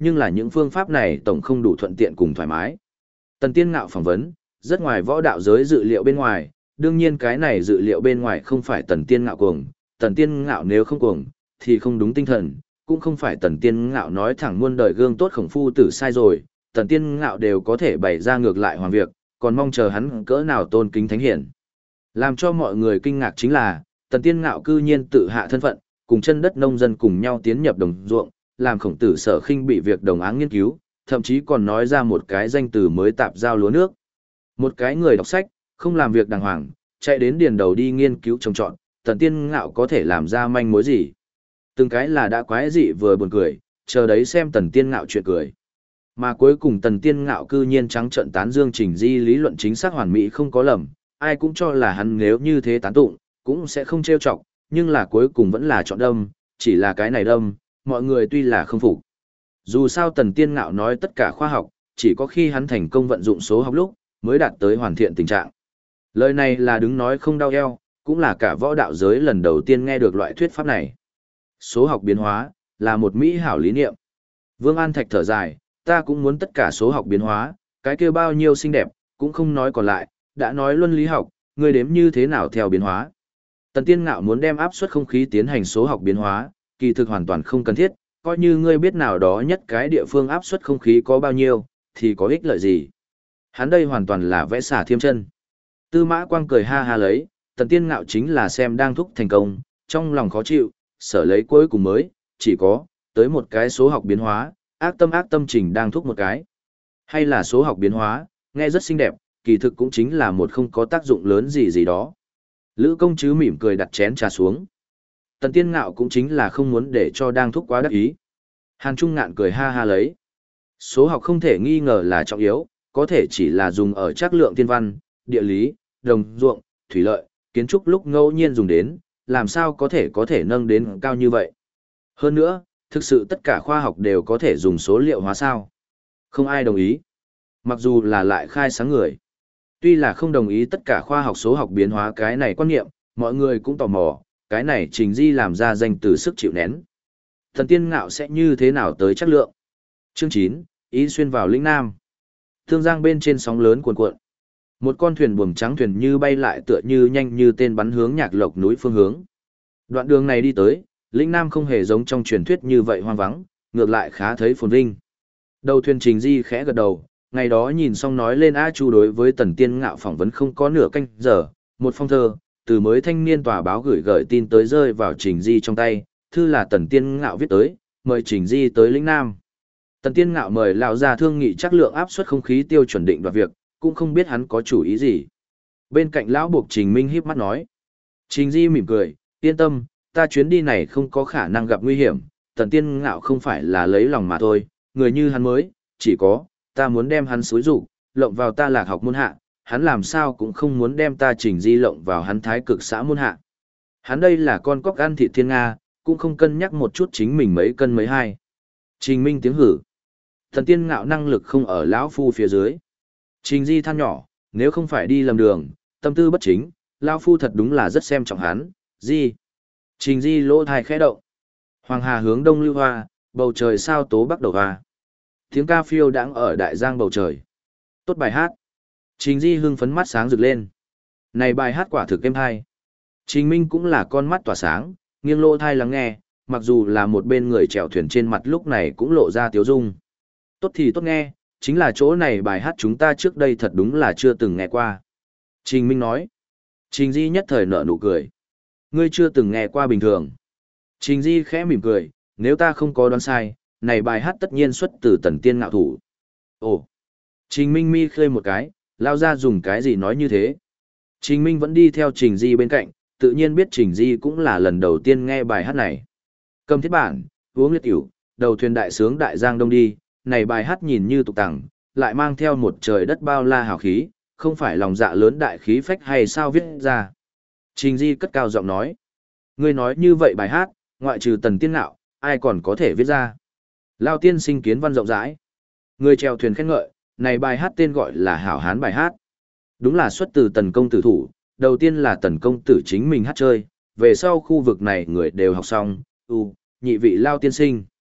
nhưng là những phương pháp này tổng không đủ thuận tiện cùng thoải mái. Tần Tiên Ngạo phỏng vấn, rất ngoài võ đạo giới dự liệu bên ngoài, đương nhiên cái này dự liệu bên ngoài không phải Tần Tiên Ngạo cuồng, Tần Tiên Ngạo nếu không cuồng, thì không đúng tinh thần, cũng không phải Tần Tiên Ngạo nói thẳng muôn đời gương tốt khổng phu tử sai rồi, Tần Tiên Ngạo đều có thể bày ra ngược lại hoàng việc, còn mong chờ hắn cỡ nào tôn kính thánh hiển. Làm cho mọi người kinh ngạc chính là, Tần Tiên Ngạo cư nhiên tự hạ thân phận, cùng chân đất nông dân cùng nhau tiến nhập đồng ruộng, làm khổng tử Sở Khinh bị việc đồng áng nghiên cứu, thậm chí còn nói ra một cái danh từ mới tạp giao lúa nước. Một cái người đọc sách, không làm việc đàng hoàng, chạy đến điền đầu đi nghiên cứu trồng trọt, Tần Tiên Ngạo có thể làm ra manh mối gì? Từng cái là đã quái dị vừa buồn cười, chờ đấy xem Tần Tiên Ngạo chuyện cười. Mà cuối cùng Tần Tiên Ngạo cư nhiên trắng trợn tán dương Trình Di lý luận chính xác hoàn mỹ không có lầm, ai cũng cho là hắn nếu như thế tán tụng, cũng sẽ không trêu chọc, nhưng là cuối cùng vẫn là chọn đâm, chỉ là cái này đâm, mọi người tuy là không phục. Dù sao Tần Tiên Ngạo nói tất cả khoa học, chỉ có khi hắn thành công vận dụng số học lúc, mới đạt tới hoàn thiện tình trạng. Lời này là đứng nói không đau eo, cũng là cả võ đạo giới lần đầu tiên nghe được loại thuyết pháp này. Số học biến hóa, là một mỹ hảo lý niệm. Vương An Thạch thở dài, ta cũng muốn tất cả số học biến hóa, cái kia bao nhiêu xinh đẹp, cũng không nói còn lại, đã nói luân lý học, ngươi đếm như thế nào theo biến hóa. Tần Tiên Ngạo muốn đem áp suất không khí tiến hành số học biến hóa, kỳ thực hoàn toàn không cần thiết, coi như ngươi biết nào đó nhất cái địa phương áp suất không khí có bao nhiêu, thì có ích lợi gì. Hắn đây hoàn toàn là vẽ xả thiêm chân. Tư Mã Quang cười ha ha lấy, Tần Tiên Ngạo chính là xem đang thúc thành công, trong lòng khó chịu, sở lấy cuối cùng mới, chỉ có, tới một cái số học biến hóa, ác tâm trình đang thúc một cái. Hay là số học biến hóa, nghe rất xinh đẹp, kỳ thực cũng chính là một không có tác dụng lớn gì gì đó. Lữ công chứ mỉm cười đặt chén trà xuống. Tần Tiên Ngạo cũng chính là không muốn để cho đang thúc quá đắc ý. Hàn Trung Ngạn cười ha ha lấy. Số học không thể nghi ngờ là trọng yếu, có thể chỉ là dùng ở trắc lượng thiên văn, địa lý, đồng ruộng, thủy lợi, kiến trúc lúc ngẫu nhiên dùng đến, làm sao có thể nâng đến cao như vậy. Hơn nữa, thực sự tất cả khoa học đều có thể dùng số liệu hóa sao. Không ai đồng ý. Mặc dù là lại khai sáng người. Tuy là không đồng ý tất cả khoa học số học biến hóa cái này quan niệm, mọi người cũng tò mò, cái này Trình Di làm ra danh từ sức chịu nén. Thần Tiên Ngạo sẽ như thế nào tới chất lượng? Chương 9, ý xuyên vào lĩnh Nam. Thương giang bên trên sóng lớn cuồn cuộn. Một con thuyền buồm trắng thuyền như bay lại tựa như nhanh như tên bắn hướng Nhạc Lộc núi phương hướng. Đoạn đường này đi tới, lĩnh Nam không hề giống trong truyền thuyết như vậy hoang vắng, ngược lại khá thấy phồn vinh. Đầu thuyền Trình Di khẽ gật đầu, ngày đó nhìn xong nói lên A Chu đối với Tần Tiên Ngạo phỏng vấn không có nửa canh giờ, một phong thơ, từ mới thanh niên tòa báo gửi tin tới rơi vào Trình Di trong tay, thư là Tần Tiên Ngạo viết tới, mời Trình Di tới lĩnh Nam. Tần Tiên Ngạo mời lão già thương nghị chất lượng áp suất không khí tiêu chuẩn định đoạt việc, cũng không biết hắn có chủ ý gì. Bên cạnh lão buộc Trình Minh híp mắt nói. Trình Di mỉm cười, yên tâm, ta chuyến đi này không có khả năng gặp nguy hiểm, Tần Tiên Ngạo không phải là lấy lòng mà thôi, người như hắn mới, chỉ có, ta muốn đem hắn xúi rụng, lộng vào ta lạc học môn hạ, hắn làm sao cũng không muốn đem ta Trình Di lộng vào hắn thái cực xã môn hạ. Hắn đây là con cóc ăn thịt thiên Nga, cũng không cân nhắc một chút chính mình mấy cân mấy hai. Trình Minh tiếng hử. Tần Tiên Ngạo năng lực không ở lão phu phía dưới. Trình Di than nhỏ, nếu không phải đi lầm đường, tâm tư bất chính, lão phu thật đúng là rất xem trọng hắn, Di. Trình Di lỗ thai khẽ động. Hoàng hà hướng đông lưu hoa, bầu trời sao tố bắc đầu hoa. Tiếng ca phiêu đãng ở đại giang bầu trời. Tốt bài hát. Trình Di hưng phấn mắt sáng rực lên. Này bài hát quả thực êm hay. Trình Minh cũng là con mắt tỏa sáng, nghiêng lỗ thai lắng nghe, mặc dù là một bên người chèo thuyền trên mặt lúc này cũng lộ ra tiếu dung. Tốt thì tốt nghe, chính là chỗ này bài hát chúng ta trước đây thật đúng là chưa từng nghe qua. Trình Minh nói. Trình Di nhất thời nở nụ cười. Ngươi chưa từng nghe qua bình thường. Trình Di khẽ mỉm cười, nếu ta không có đoán sai, này bài hát tất nhiên xuất từ Tần Tiên Ngạo thủ. Ồ. Trình Minh mi khơi một cái, lao ra dùng cái gì nói như thế. Trình Minh vẫn đi theo Trình Di bên cạnh, tự nhiên biết Trình Di cũng là lần đầu tiên nghe bài hát này. Cầm thiết bản, uống liệt tiểu, đầu thuyền đại sướng đại giang đông đi, này bài hát nhìn như tục tằng, lại mang theo một trời đất bao la hào khí, không phải lòng dạ lớn đại khí phách hay sao viết ra. Trình Di cất cao giọng nói. Ngươi nói như vậy bài hát, ngoại trừ Tần Tiên Ngạo, ai còn có thể viết ra. Lao tiên sinh kiến văn rộng rãi. Người chèo thuyền khen ngợi, này bài hát tên gọi là Hảo Hán bài hát. Đúng là xuất từ Tần công tử thủ, đầu tiên là Tần công tử chính mình hát chơi, về sau khu vực này người đều học xong, nhị vị Lao tiên sinh.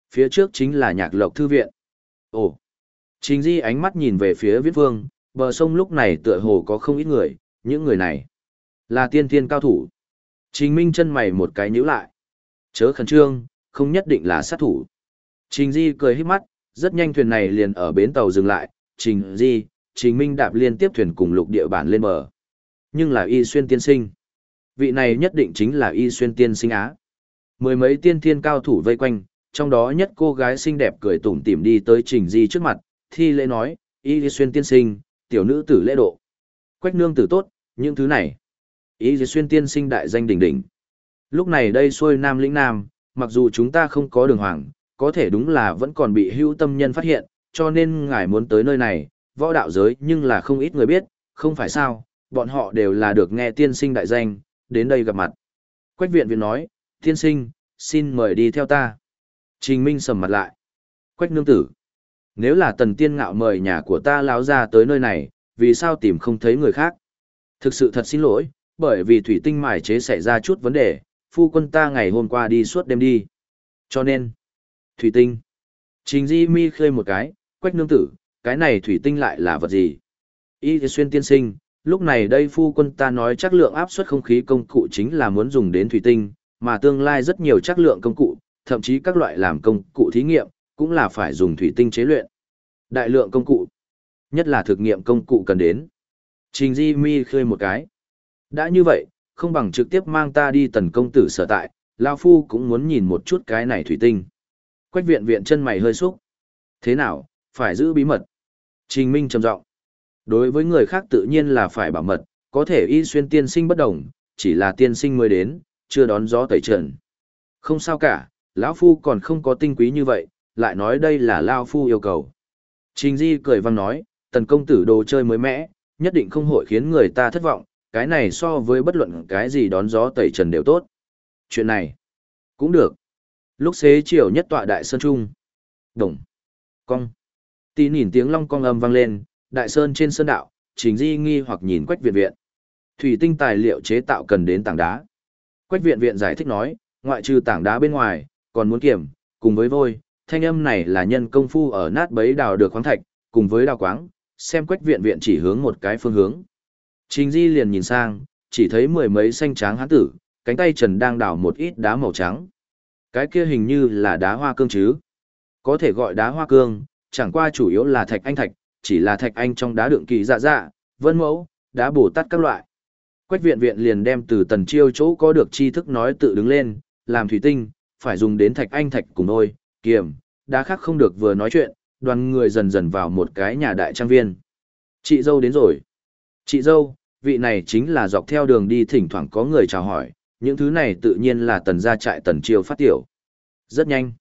Phía trước chính là Nhạc Lộc Thư viện. Ồ! Trình Di ánh mắt nhìn về phía Viễn Vương, bờ sông lúc này tựa hồ có không ít người, những người này là tiên thiên cao thủ. Trình Minh chân mày một cái nhíu lại. Chớ khẩn trương, không nhất định là sát thủ. Trình Di cười híp mắt, rất nhanh thuyền này liền ở bến tàu dừng lại, Trình Minh đạp liên tiếp thuyền cùng lục địa bản lên bờ. Nhưng là Y Xuyên tiên sinh. Vị này nhất định chính là Y Xuyên tiên sinh á. Mười mấy tiên thiên cao thủ vây quanh, trong đó nhất cô gái xinh đẹp cười tủm tỉm đi tới Trình Di trước mặt, thi lễ nói, Y Xuyên tiên sinh, tiểu nữ tử lễ độ. Quách nương tử tốt, những thứ này. Y Xuyên tiên sinh đại danh đỉnh đỉnh. Lúc này đây xuôi Nam lĩnh Nam, mặc dù chúng ta không có đường hoàng, có thể đúng là vẫn còn bị hữu tâm nhân phát hiện, cho nên ngài muốn tới nơi này, võ đạo giới nhưng là không ít người biết, không phải sao, bọn họ đều là được nghe tiên sinh đại danh, đến đây gặp mặt. Quách viện viện nói, tiên sinh, xin mời đi theo ta. Trình Minh sầm mặt lại. Quách nương tử, nếu là tần tiên ngạo mời nhà của ta láo ra tới nơi này, vì sao tìm không thấy người khác? Thực sự thật xin lỗi, bởi vì thủy tinh mài chế xảy ra chút vấn đề, phu quân ta ngày hôm qua đi suốt đêm đi. Cho nên, thủy tinh. Trình Di mi khơi một cái, Quách nương tử, cái này thủy tinh lại là vật gì? Y Xuyên tiên sinh, lúc này đây phu quân ta nói chắc lượng áp suất không khí công cụ chính là muốn dùng đến thủy tinh, mà tương lai rất nhiều chắc lượng công cụ, thậm chí các loại làm công cụ thí nghiệm, cũng là phải dùng thủy tinh chế luyện. Đại lượng công cụ, nhất là thực nghiệm công cụ cần đến. Trình Di mi khơi một cái. Đã như vậy, không bằng trực tiếp mang ta đi tần công tử sở tại, Lao Phu cũng muốn nhìn một chút cái này thủy tinh. Quách viện viện chân mày hơi xúc. Thế nào, phải giữ bí mật. Trình Minh trầm giọng. Đối với người khác tự nhiên là phải bảo mật, có thể Y Xuyên tiên sinh bất đồng, chỉ là tiên sinh mới đến, chưa đón gió tẩy trần. Không sao cả, lão Phu còn không có tinh quý như vậy, lại nói đây là Lao Phu yêu cầu. Trình Di cười vang nói, tần công tử đồ chơi mới mẻ, nhất định không hội khiến người ta thất vọng, cái này so với bất luận cái gì đón gió tẩy trần đều tốt. Chuyện này, cũng được. Lúc xế chiều nhất tọa đại sơn trung. Đồng. Cong. Tí nhìn tiếng long cong âm vang lên, đại sơn trên sơn đạo, Trình Di nghi hoặc nhìn Quách viện viện. Thủy tinh tài liệu chế tạo cần đến tảng đá. Quách viện viện giải thích nói, ngoại trừ tảng đá bên ngoài, còn muốn kiểm, cùng với vôi, thanh âm này là nhân công phu ở nát bấy đào được khoáng thạch, cùng với đào quáng, xem Quách viện viện chỉ hướng một cái phương hướng. Trình Di liền nhìn sang, chỉ thấy mười mấy xanh tráng hán tử, cánh tay trần đang đào một ít đá màu trắng. Cái kia hình như là đá hoa cương chứ. Có thể gọi đá hoa cương, chẳng qua chủ yếu là thạch anh, chỉ là thạch anh trong đá đựng kỳ dạ, vân mẫu, đá bồ tát các loại. Quách viện viện liền đem từ Tần Chiêu chỗ có được tri thức nói tự đứng lên, làm thủy tinh, phải dùng đến thạch anh cùng đôi, kiềm, đá khác không được vừa nói chuyện, đoàn người dần dần vào một cái nhà đại trang viên. Chị dâu đến rồi. Chị dâu, vị này chính là dọc theo đường đi thỉnh thoảng có người chào hỏi, những thứ này tự nhiên là Tần gia trại Tần Chiêu phát tiểu. Rất nhanh.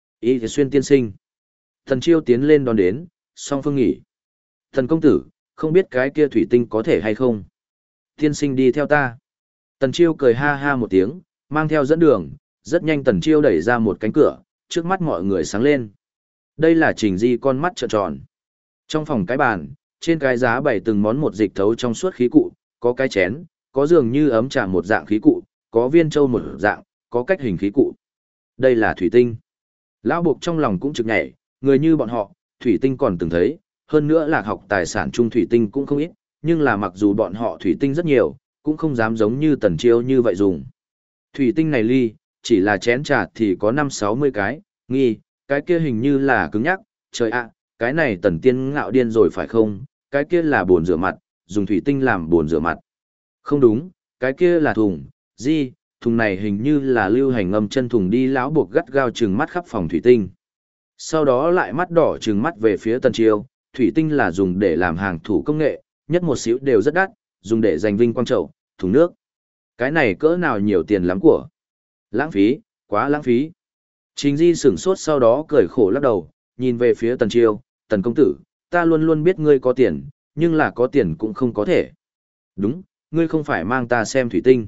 Y Xuyên tiên sinh. Tần Chiêu tiến lên đón đến, song phương nghỉ. Tần công tử, không biết cái kia thủy tinh có thể hay không? Tiên sinh đi theo ta. Tần Chiêu cười ha ha một tiếng, mang theo dẫn đường, rất nhanh Tần Chiêu đẩy ra một cánh cửa, trước mắt mọi người sáng lên. Đây là Trình Di con mắt trợn tròn. Trong phòng cái bàn, trên cái giá bày từng món một dịch thấu trong suốt khí cụ, có cái chén, có dường như ấm trà một dạng khí cụ, có viên châu một dạng, có cách hình khí cụ. Đây là thủy tinh. Lão buộc trong lòng cũng trực nhảy, người như bọn họ, thủy tinh còn từng thấy, hơn nữa lạc học tài sản chung thủy tinh cũng không ít, nhưng là mặc dù bọn họ thủy tinh rất nhiều, cũng không dám giống như Tần Chiêu như vậy dùng. Thủy tinh này ly, chỉ là chén trà thì có 5-60 cái, nghi, cái kia hình như là cứng nhắc, trời ạ, cái này Tần tiên ngạo điên rồi phải không, cái kia là bồn rửa mặt, dùng thủy tinh làm bồn rửa mặt. Không đúng, cái kia là thùng, thùng này hình như là lưu hành ngâm chân thùng đi lão buộc gắt gao trừng mắt khắp phòng thủy tinh. Sau đó lại mắt đỏ trừng mắt về phía Tần Chiêu, thủy tinh là dùng để làm hàng thủ công nghệ, nhất một xíu đều rất đắt, dùng để giành vinh quang chậu, thùng nước. Cái này cỡ nào nhiều tiền lắm của. Lãng phí, quá lãng phí. Trình Di sửng sốt sau đó cười khổ lắc đầu, nhìn về phía Tần Chiêu, Tần công tử, ta luôn luôn biết ngươi có tiền, nhưng là có tiền cũng không có thể. Đúng, ngươi không phải mang ta xem thủy tinh.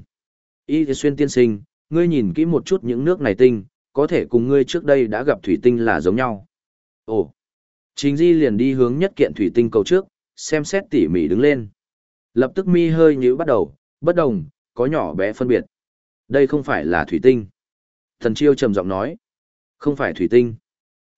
Y Xuyên tiên sinh, ngươi nhìn kỹ một chút những nước này tinh, có thể cùng ngươi trước đây đã gặp thủy tinh là giống nhau. Ồ, Trình Di liền đi hướng nhất kiện thủy tinh cầu trước, xem xét tỉ mỉ đứng lên. Lập tức mi hơi nhíu bắt đầu, bất đồng, có nhỏ bé phân biệt. Đây không phải là thủy tinh. Thần Chiêu trầm giọng nói. Không phải thủy tinh.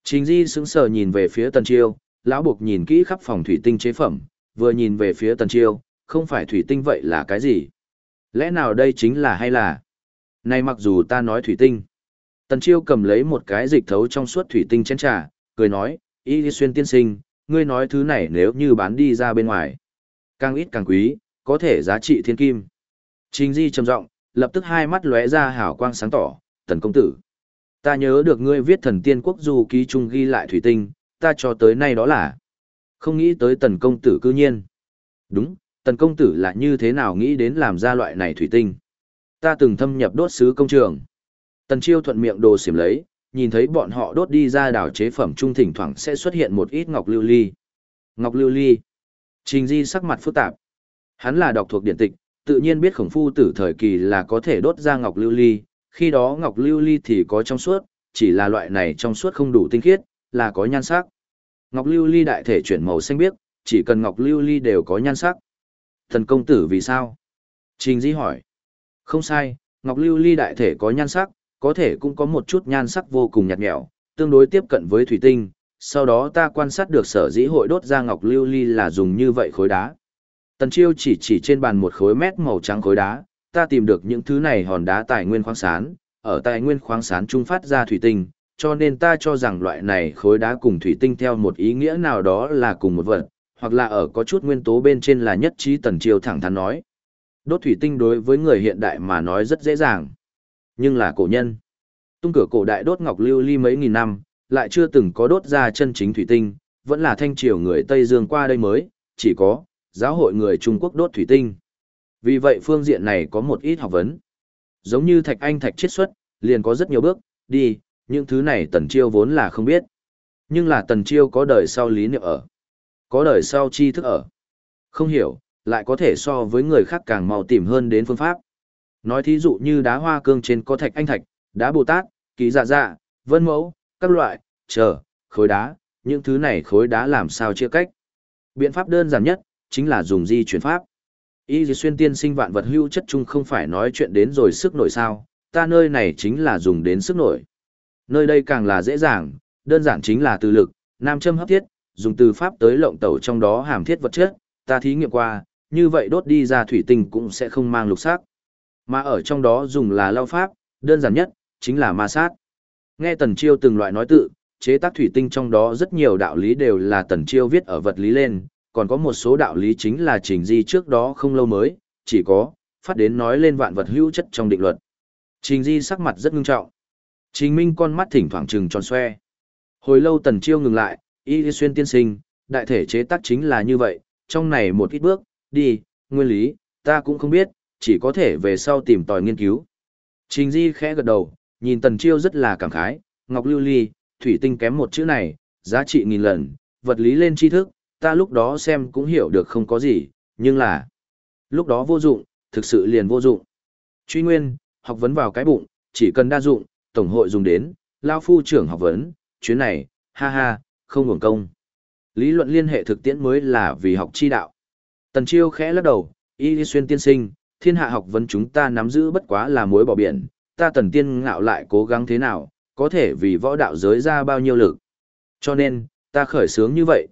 Trình Di sững sờ nhìn về phía Tần Chiêu, lão buộc nhìn kỹ khắp phòng thủy tinh chế phẩm, vừa nhìn về phía Tần Chiêu, không phải thủy tinh vậy là cái gì? Lẽ nào đây chính là hay là? Này mặc dù ta nói thủy tinh. Tần Chiêu cầm lấy một cái dịch thấu trong suốt thủy tinh chén trà, cười nói, Y Xuyên tiên sinh, ngươi nói thứ này nếu như bán đi ra bên ngoài. Càng ít càng quý, có thể giá trị thiên kim. Trình Di trầm giọng, lập tức hai mắt lóe ra hào quang sáng tỏ, Tần công tử. Ta nhớ được ngươi viết thần tiên quốc du ký chung ghi lại thủy tinh, ta cho tới nay đó là. Không nghĩ tới Tần công tử cư nhiên. Đúng, Tần công tử là như thế nào nghĩ đến làm ra loại này thủy tinh. Ta từng thâm nhập đốt sứ công trường. Tần Chiêu thuận miệng đồ xỉm lấy, nhìn thấy bọn họ đốt đi ra đảo chế phẩm trung thỉnh thoảng sẽ xuất hiện một ít ngọc lưu ly. Ngọc lưu ly. Trình Di sắc mặt phức tạp. Hắn là đọc thuộc điển tịch, tự nhiên biết Khổng Phu Tử thời kỳ là có thể đốt ra ngọc lưu ly, khi đó ngọc lưu ly thì có trong suốt, chỉ là loại này trong suốt không đủ tinh khiết, là có nhan sắc. Ngọc lưu ly đại thể chuyển màu xanh biếc, chỉ cần ngọc lưu ly đều có nhan sắc. Thần công tử vì sao? Trình Di hỏi. Không sai, ngọc lưu ly đại thể có nhan sắc, có thể cũng có một chút nhan sắc vô cùng nhạt nhẽo, tương đối tiếp cận với thủy tinh. Sau đó ta quan sát được sở dĩ hội đốt ra ngọc lưu ly là dùng như vậy khối đá. Tần Chiêu chỉ trên bàn một khối mét màu trắng khối đá, ta tìm được những thứ này hòn đá tài nguyên khoáng sản, ở tài nguyên khoáng sản trung phát ra thủy tinh, cho nên ta cho rằng loại này khối đá cùng thủy tinh theo một ý nghĩa nào đó là cùng một vật, hoặc là ở có chút nguyên tố bên trên là nhất trí. Tần Chiêu thẳng thắn nói. Đốt thủy tinh đối với người hiện đại mà nói rất dễ dàng, nhưng là cổ nhân. Tung cửa cổ đại đốt ngọc lưu ly mấy nghìn năm, lại chưa từng có đốt ra chân chính thủy tinh, vẫn là thanh triều người Tây Dương qua đây mới, chỉ có giáo hội người Trung Quốc đốt thủy tinh. Vì vậy phương diện này có một ít học vấn. Giống như thạch anh thạch chiết xuất, liền có rất nhiều bước, đi, những thứ này Tần Chiêu vốn là không biết. Nhưng là Tần Chiêu có đời sau lý niệm ở, có đời sau tri thức ở. Không hiểu, lại có thể so với người khác càng mau tìm hơn đến phương pháp. Nói thí dụ như đá hoa cương trên có thạch anh thạch, đá Bồ Tát, kỳ dạ dạ, vân mẫu, các loại, khối đá, những thứ này khối đá làm sao chia cách. Biện pháp đơn giản nhất, chính là dùng di chuyển pháp. Y Xuyên tiên sinh vạn vật hữu chất chung không phải nói chuyện đến rồi sức nổi sao, ta nơi này chính là dùng đến sức nổi. Nơi đây càng là dễ dàng, đơn giản chính là từ lực, nam châm hấp thiết, dùng từ pháp tới lộng tẩu trong đó hàm thiết vật chất, ta thí nghiệm qua, như vậy đốt đi ra thủy tinh cũng sẽ không mang lục sắc. Mà ở trong đó dùng là lao pháp, đơn giản nhất, chính là ma sát. Nghe Tần Chiêu từng loại nói tự, chế tác thủy tinh trong đó rất nhiều đạo lý đều là Tần Chiêu viết ở vật lý lên, còn có một số đạo lý chính là Trình Di trước đó không lâu mới, chỉ có, phát đến nói lên vạn vật hữu chất trong định luật. Trình Di sắc mặt rất ngưng trọng. Trình Minh con mắt thỉnh thoảng trừng tròn xoe. Hồi lâu Tần Chiêu ngừng lại, Y Xuyên tiên sinh, đại thể chế tác chính là như vậy, trong này một ít bước, đi, nguyên lý, ta cũng không biết, chỉ có thể về sau tìm tòi nghiên cứu. Trình Di khẽ gật đầu, nhìn Tần Chiêu rất là cảm khái, ngọc lưu ly, thủy tinh kém một chữ này, giá trị nghìn lần, vật lý lên tri thức, ta lúc đó xem cũng hiểu được không có gì, nhưng là lúc đó vô dụng, thực sự liền vô dụng. Truy nguyên, học vấn vào cái bụng, chỉ cần đa dụng, tổng hội dùng đến, lao phu trưởng học vấn, chuyến này, ha ha, không uổng công. Lý luận liên hệ thực tiễn mới là vì học chi đạo. Tần Chiêu khẽ lắc đầu, Y Xuyên tiên sinh, thiên hạ học vấn chúng ta nắm giữ bất quá là muối bỏ biển, ta Tần Tiên ngạo lại cố gắng thế nào, có thể vì võ đạo giới ra bao nhiêu lực. Cho nên, ta khởi sướng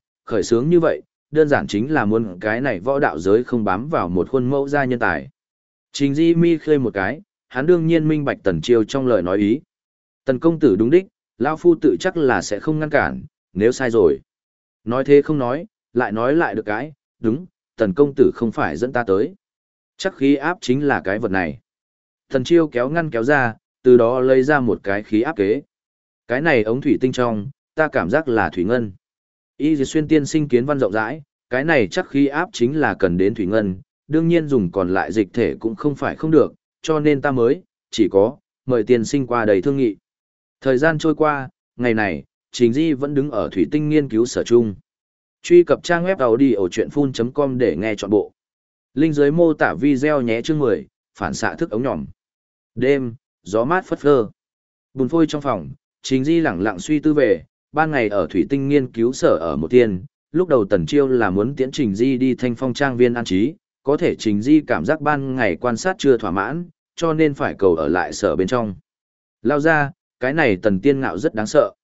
như vậy, đơn giản chính là muốn cái này võ đạo giới không bám vào một khuôn mẫu gia nhân tài. Trình Di mi khơi một cái, hắn đương nhiên minh bạch Tần Chiêu trong lời nói ý. Tần công tử đúng đích, lão phu tự chắc là sẽ không ngăn cản, nếu sai rồi. Nói thế không nói lại được cái, đúng, Tần công tử không phải dẫn ta tới. Chắc khí áp chính là cái vật này. Tần Chiêu kéo ngăn kéo ra, từ đó lấy ra một cái khí áp kế. Cái này ống thủy tinh trong, ta cảm giác là thủy ngân. Y Xuyên tiên sinh kiến văn rộng rãi, cái này chắc khí áp chính là cần đến thủy ngân, đương nhiên dùng còn lại dịch thể cũng không phải không được, cho nên ta mới, chỉ có, mời tiên sinh qua đầy thương nghị. Thời gian trôi qua, ngày này, Trình Di vẫn đứng ở thủy tinh nghiên cứu sở chung. Truy cập trang web audiochuyenphun.com để nghe trọn bộ. Link dưới mô tả video nhé chương 10, phản xạ thức ống nhòm. Đêm, gió mát phất phơ. Bùn phôi trong phòng, Trình Di lẳng lặng suy tư về, ban ngày ở thủy tinh nghiên cứu sở ở một tiên, lúc đầu Tần Chiêu là muốn tiễn Trình Di đi Thanh Phong trang viên an trí, có thể Trình Di cảm giác ban ngày quan sát chưa thỏa mãn, cho nên phải cầu ở lại sở bên trong. Lao ra, cái này Tần Tiên ngạo rất đáng sợ.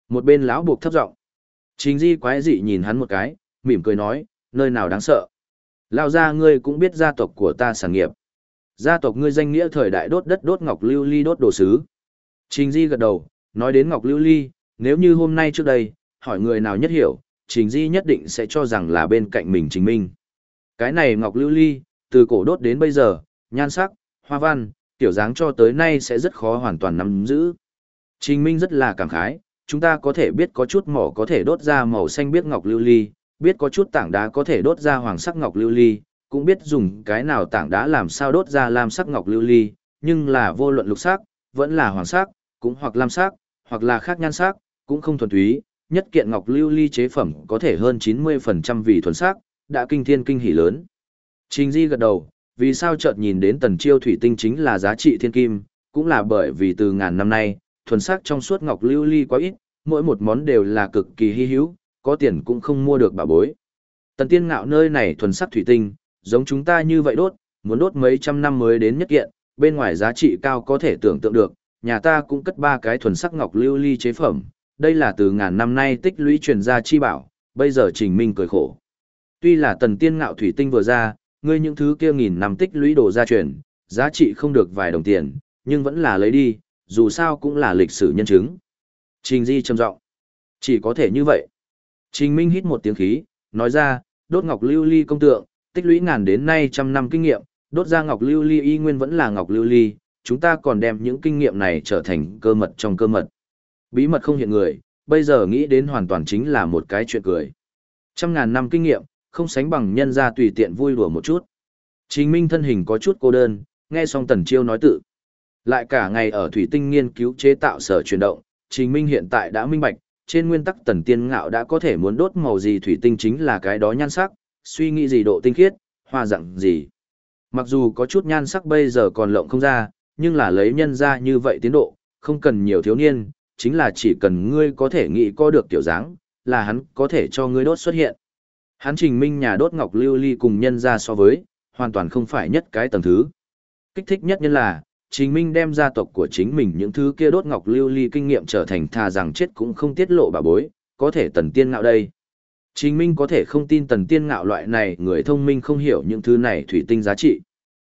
Một bên lão buộc thấp giọng. Trình Di quái dị nhìn hắn một cái, mỉm cười nói, nơi nào đáng sợ. Lao ra ngươi cũng biết gia tộc của ta sản nghiệp. Gia tộc ngươi danh nghĩa thời đại đốt đất đốt ngọc lưu ly đốt đồ sứ. Trình Di gật đầu, nói đến ngọc lưu ly, nếu như hôm nay trước đây, hỏi người nào nhất hiểu, Trình Di nhất định sẽ cho rằng là bên cạnh mình Trình Minh. Cái này ngọc lưu ly, từ cổ đốt đến bây giờ, nhan sắc, hoa văn, tiểu dáng cho tới nay sẽ rất khó hoàn toàn nắm giữ. Trình Minh rất là cảm khái, chúng ta có thể biết có chút mỏ có thể đốt ra màu xanh biếc ngọc lưu ly, biết có chút tảng đá có thể đốt ra hoàng sắc ngọc lưu ly, cũng biết dùng cái nào tảng đá làm sao đốt ra lam sắc ngọc lưu ly, nhưng là vô luận lục sắc, vẫn là hoàng sắc, cũng hoặc lam sắc, hoặc là khác nhan sắc, cũng không thuần túy, nhất kiện ngọc lưu ly chế phẩm có thể hơn 90% vì thuần sắc, đã kinh thiên kinh hỉ lớn. Trình Di gật đầu, vì sao chợt nhìn đến Tần Chiêu thủy tinh chính là giá trị thiên kim, cũng là bởi vì từ ngàn năm nay, thuần sắc trong suốt ngọc lưu ly quá ít, mỗi một món đều là cực kỳ hy hữu, có tiền cũng không mua được bảo bối. Tần Tiên Ngạo nơi này thuần sắc thủy tinh, giống chúng ta như vậy đốt, muốn đốt mấy trăm năm mới đến nhất kiện, bên ngoài giá trị cao có thể tưởng tượng được, nhà ta cũng cất 3 cái thuần sắc ngọc lưu ly chế phẩm, đây là từ ngàn năm nay tích lũy truyền ra chi bảo, bây giờ Trình Minh cười khổ. Tuy là Tần Tiên Ngạo thủy tinh vừa ra, ngươi những thứ kia nghìn năm tích lũy đồ gia truyền, giá trị không được vài đồng tiền, nhưng vẫn là lấy đi, dù sao cũng là lịch sử nhân chứng. Trình Di trầm giọng, chỉ có thể như vậy. Trình Minh hít một tiếng khí, nói ra, đốt ngọc lưu ly công tượng, tích lũy ngàn đến nay trăm năm kinh nghiệm, đốt ra ngọc lưu ly y nguyên vẫn là ngọc lưu ly, chúng ta còn đem những kinh nghiệm này trở thành cơ mật trong cơ mật. Bí mật không hiện người, bây giờ nghĩ đến hoàn toàn chính là một cái chuyện cười. Trăm ngàn năm kinh nghiệm, không sánh bằng nhân ra tùy tiện vui đùa một chút. Trình Minh thân hình có chút cô đơn, nghe xong Tần Chiêu nói tự. Lại cả ngày ở thủy tinh nghiên cứu chế tạo sở chuyển động, Trình Minh hiện tại đã minh bạch, trên nguyên tắc Tần Tiên Ngạo đã có thể muốn đốt màu gì thủy tinh chính là cái đó nhan sắc, suy nghĩ gì độ tinh khiết, hoa dạng gì. Mặc dù có chút nhan sắc bây giờ còn lộng không ra, nhưng là lấy nhân ra như vậy tiến độ, không cần nhiều thiếu niên, chính là chỉ cần ngươi có thể nghĩ có được tiểu dáng, là hắn có thể cho ngươi đốt xuất hiện. Hắn Trình Minh nhà đốt ngọc lưu ly cùng nhân ra so với, hoàn toàn không phải nhất cái tầng thứ. Kích thích nhất nhân là, Trình Minh đem gia tộc của chính mình những thứ kia đốt ngọc lưu ly kinh nghiệm trở thành thà rằng chết cũng không tiết lộ bà bối, có thể Tần Tiên Ngạo đây. Trình Minh có thể không tin Tần Tiên Ngạo loại này người thông minh không hiểu những thứ này thủy tinh giá trị.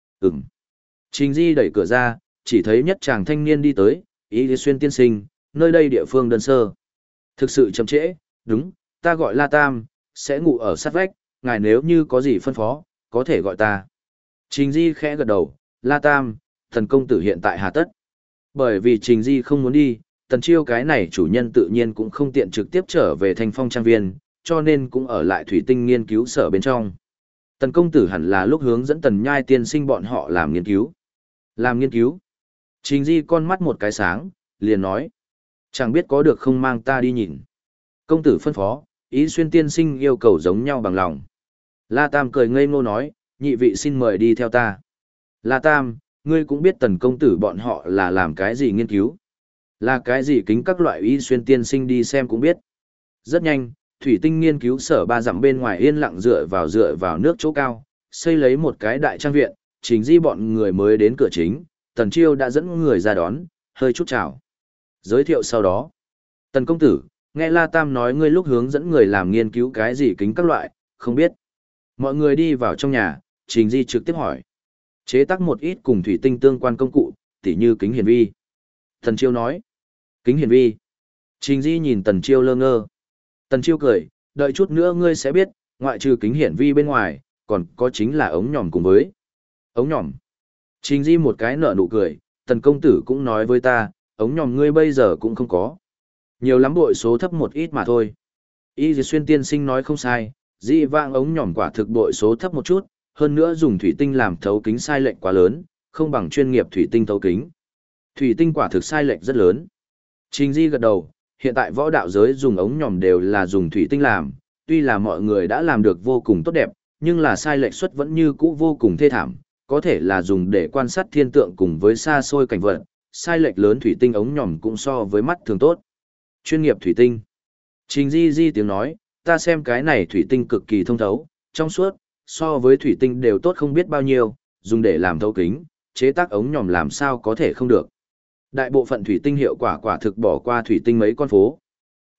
Trình Di đẩy cửa ra, chỉ thấy nhất chàng thanh niên đi tới, Ý Xuyên tiên sinh, nơi đây địa phương đơn sơ. Thực sự chậm trễ, đúng, ta gọi La Tam, sẽ ngủ ở sát vách, ngài nếu như có gì phân phó, có thể gọi ta. Trình Di khẽ gật đầu, La Tam, thần công tử hiện tại hà tất. Bởi vì Trình Di không muốn đi, Tần Chiêu cái này chủ nhân tự nhiên cũng không tiện trực tiếp trở về Thanh Phong trang viên, cho nên cũng ở lại thủy tinh nghiên cứu sở bên trong. Tần công tử hẳn là lúc hướng dẫn Tần Nhai tiên sinh bọn họ làm nghiên cứu. Làm nghiên cứu? Trình Di con mắt một cái sáng, liền nói. Chẳng biết có được không mang ta đi nhìn. Công tử phân phó, Ý Xuyên tiên sinh yêu cầu giống nhau bằng lòng. La Tam cười ngây ngô nói, nhị vị xin mời đi theo ta. La Tam, ngươi cũng biết Tần công tử bọn họ là làm cái gì nghiên cứu. Là cái gì kính các loại Ý Xuyên tiên sinh đi xem cũng biết. Rất nhanh, thủy tinh nghiên cứu sở 3 dặm bên ngoài yên lặng dựa vào nước chỗ cao, xây lấy một cái đại trang viện, Trình Di bọn người mới đến cửa chính, Tần Chiêu đã dẫn người ra đón, hơi chút chào. Giới thiệu sau đó. Tần công tử, nghe La Tam nói ngươi lúc hướng dẫn người làm nghiên cứu cái gì kính các loại, không biết. Mọi người đi vào trong nhà, Trình Di trực tiếp hỏi. Chế tác một ít cùng thủy tinh tương quan công cụ, tỉ như kính hiển vi. Tần Chiêu nói. Kính hiển vi. Trình Di nhìn Tần Chiêu lơ ngơ. Tần Chiêu cười, đợi chút nữa ngươi sẽ biết, ngoại trừ kính hiển vi bên ngoài, còn có chính là ống nhòm cùng với. Ống nhòm. Trình Di một cái nở nụ cười, Tần công tử cũng nói với ta, ống nhòm ngươi bây giờ cũng không có. Nhiều lắm bội số thấp một ít mà thôi. Y Xuyên tiên sinh nói không sai, Di vãng ống nhòm quả thực bội số thấp một chút, hơn nữa dùng thủy tinh làm thấu kính sai lệch quá lớn, không bằng chuyên nghiệp thủy tinh thấu kính. Thủy tinh quả thực sai lệch rất lớn. Trình Di gật đầu, hiện tại võ đạo giới dùng ống nhòm đều là dùng thủy tinh làm, tuy là mọi người đã làm được vô cùng tốt đẹp, nhưng là sai lệch suất vẫn như cũ vô cùng thê thảm, có thể là dùng để quan sát thiên tượng cùng với xa xôi cảnh vật, sai lệch lớn thủy tinh ống nhòm cũng so với mắt thường tốt. Chuyên nghiệp thủy tinh. Trình Di tiếng nói, ta xem cái này thủy tinh cực kỳ thông thấu, trong suốt, so với thủy tinh đều tốt không biết bao nhiêu, dùng để làm thấu kính, chế tác ống nhòm làm sao có thể không được. Đại bộ phận thủy tinh hiệu quả quả thực bỏ qua thủy tinh mấy con phố.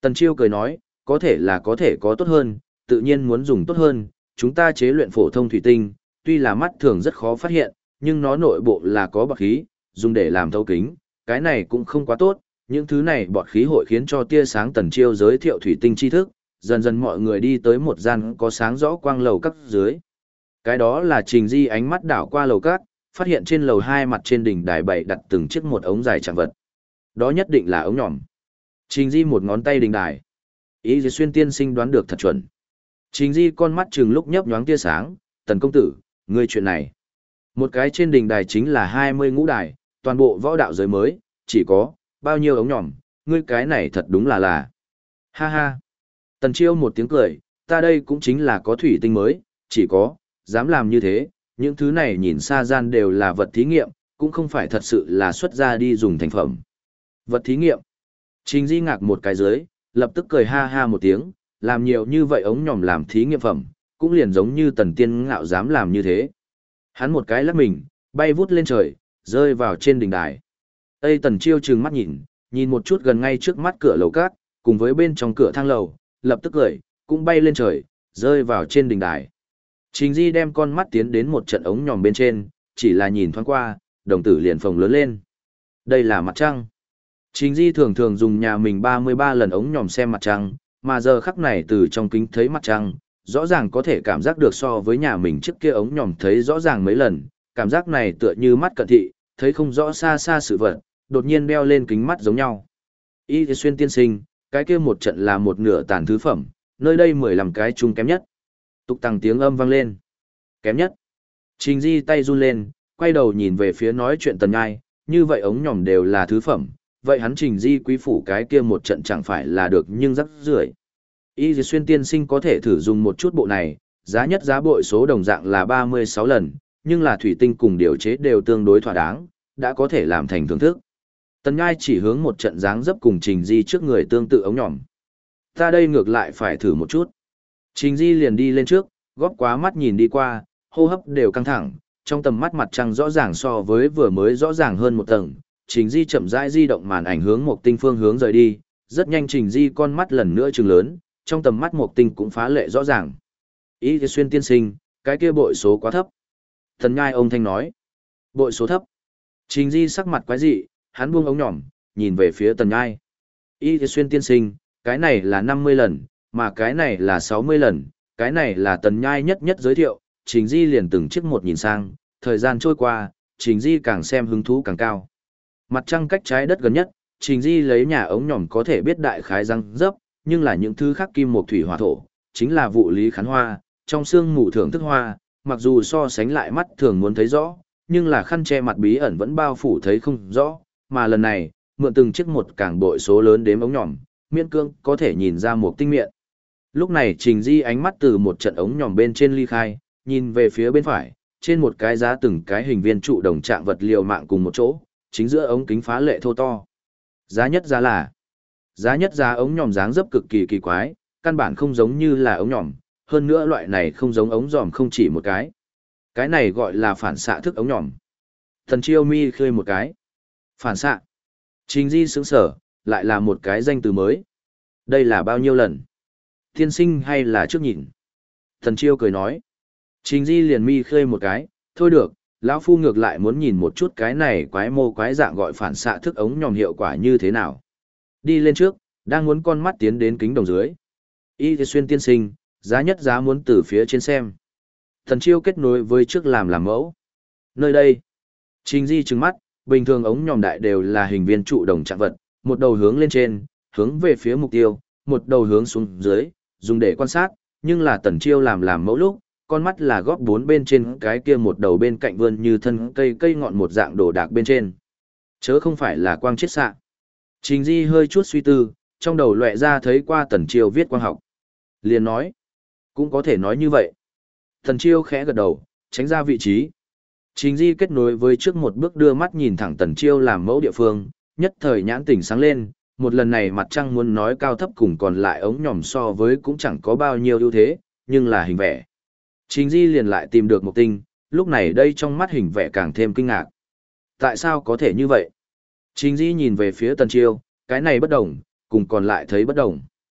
Tần Chiêu cười nói, có thể là có thể có tốt hơn, tự nhiên muốn dùng tốt hơn, chúng ta chế luyện phổ thông thủy tinh, tuy là mắt thường rất khó phát hiện, nhưng nó nội bộ là có bọt khí, dùng để làm thấu kính, cái này cũng không quá tốt, những thứ này bọt khí hội khiến cho tia sáng. Tần Chiêu giới thiệu thủy tinh tri thức, dần dần mọi người đi tới một gian có sáng rõ quang lầu các dưới. Cái đó là Trình Di ánh mắt đảo qua lầu các, phát hiện trên lầu 2 mặt trên đỉnh đài bày đặt từng chiếc một ống dài trạng vật. Đó nhất định là ống nhỏm. Trình Di một ngón tay đỉnh đài. Ý Dì Xuyên tiên sinh đoán được thật chuẩn. Trình Di con mắt trừng lúc nhấp nhoáng tia sáng, Tần công tử, ngươi chuyện này. Một cái trên đỉnh đài chính là 20 ngũ đài, toàn bộ võ đạo giới mới, chỉ có, bao nhiêu ống nhỏm, ngươi cái này thật đúng là. Ha ha. Tần Chiêu một tiếng cười, ta đây cũng chính là có thủy tinh mới, chỉ có, dám làm như thế, những thứ này nhìn xa gian đều là vật thí nghiệm, cũng không phải thật sự là xuất ra đi dùng thành phẩm. Vật thí nghiệm. Trình Di ngạc một cái dưới, lập tức cười ha ha một tiếng, làm nhiều như vậy ống nhòm làm thí nghiệm phẩm, cũng liền giống như Tần Tiên Ngạo dám làm như thế. Hắn một cái lắc mình, bay vút lên trời, rơi vào trên đỉnh đài. Tây Tần Chiêu trừng mắt nhìn một chút gần ngay trước mắt cửa lầu cát, cùng với bên trong cửa thang lầu, lập tức cười, cũng bay lên trời, rơi vào trên đỉnh đài. Trình Di đem con mắt tiến đến một trận ống nhòm bên trên, chỉ là nhìn thoáng qua, đồng tử liền phồng lớn lên. Đây là mặt trăng. Trình Di thường thường dùng nhà mình 33 lần ống nhòm xem mặt trăng, mà giờ khắc này từ trong kính thấy mặt trăng, rõ ràng có thể cảm giác được so với nhà mình trước kia ống nhòm thấy rõ ràng mấy lần, cảm giác này tựa như mắt cận thị, thấy không rõ xa xa sự vật, đột nhiên đeo lên kính mắt giống nhau. Y Xuyên tiên sinh, cái kia một trận là một nửa tàn thứ phẩm, nơi đây 15 cái chung kém nhất. Tục tăng tiếng âm vang lên. Kém nhất. Trình Di tay run lên, quay đầu nhìn về phía nói chuyện Tần Nhai, như vậy ống nhòm đều là thứ phẩm, vậy hắn Trình Di quý phủ cái kia một trận chẳng phải là được nhưng rắc rưởi. Y Xuyên tiên sinh có thể thử dùng một chút bộ này, giá nhất giá bội số đồng dạng là 36 lần, nhưng là thủy tinh cùng điều chế đều tương đối thỏa đáng, đã có thể làm thành thưởng thức. Tần Nhai chỉ hướng một trận dáng dấp cùng Trình Di trước người tương tự ống nhòm. Ta đây ngược lại phải thử một chút. Trình Di liền đi lên trước, góp quá mắt nhìn đi qua, hô hấp đều căng thẳng, trong tầm mắt mặt trăng rõ ràng so với vừa mới rõ ràng hơn một tầng. Trình Di chậm rãi di động màn ảnh hướng một tinh phương hướng rời đi, rất nhanh Trình Di con mắt lần nữa trừng lớn, trong tầm mắt một tinh cũng phá lệ rõ ràng. Y Xuyên tiên sinh, cái kia bội số quá thấp. Tần Nhai ông thanh nói. Bội số thấp. Trình Di sắc mặt quái dị, hắn buông ống nhỏm, nhìn về phía Tần Nhai. Y Xuyên tiên sinh, cái này là 50 lần, mà cái này là 60 lần, cái này là Tần Nhai nhất nhất giới thiệu, Trình Di liền từng chiếc một nhìn sang, thời gian trôi qua, Trình Di càng xem hứng thú càng cao. Mặt trăng cách trái đất gần nhất, Trình Di lấy nhà ống nhỏm có thể biết đại khái răng dấp, nhưng là những thứ khác kim mộc thủy hỏa thổ, chính là vụ lý khán hoa, trong xương mù thưởng thức hoa, mặc dù so sánh lại mắt thường muốn thấy rõ, nhưng là khăn che mặt bí ẩn vẫn bao phủ thấy không rõ, mà lần này, mượn từng chiếc một càng bội số lớn đếm ống nhỏm, miễn cương có thể nhìn ra một tinh miệng. Lúc này Trình Di ánh mắt từ một trận ống nhòm bên trên ly khai, nhìn về phía bên phải, trên một cái giá từng cái hình viên trụ đồng trạng vật liệu mạng cùng một chỗ, chính giữa ống kính phá lệ thô to. Giá nhất giá ống nhòm dáng dấp cực kỳ kỳ quái, căn bản không giống như là ống nhòm, hơn nữa loại này không giống ống giòm không chỉ một cái. Cái này gọi là phản xạ thức ống nhòm. Thần Chiêu mi khơi một cái. Phản xạ. Trình Di sững sở, lại là một cái danh từ mới. Đây là bao nhiêu lần? Tiên sinh hay là trước nhìn? Thần Chiêu cười nói. Trình Di liền mi khơi một cái, thôi được, lão phu ngược lại muốn nhìn một chút cái này quái mô quái dạng gọi phản xạ thức ống nhòm hiệu quả như thế nào. Đi lên trước, đang muốn con mắt tiến đến kính đồng dưới. Y Xuyên tiên sinh, giá nhất giá muốn từ phía trên xem. Thần Chiêu kết nối với trước làm mẫu. Nơi đây, Trình Di trừng mắt, bình thường ống nhòm đại đều là hình viên trụ đồng trạng vật, một đầu hướng lên trên, hướng về phía mục tiêu, một đầu hướng xuống dưới, dùng để quan sát, nhưng là Tần Chiêu làm mẫu lúc, con mắt là góp bốn bên trên cái kia một đầu bên cạnh vươn như thân cây ngọn một dạng đồ đạc bên trên. Chớ không phải là quang chiết xạ. Trình Di hơi chút suy tư, trong đầu lóe ra thấy qua Tần Chiêu viết quang học. Liền nói, cũng có thể nói như vậy. Tần Chiêu khẽ gật đầu, tránh ra vị trí. Trình Di kết nối với trước một bước đưa mắt nhìn thẳng Tần Chiêu làm mẫu địa phương, nhất thời nhãn tỉnh sáng lên, một lần này mặt trăng muốn nói cao thấp cùng còn lại ống nhòm so với cũng chẳng có bao nhiêu ưu thế, nhưng là hình vẽ. Trình Di liền lại tìm được một tinh, lúc này đây trong mắt hình vẽ càng thêm kinh ngạc. Tại sao có thể như vậy? Trình Di nhìn về phía Tần Chiêu, cái này bất đồng, cùng còn lại thấy bất đồng.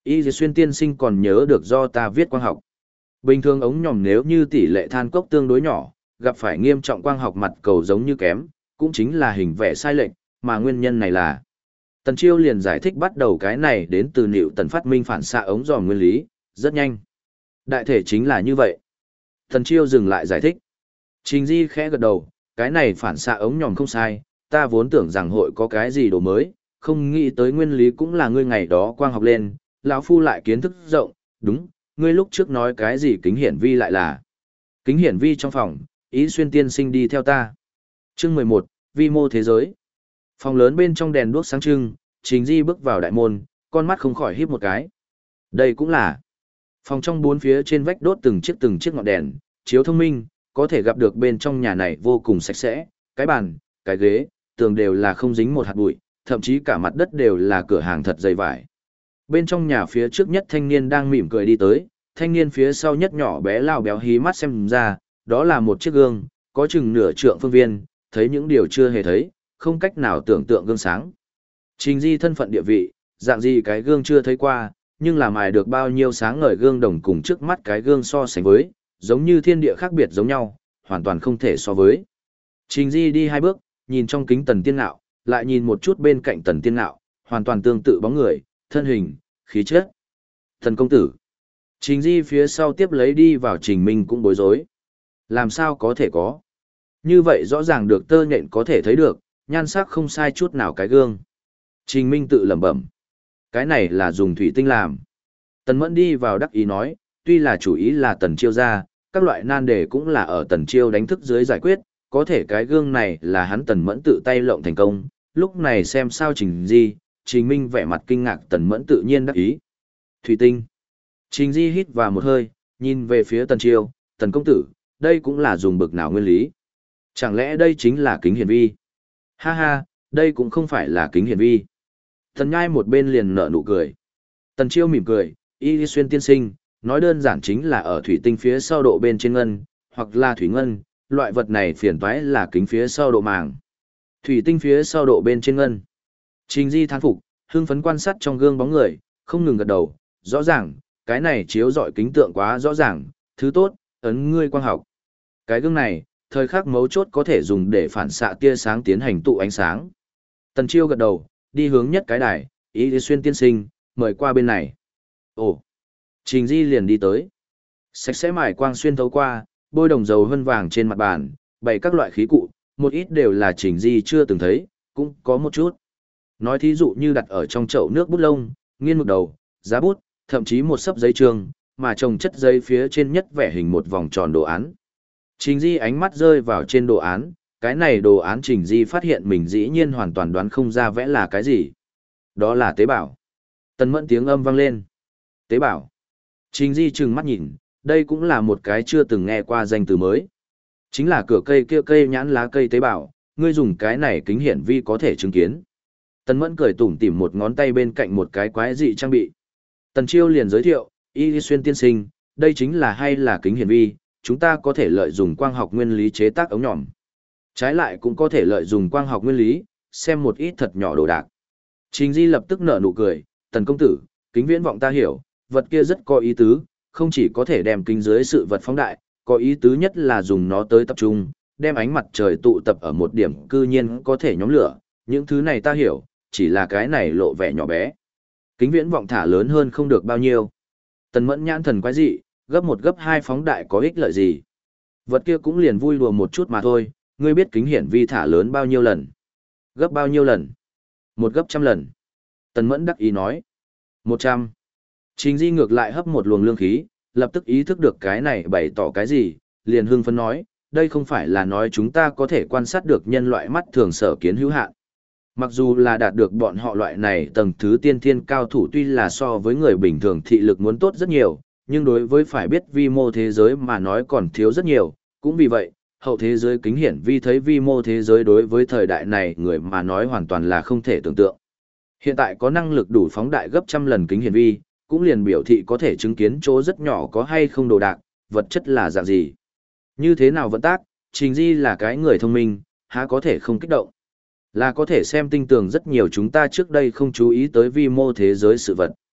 Y Xuyên tiên sinh còn nhớ được do ta viết quang học. Bình thường ống nhòm nếu như tỷ lệ than cốc tương đối nhỏ, gặp phải nghiêm trọng quang học mặt cầu giống như kém, cũng chính là hình vẽ sai lệch, mà nguyên nhân này là. Tần Chiêu liền giải thích bắt đầu cái này đến từ Newton tần phát minh phản xạ ống dòm nguyên lý, rất nhanh. Đại thể chính là như vậy. Tần Chiêu dừng lại giải thích. Trình Di khẽ gật đầu, cái này phản xạ ống nhòm không sai, ta vốn tưởng rằng hội có cái gì đồ mới, không nghĩ tới nguyên lý cũng là ngươi ngày đó quang học lên, lão phu lại kiến thức rộng, đúng, ngươi lúc trước nói cái gì kính hiển vi lại là. Kính hiển vi trong phòng, Y Xuyên tiên sinh đi theo ta. Chương 11, vi mô thế giới. Phòng lớn bên trong đèn đuốc sáng trưng, Trình Di bước vào đại môn, con mắt không khỏi híp một cái. Đây cũng là. Phòng trong bốn phía trên vách đốt từng chiếc ngọn đèn, chiếu thông minh, có thể gặp được bên trong nhà này vô cùng sạch sẽ, cái bàn, cái ghế, tường đều là không dính một hạt bụi, thậm chí cả mặt đất đều là cửa hàng thật dày vải. Bên trong nhà phía trước nhất thanh niên đang mỉm cười đi tới, thanh niên phía sau nhất nhỏ bé lao béo hí mắt xem ra, đó là một chiếc gương, có chừng nửa trượng phương viên, thấy những điều chưa hề thấy, không cách nào tưởng tượng gương sáng. Trình Di thân phận địa vị, dạng gì cái gương chưa thấy qua, nhưng là mài được bao nhiêu sáng ngời gương đồng cùng trước mắt cái gương so sánh với, giống như thiên địa khác biệt giống nhau, hoàn toàn không thể so với. Trình Di đi hai bước, nhìn trong kính Tần Tiên Nạo, lại nhìn một chút bên cạnh Tần Tiên Nạo, hoàn toàn tương tự bóng người, thân hình, khí chất. Thần công tử. Trình Di phía sau tiếp lấy đi vào Trình Minh cũng bối rối. Làm sao có thể có? Như vậy rõ ràng được tơ nhện có thể thấy được, nhan sắc không sai chút nào cái gương. Trình Minh tự lẩm bẩm. Cái này là dùng thủy tinh làm. Tần Mẫn đi vào đắc ý nói, tuy là chủ ý là Tần Chiêu ra, các loại nan đề cũng là ở Tần Chiêu đánh thức dưới giải quyết, có thể cái gương này là hắn Tần Mẫn tự tay lộng thành công, lúc này xem sao Trình Di, Trình Minh vẻ mặt kinh ngạc, Tần Mẫn tự nhiên đắc ý. Thủy tinh. Trình Di hít vào một hơi, nhìn về phía Tần Chiêu, Tần công tử, đây cũng là dùng bực nào nguyên lý. Chẳng lẽ đây chính là kính hiển vi? Ha ha, đây cũng không phải là kính hiển vi. Tần Nhai một bên liền nở nụ cười. Tần Chiêu mỉm cười, Y Xuyên tiên sinh, nói đơn giản chính là ở thủy tinh phía sau độ bên trên ngân, hoặc là thủy ngân, loại vật này phiền toái là kính phía sau độ màng. Thủy tinh phía sau độ bên trên ngân. Trình Di thán phục, hưng phấn quan sát trong gương bóng người, không ngừng gật đầu, rõ ràng, cái này chiếu rọi kính tượng quá rõ ràng, thứ tốt, ấn ngươi quang học. Cái gương này, thời khắc mấu chốt có thể dùng để phản xạ tia sáng tiến hành tụ ánh sáng. Tần Chiêu gật đầu, đi hướng nhất cái đài, Y Xuyên tiên sinh, mời qua bên này. Ồ, Trình Di liền đi tới. Sạch sẽ mài quang xuyên thấu qua, bôi đồng dầu hân vàng trên mặt bàn, bày các loại khí cụ, một ít đều là Trình Di chưa từng thấy, cũng có một chút. Nói thí dụ như đặt ở trong chậu nước bút lông, nghiên mực đầu, giá bút, thậm chí một xấp giấy trường, mà trồng chất giấy phía trên nhất vẽ hình một vòng tròn đồ án. Trình Di ánh mắt rơi vào trên đồ án, cái này đồ án Trình Di phát hiện mình dĩ nhiên hoàn toàn đoán không ra vẽ là cái gì. Đó là tế bào. Tần Mẫn tiếng âm vang lên. Tế bào. Trình Di trừng mắt nhìn, đây cũng là một cái chưa từng nghe qua danh từ mới. Chính là cửa cây kia cây nhãn lá cây tế bào, ngươi dùng cái này kính hiển vi có thể chứng kiến. Tần Mẫn cười tủm tỉm một ngón tay bên cạnh một cái quái dị trang bị. Tần Chiêu liền giới thiệu, Y Xuyên tiên sinh, đây chính là hay là kính hiển vi, chúng ta có thể lợi dụng quang học nguyên lý chế tác ống nhòm. Trái lại cũng có thể lợi dụng quang học nguyên lý, xem một ít thật nhỏ đồ đạc. Trình Di lập tức nở nụ cười, Tần công tử, kính viễn vọng ta hiểu, vật kia rất có ý tứ, không chỉ có thể đem kính dưới sự vật phóng đại, có ý tứ nhất là dùng nó tới tập trung, đem ánh mặt trời tụ tập ở một điểm cư nhiên có thể nhóm lửa, những thứ này ta hiểu, chỉ là cái này lộ vẻ nhỏ bé. Kính viễn vọng thả lớn hơn không được bao nhiêu. Tần Mẫn nhãn thần quái dị, gấp một gấp hai phóng đại có ích lợi gì. Vật kia cũng liền vui đùa một chút mà thôi, ngươi biết kính hiển vi thả lớn bao nhiêu lần? Gấp bao nhiêu lần? Một gấp 100 lần. Tần Mẫn đắc ý nói. 100. Trình Di ngược lại hấp một luồng lương khí, lập tức ý thức được cái này bày tỏ cái gì, liền hưng phấn nói, đây không phải là nói chúng ta có thể quan sát được nhân loại mắt thường sở kiến hữu hạn. Mặc dù là đạt được bọn họ loại này tầng thứ tiên thiên cao thủ tuy là so với người bình thường thị lực muốn tốt rất nhiều, nhưng đối với phải biết vi mô thế giới mà nói còn thiếu rất nhiều, cũng vì vậy, hậu thế giới kính hiển vi thấy vi mô thế giới đối với thời đại này người mà nói hoàn toàn là không thể tưởng tượng. Hiện tại có năng lực đủ phóng đại gấp 100 lần kính hiển vi, cũng liền biểu thị có thể chứng kiến chỗ rất nhỏ có hay không đồ đạc, vật chất là dạng gì. Như thế nào vận tác, Trình Di là cái người thông minh, há có thể không kích động. Là có thể xem tinh tường rất nhiều chúng ta trước đây không chú ý tới vi mô thế giới sự vật.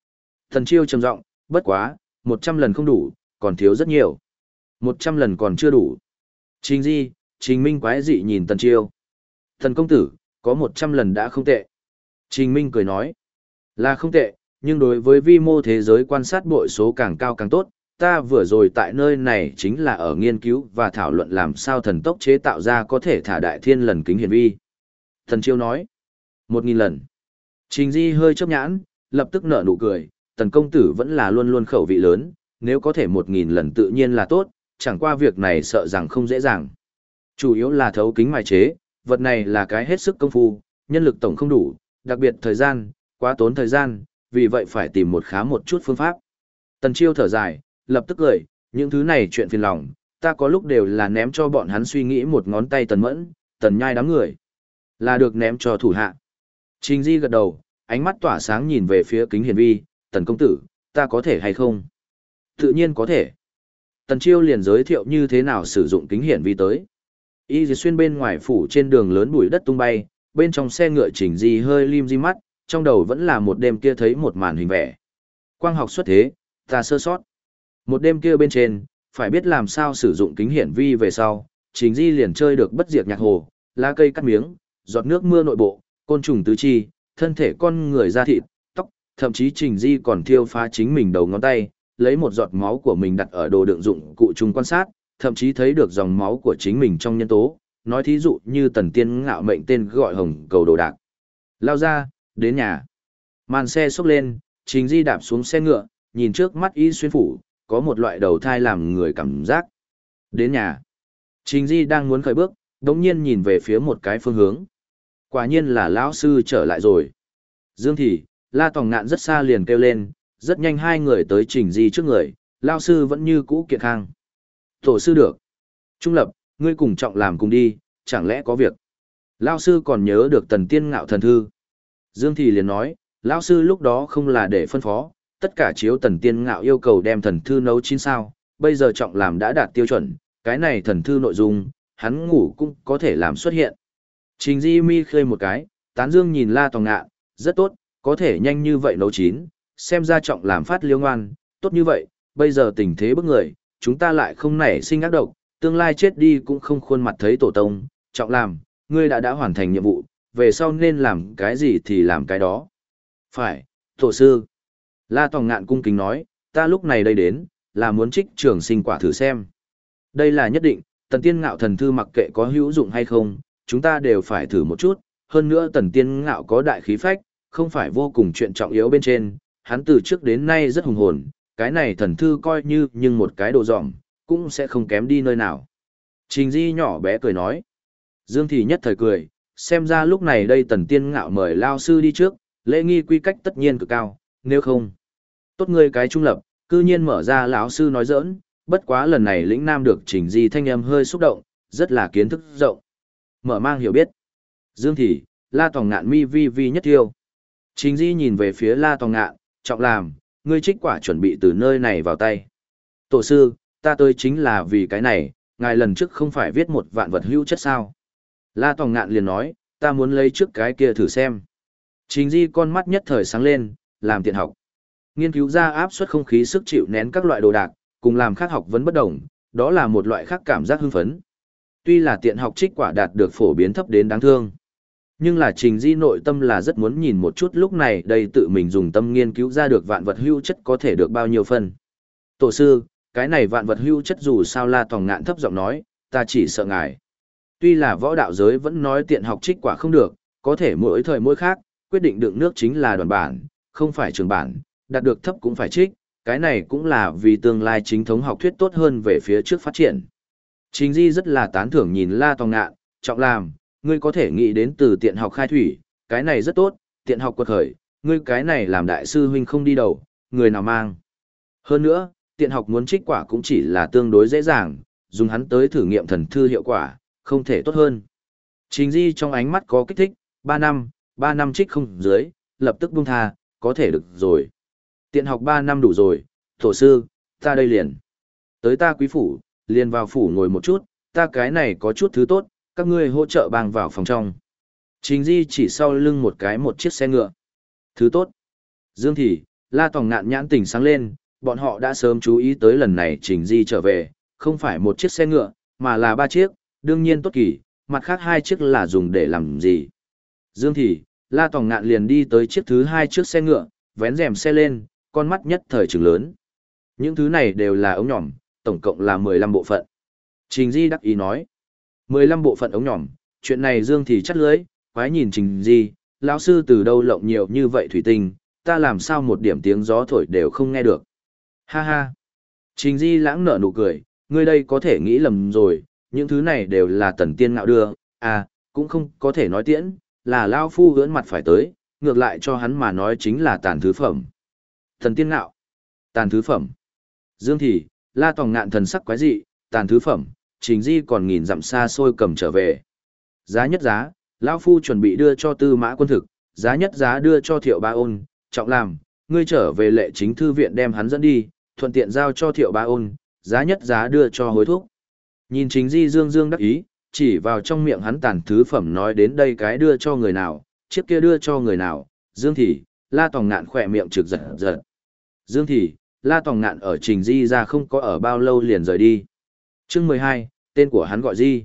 Tần Chiêu trầm giọng, bất quá, 100 lần không đủ, còn thiếu rất nhiều. 100 lần còn chưa đủ. Trình Di, Trình Minh quái dị nhìn Tần Chiêu. Thần công tử, có 100 lần đã không tệ. Trình Minh cười nói, là không tệ, nhưng đối với vi mô thế giới quan sát bội số càng cao càng tốt, ta vừa rồi tại nơi này chính là ở nghiên cứu và thảo luận làm sao thần tốc chế tạo ra có thể thả đại thiên lần kính hiển vi. Thần Chiêu nói, 1000 lần. Trình Di hơi chớp nhãn, lập tức nở nụ cười, Tần công tử vẫn là luôn luôn khẩu vị lớn, nếu có thể 1000 lần tự nhiên là tốt, chẳng qua việc này sợ rằng không dễ dàng. Chủ yếu là thấu kính mài chế, vật này là cái hết sức công phu, nhân lực tổng không đủ, đặc biệt thời gian, quá tốn thời gian, vì vậy phải tìm một chút phương pháp. Tần Chiêu thở dài, lập tức cười, những thứ này chuyện phiền lòng, ta có lúc đều là ném cho bọn hắn suy nghĩ một ngón tay Tần Mẫn, Tần Nhai đám người. Là được ném cho thủ hạ. Trình Di gật đầu, ánh mắt tỏa sáng nhìn về phía kính hiển vi, Tần công tử, ta có thể hay không? Tự nhiên có thể. Tần Chiêu liền giới thiệu như thế nào sử dụng kính hiển vi tới. Y dì xuyên bên ngoài phủ trên đường lớn bụi đất tung bay, bên trong xe ngựa Trình Di hơi lim di mắt, trong đầu vẫn là một đêm kia thấy một màn hình vẽ. Quang học xuất thế, ta sơ sót. Một đêm kia bên trên, phải biết làm sao sử dụng kính hiển vi về sau, Trình Di liền chơi được bất diệt nhạc hồ, lá cây cắt miếng, giọt nước mưa nội bộ, côn trùng tứ chi, thân thể con người da thịt, tóc, thậm chí Trình Di còn thiêu phá chính mình đầu ngón tay, lấy một giọt máu của mình đặt ở đồ đựng dụng cụ chung quan sát, thậm chí thấy được dòng máu của chính mình trong nhân tố, nói thí dụ như Tần Tiên ngạo mệnh tên gọi hồng cầu đồ đạc. Lao ra, đến nhà. Màn xe xốc lên, Trình Di đạp xuống xe ngựa, nhìn trước mắt Y xuyên phủ, có một loại đầu thai làm người cảm giác. Đến nhà. Trình Di đang muốn khởi bước, đống nhiên nhìn về phía một cái phương hướng. Quả nhiên là lão sư trở lại rồi. Dương Thị, La Tòng Ngạn rất xa liền kêu lên, rất nhanh hai người tới Trình Di trước người, lão sư vẫn như cũ kiện khang. Tổ sư được. Trung Lập, ngươi cùng Trọng làm cùng đi, chẳng lẽ có việc. Lão sư còn nhớ được Tần Tiên ngạo thần thư. Dương Thị liền nói, lão sư lúc đó không là để phân phó, tất cả chiếu Tần Tiên ngạo yêu cầu đem thần thư nấu chín sao, bây giờ Trọng làm đã đạt tiêu chuẩn, cái này thần thư nội dung, hắn ngủ cũng có thể làm xuất hiện. Trình Di mi khơi một cái, tán dương nhìn La Tòng Ngạn, rất tốt, có thể nhanh như vậy nấu chín, xem ra Trọng làm phát liêu ngoan, tốt như vậy, bây giờ tình thế bức người, chúng ta lại không nảy sinh ác độc, tương lai chết đi cũng không khuôn mặt thấy tổ tông, Trọng làm, ngươi đã hoàn thành nhiệm vụ, về sau nên làm cái gì thì làm cái đó. Phải, tổ sư. La Tòng Ngạn cung kính nói, ta lúc này đây đến, là muốn trích trường sinh quả thử xem. Đây là nhất định, Tần Tiên ngạo thần thư mặc kệ có hữu dụng hay không, chúng ta đều phải thử một chút, hơn nữa Tần Tiên ngạo có đại khí phách, không phải vô cùng chuyện trọng yếu bên trên, hắn từ trước đến nay rất hùng hồn, cái này thần thư coi như nhưng một cái đồ dỏng, cũng sẽ không kém đi nơi nào. Trình Di nhỏ bé cười nói. Dương Thị nhất thời cười, xem ra lúc này đây Tần Tiên ngạo mời lao sư đi trước, lễ nghi quy cách tất nhiên cực cao, nếu không. Tốt ngươi cái Trung Lập, cư nhiên mở ra lão sư nói giỡn, bất quá lần này lĩnh nam được Trình Di thanh âm hơi xúc động, rất là kiến thức rộng. Mở mang hiểu biết. Dương Thị, La Tòng Ngạn mi vi vi nhất tiêu. Trình Di nhìn về phía La Tòng Ngạn, Trọng làm, ngươi trích quả chuẩn bị từ nơi này vào tay. Tổ sư, ta tới chính là vì cái này, ngài lần trước không phải viết một vạn vật hữu chất sao. La Tòng Ngạn liền nói, ta muốn lấy trước cái kia thử xem. Trình Di con mắt nhất thời sáng lên, làm tiện học. Nghiên cứu ra áp suất không khí sức chịu nén các loại đồ đạc, cùng làm khác học vấn bất đồng, đó là một loại khác cảm giác hưng phấn. Tuy là tiện học trích quả đạt được phổ biến thấp đến đáng thương, nhưng là Trình Di nội tâm là rất muốn nhìn một chút lúc này đây tự mình dùng tâm nghiên cứu ra được vạn vật hữu chất có thể được bao nhiêu phân. Tổ sư, cái này vạn vật hữu chất dù sao La Tòng Ngạn thấp giọng nói, ta chỉ sợ ngài. Tuy là võ đạo giới vẫn nói tiện học trích quả không được, có thể mỗi thời mỗi khác, quyết định đựng nước chính là đoàn bản, không phải trường bản, đạt được thấp cũng phải trích, cái này cũng là vì tương lai chính thống học thuyết tốt hơn về phía trước phát triển. Trình Di rất là tán thưởng nhìn La Tòng Ngạn, Trọng làm, ngươi có thể nghĩ đến từ tiện học khai thủy, cái này rất tốt, tiện học quật khởi, ngươi cái này làm đại sư huynh không đi đầu, người nào mang. Hơn nữa, tiện học muốn trích quả cũng chỉ là tương đối dễ dàng, dùng hắn tới thử nghiệm thần thư hiệu quả, không thể tốt hơn. Trình Di trong ánh mắt có kích thích, 3 năm trích không dưới, lập tức buông tha, có thể được rồi. Tiện học 3 năm đủ rồi, tổ sư, ta đây liền. Tới ta quý phủ, liền vào phủ ngồi một chút, ta cái này có chút thứ tốt, các ngươi hỗ trợ bang vào phòng trong. Trình Di chỉ sau lưng một chiếc xe ngựa. Thứ tốt. Dương Thị, La Tòng Ngạn nhãn tỉnh sáng lên, bọn họ đã sớm chú ý tới lần này Trình Di trở về, không phải một chiếc xe ngựa, mà là 3 chiếc, đương nhiên tốt kỳ, mặt khác 2 chiếc là dùng để làm gì. Dương thì, La Tòng Ngạn liền đi tới chiếc thứ 2 chiếc xe ngựa, vén rèm xe lên, con mắt nhất thời trừng lớn. Những thứ này đều là ống nhỏm, tổng cộng là 15 bộ phận. Trình Di đắc ý nói, 15 bộ phận ống nhỏm, chuyện này Dương thì chắt lưới, quái nhìn Trình Di, lão sư từ đâu lộng nhiều như vậy thủy tinh, ta làm sao một điểm tiếng gió thổi đều không nghe được. Ha ha. Trình Di lãng nở nụ cười, ngươi đây có thể nghĩ lầm rồi, những thứ này đều là Tần Tiên Ngạo đưa, à, cũng không có thể nói tiễn, là lão phu ưỡn mặt phải tới, ngược lại cho hắn mà nói chính là tàn thứ phẩm. Tần Tiên Ngạo, tàn thứ phẩm. Dương thì, La Tòng Ngạn thần sắc quái dị, tàn thứ phẩm, Trình Di còn nghìn dặm xa xôi cầm trở về. Giá nhất giá, lão phu chuẩn bị đưa cho Tư Mã Quân thực, giá nhất giá đưa cho Thiệu Ba Ôn, trọng làm, ngươi trở về Lệ Chính thư viện đem hắn dẫn đi, thuận tiện giao cho Thiệu Ba Ôn, giá nhất giá đưa cho hối thúc. Nhìn Trình Di dương dương đắc ý, chỉ vào trong miệng hắn tàn thứ phẩm nói đến đây cái đưa cho người nào, chiếc kia đưa cho người nào, Dương thì, La Tòng Ngạn khỏe miệng trực giật giật. Dương thì, La Tòng Ngạn ở Trình Di ra không có ở bao lâu liền rời đi. Chương 12, tên của hắn gọi Di.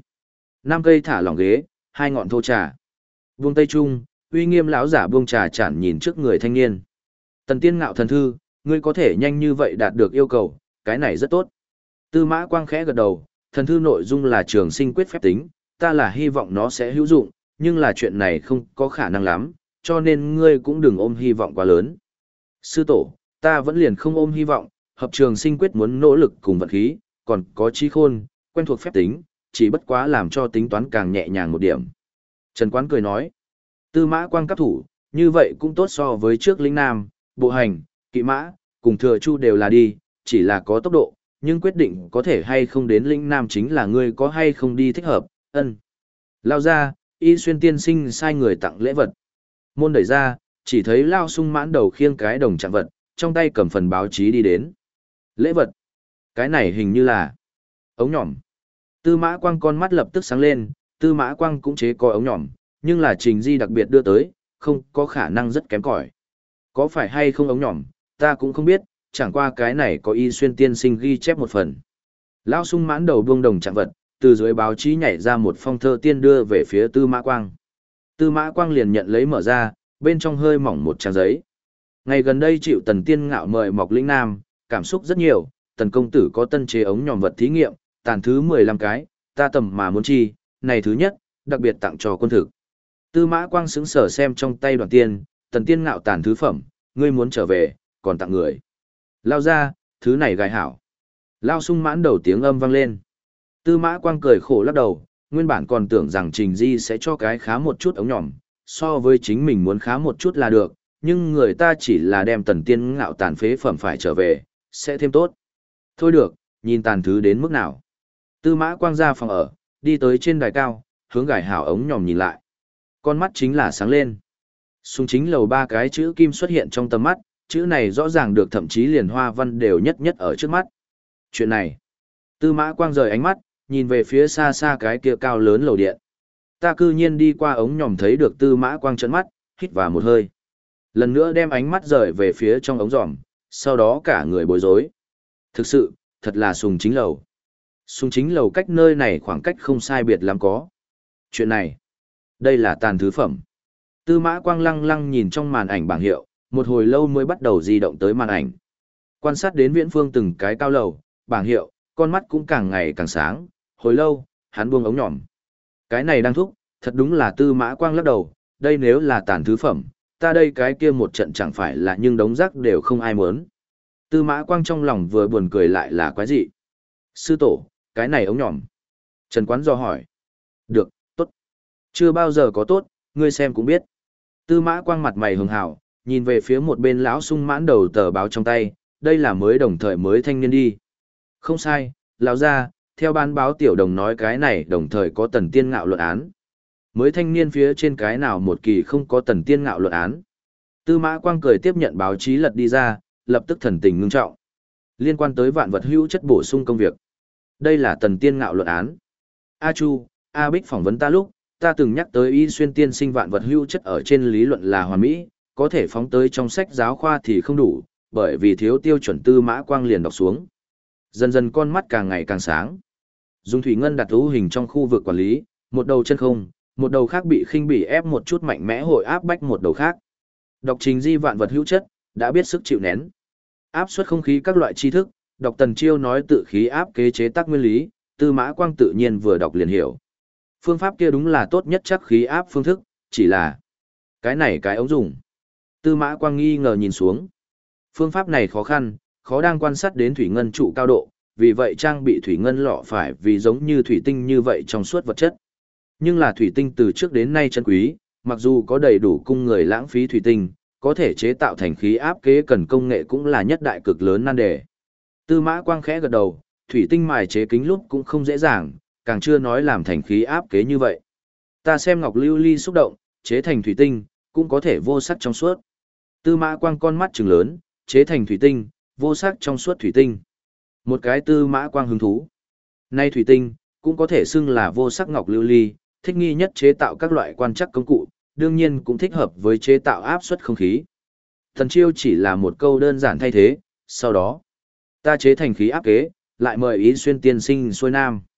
5 cây thả lỏng ghế, 2 ngọn thô trà. Buông Tây Trung, uy nghiêm lão giả buông trà chản nhìn trước người thanh niên. Tần Tiên Ngạo thần thư, ngươi có thể nhanh như vậy đạt được yêu cầu, cái này rất tốt. Tư Mã Quang khẽ gật đầu, thần thư nội dung là trường sinh quyết phép tính, ta là hy vọng nó sẽ hữu dụng, nhưng là chuyện này không có khả năng lắm, cho nên ngươi cũng đừng ôm hy vọng quá lớn. Sư tổ, ta vẫn liền không ôm hy vọng, hợp trường sinh quyết muốn nỗ lực cùng vận khí, còn có trí khôn, quen thuộc phép tính, chỉ bất quá làm cho tính toán càng nhẹ nhàng một điểm. Trần Quán cười nói, Tư Mã Quang cấp thủ, như vậy cũng tốt so với trước lĩnh nam, bộ hành, kỵ mã, cùng thừa chu đều là đi, chỉ là có tốc độ, nhưng quyết định có thể hay không đến lĩnh nam chính là ngươi có hay không đi thích hợp, ân. Lao ra, Y Xuyên tiên sinh sai người tặng lễ vật. Môn đẩy ra, chỉ thấy Lao Sung Mãn đầu khiêng cái đồng trạng vật, trong tay cầm phần báo chí đi đến. Lễ vật. Cái này hình như là ống nhỏm. Tư Mã Quang con mắt lập tức sáng lên, Tư Mã Quang cũng chế có ống nhỏm, nhưng là Trình Di đặc biệt đưa tới, không có khả năng rất kém cỏi. Có phải hay không ống nhỏm, ta cũng không biết, chẳng qua cái này có Y Xuyên tiên sinh ghi chép một phần. Lao Sung Mãn đầu buông đồng trạng vật, từ dưới báo chí nhảy ra một phong thơ tiên đưa về phía Tư Mã Quang. Tư Mã Quang liền nhận lấy mở ra, bên trong hơi mỏng một trang giấy. Ngày gần đây chịu Tần Tiên Ngạo mời mọc lĩnh nam, cảm xúc rất nhiều, Tần công tử có tân chế ống nhòm vật thí nghiệm, tàn thứ 15 cái, ta tầm mà muốn chi, này thứ nhất, đặc biệt tặng cho quân thực. Tư Mã Quang sững sờ xem trong tay đoàn tiên, Tần Tiên Ngạo tàn thứ phẩm, ngươi muốn trở về, còn tặng người. Lao ra, thứ này gài hảo. Lao Sung Mãn đầu tiếng âm vang lên. Tư Mã Quang cười khổ lắc đầu, nguyên bản còn tưởng rằng Trình Di sẽ cho cái khá một chút ống nhỏm, so với chính mình muốn khá một chút là được, nhưng người ta chỉ là đem Tần Tiên Ngạo tàn phế phẩm phải trở về, sẽ thêm tốt. Thôi được, nhìn tàn thứ đến mức nào. Tư Mã Quang ra phòng ở, đi tới trên đài cao, hướng gài hảo ống nhòm nhìn lại. Con mắt chính là sáng lên. Xung chính lầu 3 cái chữ kim xuất hiện trong tầm mắt, chữ này rõ ràng được thậm chí liền hoa văn đều nhất nhất ở trước mắt. Chuyện này, Tư Mã Quang rời ánh mắt, nhìn về phía xa xa cái kia cao lớn lầu điện. Ta cư nhiên đi qua ống nhòm thấy được Tư Mã Quang trợn mắt, hít vào một hơi. Lần nữa đem ánh mắt rời về phía trong ống giòm, sau đó cả người bối rối. Thực sự, thật là Sùng Chính lầu. Sùng Chính lầu cách nơi này khoảng cách không sai biệt lắm có. Chuyện này, đây là tàn thứ phẩm. Tư Mã Quang lăng lăng nhìn trong màn ảnh bảng hiệu, một hồi lâu mới bắt đầu di động tới màn ảnh. Quan sát đến viễn phương từng cái cao lầu, bảng hiệu, con mắt cũng càng ngày càng sáng, hồi lâu, hắn buông ống nhỏm. Cái này đang thúc, thật đúng là Tư Mã Quang lắc đầu, đây nếu là tàn thứ phẩm, ta đây cái kia một trận chẳng phải là nhưng đống rác đều không ai muốn. Tư Mã Quang trong lòng vừa buồn cười lại là quái dị. Sư tổ, cái này ống nhỏm. Trần Quán do hỏi. Được, tốt. Chưa bao giờ có tốt, ngươi xem cũng biết. Tư Mã Quang mặt mày hường hào, nhìn về phía một bên lão Sung Mãn đầu tờ báo trong tay, đây là mới đồng thời mới thanh niên đi. Không sai, lão gia, theo ban báo tiểu đồng nói cái này đồng thời có Tần Tiên Ngạo luận án. Mới thanh niên phía trên cái nào một kỳ không có Tần Tiên Ngạo luận án. Tư Mã Quang cười tiếp nhận báo chí lật đi ra, lập tức thần tình ngưng trọng. Liên quan tới vạn vật hữu chất bổ sung công việc. Đây là Tần Tiên Ngạo luận án. A Chu, A Bích phỏng vấn ta lúc, ta từng nhắc tới Y Xuyên tiên sinh vạn vật hữu chất ở trên lý luận là hoàn mỹ, có thể phóng tới trong sách giáo khoa thì không đủ, bởi vì thiếu tiêu chuẩn Tư Mã Quang liền đọc xuống. Dần dần con mắt càng ngày càng sáng. Dùng thủy ngân đặt ưu hình trong khu vực quản lý, một đầu chân không, một đầu khác bị khinh bỉ ép một chút mạnh mẽ hội áp bách một đầu khác. Đọc trình di vạn vật hữu chất, đã biết sức chịu nén. Áp suất không khí các loại tri thức, đọc Tần Chiêu nói tự khí áp kế chế tác nguyên lý, Tư Mã Quang tự nhiên vừa đọc liền hiểu. Phương pháp kia đúng là tốt nhất chắc khí áp phương thức, chỉ là cái này cái ống dùng. Tư Mã Quang nghi ngờ nhìn xuống. Phương pháp này khó khăn, khó đang quan sát đến thủy ngân trụ cao độ, vì vậy trang bị thủy ngân lọ phải vì giống như thủy tinh như vậy trong suốt vật chất. Nhưng là thủy tinh từ trước đến nay chân quý, mặc dù có đầy đủ cung người lãng phí thủy tinh, có thể chế tạo thành khí áp kế cần công nghệ cũng là nhất đại cực lớn nan đề. Tư Mã Quang khẽ gật đầu, thủy tinh mài chế kính lúp cũng không dễ dàng, càng chưa nói làm thành khí áp kế như vậy. Ta xem ngọc lưu ly xúc động, chế thành thủy tinh, cũng có thể vô sắc trong suốt. Tư Mã Quang con mắt trừng lớn, chế thành thủy tinh, vô sắc trong suốt thủy tinh. Một cái Tư Mã Quang hứng thú. Nay thủy tinh, cũng có thể xưng là vô sắc ngọc lưu ly, thích nghi nhất chế tạo các loại quan trắc công cụ, đương nhiên cũng thích hợp với chế tạo áp suất không khí. Thần Chiêu chỉ là một câu đơn giản thay thế, sau đó, ta chế thành khí áp kế, lại mời Ý Xuyên tiên sinh xuôi nam.